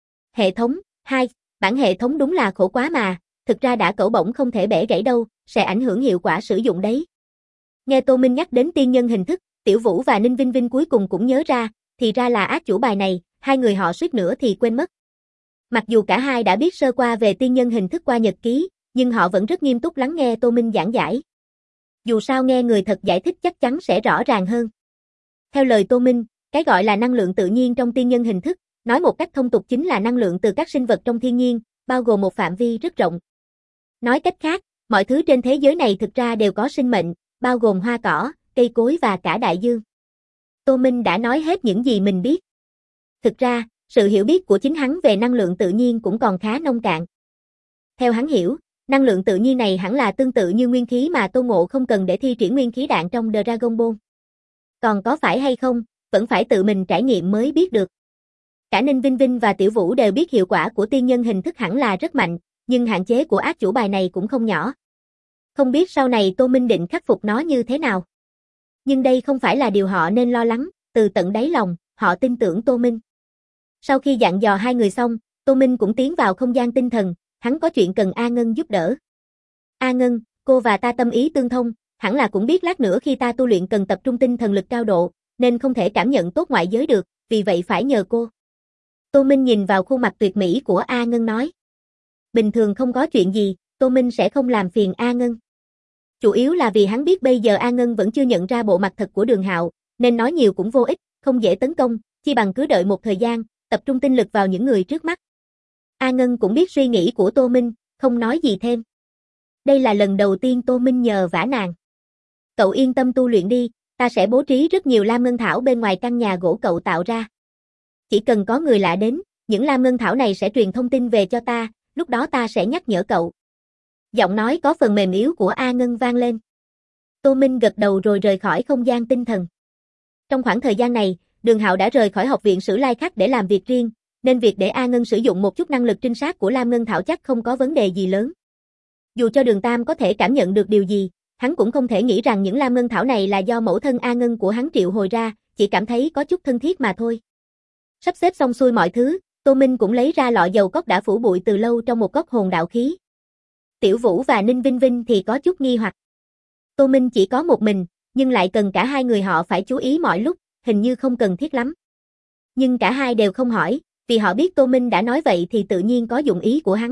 Hệ thống, 2, bản hệ thống đúng là khổ quá mà, thực ra đả cẩu bổng không thể bẻ gãy đâu, sẽ ảnh hưởng hiệu quả sử dụng đấy. Nghe Tô Minh nhắc đến tiên nhân hình thức, Tiểu Vũ và Ninh Vinh Vinh cuối cùng cũng nhớ ra, thì ra là ác chủ bài này, hai người họ suýt nữa thì quên mất. Mặc dù cả hai đã biết sơ qua về tiên nhân hình thức qua nhật ký, nhưng họ vẫn rất nghiêm túc lắng nghe Tô Minh giảng giải. Dù sao nghe người thật giải thích chắc chắn sẽ rõ ràng hơn. Theo lời Tô Minh, cái gọi là năng lượng tự nhiên trong tiên nhân hình thức, nói một cách thông tục chính là năng lượng từ các sinh vật trong thiên nhiên, bao gồm một phạm vi rất rộng. Nói cách khác, mọi thứ trên thế giới này thực ra đều có sinh mệnh, bao gồm hoa cỏ, cây cối và cả đại dương. Tô Minh đã nói hết những gì mình biết. Thực ra, sự hiểu biết của chính hắn về năng lượng tự nhiên cũng còn khá nông cạn. Theo hắn hiểu, năng lượng tự nhiên này hẳn là tương tự như nguyên khí mà Tô Ngộ không cần để thi triển nguyên khí đạn trong Dragon Ball. Còn có phải hay không, vẫn phải tự mình trải nghiệm mới biết được. Cả Ninh Vinh Vinh và Tiểu Vũ đều biết hiệu quả của tiên nhân hình thức hẳn là rất mạnh, nhưng hạn chế của ác chủ bài này cũng không nhỏ. Không biết sau này Tô Minh định khắc phục nó như thế nào. Nhưng đây không phải là điều họ nên lo lắng, từ tận đáy lòng, họ tin tưởng Tô Minh. Sau khi dặn dò hai người xong, Tô Minh cũng tiến vào không gian tinh thần, hắn có chuyện cần A Ngân giúp đỡ. A Ngân, cô và ta tâm ý tương thông, hẳn là cũng biết lát nữa khi ta tu luyện cần tập trung tinh thần lực cao độ, nên không thể cảm nhận tốt ngoại giới được, vì vậy phải nhờ cô. Tô Minh nhìn vào khuôn mặt tuyệt mỹ của A Ngân nói. Bình thường không có chuyện gì, Tô Minh sẽ không làm phiền A Ngân. Chủ yếu là vì hắn biết bây giờ A Ngân vẫn chưa nhận ra bộ mặt thật của Đường Hạo, nên nói nhiều cũng vô ích, không dễ tấn công, chi bằng cứ đợi một thời gian, tập trung tinh lực vào những người trước mắt. A Ngân cũng biết suy nghĩ của Tô Minh, không nói gì thêm. Đây là lần đầu tiên Tô Minh nhờ vả nàng. Cậu yên tâm tu luyện đi, ta sẽ bố trí rất nhiều lam ngân thảo bên ngoài căn nhà gỗ cậu tạo ra. Chỉ cần có người lạ đến, những lam ngân thảo này sẽ truyền thông tin về cho ta, lúc đó ta sẽ nhắc nhở cậu. Giọng nói có phần mềm yếu của A Ngân vang lên. Tô Minh gật đầu rồi rời khỏi không gian tinh thần. Trong khoảng thời gian này, Đường Hạo đã rời khỏi học viện Sử Lai Khắc để làm việc riêng, nên việc để A Ngân sử dụng một chút năng lực trinh sát của Lam Ngân Thảo chắc không có vấn đề gì lớn. Dù cho Đường Tam có thể cảm nhận được điều gì, hắn cũng không thể nghĩ rằng những Lam Ngân Thảo này là do mẫu thân A Ngân của hắn triệu hồi ra, chỉ cảm thấy có chút thân thiết mà thôi. Sắp xếp xong xuôi mọi thứ, Tô Minh cũng lấy ra lọ dầu cốc đã phủ bụi từ lâu trong một cốc hồn đạo khí. Tiểu Vũ và Ninh Vinh Vinh thì có chút nghi hoặc. Tô Minh chỉ có một mình, nhưng lại cần cả hai người họ phải chú ý mọi lúc, hình như không cần thiết lắm. Nhưng cả hai đều không hỏi, vì họ biết Tô Minh đã nói vậy thì tự nhiên có dụng ý của hắn.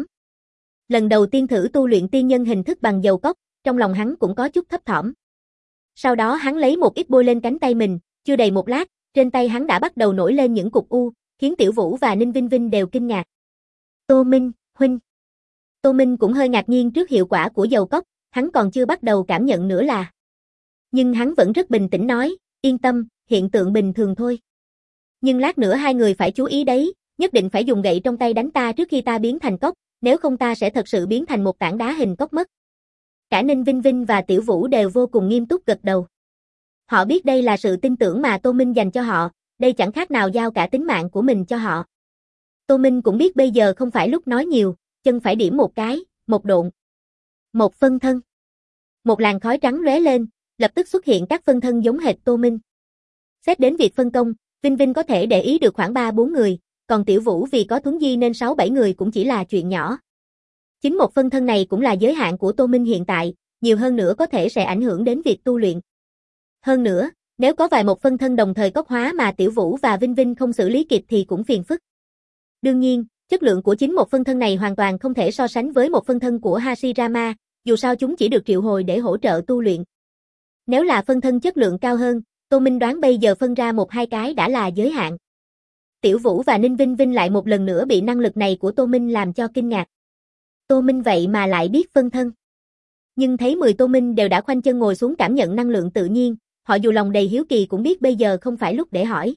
Lần đầu tiên thử tu luyện tiên nhân hình thức bằng dầu cốc, trong lòng hắn cũng có chút thấp thỏm. Sau đó hắn lấy một ít bôi lên cánh tay mình, chưa đầy một lát, trên tay hắn đã bắt đầu nổi lên những cục u, khiến Tiểu Vũ và Ninh Vinh Vinh đều kinh ngạc. Tô Minh, huynh. Tô Minh cũng hơi ngạc nhiên trước hiệu quả của dầu cốc, hắn còn chưa bắt đầu cảm nhận nữa là. Nhưng hắn vẫn rất bình tĩnh nói, yên tâm, hiện tượng bình thường thôi. Nhưng lát nữa hai người phải chú ý đấy, nhất định phải dùng gậy trong tay đánh ta trước khi ta biến thành cốc, nếu không ta sẽ thật sự biến thành một tảng đá hình cốc mất. Cả Ninh Vinh Vinh và Tiểu Vũ đều vô cùng nghiêm túc gật đầu. Họ biết đây là sự tin tưởng mà Tô Minh dành cho họ, đây chẳng khác nào giao cả tính mạng của mình cho họ. Tô Minh cũng biết bây giờ không phải lúc nói nhiều, chân phải điểm một cái, một độn. Một phân thân. Một làn khói trắng lóe lên, lập tức xuất hiện các phân thân giống hệt Tô Minh. Xét đến việc phân công, Vinh Vinh có thể để ý được khoảng 3-4 người, còn Tiểu Vũ vì có thuấn di nên 6-7 người cũng chỉ là chuyện nhỏ. Chính một phân thân này cũng là giới hạn của Tô Minh hiện tại, nhiều hơn nữa có thể sẽ ảnh hưởng đến việc tu luyện. Hơn nữa, nếu có vài một phân thân đồng thời cốc hóa mà Tiểu Vũ và Vinh Vinh không xử lý kịp thì cũng phiền phức. Đương nhiên, chất lượng của chính một phân thân này hoàn toàn không thể so sánh với một phân thân của Hashirama, dù sao chúng chỉ được triệu hồi để hỗ trợ tu luyện. Nếu là phân thân chất lượng cao hơn, Tô Minh đoán bây giờ phân ra 1-2 cái đã là giới hạn. Tiểu Vũ và Ninh Vinh Vinh lại một lần nữa bị năng lực này của Tô Minh làm cho kinh ngạc. Tô Minh vậy mà lại biết phân thân. Nhưng thấy 10 Tô Minh đều đã khoanh chân ngồi xuống cảm nhận năng lượng tự nhiên, họ dù lòng đầy hiếu kỳ cũng biết bây giờ không phải lúc để hỏi.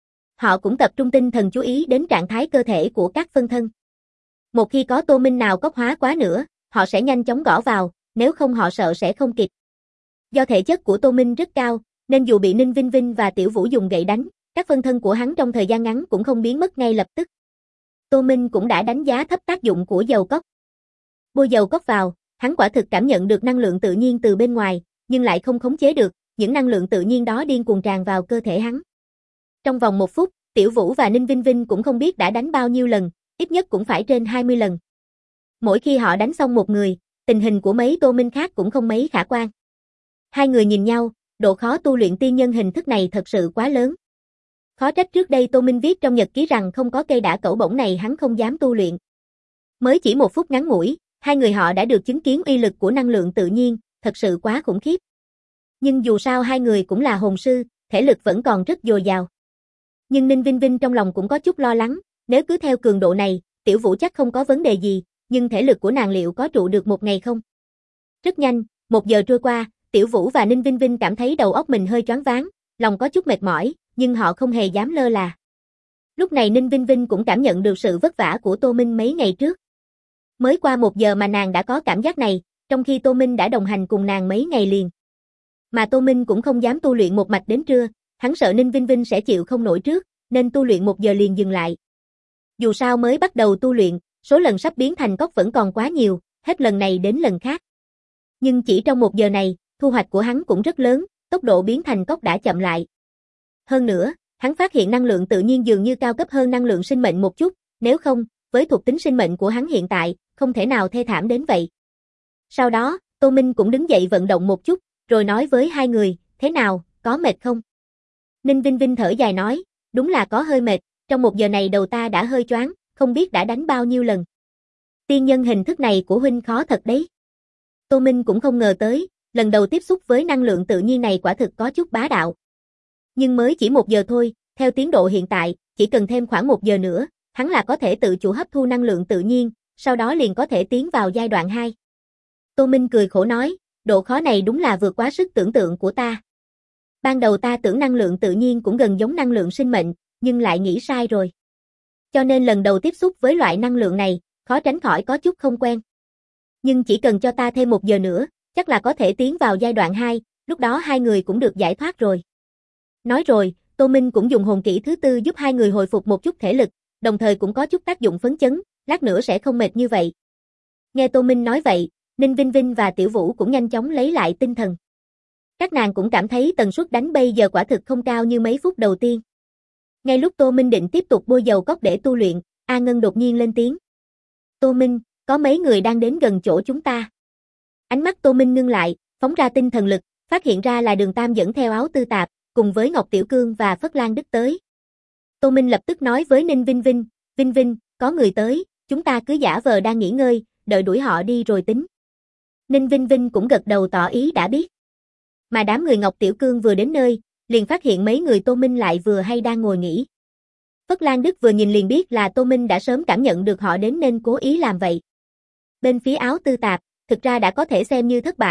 Họ cũng tập trung tinh thần chú ý đến trạng thái cơ thể của các phân thân. Một khi có Tô Minh nào cốc hóa quá nữa, họ sẽ nhanh chóng gõ vào, nếu không họ sợ sẽ không kịp. Do thể chất của Tô Minh rất cao, nên dù bị Ninh Vinh Vinh và Tiểu Vũ dùng gậy đánh, các phân thân của hắn trong thời gian ngắn cũng không biến mất ngay lập tức. Tô Minh cũng đã đánh giá thấp tác dụng của dầu cốc. Bôi dầu cốc vào, hắn quả thực cảm nhận được năng lượng tự nhiên từ bên ngoài, nhưng lại không khống chế được, những năng lượng tự nhiên đó điên cuồng tràn vào cơ thể hắn. Trong vòng 1 phút, Tiểu Vũ và Ninh Vinh Vinh cũng không biết đã đánh bao nhiêu lần, ít nhất cũng phải trên 20 lần. Mỗi khi họ đánh xong một người, tình hình của mấy Tô Minh khác cũng không mấy khả quan. Hai người nhìn nhau, độ khó tu luyện tiên nhân hình thức này thật sự quá lớn. Khó trách trước đây Tô Minh viết trong nhật ký rằng không có cây đả cẩu bổng này hắn không dám tu luyện. Mới chỉ 1 phút ngắn ngủi, hai người họ đã được chứng kiến uy lực của năng lượng tự nhiên, thật sự quá khủng khiếp. Nhưng dù sao hai người cũng là hồn sư, thể lực vẫn còn rất dồi dào. Nhưng Ninh Vinh Vinh trong lòng cũng có chút lo lắng, nếu cứ theo cường độ này, Tiểu Vũ chắc không có vấn đề gì, nhưng thể lực của nàng liệu có trụ được 1 ngày không? Rất nhanh, 1 giờ trôi qua, Tiểu Vũ và Ninh Vinh Vinh cảm thấy đầu óc mình hơi choáng váng, lòng có chút mệt mỏi, nhưng họ không hề dám lơ là. Lúc này Ninh Vinh Vinh cũng cảm nhận được sự vất vả của Tô Minh mấy ngày trước. Mới qua 1 giờ mà nàng đã có cảm giác này, trong khi Tô Minh đã đồng hành cùng nàng mấy ngày liền. Mà Tô Minh cũng không dám tu luyện một mạch đến trưa, hắn sợ Ninh Vinh Vinh sẽ chịu không nổi trước, nên tu luyện 1 giờ liền dừng lại. Dù sao mới bắt đầu tu luyện, số lần sắp biến thành cốc vẫn còn quá nhiều, hết lần này đến lần khác. Nhưng chỉ trong 1 giờ này, thu hoạch của hắn cũng rất lớn, tốc độ biến thành cốc đã chậm lại. Hơn nữa, hắn phát hiện năng lượng tự nhiên dường như cao cấp hơn năng lượng sinh mệnh một chút, nếu không, với thuộc tính sinh mệnh của hắn hiện tại, không thể nào thê thảm đến vậy. Sau đó, Tô Minh cũng đứng dậy vận động một chút, rồi nói với hai người, thế nào, có mệt không? Ninh Vinh Vinh thở dài nói, đúng là có hơi mệt, trong 1 giờ này đầu ta đã hơi choáng, không biết đã đánh bao nhiêu lần. Tiên nhân hình thức này của huynh khó thật đấy. Tô Minh cũng không ngờ tới, lần đầu tiếp xúc với năng lượng tự nhiên này quả thực có chút bá đạo. Nhưng mới chỉ 1 giờ thôi, theo tiến độ hiện tại, chỉ cần thêm khoảng 1 giờ nữa, hắn là có thể tự chủ hấp thu năng lượng tự nhiên, sau đó liền có thể tiến vào giai đoạn 2. Tô Minh cười khổ nói, độ khó này đúng là vượt quá sức tưởng tượng của ta. Ban đầu ta tưởng năng lượng tự nhiên cũng gần giống năng lượng sinh mệnh, nhưng lại nghĩ sai rồi. Cho nên lần đầu tiếp xúc với loại năng lượng này, khó tránh khỏi có chút không quen. Nhưng chỉ cần cho ta thêm 1 giờ nữa, chắc là có thể tiến vào giai đoạn 2, lúc đó hai người cũng được giải thoát rồi. Nói rồi, Tô Minh cũng dùng hồn kỹ thứ 4 giúp hai người hồi phục một chút thể lực, đồng thời cũng có chút tác dụng phấn chấn, lát nữa sẽ không mệt như vậy. Nghe Tô Minh nói vậy, Ninh Vinh Vinh và Tiểu Vũ cũng nhanh chóng lấy lại tinh thần. Các nàng cũng cảm thấy tần suất đánh bây giờ quả thực không cao như mấy phút đầu tiên. Ngay lúc Tô Minh định tiếp tục bôi dầu cốc để tu luyện, A Ngân đột nhiên lên tiếng. Tô Minh, có mấy người đang đến gần chỗ chúng ta. Ánh mắt Tô Minh ngưng lại, phóng ra tinh thần lực, phát hiện ra là Đường Tam dẫn theo Áo Tư Tạp, cùng với Ngọc Tiểu Cương và Phất Lan Đức tới. Tô Minh lập tức nói với Ninh Vinh Vinh, Vinh Vinh, có người tới, chúng ta cứ giả vờ đang nghỉ ngơi, đợi đuổi họ đi rồi tính. Ninh Vinh Vinh cũng gật đầu tỏ ý đã biết. Mà đám người Ngọc Tiểu Cương vừa đến nơi, liền phát hiện mấy người Tô Minh lại vừa hay đang ngồi nghỉ. Phất Lan Đức vừa nhìn liền biết là Tô Minh đã sớm cảm nhận được họ đến nên cố ý làm vậy. Bên phía Áo Tư Tạp, thực ra đã có thể xem như thất bại,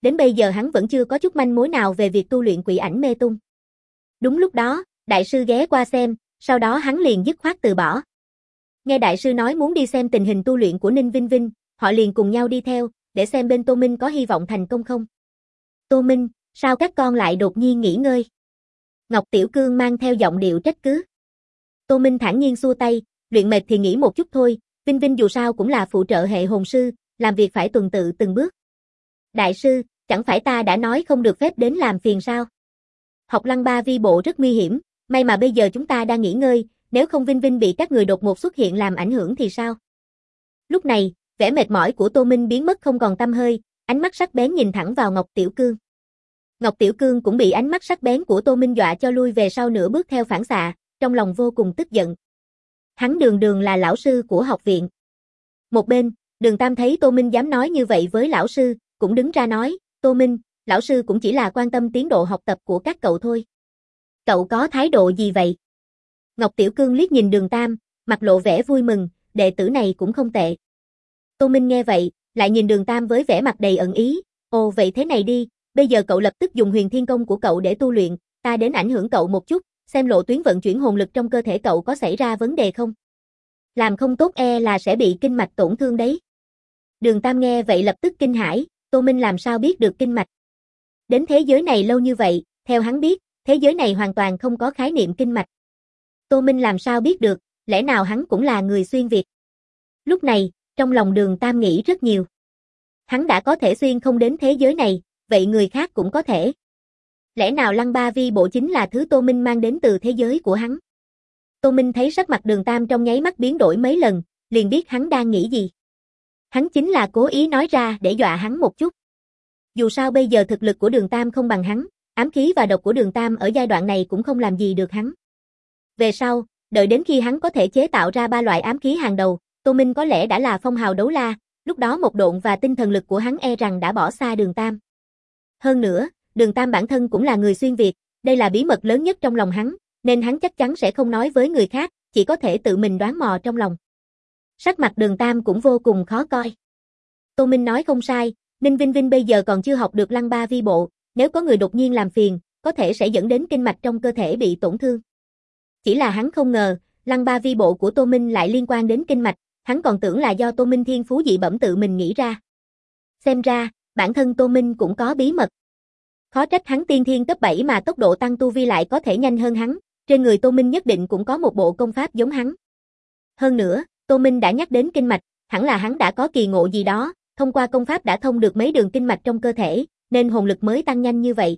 đến bây giờ hắn vẫn chưa có chút manh mối nào về việc tu luyện quỷ ảnh mê tung. Đúng lúc đó, đại sư ghé qua xem, sau đó hắn liền dứt khoát từ bỏ. Nghe đại sư nói muốn đi xem tình hình tu luyện của Ninh Vinh Vinh, họ liền cùng nhau đi theo, để xem bên Tô Minh có hy vọng thành công không. Tô Minh, sao các con lại đột nhiên nghỉ ngơi? Ngọc Tiểu Cương mang theo giọng điệu trách cứ. Tô Minh thản nhiên xua tay, luyện mệt thì nghỉ một chút thôi, Vinh Vinh dù sao cũng là phụ trợ hệ hồn sư, làm việc phải tuần tự từng bước. Đại sư, chẳng phải ta đã nói không được phép đến làm phiền sao? Học Lăng Ba Vi Bộ rất nguy hiểm, may mà bây giờ chúng ta đang nghỉ ngơi, nếu không Vinh Vinh bị các người đột ngột xuất hiện làm ảnh hưởng thì sao? Lúc này, vẻ mệt mỏi của Tô Minh biến mất không còn tăm hơi, ánh mắt sắc bén nhìn thẳng vào Ngọc Tiểu Cương. Ngọc Tiểu Cương cũng bị ánh mắt sắc bén của Tô Minh dọa cho lui về sau nửa bước theo phản xạ, trong lòng vô cùng tức giận. Hắn đường đường là lão sư của học viện. Một bên, Đường Tam thấy Tô Minh dám nói như vậy với lão sư, cũng đứng ra nói, Tô Minh, lão sư cũng chỉ là quan tâm tiến độ học tập của các cậu thôi. Cậu có thái độ gì vậy? Ngọc Tiểu Cương liếc nhìn Đường Tam, mặt lộ vẻ vui mừng, đệ tử này cũng không tệ. Tô Minh nghe vậy, lại nhìn Đường Tam với vẻ mặt đầy ẩn ý, ồ vậy thế này đi, bây giờ cậu lập tức dùng huyền thiên công của cậu để tu luyện, ta đến ảnh hưởng cậu một chút, xem lộ tuyến vận chuyển hồn lực trong cơ thể cậu có xảy ra vấn đề không. Làm không tốt là sẽ bị kinh mạch tổn thương đấy. Đường Tam nghe vậy lập tức kinh hãi, Tô Minh làm sao biết được kinh mạch. Đến thế giới này lâu như vậy, theo hắn biết, thế giới này hoàn toàn không có khái niệm kinh mạch. Tô Minh làm sao biết được, lẽ nào hắn cũng là người xuyên Việt. Lúc này, trong lòng Đường Tam nghĩ rất nhiều. Hắn đã có thể xuyên không đến thế giới này, vậy người khác cũng có thể. Lẽ nào Lăng Ba Vi Bộ chính là thứ Tô Minh mang đến từ thế giới của hắn? Tô Minh thấy sắc mặt Đường Tam trong nháy mắt biến đổi mấy lần, liền biết hắn đang nghĩ gì. Hắn chính là cố ý nói ra để dọa hắn một chút. Dù sao bây giờ thực lực của Đường Tam không bằng hắn, ám khí và độc của Đường Tam ở giai đoạn này cũng không làm gì được hắn. Về sau, đợi đến khi hắn có thể chế tạo ra 3 loại ám khí hàng đầu, Tô Minh có lẽ đã là phong hào đấu la, lúc đó một độn và tinh thần lực của hắn rằng đã bỏ xa Đường Tam. Hơn nữa, Đường Tam bản thân cũng là người xuyên Việt, đây là bí mật lớn nhất trong lòng hắn, nên hắn chắc chắn sẽ không nói với người khác, chỉ có thể tự mình đoán mò trong lòng. Sắc mặt Đường Tam cũng vô cùng khó coi. Tô Minh nói không sai, Ninh Vinh Vinh bây giờ còn chưa học được Lăng Ba Vi Bộ, nếu có người đột nhiên làm phiền, có thể sẽ dẫn đến kinh mạch trong cơ thể bị tổn thương. Chỉ là hắn không ngờ, Lăng Ba Vi Bộ của Tô Minh lại liên quan đến kinh mạch, hắn còn tưởng là do Tô Minh thiên phú dị bẩm tự mình nghĩ ra. Xem ra, bản thân Tô Minh cũng có bí mật. Khó trách hắn tiên thiên cấp 7 mà tốc độ tăng tu vi lại có thể nhanh hơn hắn, trên người Tô Minh nhất định cũng có một bộ công pháp giống hắn. Hơn nữa, Tô Minh đã nhắc đến kinh mạch, hẳn là hắn đã có kỳ ngộ gì đó, thông qua công pháp đã thông được mấy đường kinh mạch trong cơ thể, nên hồn lực mới tăng nhanh như vậy.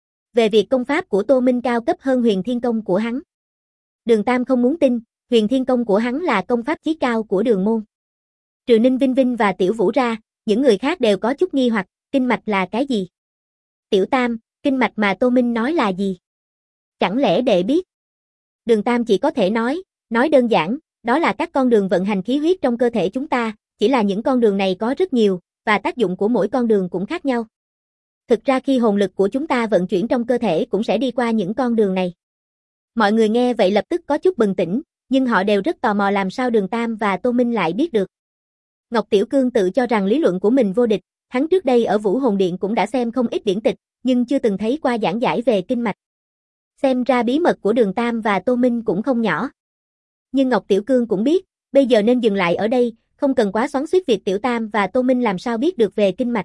Về việc công pháp của Tô Minh cao cấp hơn huyền thiên công của hắn, Đường Tam không muốn tin, huyền thiên công của hắn là công pháp chí cao của Đường môn. Trừ Ninh Vinh Vinh và Tiểu Vũ ra, những người khác đều có chút nghi hoặc, kinh mạch là cái gì? Tiểu Tam, kinh mạch mà Tô Minh nói là gì? Chẳng lẽ đệ biết? Đường Tam chỉ có thể nói đơn giản, đó là các con đường vận hành khí huyết trong cơ thể chúng ta, chỉ là những con đường này có rất nhiều, và tác dụng của mỗi con đường cũng khác nhau. Thực ra khi hồn lực của chúng ta vận chuyển trong cơ thể cũng sẽ đi qua những con đường này. Mọi người nghe vậy lập tức có chút bừng tỉnh, nhưng họ đều rất tò mò làm sao Đường Tam và Tô Minh lại biết được. Ngọc Tiểu Cương tự cho rằng lý luận của mình vô địch, hắn trước đây ở Vũ Hồn Điện cũng đã xem không ít điển tịch, nhưng chưa từng thấy qua giảng giải về kinh mạch. Xem ra bí mật của Đường Tam và Tô Minh cũng không nhỏ. Nhưng Ngọc Tiểu Cương cũng biết, bây giờ nên dừng lại ở đây, không cần quá xoắn xuýt việc Tiểu Tam và Tô Minh làm sao biết được về kinh mạch.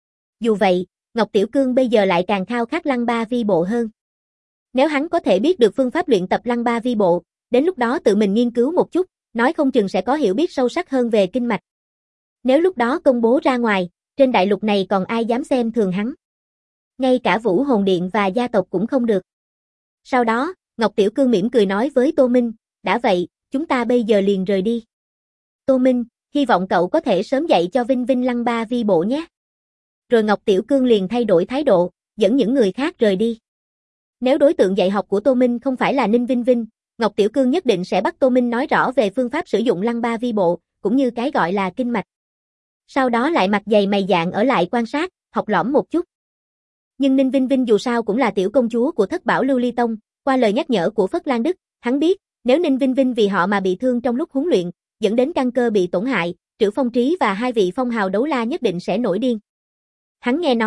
Dù vậy, Ngọc Tiểu Cương bây giờ lại càng khao khát Lăng Ba Vi Bộ hơn. Nếu hắn có thể biết được phương pháp luyện tập Lăng Ba Vi Bộ, đến lúc đó tự mình nghiên cứu một chút, nói không chừng sẽ có hiểu biết sâu sắc hơn về kinh mạch. Nếu lúc đó công bố ra ngoài, trên đại lục này còn ai dám xem thường hắn. Ngay cả Vũ Hồn Điện và gia tộc cũng không được. Sau đó, Ngọc Tiểu Cương mỉm cười nói với Tô Minh, đã vậy, chúng ta bây giờ liền rời đi. Tô Minh, hy vọng cậu có thể sớm dạy cho Vinh Vinh Lăng Ba Vi Bộ nhé. Rồi Ngọc Tiểu Cương liền thay đổi thái độ, dẫn những người khác rời đi. Nếu đối tượng dạy học của Tô Minh không phải là Ninh Vinh Vinh, Ngọc Tiểu Cương nhất định sẽ bắt Tô Minh nói rõ về phương pháp sử dụng Lăng Ba Vi Bộ, cũng như cái gọi là kinh mạch. Sau đó lại mặt dày mày dạn ở lại quan sát, học lỏm một chút. Nhưng Ninh Vinh Vinh dù sao cũng là tiểu công chúa của Thất Bảo Lưu Ly Tông, qua lời nhắc nhở của Phất Lan Đức, hắn biết, nếu Ninh Vinh Vinh vì họ mà bị thương trong lúc huấn luyện, dẫn đến căn cơ bị tổn hại, Trữ Phong Trí và 2 vị phong hào đấu la nhất định sẽ nổi điên. Hắn nghe nói,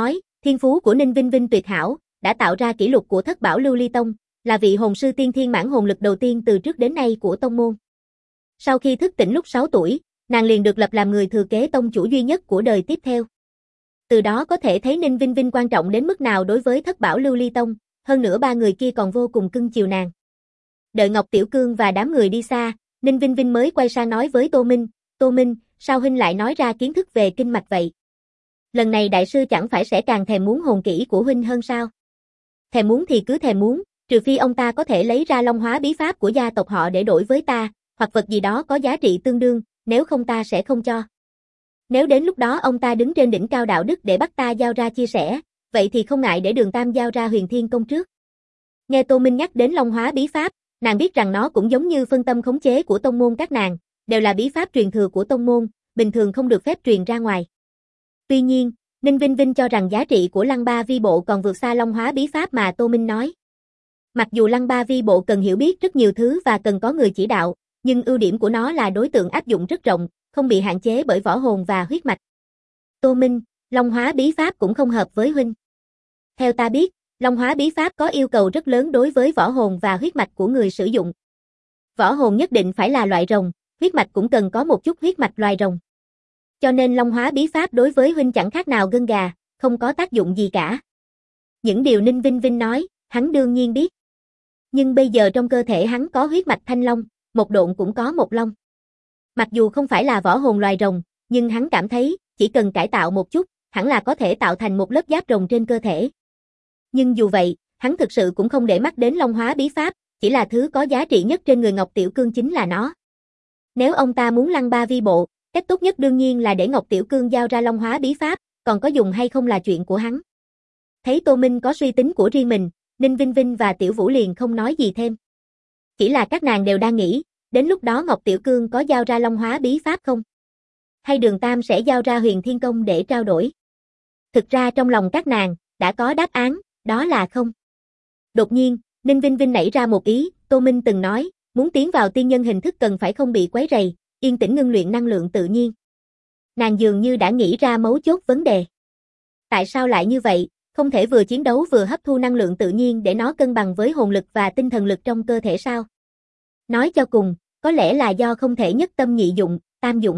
Thiên phú của Ninh Vinh Vinh tuyệt hảo, đã tạo ra kỷ lục của Thất Bảo Lưu Ly Tông, là vị hồn sư tiên thiên mãn hồn lực đầu tiên từ trước đến nay của tông môn. Sau khi thức tỉnh lúc 6 tuổi, nàng liền được lập làm người thừa kế tông chủ duy nhất của đời tiếp theo. Từ đó có thể thấy Ninh Vinh Vinh quan trọng đến mức nào đối với Thất Bảo Lưu Ly Tông, hơn nữa ba người kia còn vô cùng cưng chiều nàng. Đợi Ngọc Tiểu Cương và đám người đi xa, Ninh Vinh Vinh mới quay sang nói với Tô Minh, sao huynh lại nói ra kiến thức về kinh mạch vậy? Lần này đại sư chẳng phải sẽ càng thèm muốn hồn kỹ của huynh hơn sao? Thèm muốn thì cứ thèm muốn, trừ phi ông ta có thể lấy ra Long Hóa bí pháp của gia tộc họ để đổi với ta, hoặc vật gì đó có giá trị tương đương, nếu không ta sẽ không cho. Nếu đến lúc đó ông ta đứng trên đỉnh cao đạo đức để bắt ta giao ra chia sẻ, vậy thì không ngại để Đường Tam giao ra Huyền Thiên Công trước. Nghe Tô Minh nhắc đến Long Hóa bí pháp, nàng biết rằng nó cũng giống như phân tâm khống chế của tông môn các nàng, đều là bí pháp truyền thừa của tông môn, bình thường không được phép truyền ra ngoài. Tuy nhiên, Ninh Vinh Vinh cho rằng giá trị của Lăng Ba Vi Bộ còn vượt xa Long Hóa bí pháp mà Tô Minh nói. Mặc dù Lăng Ba Vi Bộ cần hiểu biết rất nhiều thứ và cần có người chỉ đạo, nhưng ưu điểm của nó là đối tượng áp dụng rất rộng, không bị hạn chế bởi võ hồn và huyết mạch. Tô Minh, Long Hóa bí pháp cũng không hợp với huynh. Theo ta biết, Long Hóa bí pháp có yêu cầu rất lớn đối với võ hồn và huyết mạch của người sử dụng. Võ hồn nhất định phải là loại rồng, huyết mạch cũng cần có một chút huyết mạch loài rồng. Cho nên Long Hóa bí pháp đối với huynh chẳng khác nào gân gà, không có tác dụng gì cả. Những điều Ninh Vinh Vinh nói, hắn đương nhiên biết. Nhưng bây giờ trong cơ thể hắn có huyết mạch thanh long, một độn cũng có một long. Mặc dù không phải là võ hồn loài rồng, nhưng hắn cảm thấy, chỉ cần cải tạo một chút, hẳn là có thể tạo thành một lớp giáp rồng trên cơ thể. Nhưng dù vậy, hắn thực sự cũng không để mắt đến Long Hóa bí pháp, chỉ là thứ có giá trị nhất trên người Ngọc Tiểu Cương chính là nó. Nếu ông ta muốn Lăng Ba Vi Bộ, cách tốt nhất đương nhiên là để Ngọc Tiểu Cương giao ra Long Hóa bí pháp, còn có dùng hay không là chuyện của hắn. Thấy Tô Minh có suy tính của riêng mình, Ninh Vinh Vinh và Tiểu Vũ liền không nói gì thêm. Chỉ là các nàng đều đang nghĩ, đến lúc đó Ngọc Tiểu Cương có giao ra Long Hóa bí pháp không? Hay Đường Tam sẽ giao ra Huyền Thiên Công để trao đổi? Thực ra trong lòng các nàng, đã có đáp án, đó là không. Đột nhiên, Ninh Vinh Vinh nảy ra một ý, Tô Minh từng nói, muốn tiến vào tiên nhân hình thức cần phải không bị quấy rầy, yên tĩnh ngưng luyện năng lượng tự nhiên. Nàng dường như đã nghĩ ra mấu chốt vấn đề. Tại sao lại như vậy, không thể vừa chiến đấu vừa hấp thu năng lượng tự nhiên để nó cân bằng với hồn lực và tinh thần lực trong cơ thể sao? Nói cho cùng, có lẽ là do không thể nhất tâm nhị dụng, tam dụng.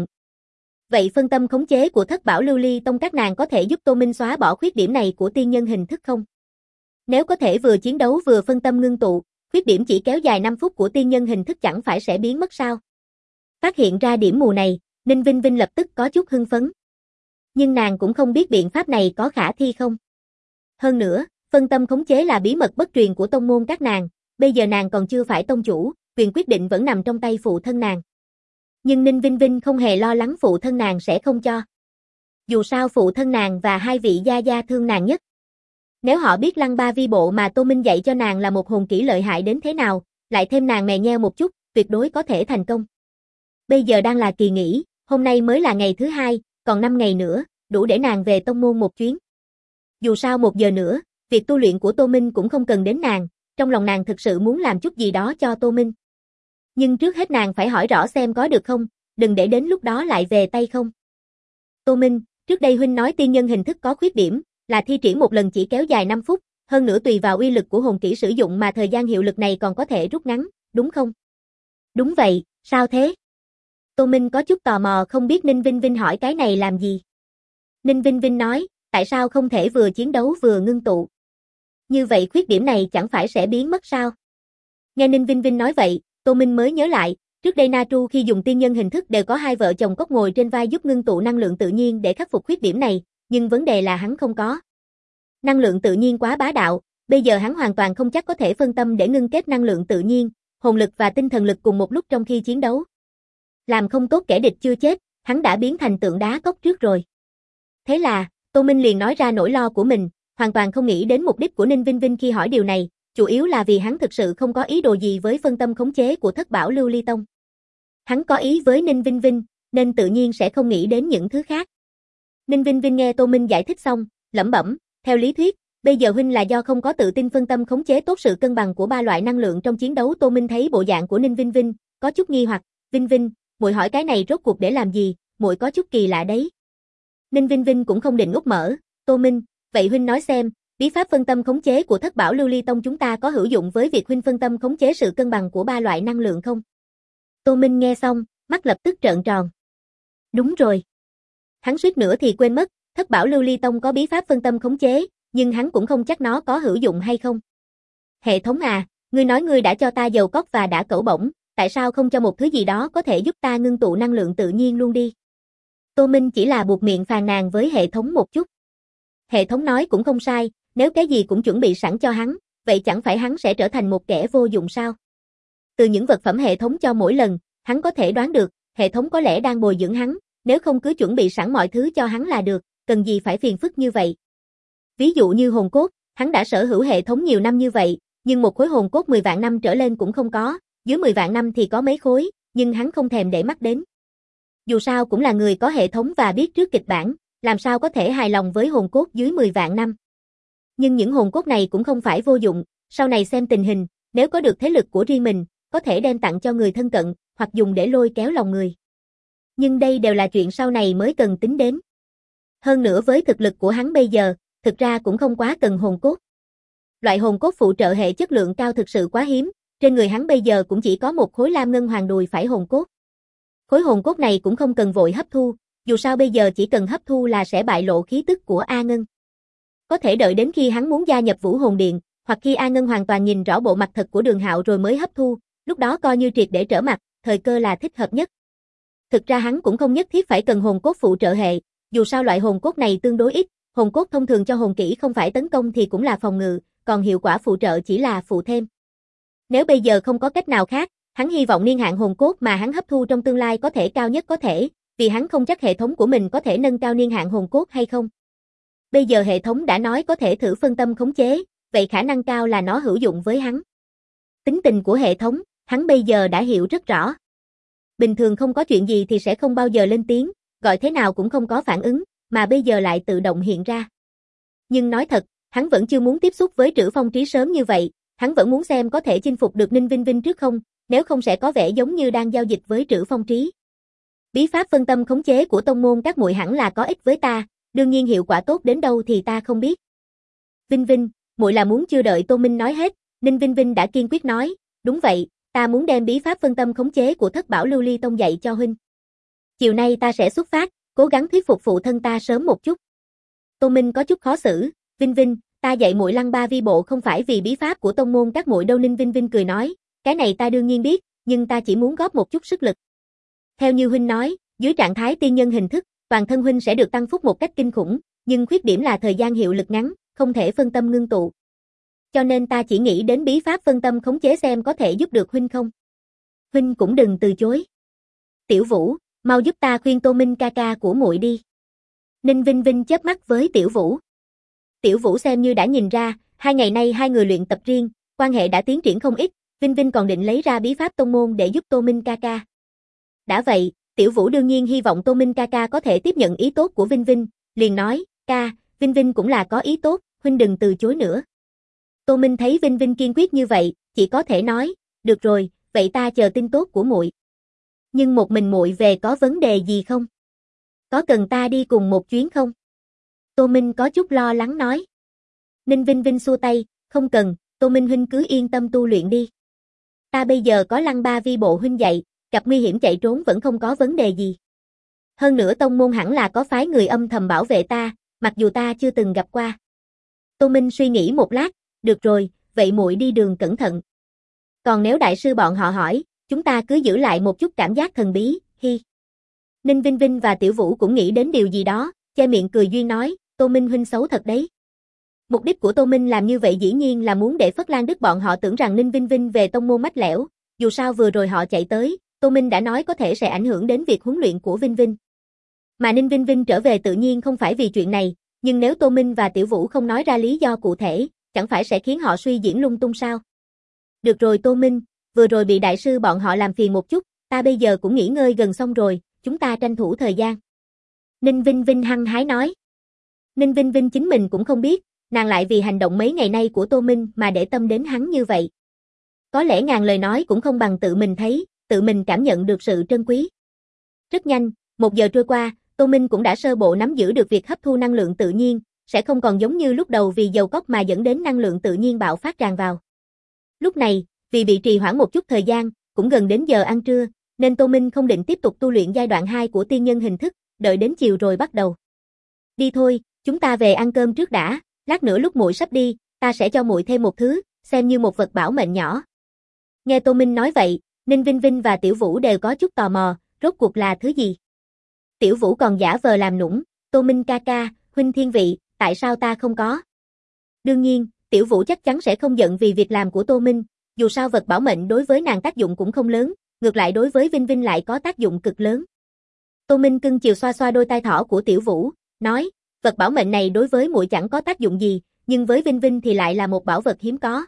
Vậy phân tâm khống chế của Thất Bảo Lưu Ly Tông các nàng có thể giúp Tô Minh xóa bỏ khuyết điểm này của tiên nhân hình thức không? Nếu có thể vừa chiến đấu vừa phân tâm ngưng tụ, khuyết điểm chỉ kéo dài 5 phút của tiên nhân hình thức chẳng phải sẽ biến mất sao? Phát hiện ra điểm mù này, Ninh Vinh Vinh lập tức có chút hưng phấn. Nhưng nàng cũng không biết biện pháp này có khả thi không. Hơn nữa, phân tâm khống chế là bí mật bất truyền của tông môn các nàng, bây giờ nàng còn chưa phải tông chủ, quyền quyết định vẫn nằm trong tay phụ thân nàng. Nhưng Ninh Vinh Vinh không hề lo lắng phụ thân nàng sẽ không cho. Dù sao phụ thân nàng và hai vị gia gia thương nàng nhất. Nếu họ biết Lăng Ba Vi Bộ mà Tô Minh dạy cho nàng là một hồn kỹ lợi hại đến thế nào, lại thêm nàng mè nheo một chút, tuyệt đối có thể thành công. Bây giờ đang là kỳ nghỉ, hôm nay mới là ngày thứ 2, còn 5 ngày nữa, đủ để nàng về tông môn một chuyến. Dù sao 1 giờ nữa, việc tu luyện của Tô Minh cũng không cần đến nàng, trong lòng nàng thực sự muốn làm chút gì đó cho Tô Minh. Nhưng trước hết nàng phải hỏi rõ xem có được không, đừng để đến lúc đó lại về tay không. Tô Minh, trước đây huynh nói tiên nhân hình thức có khuyết điểm, là thi triển một lần chỉ kéo dài 5 phút, hơn nữa tùy vào uy lực của hồn kỹ sử dụng mà thời gian hiệu lực này còn có thể rút ngắn, đúng không? Đúng vậy, sao thế? Tô Minh có chút tò mò không biết Ninh Vinh Vinh hỏi cái này làm gì. Ninh Vinh Vinh nói, tại sao không thể vừa chiến đấu vừa ngưng tụ? Như vậy khuyết điểm này chẳng phải sẽ biến mất sao? Nghe Ninh Vinh Vinh nói vậy, Tô Minh mới nhớ lại, trước đây Na Tru khi dùng tiên nhân hình thức đều có hai vợ chồng cốc ngồi trên vai giúp ngưng tụ năng lượng tự nhiên để khắc phục khuyết điểm này, nhưng vấn đề là hắn không có. Năng lượng tự nhiên quá bá đạo, bây giờ hắn hoàn toàn không chắc có thể phân tâm để ngưng kết năng lượng tự nhiên, hồn lực và tinh thần lực cùng một lúc trong khi chiến đấu. Làm không tốt kẻ địch chưa chết, hắn đã biến thành tượng đá cốc trước rồi. Thế là, Tô Minh liền nói ra nỗi lo của mình, hoàn toàn không nghĩ đến mục đích của Ninh Vinh Vinh khi hỏi điều này, chủ yếu là vì hắn thực sự không có ý đồ gì với phân tâm khống chế của Thất Bảo Lưu Ly Tông. Hắn có ý với Ninh Vinh Vinh, nên tự nhiên sẽ không nghĩ đến những thứ khác. Ninh Vinh Vinh nghe Tô Minh giải thích xong, lẩm bẩm, theo lý thuyết, bây giờ huynh là do không có tự tin phân tâm khống chế tốt sự cân bằng của ba loại năng lượng trong chiến đấu. Tô Minh thấy bộ dạng của Ninh Vinh Vinh, có chút nghi hoặc, Vinh Vinh, muội hỏi cái này rốt cuộc để làm gì, muội có chút kỳ lạ đấy. Ninh Vinh Vinh cũng không định úp mở, Tô Minh, vậy huynh nói xem, bí pháp phân tâm khống chế của Thất Bảo Lưu Ly Tông chúng ta có hữu dụng với việc huynh phân tâm khống chế sự cân bằng của ba loại năng lượng không? Tô Minh nghe xong, mắt lập tức trợn tròn. Đúng rồi. Hắn suýt nữa thì quên mất, Thất Bảo Lưu Ly Tông có bí pháp phân tâm khống chế, nhưng hắn cũng không chắc nó có hữu dụng hay không. Hệ thống à, ngươi nói ngươi đã cho ta dầu cóc và đã cẩu bổng, tại sao không cho một thứ gì đó có thể giúp ta ngưng tụ năng lượng tự nhiên luôn đi? Tô Minh chỉ là buột miệng phàn nàn với hệ thống một chút. Hệ thống nói cũng không sai, nếu cái gì cũng chuẩn bị sẵn cho hắn, vậy chẳng phải hắn sẽ trở thành một kẻ vô dụng sao? Từ những vật phẩm hệ thống cho mỗi lần, hắn có thể đoán được, hệ thống có lẽ đang bồi dưỡng hắn, nếu không cứ chuẩn bị sẵn mọi thứ cho hắn là được, cần gì phải phiền phức như vậy. Ví dụ như hồn cốt, hắn đã sở hữu hệ thống nhiều năm như vậy, nhưng một khối hồn cốt 10 vạn năm trở lên cũng không có, dưới 10 vạn năm thì có mấy khối, nhưng hắn không thèm để mắt đến. Dù sao cũng là người có hệ thống và biết trước kịch bản, làm sao có thể hài lòng với hồn cốt dưới 10 vạn năm. Nhưng những hồn cốt này cũng không phải vô dụng, sau này xem tình hình, nếu có được thế lực của riêng mình, có thể đem tặng cho người thân cận, hoặc dùng để lôi kéo lòng người. Nhưng đây đều là chuyện sau này mới cần tính đến. Hơn nữa với thực lực của hắn bây giờ, thực ra cũng không quá cần hồn cốt. Loại hồn cốt phụ trợ hệ chất lượng cao thực sự quá hiếm, trên người hắn bây giờ cũng chỉ có một khối lam ngân hoàng đùi phải hồn cốt. Khối hồn cốt này cũng không cần vội hấp thu, dù sao bây giờ chỉ cần hấp thu là sẽ bại lộ khí tức của A Ngân. Có thể đợi đến khi hắn muốn gia nhập Vũ Hồn Điện, hoặc khi A Ngân hoàn toàn nhìn rõ bộ mặt thật của Đường Hạo rồi mới hấp thu, lúc đó coi như triệt để trở mặt, thời cơ là thích hợp nhất. Thực ra hắn cũng không nhất thiết phải cần hồn cốt phụ trợ hệ, dù sao loại hồn cốt này tương đối ít, hồn cốt thông thường cho hồn kỹ không phải tấn công thì cũng là phòng ngự, còn hiệu quả phụ trợ chỉ là phụ thêm. Nếu bây giờ không có cách nào khác, hắn hy vọng niên hạn hồn cốt mà hắn hấp thu trong tương lai có thể cao nhất có thể, vì hắn không chắc hệ thống của mình có thể nâng cao niên hạn hồn cốt hay không. Bây giờ hệ thống đã nói có thể thử phân tâm khống chế, vậy khả năng cao là nó hữu dụng với hắn. Tính tình của hệ thống, hắn bây giờ đã hiểu rất rõ. Bình thường không có chuyện gì thì sẽ không bao giờ lên tiếng, gọi thế nào cũng không có phản ứng, mà bây giờ lại tự động hiện ra. Nhưng nói thật, hắn vẫn chưa muốn tiếp xúc với Trữ Phong Trí sớm như vậy, hắn vẫn muốn xem có thể chinh phục được Ninh Vinh Vinh trước không, nếu không sẽ có vẻ giống như đang giao dịch với Trữ Phong Trí. Bí pháp phân tâm khống chế của tông môn các muội hẳn là có ích với ta, đương nhiên hiệu quả tốt đến đâu thì ta không biết. Vinh Vinh, muội là muốn chưa đợi Tô Minh nói hết, Ninh Vinh Vinh đã kiên quyết nói, đúng vậy, ta muốn đem bí pháp phân tâm khống chế của Thất Bảo Lưu Ly Tông dạy cho huynh. Chiều nay ta sẽ xuất phát, cố gắng thuyết phục phụ thân ta sớm một chút. Tô Minh có chút khó xử, Vinh Vinh, ta dạy muội lăng ba vi bộ không phải vì bí pháp của tông môn các muội đâu. Ninh Vinh Vinh cười nói, cái này ta đương nhiên biết, nhưng ta chỉ muốn góp một chút sức lực. Theo như huynh nói, dưới trạng thái tiên nhân hình thức, toàn thân huynh sẽ được tăng phúc một cách kinh khủng, nhưng khuyết điểm là thời gian hiệu lực ngắn, không thể phân tâm ngưng tụ. Cho nên ta chỉ nghĩ đến bí pháp phân tâm khống chế xem có thể giúp được huynh không. Huynh cũng đừng từ chối. Tiểu Vũ, mau giúp ta khuyên Tô Minh ca ca của muội đi. Ninh Vinh Vinh chớp mắt với Tiểu Vũ. Tiểu Vũ xem như đã nhìn ra, 2 ngày nay hai người luyện tập riêng, quan hệ đã tiến triển không ít, Vinh Vinh còn định lấy ra bí pháp tông môn để giúp Tô Minh ca ca. Đã vậy, Tiểu Vũ đương nhiên hy vọng Tô Minh ca ca có thể tiếp nhận ý tốt của Vinh Vinh, liền nói, ca, Vinh Vinh cũng là có ý tốt, huynh đừng từ chối nữa. Tô Minh thấy Vinh Vinh kiên quyết như vậy, chỉ có thể nói, được rồi, vậy ta chờ tin tốt của muội. Nhưng một mình muội về có vấn đề gì không? Có cần ta đi cùng một chuyến không? Tô Minh có chút lo lắng nói. Ninh Vinh Vinh xua tay, không cần, Tô Minh huynh cứ yên tâm tu luyện đi. Ta bây giờ có lăng ba vi bộ huynh dạy, gặp nguy hiểm chạy trốn vẫn không có vấn đề gì. Hơn nữa tông môn hẳn là có phái người âm thầm bảo vệ ta, mặc dù ta chưa từng gặp qua. Tô Minh suy nghĩ một lát, được rồi, vậy muội đi đường cẩn thận. Còn nếu đại sư bọn họ hỏi, chúng ta cứ giữ lại một chút cảm giác thần bí, hi. Ninh Vinh Vinh và Tiểu Vũ cũng nghĩ đến điều gì đó, che miệng cười duyên nói, Tô Minh huynh xấu thật đấy. Mục đích của Tô Minh làm như vậy dĩ nhiên là muốn để Phất Lan Đức bọn họ tưởng rằng Ninh Vinh Vinh về tông môn mách lẻo, dù sao vừa rồi họ chạy tới, Tô Minh đã nói có thể sẽ ảnh hưởng đến việc huấn luyện của Vinh Vinh. Mà Ninh Vinh Vinh trở về tự nhiên không phải vì chuyện này, nhưng nếu Tô Minh và Tiểu Vũ không nói ra lý do cụ thể, chẳng phải sẽ khiến họ suy diễn lung tung sao? Được rồi Tô Minh, vừa rồi bị đại sư bọn họ làm phiền một chút, ta bây giờ cũng nghỉ ngơi gần xong rồi, chúng ta tranh thủ thời gian. Ninh Vinh Vinh hăng hái nói. Ninh Vinh Vinh chính mình cũng không biết, nàng lại vì hành động mấy ngày nay của Tô Minh mà để tâm đến hắn như vậy. Có lẽ ngàn lời nói cũng không bằng tự mình thấy, tự mình cảm nhận được sự trân quý. Rất nhanh, 1 giờ trôi qua, Tô Minh cũng đã sơ bộ nắm giữ được việc hấp thu năng lượng tự nhiên, sẽ không còn giống như lúc đầu vì dầu cốc mà dẫn đến năng lượng tự nhiên bạo phát tràn vào. Lúc này, vì bị trì hoãn một chút thời gian, cũng gần đến giờ ăn trưa, nên Tô Minh không định tiếp tục tu luyện giai đoạn 2 của tiên nhân hình thức, đợi đến chiều rồi bắt đầu. Đi thôi, chúng ta về ăn cơm trước đã, lát nữa lúc muội sắp đi, ta sẽ cho muội thêm một thứ, xem như một vật bảo mệnh nhỏ. Nghe Tô Minh nói vậy, Ninh Vinh Vinh và Tiểu Vũ đều có chút tò mò, rốt cuộc là thứ gì? Tiểu Vũ còn giả vờ làm nũng, Tô Minh ca ca, huynh thiên vị, tại sao ta không có? Đương nhiên, Tiểu Vũ chắc chắn sẽ không giận vì việc làm của Tô Minh, dù sao vật bảo mệnh đối với nàng tác dụng cũng không lớn, ngược lại đối với Vinh Vinh lại có tác dụng cực lớn. Tô Minh cưng chiều xoa xoa đôi tai thỏ của Tiểu Vũ, nói, vật bảo mệnh này đối với muội chẳng có tác dụng gì, nhưng với Vinh Vinh thì lại là một bảo vật hiếm có.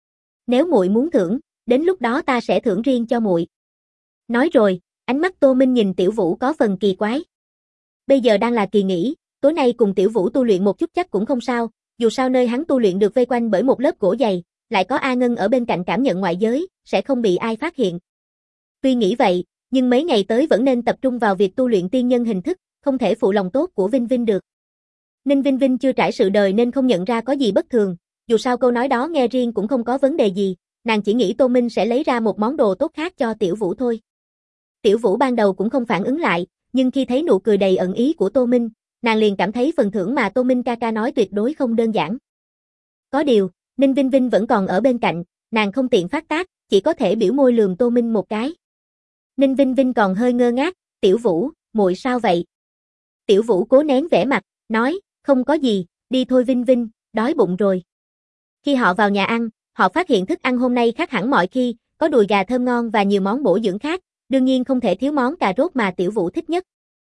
Nếu muội muốn thưởng, đến lúc đó ta sẽ thưởng riêng cho muội. Nói rồi, ánh mắt Tô Minh nhìn Tiểu Vũ có phần kỳ quái. Bây giờ đang là kỳ nghỉ, tối nay cùng Tiểu Vũ tu luyện một chút chắc cũng không sao, dù sao nơi hắn tu luyện được vây quanh bởi một lớp gỗ dày, lại có A Ngân ở bên cạnh cảm nhận ngoại giới, sẽ không bị ai phát hiện. Tuy nghĩ vậy, nhưng mấy ngày tới vẫn nên tập trung vào việc tu luyện tiên nhân hình thức, không thể phụ lòng tốt của Vinh Vinh được. Ninh Vinh Vinh chưa trải sự đời nên không nhận ra có gì bất thường, dù sao câu nói đó nghe riêng cũng không có vấn đề gì, nàng chỉ nghĩ Tô Minh sẽ lấy ra một món đồ tốt khác cho Tiểu Vũ thôi. Tiểu Vũ ban đầu cũng không phản ứng lại, nhưng khi thấy nụ cười đầy ẩn ý của Tô Minh, nàng liền cảm thấy phần thưởng mà Tô Minh ca ca nói tuyệt đối không đơn giản. Có điều, Ninh Vinh Vinh vẫn còn ở bên cạnh, nàng không tiện phát tác, chỉ có thể biểu môi lườm Tô Minh một cái. Ninh Vinh Vinh còn hơi ngơ ngác, Tiểu Vũ, muội sao vậy? Tiểu Vũ cố nén vẻ mặt, nói, không có gì, đi thôi Vinh Vinh, đói bụng rồi. Khi họ vào nhà ăn, họ phát hiện thức ăn hôm nay khác hẳn mọi khi, có đùi gà thơm ngon và nhiều món bổ dưỡng khác, đương nhiên không thể thiếu món cà rốt mà Tiểu Vũ thích nhất.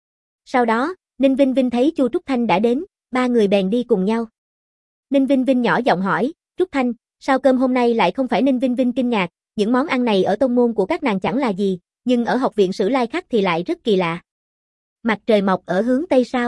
Sau đó, Ninh Vinh Vinh thấy Chu Trúc Thanh đã đến, ba người bèn đi cùng nhau. Ninh Vinh Vinh nhỏ giọng hỏi, Trúc Thanh, sao cơm hôm nay lại không phải? Ninh Vinh Vinh kinh ngạc, những món ăn này ở tông môn của các nàng chẳng là gì, nhưng ở học viện Sử Lai Khắc thì lại rất kỳ lạ. Mặt trời mọc ở hướng Tây sao?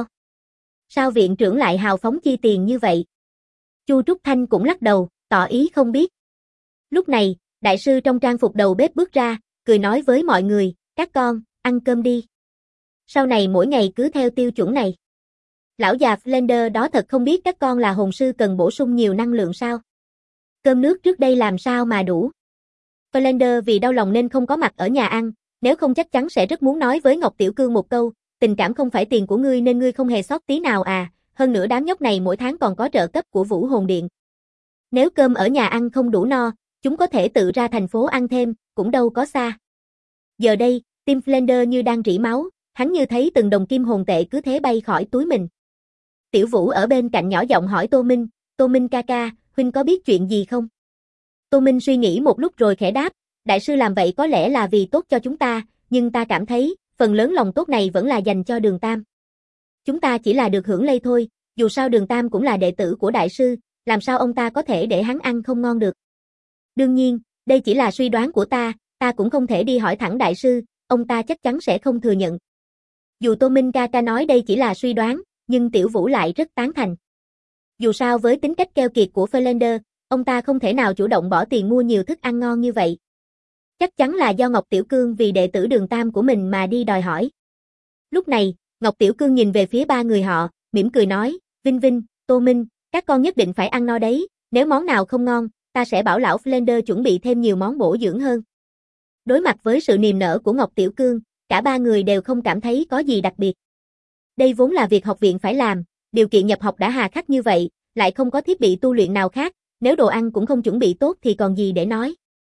Sao viện trưởng lại hào phóng chi tiền như vậy? Chu Trúc Thanh cũng lắc đầu, tỏ ý không biết. Lúc này, đại sư trong trang phục đầu bếp bước ra, cười nói với mọi người, các con, ăn cơm đi. Sau này mỗi ngày cứ theo tiêu chuẩn này. Lão già Flender đó thật không biết các con là hồn sư cần bổ sung nhiều năng lượng sao? Cơm nước trước đây làm sao mà đủ? Flender vì đau lòng nên không có mặt ở nhà ăn, nếu không chắc chắn sẽ rất muốn nói với Ngọc Tiểu Cương một câu, tình cảm không phải tiền của ngươi nên ngươi không hề sót tí nào à, hơn nữa đám nhóc này mỗi tháng còn có trợ cấp của Vũ Hồn Điện. Nếu cơm ở nhà ăn không đủ no, chúng có thể tự ra thành phố ăn thêm, cũng đâu có xa. Giờ đây, tim Flender như đang rỉ máu, hắn như thấy từng đồng kim hồn tệ cứ thế bay khỏi túi mình. Tiểu Vũ ở bên cạnh nhỏ giọng hỏi Tô Minh ca ca, huynh có biết chuyện gì không? Tô Minh suy nghĩ một lúc rồi khẽ đáp, đại sư làm vậy có lẽ là vì tốt cho chúng ta, nhưng ta cảm thấy, phần lớn lòng tốt này vẫn là dành cho Đường Tam. Chúng ta chỉ là được hưởng lây thôi, dù sao Đường Tam cũng là đệ tử của đại sư, làm sao ông ta có thể để hắn ăn không ngon được. Đương nhiên, đây chỉ là suy đoán của ta cũng không thể đi hỏi thẳng đại sư, ông ta chắc chắn sẽ không thừa nhận. Dù Tô Minh ca ca nói đây chỉ là suy đoán, nhưng Tiểu Vũ lại rất tán thành. Dù sao với tính cách keo kiệt của Flender, ông ta không thể nào chủ động bỏ tiền mua nhiều thức ăn ngon như vậy. Chắc chắn là do Ngọc Tiểu Cương vì đệ tử Đường Tam của mình mà đi đòi hỏi. Lúc này, Ngọc Tiểu Cương nhìn về phía ba người họ, mỉm cười nói, Vinh Vinh, Tô Minh, các con nhất định phải ăn no đấy, nếu món nào không ngon, ta sẽ bảo lão Flender chuẩn bị thêm nhiều món bổ dưỡng hơn. Đối mặt với sự niềm nở của Ngọc Tiểu Cương, cả ba người đều không cảm thấy có gì đặc biệt. Đây vốn là việc học viện phải làm, điều kiện nhập học đã hà khắc như vậy, lại không có thiết bị tu luyện nào khác, nếu đồ ăn cũng không chuẩn bị tốt thì còn gì để nói.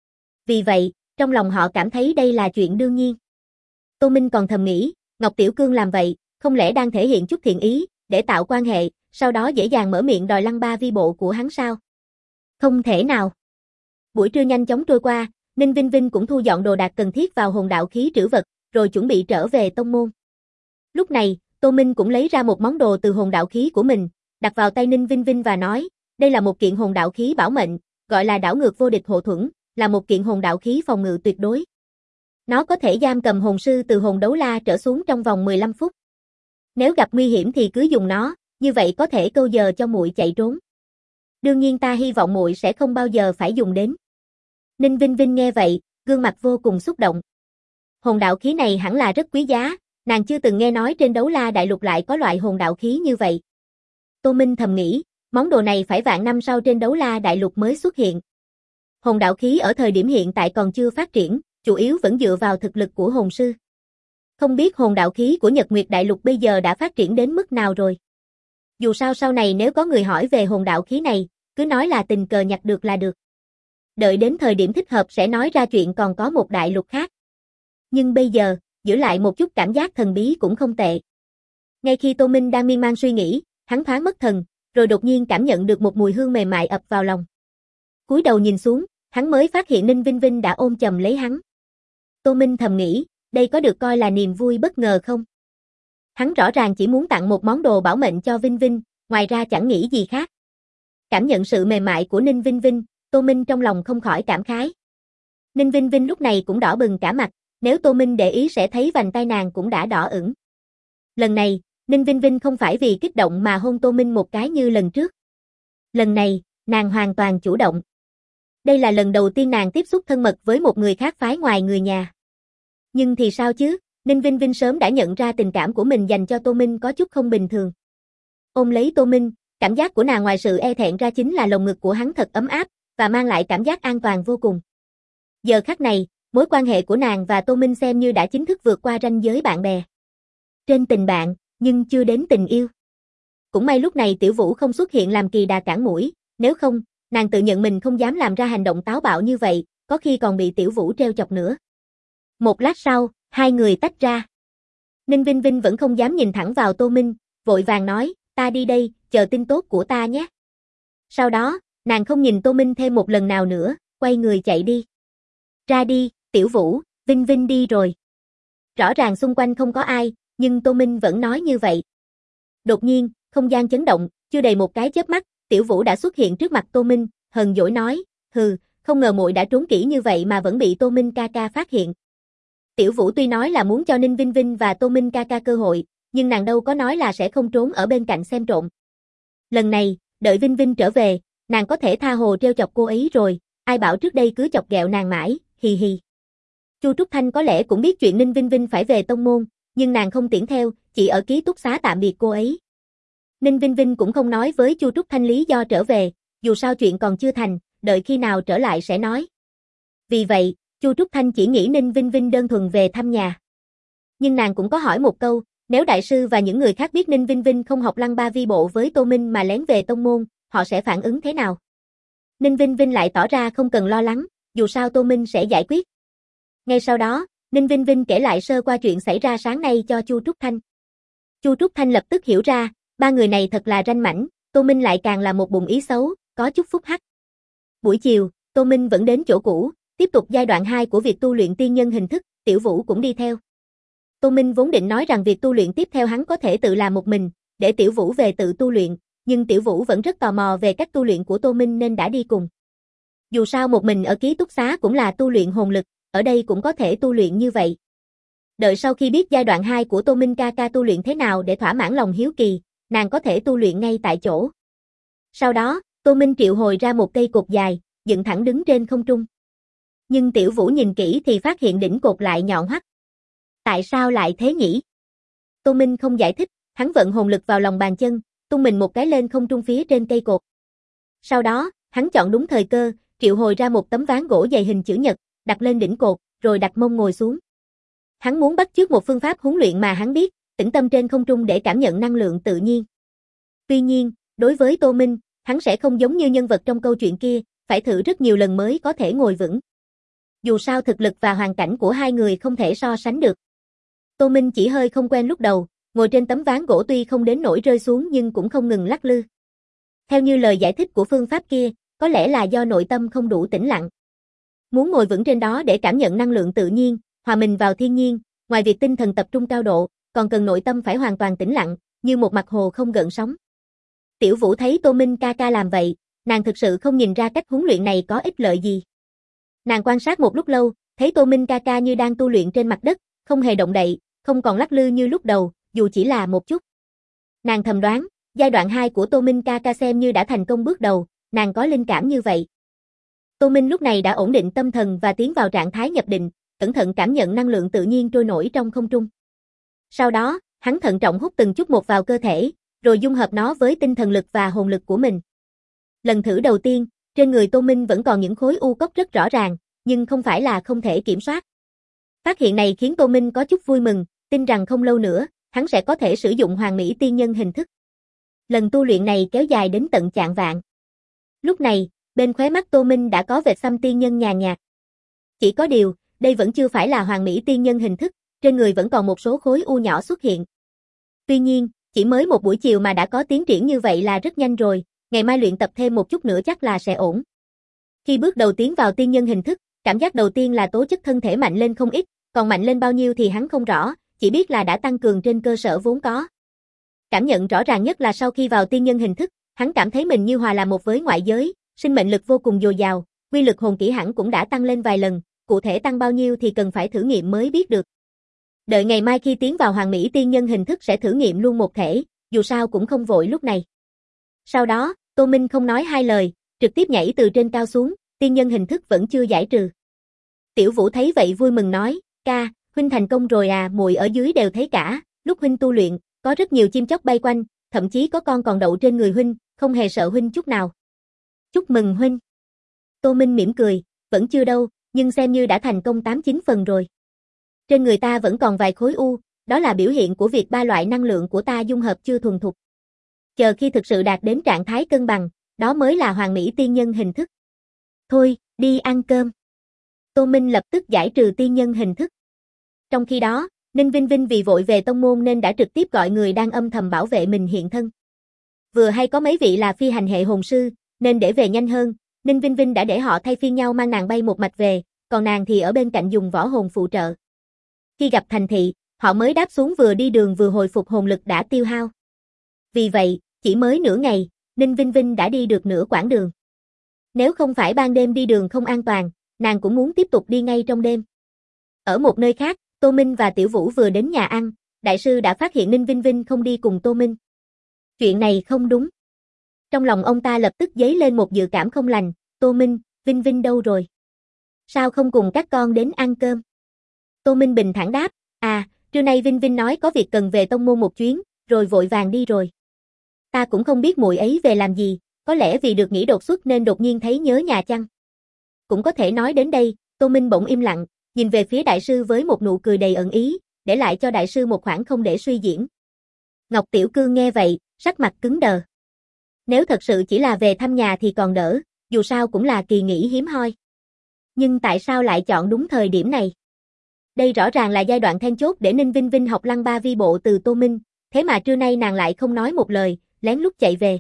Vì vậy, trong lòng họ cảm thấy đây là chuyện đương nhiên. Tô Minh còn thầm nghĩ, Ngọc Tiểu Cương làm vậy, không lẽ đang thể hiện chút thiện ý, để tạo quan hệ, sau đó dễ dàng mở miệng đòi lăng ba vi bộ của hắn sao? Không thể nào. Buổi trưa nhanh chóng trôi qua, Ninh Vinh Vinh cũng thu dọn đồ đạc cần thiết vào hồn đạo khí trữ vật, rồi chuẩn bị trở về tông môn. Lúc này, Tô Minh cũng lấy ra một món đồ từ hồn đạo khí của mình, đặt vào tay Ninh Vinh Vinh và nói, đây là một kiện hồn đạo khí bảo mệnh, gọi là đảo ngược vô địch hộ thuẫn, là một kiện hồn đạo khí phòng ngự tuyệt đối. Nó có thể giam cầm hồn sư từ hồn đấu la trở xuống trong vòng 15 phút. Nếu gặp nguy hiểm thì cứ dùng nó, như vậy có thể câu giờ cho muội chạy trốn. Đương nhiên ta hy vọng muội sẽ không bao giờ phải dùng đến. Ninh Vinh Vinh nghe vậy, gương mặt vô cùng xúc động. Hồn đạo khí này hẳn là rất quý giá, nàng chưa từng nghe nói trên đấu la đại lục lại có loại hồn đạo khí như vậy. Tô Minh thầm nghĩ, món đồ này phải vạn năm sau trên đấu la đại lục mới xuất hiện. Hồn đạo khí ở thời điểm hiện tại còn chưa phát triển, chủ yếu vẫn dựa vào thực lực của hồn sư. Không biết hồn đạo khí của Nhật Nguyệt đại lục bây giờ đã phát triển đến mức nào rồi. Dù sao sau này nếu có người hỏi về hồn đạo khí này, cứ nói là tình cờ nhặt được là được. Đợi đến thời điểm thích hợp sẽ nói ra chuyện còn có một đại lục khác. Nhưng bây giờ, giữ lại một chút cảm giác thần bí cũng không tệ. Ngay khi Tô Minh đang miên man suy nghĩ, hắn thoáng mất thần, rồi đột nhiên cảm nhận được một mùi hương mềm mại ập vào lòng. Cúi đầu nhìn xuống, hắn mới phát hiện Ninh Vinh Vinh đã ôm chầm lấy hắn. Tô Minh thầm nghĩ, đây có được coi là niềm vui bất ngờ không? Hắn rõ ràng chỉ muốn tặng một món đồ bảo mệnh cho Vinh Vinh, ngoài ra chẳng nghĩ gì khác. Cảm nhận sự mềm mại của Ninh Vinh Vinh, Tô Minh trong lòng không khỏi cảm khái. Ninh Vinh Vinh lúc này cũng đỏ bừng cả mặt, nếu Tô Minh để ý sẽ thấy vành tai nàng cũng đã đỏ ửng. Lần này, Ninh Vinh Vinh không phải vì kích động mà hôn Tô Minh một cái như lần trước. Lần này, nàng hoàn toàn chủ động. Đây là lần đầu tiên nàng tiếp xúc thân mật với một người khác phái ngoài người nhà. Nhưng thì sao chứ, Ninh Vinh Vinh sớm đã nhận ra tình cảm của mình dành cho Tô Minh có chút không bình thường. Ôm lấy Tô Minh, cảm giác của nàng ngoài sự e thẹn ra chính là lồng ngực của hắn thật ấm áp, và mang lại cảm giác an toàn vô cùng. Giờ khắc này, mối quan hệ của nàng và Tô Minh xem như đã chính thức vượt qua ranh giới bạn bè. Trên tình bạn, nhưng chưa đến tình yêu. Cũng may lúc này Tiểu Vũ không xuất hiện làm kỳ đà cản mũi, nếu không, nàng tự nhận mình không dám làm ra hành động táo bạo như vậy, có khi còn bị Tiểu Vũ treo chọc nữa. Một lát sau, hai người tách ra. Ninh Vinh Vinh vẫn không dám nhìn thẳng vào Tô Minh, vội vàng nói, ta đi đây, chờ tin tốt của ta nhé. Sau đó, nàng không nhìn Tô Minh thêm một lần nào nữa, quay người chạy đi. Ra đi, Tiểu Vũ, Vinh Vinh đi rồi. Rõ ràng xung quanh không có ai, nhưng Tô Minh vẫn nói như vậy. Đột nhiên, không gian chấn động, chưa đầy một cái chớp mắt, Tiểu Vũ đã xuất hiện trước mặt Tô Minh, hờn dỗi nói, hừ, không ngờ muội đã trốn kỹ như vậy mà vẫn bị Tô Minh ca ca phát hiện. Tiểu Vũ tuy nói là muốn cho Ninh Vinh Vinh và Tô Minh ca ca cơ hội, nhưng nàng đâu có nói là sẽ không trốn ở bên cạnh xem trộm. Lần này, đợi Vinh Vinh trở về, nàng có thể tha hồ trêu chọc cô ấy rồi, ai bảo trước đây cứ chọc ghẹo nàng mãi, hì hì. Chu Trúc Thanh có lẽ cũng biết chuyện Ninh Vinh Vinh phải về tông môn, nhưng nàng không tiễn theo, chỉ ở ký túc xá tạm biệt cô ấy. Ninh Vinh Vinh cũng không nói với Chu Trúc Thanh lý do trở về, dù sao chuyện còn chưa thành, đợi khi nào trở lại sẽ nói. Vì vậy, Chu Trúc Thanh chỉ nghĩ Ninh Vinh Vinh đơn thuần về thăm nhà. Nhưng nàng cũng có hỏi một câu, nếu đại sư và những người khác biết Ninh Vinh Vinh không học Lăng Ba Vi Bộ với Tô Minh mà lén về tông môn, họ sẽ phản ứng thế nào? Ninh Vinh Vinh lại tỏ ra không cần lo lắng, dù sao Tô Minh sẽ giải quyết. Ngay sau đó, Ninh Vinh Vinh kể lại sơ qua chuyện xảy ra sáng nay cho Chu Trúc Thanh. Chu Trúc Thanh lập tức hiểu ra, ba người này thật là ranh mãnh, Tô Minh lại càng là một bụng ý xấu, có chút phúc hắc. Buổi chiều, Tô Minh vẫn đến chỗ cũ, tiếp tục giai đoạn 2 của việc tu luyện tiên nhân hình thức, Tiểu Vũ cũng đi theo. Tô Minh vốn định nói rằng việc tu luyện tiếp theo hắn có thể tự làm một mình, để Tiểu Vũ về tự tu luyện, nhưng Tiểu Vũ vẫn rất tò mò về cách tu luyện của Tô Minh nên đã đi cùng. Dù sao một mình ở ký túc xá cũng là tu luyện hồn lực, ở đây cũng có thể tu luyện như vậy. Đợi sau khi biết giai đoạn 2 của Tô Minh ca ca tu luyện thế nào để thỏa mãn lòng hiếu kỳ, nàng có thể tu luyện ngay tại chỗ. Sau đó, Tô Minh triệu hồi ra một cây cột dài, dựng thẳng đứng trên không trung. Nhưng Tiểu Vũ nhìn kỹ thì phát hiện đỉnh cột lại nhọn hoắt. Tại sao lại thế nhỉ? Tô Minh không giải thích, hắn vận hồn lực vào lòng bàn chân, tung mình một cái lên không trung phía trên cây cột. Sau đó, hắn chọn đúng thời cơ, triệu hồi ra một tấm ván gỗ dày hình chữ nhật, đặt lên đỉnh cột, rồi đặt mông ngồi xuống. Hắn muốn bắt chước một phương pháp huấn luyện mà hắn biết, tĩnh tâm trên không trung để cảm nhận năng lượng tự nhiên. Tuy nhiên, đối với Tô Minh, hắn sẽ không giống như nhân vật trong câu chuyện kia, phải thử rất nhiều lần mới có thể ngồi vững. Dù sao thực lực và hoàn cảnh của hai người không thể so sánh được. Tô Minh chỉ hơi không quen lúc đầu, ngồi trên tấm ván gỗ tuy không đến nỗi rơi xuống nhưng cũng không ngừng lắc lư. Theo như lời giải thích của phương pháp kia, có lẽ là do nội tâm không đủ tĩnh lặng. Muốn ngồi vững trên đó để cảm nhận năng lượng tự nhiên, hòa mình vào thiên nhiên, ngoài việc tinh thần tập trung cao độ, còn cần nội tâm phải hoàn toàn tĩnh lặng, như một mặt hồ không gợn sóng. Tiểu Vũ thấy Tô Minh ca ca làm vậy, nàng thực sự không nhìn ra cách huấn luyện này có ích lợi gì. Nàng quan sát một lúc lâu, thấy Tô Minh ca ca như đang tu luyện trên mặt đất, không hề động đậy, không còn lắc lư như lúc đầu, dù chỉ là một chút. Nàng thầm đoán, giai đoạn 2 của Tô Minh ca ca xem như đã thành công bước đầu, nàng có linh cảm như vậy. Tô Minh lúc này đã ổn định tâm thần và tiến vào trạng thái nhập định, cẩn thận cảm nhận năng lượng tự nhiên trôi nổi trong không trung. Sau đó, hắn thận trọng hút từng chút một vào cơ thể, rồi dung hợp nó với tinh thần lực và hồn lực của mình. Lần thử đầu tiên, trên người Tô Minh vẫn còn những khối u cốc rất rõ ràng, nhưng không phải là không thể kiểm soát. Phát hiện này khiến Tô Minh có chút vui mừng, tin rằng không lâu nữa, hắn sẽ có thể sử dụng Hoàng Mỹ Tiên Nhân hình thức. Lần tu luyện này kéo dài đến tận chạng vạng. Lúc này, bên khóe mắt Tô Minh đã có vệt xăm tiên nhân nhàn nhạt. Chỉ có điều, đây vẫn chưa phải là Hoàng Mỹ Tiên Nhân hình thức, trên người vẫn còn một số khối u nhỏ xuất hiện. Tuy nhiên, chỉ mới một buổi chiều mà đã có tiến triển như vậy là rất nhanh rồi, ngày mai luyện tập thêm một chút nữa chắc là sẽ ổn. Khi bước đầu tiến vào tiên nhân hình thức, cảm giác đầu tiên là tố chất thân thể mạnh lên không ít, còn mạnh lên bao nhiêu thì hắn không rõ, chỉ biết là đã tăng cường trên cơ sở vốn có. Cảm nhận rõ ràng nhất là sau khi vào tiên nhân hình thức, hắn cảm thấy mình như hòa làm một với ngoại giới, sinh mệnh lực vô cùng dồi dào, quy lực hồn kỹ hẳn cũng đã tăng lên vài lần, cụ thể tăng bao nhiêu thì cần phải thử nghiệm mới biết được. Đợi ngày mai khi tiến vào Hoàng Mỹ Tiên Nhân hình thức sẽ thử nghiệm luôn một thể, dù sao cũng không vội lúc này. Sau đó, Tô Minh không nói hai lời, trực tiếp nhảy từ trên cao xuống, tiên nhân hình thức vẫn chưa giải trừ. Tiểu Vũ thấy vậy vui mừng nói, ca, huynh thành công rồi à, muội ở dưới đều thấy cả, lúc huynh tu luyện, có rất nhiều chim chóc bay quanh, thậm chí có con còn đậu trên người huynh, không hề sợ huynh chút nào. Chúc mừng huynh. Tô Minh mỉm cười, vẫn chưa đâu, nhưng xem như đã thành công 8-9 phần rồi. Trên người ta vẫn còn vài khối u, đó là biểu hiện của việc ba loại năng lượng của ta dung hợp chưa thuần thục. Chờ khi thực sự đạt đến trạng thái cân bằng, đó mới là Hoàng Mỹ Tiên Nhân hình thức. Thôi, đi ăn cơm. Tô Minh lập tức giải trừ tiên nhân hình thức. Trong khi đó, Ninh Vinh Vinh vì vội về tông môn nên đã trực tiếp gọi người đang âm thầm bảo vệ mình hiện thân. Vừa hay có mấy vị là phi hành hệ hồn sư, nên để về nhanh hơn, Ninh Vinh Vinh đã để họ thay phiên nhau mang nàng bay một mạch về, còn nàng thì ở bên cạnh dùng võ hồn phụ trợ. Khi gặp thành thị, họ mới đáp xuống vừa đi đường vừa hồi phục hồn lực đã tiêu hao. Vì vậy, chỉ mới nửa ngày, Ninh Vinh Vinh đã đi được nửa quãng đường. Nếu không phải ban đêm đi đường không an toàn, nàng cũng muốn tiếp tục đi ngay trong đêm. Ở một nơi khác, Tô Minh và Tiểu Vũ vừa đến nhà ăn, đại sư đã phát hiện Ninh Vinh Vinh không đi cùng Tô Minh. Chuyện này không đúng. Trong lòng ông ta lập tức dấy lên một dự cảm không lành, Tô Minh, Vinh Vinh đâu rồi? Sao không cùng các con đến ăn cơm? Tô Minh bình thản đáp, trưa nay Vinh Vinh nói có việc cần về tông môn một chuyến, rồi vội vàng đi rồi. Ta cũng không biết muội ấy về làm gì, có lẽ vì được nghỉ đột xuất nên đột nhiên thấy nhớ nhà chăng? Cũng có thể nói đến đây, Tô Minh bỗng im lặng, nhìn về phía đại sư với một nụ cười đầy ẩn ý, để lại cho đại sư một khoảng không để suy diễn. Ngọc Tiểu Cương nghe vậy, sắc mặt cứng đờ. Nếu thật sự chỉ là về thăm nhà thì còn đỡ, dù sao cũng là kỳ nghỉ hiếm hoi. Nhưng tại sao lại chọn đúng thời điểm này? Đây rõ ràng là giai đoạn then chốt để Ninh Vinh Vinh học Lăng Ba Vi Bộ từ Tô Minh, thế mà trưa nay nàng lại không nói một lời, lén lút chạy về.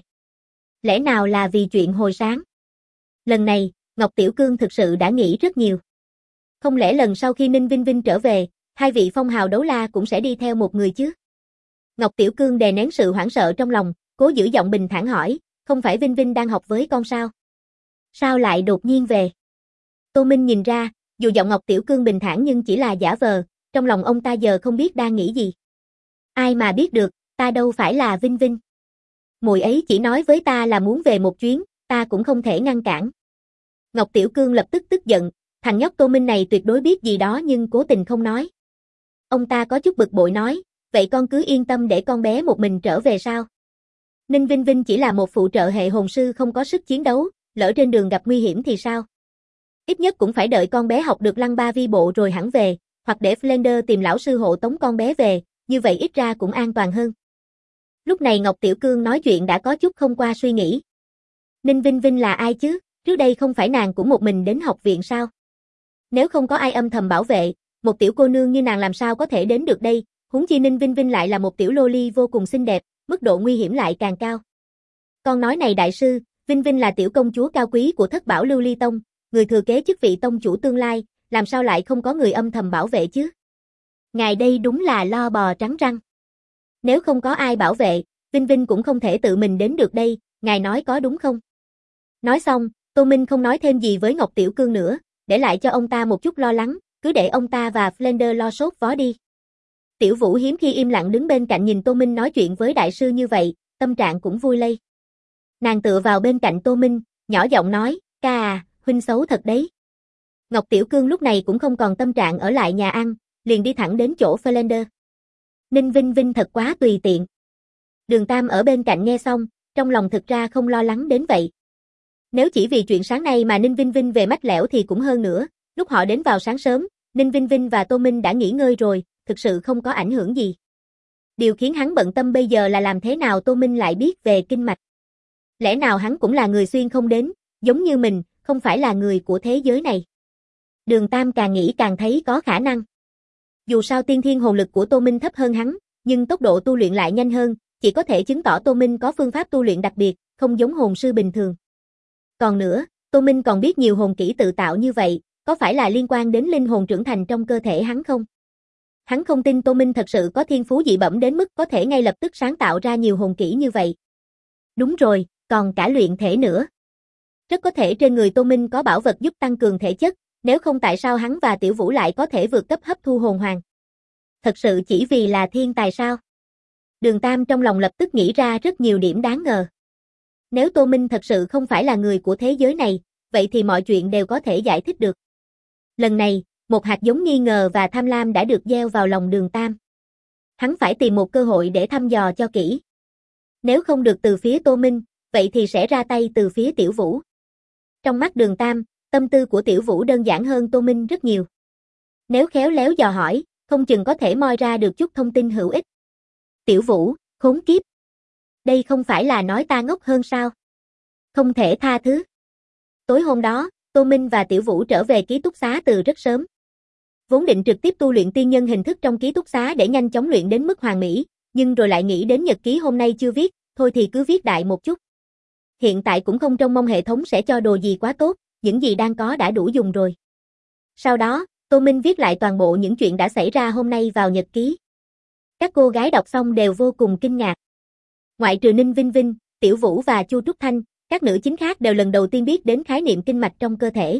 Lẽ nào là vì chuyện hồi sáng? Lần này, Ngọc Tiểu Cương thực sự đã nghĩ rất nhiều. Không lẽ lần sau khi Ninh Vinh Vinh trở về, hai vị phong hào đấu la cũng sẽ đi theo một người chứ? Ngọc Tiểu Cương đè nén sự hoảng sợ trong lòng, cố giữ giọng bình thản hỏi, không phải Vinh Vinh đang học với con sao? Sao lại đột nhiên về? Tô Minh nhìn ra, dù giọng Ngọc Tiểu Cương bình thản nhưng chỉ là giả vờ, trong lòng ông ta giờ không biết đang nghĩ gì. Ai mà biết được, ta đâu phải là Vinh Vinh. Muội ấy chỉ nói với ta là muốn về một chuyến, ta cũng không thể ngăn cản. Ngọc Tiểu Cương lập tức tức giận, thằng nhóc Tô Minh này tuyệt đối biết gì đó nhưng cố tình không nói. Ông ta có chút bực bội nói, vậy con cứ yên tâm để con bé một mình trở về sao? Ninh Vinh Vinh chỉ là một phụ trợ hệ hồn sư không có sức chiến đấu, lỡ trên đường gặp nguy hiểm thì sao? Ít nhất cũng phải đợi con bé học được Lăng Ba Vi Bộ rồi hẳn về, hoặc để Flender tìm lão sư hộ tống con bé về, như vậy ít ra cũng an toàn hơn. Lúc này Ngọc Tiểu Cương nói chuyện đã có chút không qua suy nghĩ. Ninh Vinh Vinh là ai chứ? Trước đây không phải nàng cũng một mình đến học viện sao? Nếu không có ai âm thầm bảo vệ, một tiểu cô nương như nàng làm sao có thể đến được đây, huống chi Ninh Vinh Vinh lại là một tiểu loli vô cùng xinh đẹp, mức độ nguy hiểm lại càng cao. Con nói này đại sư, Vinh Vinh là tiểu công chúa cao quý của Thất Bảo Lưu Ly Tông, người thừa kế chức vị tông chủ tương lai, làm sao lại không có người âm thầm bảo vệ chứ? Ngài đây đúng là lo bò trắng răng. Nếu không có ai bảo vệ, Vinh Vinh cũng không thể tự mình đến được đây, ngài nói có đúng không? Nói xong, Tô Minh không nói thêm gì với Ngọc Tiểu Cương nữa, để lại cho ông ta một chút lo lắng, cứ để ông ta và Flender lo sốt vó đi. Tiểu Vũ hiếm khi im lặng đứng bên cạnh nhìn Tô Minh nói chuyện với đại sư như vậy, tâm trạng cũng vui lây. Nàng tựa vào bên cạnh Tô Minh, nhỏ giọng nói, ca à, huynh xấu thật đấy. Ngọc Tiểu Cương lúc này cũng không còn tâm trạng ở lại nhà ăn, liền đi thẳng đến chỗ Flender. Ninh Vinh Vinh thật quá tùy tiện. Đường Tam ở bên cạnh nghe xong, trong lòng thực ra không lo lắng đến vậy. Nếu chỉ vì chuyện sáng nay mà Ninh Vinh Vinh về mách lẻo thì cũng hơn nữa, lúc họ đến vào sáng sớm, Ninh Vinh Vinh và Tô Minh đã nghỉ ngơi rồi, thực sự không có ảnh hưởng gì. Điều khiến hắn bận tâm bây giờ là làm thế nào Tô Minh lại biết về kinh mạch. Lẽ nào hắn cũng là người xuyên không đến, giống như mình, không phải là người của thế giới này. Đường Tam càng nghĩ càng thấy có khả năng. Dù sao tiên thiên hồn lực của Tô Minh thấp hơn hắn, nhưng tốc độ tu luyện lại nhanh hơn, chỉ có thể chứng tỏ Tô Minh có phương pháp tu luyện đặc biệt, không giống hồn sư bình thường. Còn nữa, Tô Minh còn biết nhiều hồn kỹ tự tạo như vậy, có phải là liên quan đến linh hồn trưởng thành trong cơ thể hắn không? Hắn không tin Tô Minh thật sự có thiên phú dị bẩm đến mức có thể ngay lập tức sáng tạo ra nhiều hồn kỹ như vậy. Đúng rồi, còn cả luyện thể nữa. Rất có thể trên người Tô Minh có bảo vật giúp tăng cường thể chất, nếu không tại sao hắn và Tiểu Vũ lại có thể vượt cấp hấp thu hồn hoàng? Thật sự chỉ vì là thiên tài sao? Đường Tam trong lòng lập tức nghĩ ra rất nhiều điểm đáng ngờ. Nếu Tô Minh thật sự không phải là người của thế giới này, vậy thì mọi chuyện đều có thể giải thích được. Lần này, một hạt giống nghi ngờ và tham lam đã được gieo vào lòng Đường Tam. Hắn phải tìm một cơ hội để thăm dò cho kỹ. Nếu không được từ phía Tô Minh, vậy thì sẽ ra tay từ phía Tiểu Vũ. Trong mắt Đường Tam, tâm tư của Tiểu Vũ đơn giản hơn Tô Minh rất nhiều. Nếu khéo léo dò hỏi, không chừng có thể moi ra được chút thông tin hữu ích. Tiểu Vũ, khốn kiếp. Đây không phải là nói ta ngốc hơn sao? Không thể tha thứ. Tối hôm đó, Tô Minh và Tiểu Vũ trở về ký túc xá từ rất sớm. Vốn định trực tiếp tu luyện tiên nhân hình thức trong ký túc xá để nhanh chóng luyện đến mức hoàn mỹ, nhưng rồi lại nghĩ đến nhật ký hôm nay chưa viết, thôi thì cứ viết đại một chút. Hiện tại cũng không trông mong hệ thống sẽ cho đồ gì quá tốt, những gì đang có đã đủ dùng rồi. Sau đó, Tô Minh viết lại toàn bộ những chuyện đã xảy ra hôm nay vào nhật ký. Các cô gái đọc xong đều vô cùng kinh ngạc. Ngoại trừ Ninh Vinh Vinh, Tiểu Vũ và Chu Trúc Thanh, các nữ chính khác đều lần đầu tiên biết đến khái niệm kinh mạch trong cơ thể.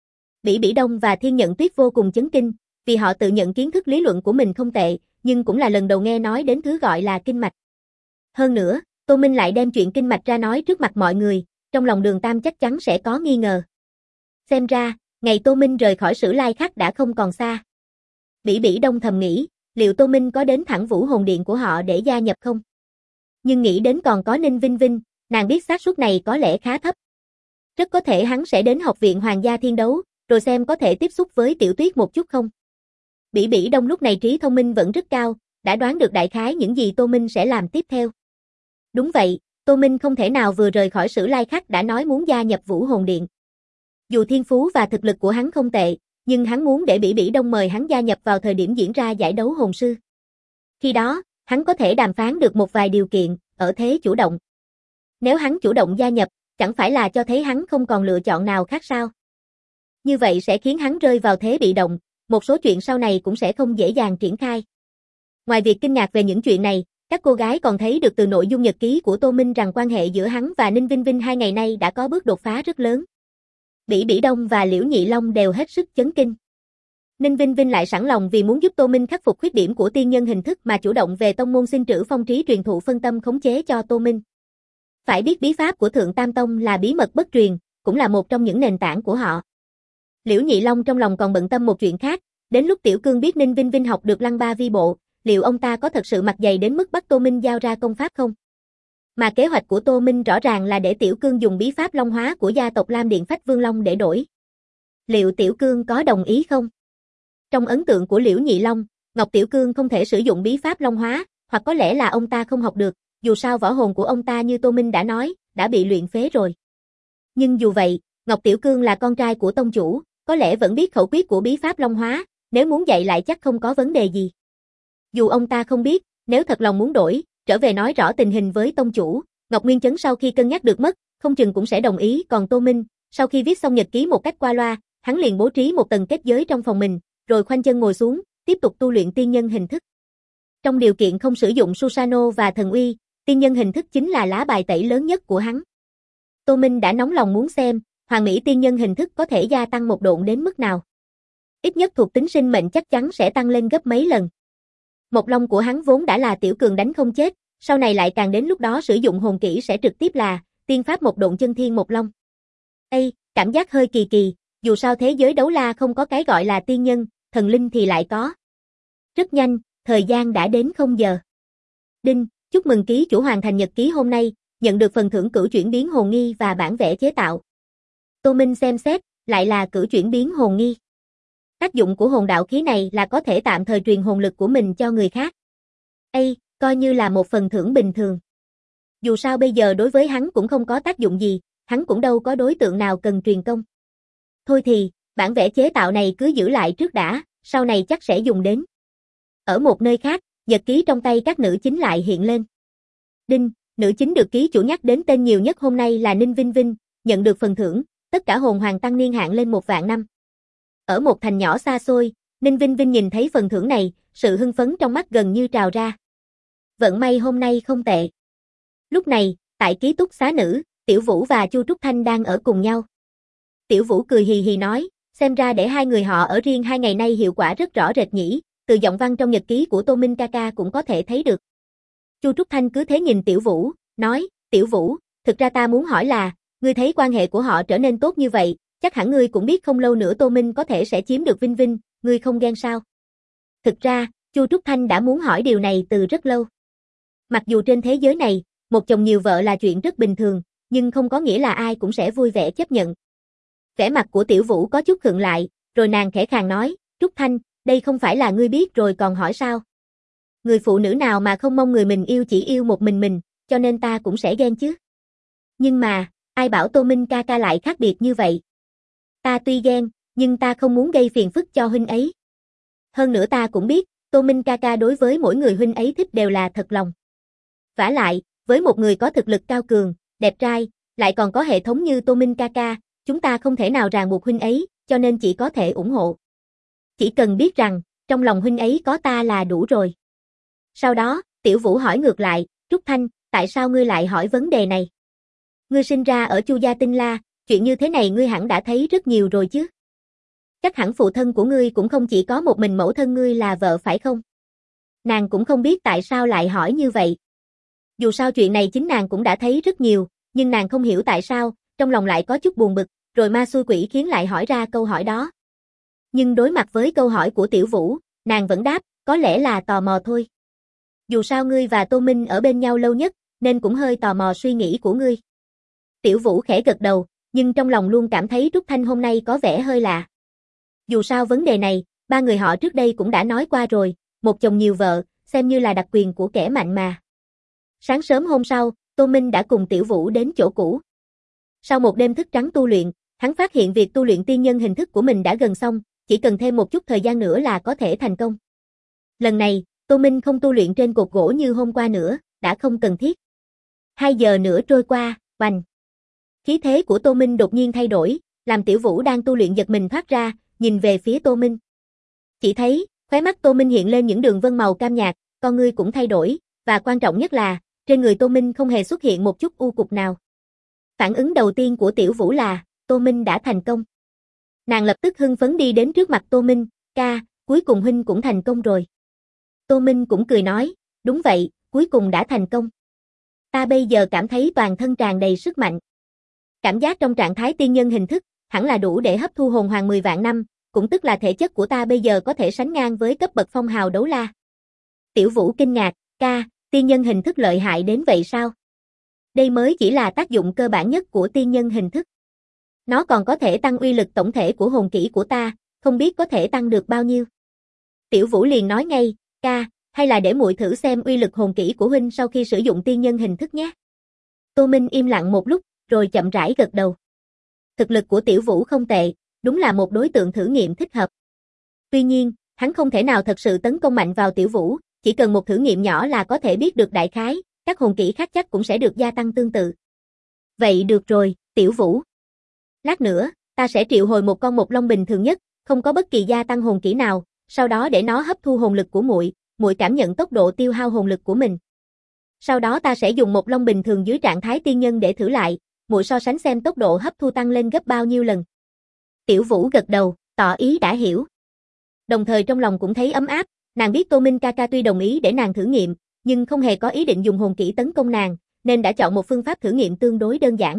Bỉ Bỉ Đông và Thiên Nhận Tuyết vô cùng chấn kinh, vì họ tự nhận kiến thức lý luận của mình không tệ, nhưng cũng là lần đầu nghe nói đến thứ gọi là kinh mạch. Hơn nữa, Tô Minh lại đem chuyện kinh mạch ra nói trước mặt mọi người, trong lòng Đường Tam chắc chắn sẽ có nghi ngờ. Xem ra, ngày Tô Minh rời khỏi Sử Lai Khắc đã không còn xa. Bỉ Bỉ Đông thầm nghĩ, liệu Tô Minh có đến thẳng Vũ Hồn Điện của họ để gia nhập không? Nhưng nghĩ đến còn có Ninh Vinh Vinh, nàng biết xác suất này có lẽ khá thấp. Rất có thể hắn sẽ đến Học viện Hoàng gia Thiên Đấu, rồi xem có thể tiếp xúc với Tiểu Tuyết một chút không. Bỉ Bỉ Đông lúc này trí thông minh vẫn rất cao, đã đoán được đại khái những gì Tô Minh sẽ làm tiếp theo. Đúng vậy, Tô Minh không thể nào vừa rời khỏi Sử Lai Khắc đã nói muốn gia nhập Vũ Hồn Điện. Dù thiên phú và thực lực của hắn không tệ, nhưng hắn muốn để Bỉ Bỉ Đông mời hắn gia nhập vào thời điểm diễn ra giải đấu hồn sư. Khi đó, hắn có thể đàm phán được một vài điều kiện, ở thế chủ động. Nếu hắn chủ động gia nhập, chẳng phải là cho thấy hắn không còn lựa chọn nào khác sao? Như vậy sẽ khiến hắn rơi vào thế bị động, một số chuyện sau này cũng sẽ không dễ dàng triển khai. Ngoài việc kinh ngạc về những chuyện này, các cô gái còn thấy được từ nội dung nhật ký của Tô Minh rằng quan hệ giữa hắn và Ninh Vinh Vinh 2 ngày nay đã có bước đột phá rất lớn. Bỉ Bỉ Đông và Liễu Nhị Long đều hết sức chấn kinh. Ninh Vinh Vinh lại sẵn lòng vì muốn giúp Tô Minh khắc phục khuyết điểm của tiên nhân hình thức mà chủ động về tông môn xin trữ phong trí truyền thụ phân tâm khống chế cho Tô Minh. Phải biết bí pháp của Thượng Tam Tông là bí mật bất truyền, cũng là một trong những nền tảng của họ. Liễu Nhị Long trong lòng còn bận tâm một chuyện khác, đến lúc Tiểu Cương biết Ninh Vinh Vinh học được Lăng Ba Vi Bộ, liệu ông ta có thật sự mặt dày đến mức bắt Tô Minh giao ra công pháp không? Mà kế hoạch của Tô Minh rõ ràng là để Tiểu Cương dùng bí pháp Long Hóa của gia tộc Lam Điện Phách Vương Long để đổi. Liệu Tiểu Cương có đồng ý không? Trong ấn tượng của Liễu Nhị Long, Ngọc Tiểu Cương không thể sử dụng bí pháp Long Hóa, hoặc có lẽ là ông ta không học được, dù sao võ hồn của ông ta như Tô Minh đã nói, đã bị luyện phế rồi. Nhưng dù vậy, Ngọc Tiểu Cương là con trai của tông chủ, có lẽ vẫn biết khẩu quyết của bí pháp Long Hóa, nếu muốn dạy lại chắc không có vấn đề gì. Dù ông ta không biết, nếu thật lòng muốn đổi, trở về nói rõ tình hình với tông chủ, Ngọc Nguyên Chấn sau khi cân nhắc được mất, không chừng cũng sẽ đồng ý, còn Tô Minh, sau khi viết xong nhật ký một cách qua loa, hắn liền bố trí một tầng kết giới trong phòng mình, rồi khoanh chân ngồi xuống, tiếp tục tu luyện tiên nhân hình thức. Trong điều kiện không sử dụng Susano và thần uy, tiên nhân hình thức chính là lá bài tẩy lớn nhất của hắn. Tô Minh đã nóng lòng muốn xem, hoàn mỹ tiên nhân hình thức có thể gia tăng một độn đến mức nào. Ít nhất thuộc tính sinh mệnh chắc chắn sẽ tăng lên gấp mấy lần. Một long của hắn vốn đã là tiểu cường đánh không chết, sau này lại càng đến lúc đó sử dụng hồn kỹ sẽ trực tiếp là tiên pháp một độn chân thiên một long. Ê, cảm giác hơi kỳ kỳ, dù sao thế giới đấu la không có cái gọi là tiên nhân, thần linh thì lại có. Rất nhanh, thời gian đã đến 0 giờ. Đinh, Chúc mừng ký chủ hoàn thành nhật ký hôm nay, nhận được phần thưởng cửu chuyển biến hồn nghi và bản vẽ chế tạo. Tô Minh xem xét, lại là cửu chuyển biến hồn nghi. Tác dụng của hồn đạo khí này là có thể tạm thời truyền hồn lực của mình cho người khác. Coi như là một phần thưởng bình thường. Dù sao bây giờ đối với hắn cũng không có tác dụng gì, hắn cũng đâu có đối tượng nào cần truyền công. Thôi thì, bản vẽ chế tạo này cứ giữ lại trước đã, sau này chắc sẽ dùng đến. Ở một nơi khác, nhật ký trong tay các nữ chính lại hiện lên. Đinh, nữ chính được ký chủ nhắc đến tên nhiều nhất hôm nay là Ninh Vinh Vinh, nhận được phần thưởng, tất cả hồn hoàng tăng niên hạn lên 1.000 năm. Ở một thành nhỏ xa xôi, Ninh Vinh Vinh nhìn thấy phần thưởng này, sự hưng phấn trong mắt gần như trào ra. Vận may hôm nay không tệ. Lúc này, tại ký túc xá nữ, Tiểu Vũ và Chu Trúc Thanh đang ở cùng nhau. Tiểu Vũ cười hì hì nói, xem ra để hai người họ ở riêng 2 ngày nay hiệu quả rất rõ rệt nhỉ, từ giọng văn trong nhật ký của Tô Minh ca ca cũng có thể thấy được. Chu Trúc Thanh cứ thế nhìn Tiểu Vũ, nói, Tiểu Vũ, thực ra ta muốn hỏi là, ngươi thấy quan hệ của họ trở nên tốt như vậy, chắc hẳn ngươi cũng biết không lâu nữa Tô Minh có thể sẽ chiếm được Vinh Vinh, ngươi không ghen sao? Thực ra, Chu Trúc Thanh đã muốn hỏi điều này từ rất lâu. Mặc dù trên thế giới này, một chồng nhiều vợ là chuyện rất bình thường, nhưng không có nghĩa là ai cũng sẽ vui vẻ chấp nhận. Vẻ mặt của Tiểu Vũ có chút khựng lại, rồi nàng khẽ khàng nói, Trúc Thanh, đây không phải là ngươi biết rồi còn hỏi sao? Người phụ nữ nào mà không mong người mình yêu chỉ yêu một mình, cho nên ta cũng sẽ ghen chứ. Nhưng mà, ai bảo Tô Minh ca ca lại khác biệt như vậy? Ta tuy ghen, nhưng ta không muốn gây phiền phức cho huynh ấy. Hơn nữa ta cũng biết, Tô Minh ca ca đối với mỗi người huynh ấy thích đều là thật lòng. Vả lại, với một người có thực lực cao cường, đẹp trai, lại còn có hệ thống như Tô Minh ca ca, chúng ta không thể nào ràng buộc huynh ấy, cho nên chỉ có thể ủng hộ. Chỉ cần biết rằng, trong lòng huynh ấy có ta là đủ rồi. Sau đó, Tiểu Vũ hỏi ngược lại, Trúc Thanh, tại sao ngươi lại hỏi vấn đề này? Ngươi sinh ra ở Chu gia Tinh La, chuyện như thế này ngươi hẳn đã thấy rất nhiều rồi chứ? Chắc hẳn phụ thân của ngươi cũng không chỉ có một mình mẫu thân ngươi là vợ phải không? Nàng cũng không biết tại sao lại hỏi như vậy. Dù sao chuyện này chính nàng cũng đã thấy rất nhiều, nhưng nàng không hiểu tại sao, trong lòng lại có chút buồn bực, rồi ma xui quỷ khiến lại hỏi ra câu hỏi đó. Nhưng đối mặt với câu hỏi của Tiểu Vũ, nàng vẫn đáp, có lẽ là tò mò thôi. Dù sao ngươi và Tô Minh ở bên nhau lâu nhất, nên cũng hơi tò mò suy nghĩ của ngươi. Tiểu Vũ khẽ gật đầu, nhưng trong lòng luôn cảm thấy Trúc Thanh hôm nay có vẻ hơi lạ. Dù sao vấn đề này, ba người họ trước đây cũng đã nói qua rồi, một chồng nhiều vợ, xem như là đặc quyền của kẻ mạnh mà. Sáng sớm hôm sau, Tô Minh đã cùng Tiểu Vũ đến chỗ cũ. Sau một đêm thức trắng tu luyện, hắn phát hiện việc tu luyện tiên nhân hình thức của mình đã gần xong, chỉ cần thêm một chút thời gian nữa là có thể thành công. Lần này, Tô Minh không tu luyện trên cột gỗ như hôm qua nữa, đã không cần thiết. 2 giờ nữa trôi qua, oành. Khí thế của Tô Minh đột nhiên thay đổi, làm Tiểu Vũ đang tu luyện giật mình thoát ra, nhìn về phía Tô Minh. Chỉ thấy, khóe mắt Tô Minh hiện lên những đường vân màu cam nhạt, con ngươi cũng thay đổi, và quan trọng nhất là, trên người Tô Minh không hề xuất hiện một chút u cục nào. Phản ứng đầu tiên của Tiểu Vũ là, Tô Minh đã thành công. Nàng lập tức hưng phấn đi đến trước mặt Tô Minh, ca, cuối cùng huynh cũng thành công rồi. Tô Minh cũng cười nói, đúng vậy, cuối cùng đã thành công. Ta bây giờ cảm thấy toàn thân tràn đầy sức mạnh. Cảm giác trong trạng thái tiên nhân hình thức, hẳn là đủ để hấp thu hồn hoàng 10 vạn năm, cũng tức là thể chất của ta bây giờ có thể sánh ngang với cấp bậc phong hào đấu la. Tiểu Vũ kinh ngạc, ca, tiên nhân hình thức lợi hại đến vậy sao? Đây mới chỉ là tác dụng cơ bản nhất của tiên nhân hình thức. Nó còn có thể tăng uy lực tổng thể của hồn kỹ của ta, không biết có thể tăng được bao nhiêu. Tiểu Vũ liền nói ngay, ca, hay là để muội thử xem uy lực hồn kỹ của huynh sau khi sử dụng tiên nhân hình thức nhé. Tô Minh im lặng một lúc, rồi chậm rãi gật đầu. Thực lực của Tiểu Vũ không tệ, đúng là một đối tượng thử nghiệm thích hợp. Tuy nhiên, hắn không thể nào thật sự tấn công mạnh vào Tiểu Vũ, chỉ cần một thử nghiệm nhỏ là có thể biết được đại khái, các hồn kỹ khác chắc cũng sẽ được gia tăng tương tự. Vậy được rồi, Tiểu Vũ. Lát nữa, ta sẽ triệu hồi một con mộc long bình thường nhất, không có bất kỳ gia tăng hồn kỹ nào, sau đó để nó hấp thu hồn lực của muội, muội cảm nhận tốc độ tiêu hao hồn lực của mình. Sau đó ta sẽ dùng một long bình thường dưới trạng thái tiên nhân để thử lại, muội so sánh xem tốc độ hấp thu tăng lên gấp bao nhiêu lần. Tiểu Vũ gật đầu, tỏ ý đã hiểu. Đồng thời trong lòng cũng thấy ấm áp, nàng biết Tô Minh ca ca tuy đồng ý để nàng thử nghiệm, nhưng không hề có ý định dùng hồn kỹ tấn công nàng, nên đã chọn một phương pháp thử nghiệm tương đối đơn giản.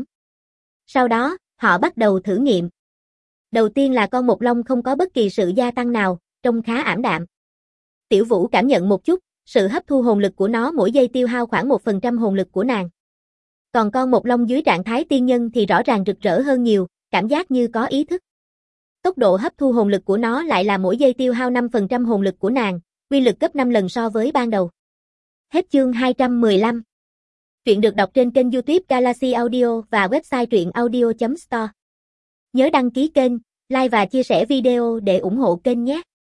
Sau đó, họ bắt đầu thử nghiệm. Đầu tiên là con mộc long không có bất kỳ sự gia tăng nào, trông khá ảm đạm. Tiểu Vũ cảm nhận một chút, Sự hấp thu hồn lực của nó mỗi giây tiêu hao khoảng 1% hồn lực của nàng. Còn con Mộc Long dưới trạng thái tiên nhân thì rõ ràng rực rỡ hơn nhiều, cảm giác như có ý thức. Tốc độ hấp thu hồn lực của nó lại là mỗi giây tiêu hao 5% hồn lực của nàng, uy lực gấp 5 lần so với ban đầu. Hết chương 215. Truyện được đọc trên kênh YouTube Galaxy Audio và website truyệnaudio.store. Nhớ đăng ký kênh, like và chia sẻ video để ủng hộ kênh nhé.